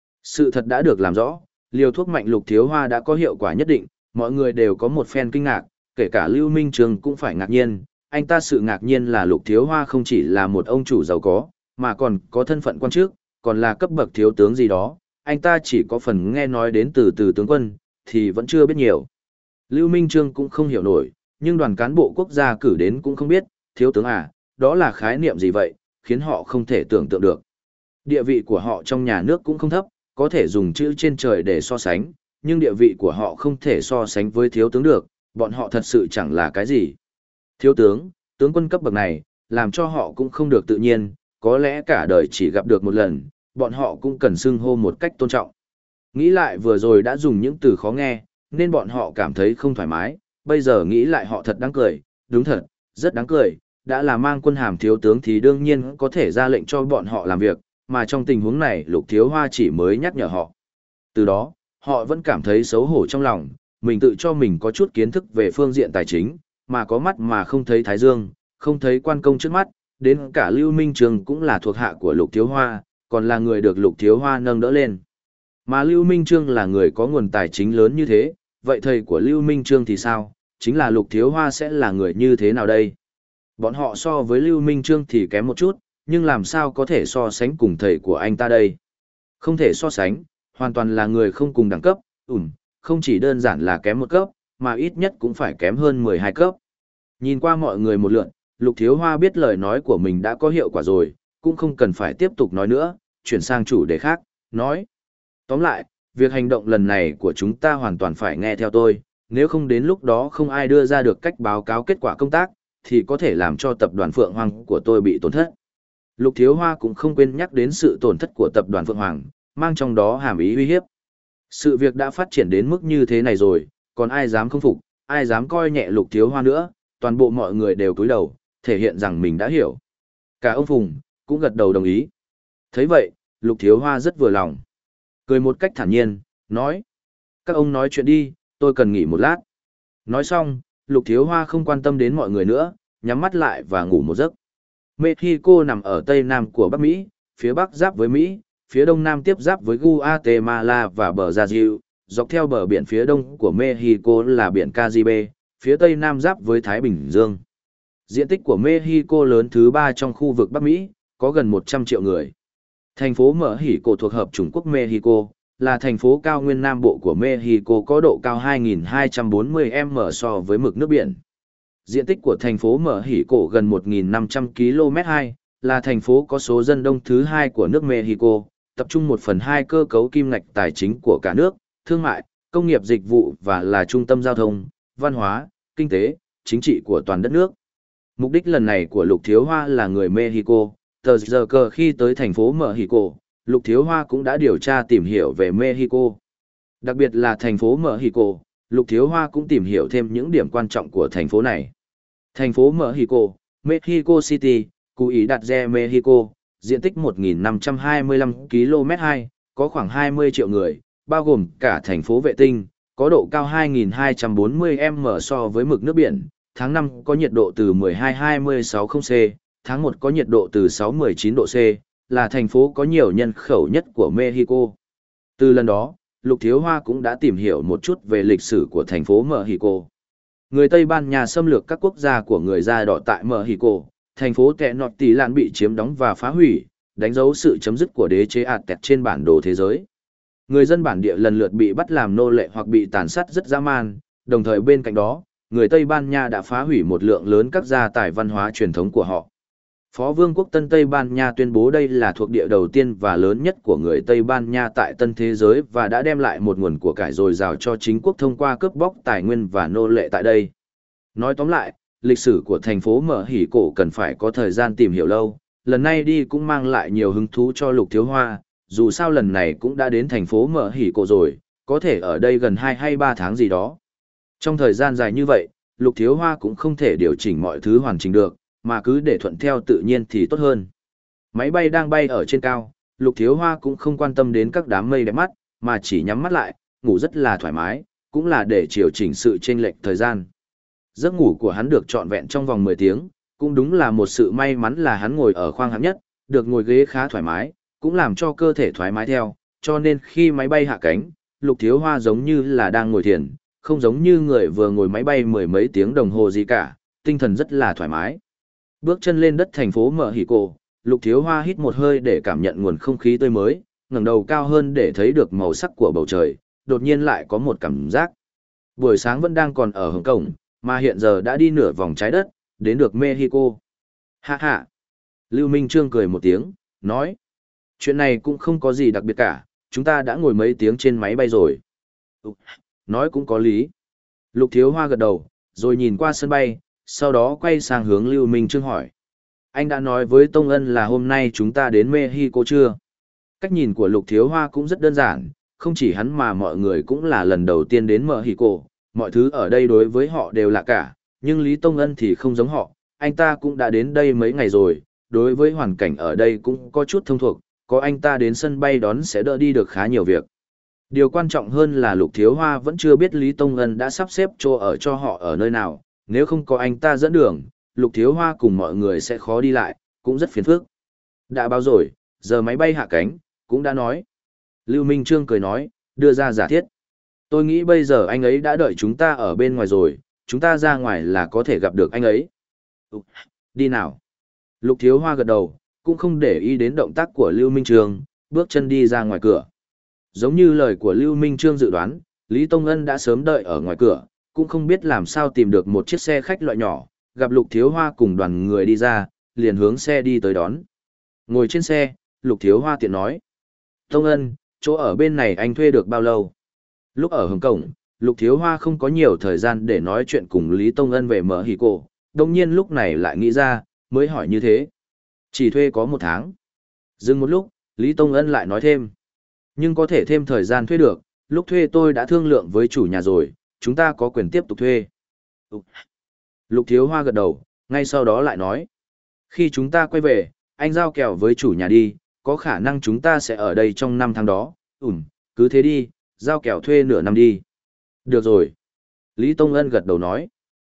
Sự thật đã được làm rõ, liều thuốc mạnh Lục Thiếu Hoa đã có hiệu quả nhất định, mọi người đều có một phen kinh ngạc, kể cả Lưu Minh Trường cũng phải ngạc nhiên. Anh ta sự ngạc nhiên là Lục Thiếu Hoa không chỉ là một ông chủ giàu có, mà còn có thân phận quan chức, còn là cấp bậc thiếu tướng gì đó. Anh ta chỉ có phần nghe nói đến từ từ tướng quân, thì vẫn chưa biết nhiều. Lưu Minh Trương cũng không hiểu nổi, nhưng đoàn cán bộ quốc gia cử đến cũng không biết, thiếu tướng à, đó là khái niệm gì vậy, khiến họ không thể tưởng tượng được. Địa vị của họ trong nhà nước cũng không thấp, có thể dùng chữ trên trời để so sánh, nhưng địa vị của họ không thể so sánh với thiếu tướng được, bọn họ thật sự chẳng là cái gì. Thiếu tướng, tướng quân cấp bậc này, làm cho họ cũng không được tự nhiên, có lẽ cả đời chỉ gặp được một lần, bọn họ cũng cần xưng hô một cách tôn trọng. Nghĩ lại vừa rồi đã dùng những từ khó nghe, nên bọn họ cảm thấy không thoải mái, bây giờ nghĩ lại họ thật đáng cười, đúng thật, rất đáng cười, đã là mang quân hàm thiếu tướng thì đương nhiên có thể ra lệnh cho bọn họ làm việc, mà trong tình huống này Lục Thiếu Hoa chỉ mới nhắc nhở họ. Từ đó, họ vẫn cảm thấy xấu hổ trong lòng, mình tự cho mình có chút kiến thức về phương diện tài chính, mà có mắt mà không thấy thái dương, không thấy quan công trước mắt, đến cả Lưu Minh Trường cũng là thuộc hạ của Lục Thiếu Hoa, còn là người được Lục Thiếu Hoa nâng đỡ lên. Mà Lưu Minh Trương là người có nguồn tài chính lớn như thế, vậy thầy của Lưu Minh Trương thì sao? Chính là Lục Thiếu Hoa sẽ là người như thế nào đây? Bọn họ so với Lưu Minh Trương thì kém một chút, nhưng làm sao có thể so sánh cùng thầy của anh ta đây? Không thể so sánh, hoàn toàn là người không cùng đẳng cấp, ủm, không chỉ đơn giản là kém một cấp, mà ít nhất cũng phải kém hơn mười hai cấp. Nhìn qua mọi người một lượt, Lục Thiếu Hoa biết lời nói của mình đã có hiệu quả rồi, cũng không cần phải tiếp tục nói nữa, chuyển sang chủ đề khác, nói. Tóm lại, việc hành động lần này của chúng ta hoàn toàn phải nghe theo tôi, nếu không đến lúc đó không ai đưa ra được cách báo cáo kết quả công tác, thì có thể làm cho tập đoàn Phượng Hoàng của tôi bị tổn thất. Lục Thiếu Hoa cũng không quên nhắc đến sự tổn thất của tập đoàn Phượng Hoàng, mang trong đó hàm ý uy hiếp. Sự việc đã phát triển đến mức như thế này rồi, còn ai dám không phục, ai dám coi nhẹ Lục Thiếu Hoa nữa, toàn bộ mọi người đều cúi đầu, thể hiện rằng mình đã hiểu. Cả ông Phùng cũng gật đầu đồng ý. Thấy vậy, Lục Thiếu Hoa rất vừa lòng. Cười một cách thản nhiên, nói. Các ông nói chuyện đi, tôi cần nghỉ một lát. Nói xong, Lục Thiếu Hoa không quan tâm đến mọi người nữa, nhắm mắt lại và ngủ một giấc. Mexico nằm ở tây nam của Bắc Mỹ, phía bắc giáp với Mỹ, phía đông nam tiếp giáp với Guatemala và bờ Brazil, dọc theo bờ biển phía đông của Mexico là biển Caribe, phía tây nam giáp với Thái Bình Dương. Diện tích của Mexico lớn thứ ba trong khu vực Bắc Mỹ, có gần một trăm triệu người. Thành phố Mexico thuộc hợp chủng quốc Mexico, là thành phố cao nguyên nam bộ của Mexico có độ cao hai nghìn hai trăm bốn mươi mét so với mực nước biển. Diện tích của thành phố Mexico gần một nghìn năm trăm ki lô mét vuông, là thành phố có số dân đông thứ hai của nước Mexico, tập trung một phần hai cơ cấu kim ngạch tài chính của cả nước, thương mại, công nghiệp dịch vụ và là trung tâm giao thông, văn hóa, kinh tế, chính trị của toàn đất nước. Mục đích lần này của Lục Thiếu Hoa là người Mexico, tờ giờ cờ khi tới thành phố Mexico, Lục Thiếu Hoa cũng đã điều tra tìm hiểu về Mexico. Đặc biệt là thành phố Mexico, Lục Thiếu Hoa cũng tìm hiểu thêm những điểm quan trọng của thành phố này. Thành phố Mexico, Mexico City, Cú Ý Đạt Re Mexico, diện tích một nghìn năm trăm hai mươi lăm ki lô mét vuông, có khoảng hai mươi triệu người, bao gồm cả thành phố vệ tinh, có độ cao hai nghìn hai trăm bốn mươi mét so với mực nước biển, tháng năm có nhiệt độ từ mười hai hai mươi sáu độ C, tháng một có nhiệt độ từ sáu mười chín độ C, là thành phố có nhiều nhân khẩu nhất của Mexico. Từ lần đó, Lục Thiếu Hoa cũng đã tìm hiểu một chút về lịch sử của thành phố Mexico. Người Tây Ban Nha xâm lược các quốc gia của người da đỏ tại Mexico, thành phố Tenochtitlan bị chiếm đóng và phá hủy, đánh dấu sự chấm dứt của đế chế Aztec trên bản đồ thế giới. Người dân bản địa lần lượt bị bắt làm nô lệ hoặc bị tàn sát rất dã man, đồng thời bên cạnh đó, người Tây Ban Nha đã phá hủy một lượng lớn các gia tài văn hóa truyền thống của họ. Phó Vương quốc Tân Tây Ban Nha tuyên bố đây là thuộc địa đầu tiên và lớn nhất của người Tây Ban Nha tại Tân Thế Giới và đã đem lại một nguồn của cải dồi dào cho chính quốc thông qua cướp bóc tài nguyên và nô lệ tại đây. Nói tóm lại, lịch sử của thành phố Mexico cần phải có thời gian tìm hiểu lâu, lần này đi cũng mang lại nhiều hứng thú cho Lục Thiếu Hoa, dù sao lần này cũng đã đến thành phố Mexico rồi, có thể ở đây gần hai hay ba tháng gì đó. Trong thời gian dài như vậy, Lục Thiếu Hoa cũng không thể điều chỉnh mọi thứ hoàn chỉnh được, mà cứ để thuận theo tự nhiên thì tốt hơn. Máy bay đang bay ở trên cao, Lục Thiếu Hoa cũng không quan tâm đến các đám mây đẹp mắt, mà chỉ nhắm mắt lại, ngủ rất là thoải mái, cũng là để điều chỉnh sự chênh lệch thời gian. Giấc ngủ của hắn được trọn vẹn trong vòng mười tiếng, cũng đúng là một sự may mắn là hắn ngồi ở khoang hạng nhất, được ngồi ghế khá thoải mái, cũng làm cho cơ thể thoải mái theo, cho nên khi máy bay hạ cánh, Lục Thiếu Hoa giống như là đang ngồi thiền, không giống như người vừa ngồi máy bay mười mấy tiếng đồng hồ gì cả, tinh thần rất là thoải mái. Bước chân lên đất thành phố Mở Hỉ Cổ, Lục Thiếu Hoa hít một hơi để cảm nhận nguồn không khí tươi mới, ngẩng đầu cao hơn để thấy được màu sắc của bầu trời, đột nhiên lại có một cảm giác. Buổi sáng vẫn đang còn ở Hồng Kông, mà hiện giờ đã đi nửa vòng trái đất, đến được Mexico. Ha ha! Lưu Minh Trương cười một tiếng, nói. Chuyện này cũng không có gì đặc biệt cả, chúng ta đã ngồi mấy tiếng trên máy bay rồi. Nói cũng có lý. Lục Thiếu Hoa gật đầu, rồi nhìn qua sân bay, sau đó quay sang hướng Lưu Minh Trương hỏi. Anh đã nói với Tông Ân là hôm nay chúng ta đến Mexico chưa? Cách nhìn của Lục Thiếu Hoa cũng rất đơn giản, không chỉ hắn mà mọi người cũng là lần đầu tiên đến Mexico, mọi thứ ở đây đối với họ đều lạ cả, nhưng Lý Tông Ân thì không giống họ, anh ta cũng đã đến đây mấy ngày rồi, đối với hoàn cảnh ở đây cũng có chút thông thuộc, có anh ta đến sân bay đón sẽ đỡ đi được khá nhiều việc. Điều quan trọng hơn là Lục Thiếu Hoa vẫn chưa biết Lý Tông Ân đã sắp xếp chỗ ở cho họ ở nơi nào, nếu không có anh ta dẫn đường, Lục Thiếu Hoa cùng mọi người sẽ khó đi lại, cũng rất phiền phức. Đã báo rồi, giờ máy bay hạ cánh, cũng đã nói. Lưu Minh Trương cười nói, đưa ra giả thiết. Tôi nghĩ bây giờ anh ấy đã đợi chúng ta ở bên ngoài rồi, chúng ta ra ngoài là có thể gặp được anh ấy. Đi nào. Lục Thiếu Hoa gật đầu, cũng không để ý đến động tác của Lưu Minh Trương, bước chân đi ra ngoài cửa. Giống như lời của Lưu Minh Trương dự đoán, Lý Tông Ân đã sớm đợi ở ngoài cửa, cũng không biết làm sao tìm được một chiếc xe khách loại nhỏ, gặp Lục Thiếu Hoa cùng đoàn người đi ra, liền hướng xe đi tới đón. Ngồi trên xe, Lục Thiếu Hoa tiện nói. Tông Ân, chỗ ở bên này anh thuê được bao lâu? Lúc ở Hồng Kông, Lục Thiếu Hoa không có nhiều thời gian để nói chuyện cùng Lý Tông Ân về mở hỉ cổ, đồng nhiên lúc này lại nghĩ ra, mới hỏi như thế. Chỉ thuê có một tháng. Dừng một lúc, Lý Tông Ân lại nói thêm. Nhưng có thể thêm thời gian thuê được, lúc thuê tôi đã thương lượng với chủ nhà rồi, chúng ta có quyền tiếp tục thuê. Lục Thiếu Hoa gật đầu, ngay sau đó lại nói. Khi chúng ta quay về, anh giao kèo với chủ nhà đi, có khả năng chúng ta sẽ ở đây trong năm tháng đó. Ừm, cứ thế đi, giao kèo thuê nửa năm đi. Được rồi. Lý Tông Ân gật đầu nói.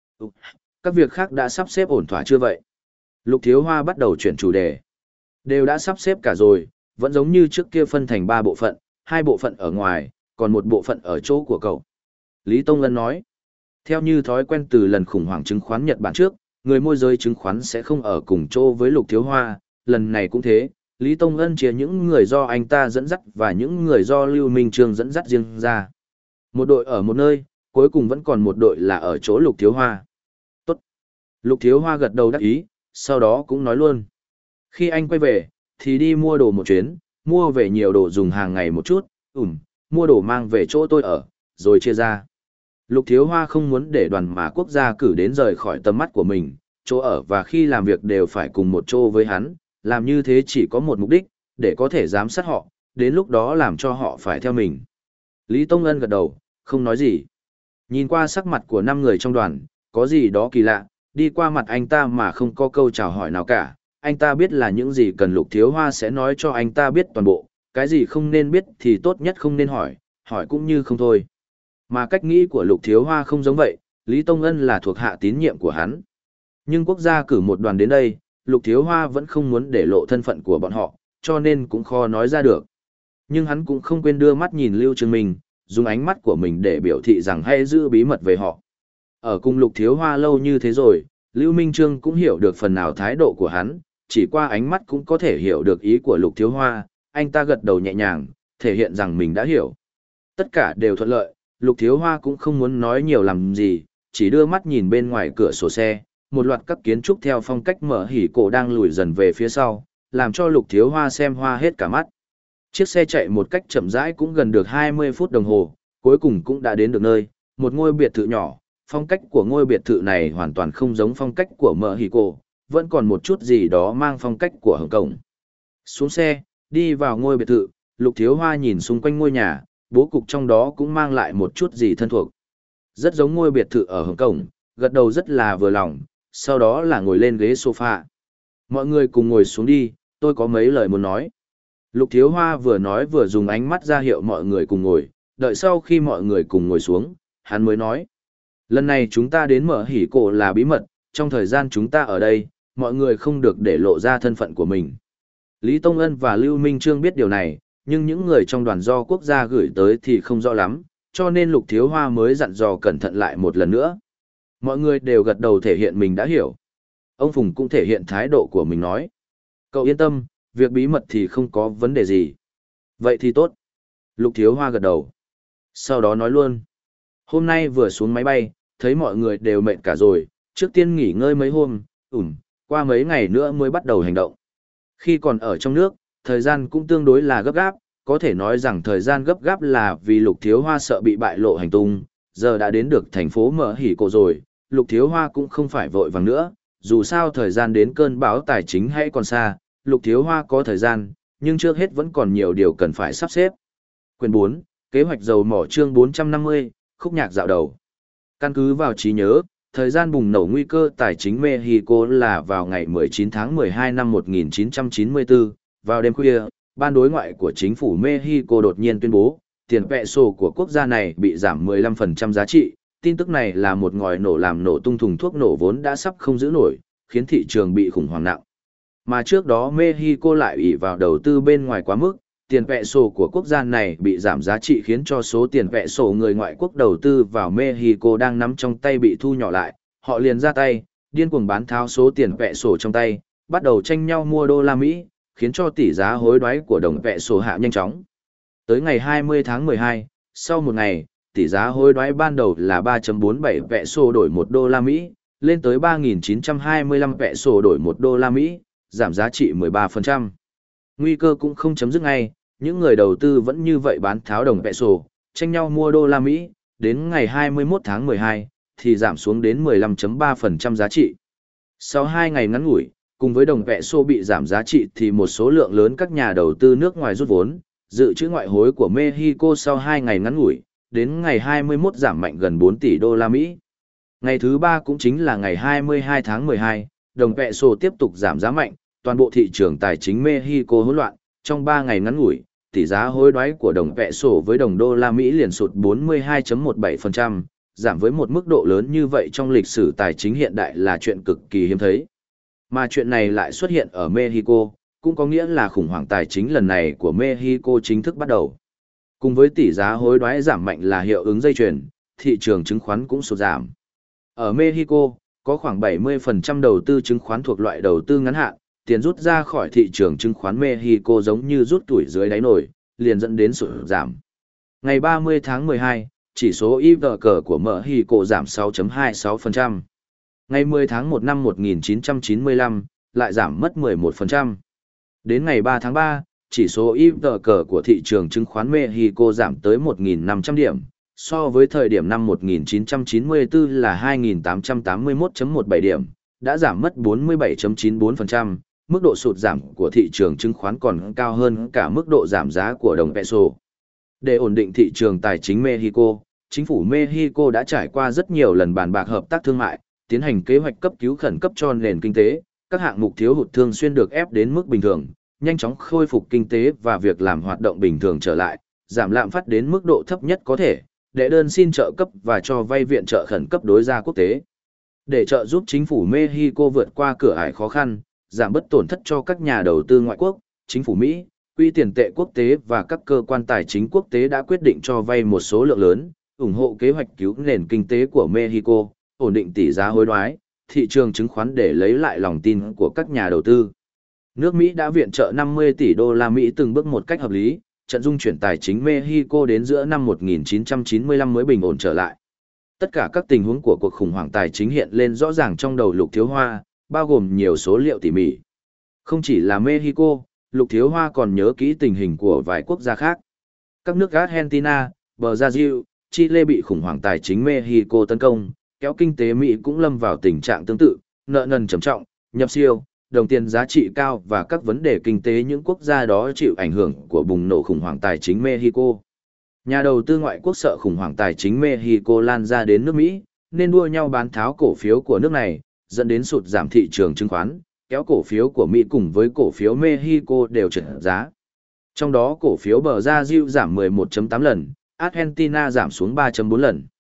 Các việc khác đã sắp xếp ổn thỏa chưa vậy? Lục Thiếu Hoa bắt đầu chuyển chủ đề. Đều đã sắp xếp cả rồi, vẫn giống như trước kia phân thành ba bộ phận, hai bộ phận ở ngoài, còn một bộ phận ở chỗ của cậu. Lý Tông Ân nói. Theo như thói quen từ lần khủng hoảng chứng khoán Nhật Bản trước, người môi giới chứng khoán sẽ không ở cùng chỗ với Lục Thiếu Hoa, lần này cũng thế. Lý Tông Ân chia những người do anh ta dẫn dắt và những người do Lưu Minh Trương dẫn dắt riêng ra. Một đội ở một nơi, cuối cùng vẫn còn một đội là ở chỗ Lục Thiếu Hoa. Tốt. Lục Thiếu Hoa gật đầu đắc ý, sau đó cũng nói luôn. Khi anh quay về, thì đi mua đồ một chuyến, mua về nhiều đồ dùng hàng ngày một chút, ủm, mua đồ mang về chỗ tôi ở, rồi chia ra. Lục Thiếu Hoa không muốn để đoàn mà quốc gia cử đến rời khỏi tầm mắt của mình, chỗ ở và khi làm việc đều phải cùng một chỗ với hắn, làm như thế chỉ có một mục đích, để có thể giám sát họ, đến lúc đó làm cho họ phải theo mình. Lý Tông Ân gật đầu, không nói gì. Nhìn qua sắc mặt của năm người trong đoàn, có gì đó kỳ lạ, đi qua mặt anh ta mà không có câu chào hỏi nào cả. Anh ta biết là những gì cần Lục Thiếu Hoa sẽ nói cho anh ta biết toàn bộ, cái gì không nên biết thì tốt nhất không nên hỏi, hỏi cũng như không thôi. Mà cách nghĩ của Lục Thiếu Hoa không giống vậy, Lý Tông Ân là thuộc hạ tín nhiệm của hắn. Nhưng quốc gia cử một đoàn đến đây, Lục Thiếu Hoa vẫn không muốn để lộ thân phận của bọn họ, cho nên cũng khó nói ra được. Nhưng hắn cũng không quên đưa mắt nhìn Lưu Trường Minh, dùng ánh mắt của mình để biểu thị rằng hãy giữ bí mật về họ. Ở cùng Lục Thiếu Hoa lâu như thế rồi, Lưu Minh Trương cũng hiểu được phần nào thái độ của hắn, chỉ qua ánh mắt cũng có thể hiểu được ý của Lục Thiếu Hoa, anh ta gật đầu nhẹ nhàng, thể hiện rằng mình đã hiểu. Tất cả đều thuận lợi, Lục Thiếu Hoa cũng không muốn nói nhiều làm gì, chỉ đưa mắt nhìn bên ngoài cửa sổ xe, một loạt các kiến trúc theo phong cách mở hỉ cổ đang lùi dần về phía sau, làm cho Lục Thiếu Hoa xem hoa hết cả mắt. Chiếc xe chạy một cách chậm rãi cũng gần được hai mươi phút đồng hồ, cuối cùng cũng đã đến được nơi, một ngôi biệt thự nhỏ. Phong cách của ngôi biệt thự này hoàn toàn không giống phong cách của mở hỉ cổ, vẫn còn một chút gì đó mang phong cách của Hồng Kông. Xuống xe, đi vào ngôi biệt thự, Lục Thiếu Hoa nhìn xung quanh ngôi nhà, bố cục trong đó cũng mang lại một chút gì thân thuộc. Rất giống ngôi biệt thự ở Hồng Kông, gật đầu rất là vừa lòng, sau đó là ngồi lên ghế sofa. Mọi người cùng ngồi xuống đi, tôi có mấy lời muốn nói. Lục Thiếu Hoa vừa nói vừa dùng ánh mắt ra hiệu mọi người cùng ngồi, đợi sau khi mọi người cùng ngồi xuống, hắn mới nói. Lần này chúng ta đến mở hỉ cổ là bí mật, trong thời gian chúng ta ở đây, mọi người không được để lộ ra thân phận của mình. Lý Tông Ân và Lưu Minh Trương biết điều này, nhưng những người trong đoàn do quốc gia gửi tới thì không rõ lắm, cho nên Lục Thiếu Hoa mới dặn dò cẩn thận lại một lần nữa. Mọi người đều gật đầu thể hiện mình đã hiểu. Ông Phùng cũng thể hiện thái độ của mình nói. Cậu yên tâm, việc bí mật thì không có vấn đề gì. Vậy thì tốt. Lục Thiếu Hoa gật đầu. Sau đó nói luôn. Hôm nay vừa xuống máy bay, thấy mọi người đều mệt cả rồi, trước tiên nghỉ ngơi mấy hôm, ủm, qua mấy ngày nữa mới bắt đầu hành động. Khi còn ở trong nước, thời gian cũng tương đối là gấp gáp, có thể nói rằng thời gian gấp gáp là vì Lục Thiếu Hoa sợ bị bại lộ hành tung, giờ đã đến được thành phố Mở Hỉ Cổ rồi, Lục Thiếu Hoa cũng không phải vội vàng nữa, dù sao thời gian đến cơn bão tài chính hay còn xa, Lục Thiếu Hoa có thời gian, nhưng trước hết vẫn còn nhiều điều cần phải sắp xếp. Quyền bốn, Kế hoạch dầu mỏ chương bốn trăm năm mươi, khúc nhạc dạo đầu. Căn cứ vào trí nhớ, thời gian bùng nổ nguy cơ tài chính Mexico là vào ngày mười chín tháng mười hai năm một nghìn chín trăm chín mươi tư, vào đêm khuya, ban đối ngoại của chính phủ Mexico đột nhiên tuyên bố, tiền peso của quốc gia này bị giảm mười lăm phần trăm giá trị. Tin tức này là một ngòi nổ làm nổ tung thùng thuốc nổ vốn đã sắp không giữ nổi, khiến thị trường bị khủng hoảng nặng. Mà trước đó Mexico lại ỷ vào đầu tư bên ngoài quá mức, tiền peso của quốc gia này bị giảm giá trị khiến cho số tiền peso người ngoại quốc đầu tư vào Mexico đang nắm trong tay bị thu nhỏ lại, họ liền ra tay, điên cuồng bán tháo số tiền peso trong tay, bắt đầu tranh nhau mua đô la Mỹ, khiến cho tỷ giá hối đoái của đồng peso hạ nhanh chóng. Tới ngày hai mươi tháng mười hai, sau một ngày, tỷ giá hối đoái ban đầu là ba phẩy bốn bảy peso đổi một đô la Mỹ, lên tới ba nghìn chín trăm hai mươi lăm peso đổi một đô la Mỹ, giảm giá trị mười ba phần trăm. Nguy cơ cũng không chấm dứt ngay, những người đầu tư vẫn như vậy bán tháo đồng peso, tranh nhau mua đô la Mỹ, đến ngày hai mươi mốt tháng mười hai, thì giảm xuống đến mười lăm phẩy ba phần trăm giá trị. Sau hai ngày ngắn ngủi, cùng với đồng peso bị giảm giá trị thì một số lượng lớn các nhà đầu tư nước ngoài rút vốn, dự trữ ngoại hối của Mexico sau hai ngày ngắn ngủi, đến ngày hai mươi mốt giảm mạnh gần bốn tỷ đô la Mỹ. Ngày thứ ba cũng chính là ngày hai mươi hai tháng mười hai, đồng peso tiếp tục giảm giá mạnh, toàn bộ thị trường tài chính Mexico hỗn loạn, trong ba ngày ngắn ngủi, tỷ giá hối đoái của đồng peso với đồng đô la Mỹ liền sụt bốn mươi hai phẩy mười bảy phần trăm, giảm với một mức độ lớn như vậy trong lịch sử tài chính hiện đại là chuyện cực kỳ hiếm thấy. Mà chuyện này lại xuất hiện ở Mexico, cũng có nghĩa là khủng hoảng tài chính lần này của Mexico chính thức bắt đầu. Cùng với tỷ giá hối đoái giảm mạnh là hiệu ứng dây chuyền, thị trường chứng khoán cũng sụt giảm. Ở Mexico, có khoảng bảy mươi phần trăm đầu tư chứng khoán thuộc loại đầu tư ngắn hạn, tiền rút ra khỏi thị trường chứng khoán Mexico giống như rút tuổi dưới đáy nồi, liền dẫn đến sụt giảm. Ngày ba mươi tháng mười hai, chỉ số i vê xê của Mexico giảm sáu phẩy hai mươi sáu phần trăm. Ngày mười tháng một năm một nghìn chín trăm chín mươi lăm, lại giảm mất mười một phần trăm. Đến ngày ba tháng ba, chỉ số i vê xê của thị trường chứng khoán Mexico giảm tới một nghìn năm trăm điểm, so với thời điểm năm một nghìn chín trăm chín mươi tư là hai nghìn tám trăm tám mươi mốt phẩy mười bảy điểm, đã giảm mất bốn mươi bảy phẩy chín mươi tư phần trăm, mức độ sụt giảm của thị trường chứng khoán còn cao hơn cả mức độ giảm giá của đồng peso. Để ổn định thị trường tài chính Mexico, chính phủ Mexico đã trải qua rất nhiều lần bàn bạc hợp tác thương mại, tiến hành kế hoạch cấp cứu khẩn cấp cho nền kinh tế, các hạng mục thiếu hụt thường xuyên được ép đến mức bình thường, nhanh chóng khôi phục kinh tế và việc làm hoạt động bình thường trở lại, giảm lạm phát đến mức độ thấp nhất có thể, để đơn xin trợ cấp và cho vay viện trợ khẩn cấp đối ra quốc tế. Để trợ giúp chính phủ Mexico vượt qua cửa ải khó khăn, giảm bớt tổn thất cho các nhà đầu tư ngoại quốc, chính phủ Mỹ, Quỹ tiền tệ quốc tế và các cơ quan tài chính quốc tế đã quyết định cho vay một số lượng lớn, ủng hộ kế hoạch cứu nền kinh tế của Mexico, ổn định tỷ giá hối đoái, thị trường chứng khoán để lấy lại lòng tin của các nhà đầu tư. Nước Mỹ đã viện trợ năm mươi tỷ đô la Mỹ từng bước một cách hợp lý, trận dung chuyển tài chính Mexico đến giữa năm một nghìn chín trăm chín mươi lăm mới bình ổn trở lại. Tất cả các tình huống của cuộc khủng hoảng tài chính hiện lên rõ ràng trong đầu Lục Thiếu Hoa, bao gồm nhiều số liệu tỉ mỉ. Không chỉ là Mexico, Lục Thiếu Hoa còn nhớ kỹ tình hình của vài quốc gia khác. Các nước Argentina, Brazil, Chile bị khủng hoảng tài chính Mexico tấn công, kéo kinh tế Mỹ cũng lâm vào tình trạng tương tự, nợ nần trầm trọng, nhập siêu, đồng tiền giá trị cao và các vấn đề kinh tế những quốc gia đó chịu ảnh hưởng của bùng nổ khủng hoảng tài chính Mexico. Nhà đầu tư ngoại quốc sợ khủng hoảng tài chính Mexico lan ra đến nước Mỹ, nên đua nhau bán tháo cổ phiếu của nước này, dẫn đến sụt giảm thị trường chứng khoán, kéo cổ phiếu của Mỹ cùng với cổ phiếu Mexico đều trượt giá. Trong đó cổ phiếu Brazil giảm mười một phẩy tám lần, Argentina giảm xuống ba phẩy bốn lần.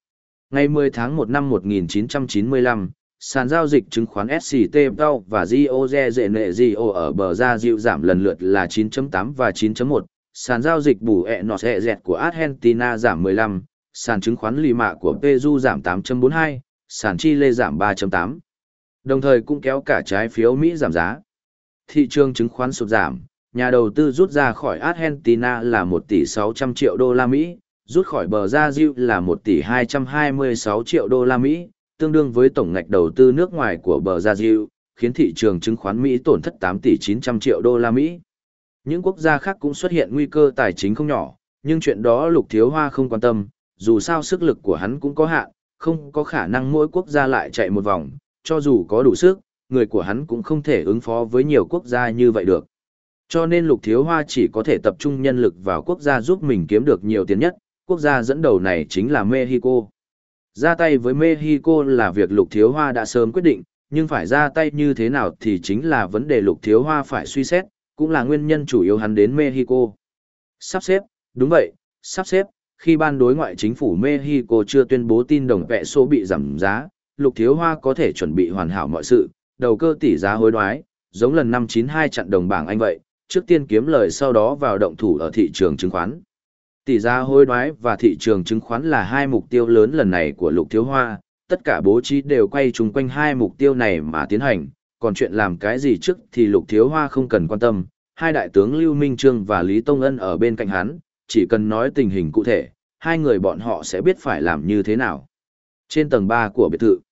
Ngày mười tháng một năm một nghìn chín trăm chín mươi lăm, sàn giao dịch chứng khoán ét xê tê Dow và Gioze ở bờ ra dịu giảm lần lượt là chín chấm tám và chín chấm một, sàn giao dịch bù ẹ nọt ẹ dẹt của Argentina giảm mười lăm, sàn chứng khoán Lima của Peru giảm tám chấm bốn hai, sàn Chile giảm ba chấm tám. Đồng thời cũng kéo cả trái phiếu Mỹ giảm giá. Thị trường chứng khoán sụt giảm, nhà đầu tư rút ra khỏi Argentina là một tỷ sáu trăm triệu đô la Mỹ, rút khỏi bờ ra Diu là một tỷ hai trăm hai mươi sáu triệu đô la Mỹ, tương đương với tổng ngạch đầu tư nước ngoài của bờ ra Diu, khiến thị trường chứng khoán Mỹ tổn thất tám tỷ chín trăm triệu đô la Mỹ. Những quốc gia khác cũng xuất hiện nguy cơ tài chính không nhỏ, nhưng chuyện đó Lục Thiếu Hoa không quan tâm, dù sao sức lực của hắn cũng có hạn, không có khả năng mỗi quốc gia lại chạy một vòng, cho dù có đủ sức, người của hắn cũng không thể ứng phó với nhiều quốc gia như vậy được. Cho nên Lục Thiếu Hoa chỉ có thể tập trung nhân lực vào quốc gia giúp mình kiếm được nhiều tiền nhất, quốc gia dẫn đầu này chính là Mexico. Ra tay với Mexico là việc Lục Thiếu Hoa đã sớm quyết định, nhưng phải ra tay như thế nào thì chính là vấn đề Lục Thiếu Hoa phải suy xét, cũng là nguyên nhân chủ yếu hắn đến Mexico. Sắp xếp, đúng vậy, sắp xếp, khi ban đối ngoại chính phủ Mexico chưa tuyên bố tin đồng peso bị giảm giá, Lục Thiếu Hoa có thể chuẩn bị hoàn hảo mọi sự, đầu cơ tỷ giá hối đoái, giống lần năm chín hai chặn đồng bảng Anh vậy, trước tiên kiếm lời sau đó vào động thủ ở thị trường chứng khoán. Tỷ giá hối đoái và thị trường chứng khoán là hai mục tiêu lớn lần này của Lục Thiếu Hoa, tất cả bố trí đều quay chung quanh hai mục tiêu này mà tiến hành, còn chuyện làm cái gì trước thì Lục Thiếu Hoa không cần quan tâm, hai đại tướng Lưu Minh Trương và Lý Tông Ân ở bên cạnh hắn, chỉ cần nói tình hình cụ thể, hai người bọn họ sẽ biết phải làm như thế nào. Trên tầng ba của biệt thự,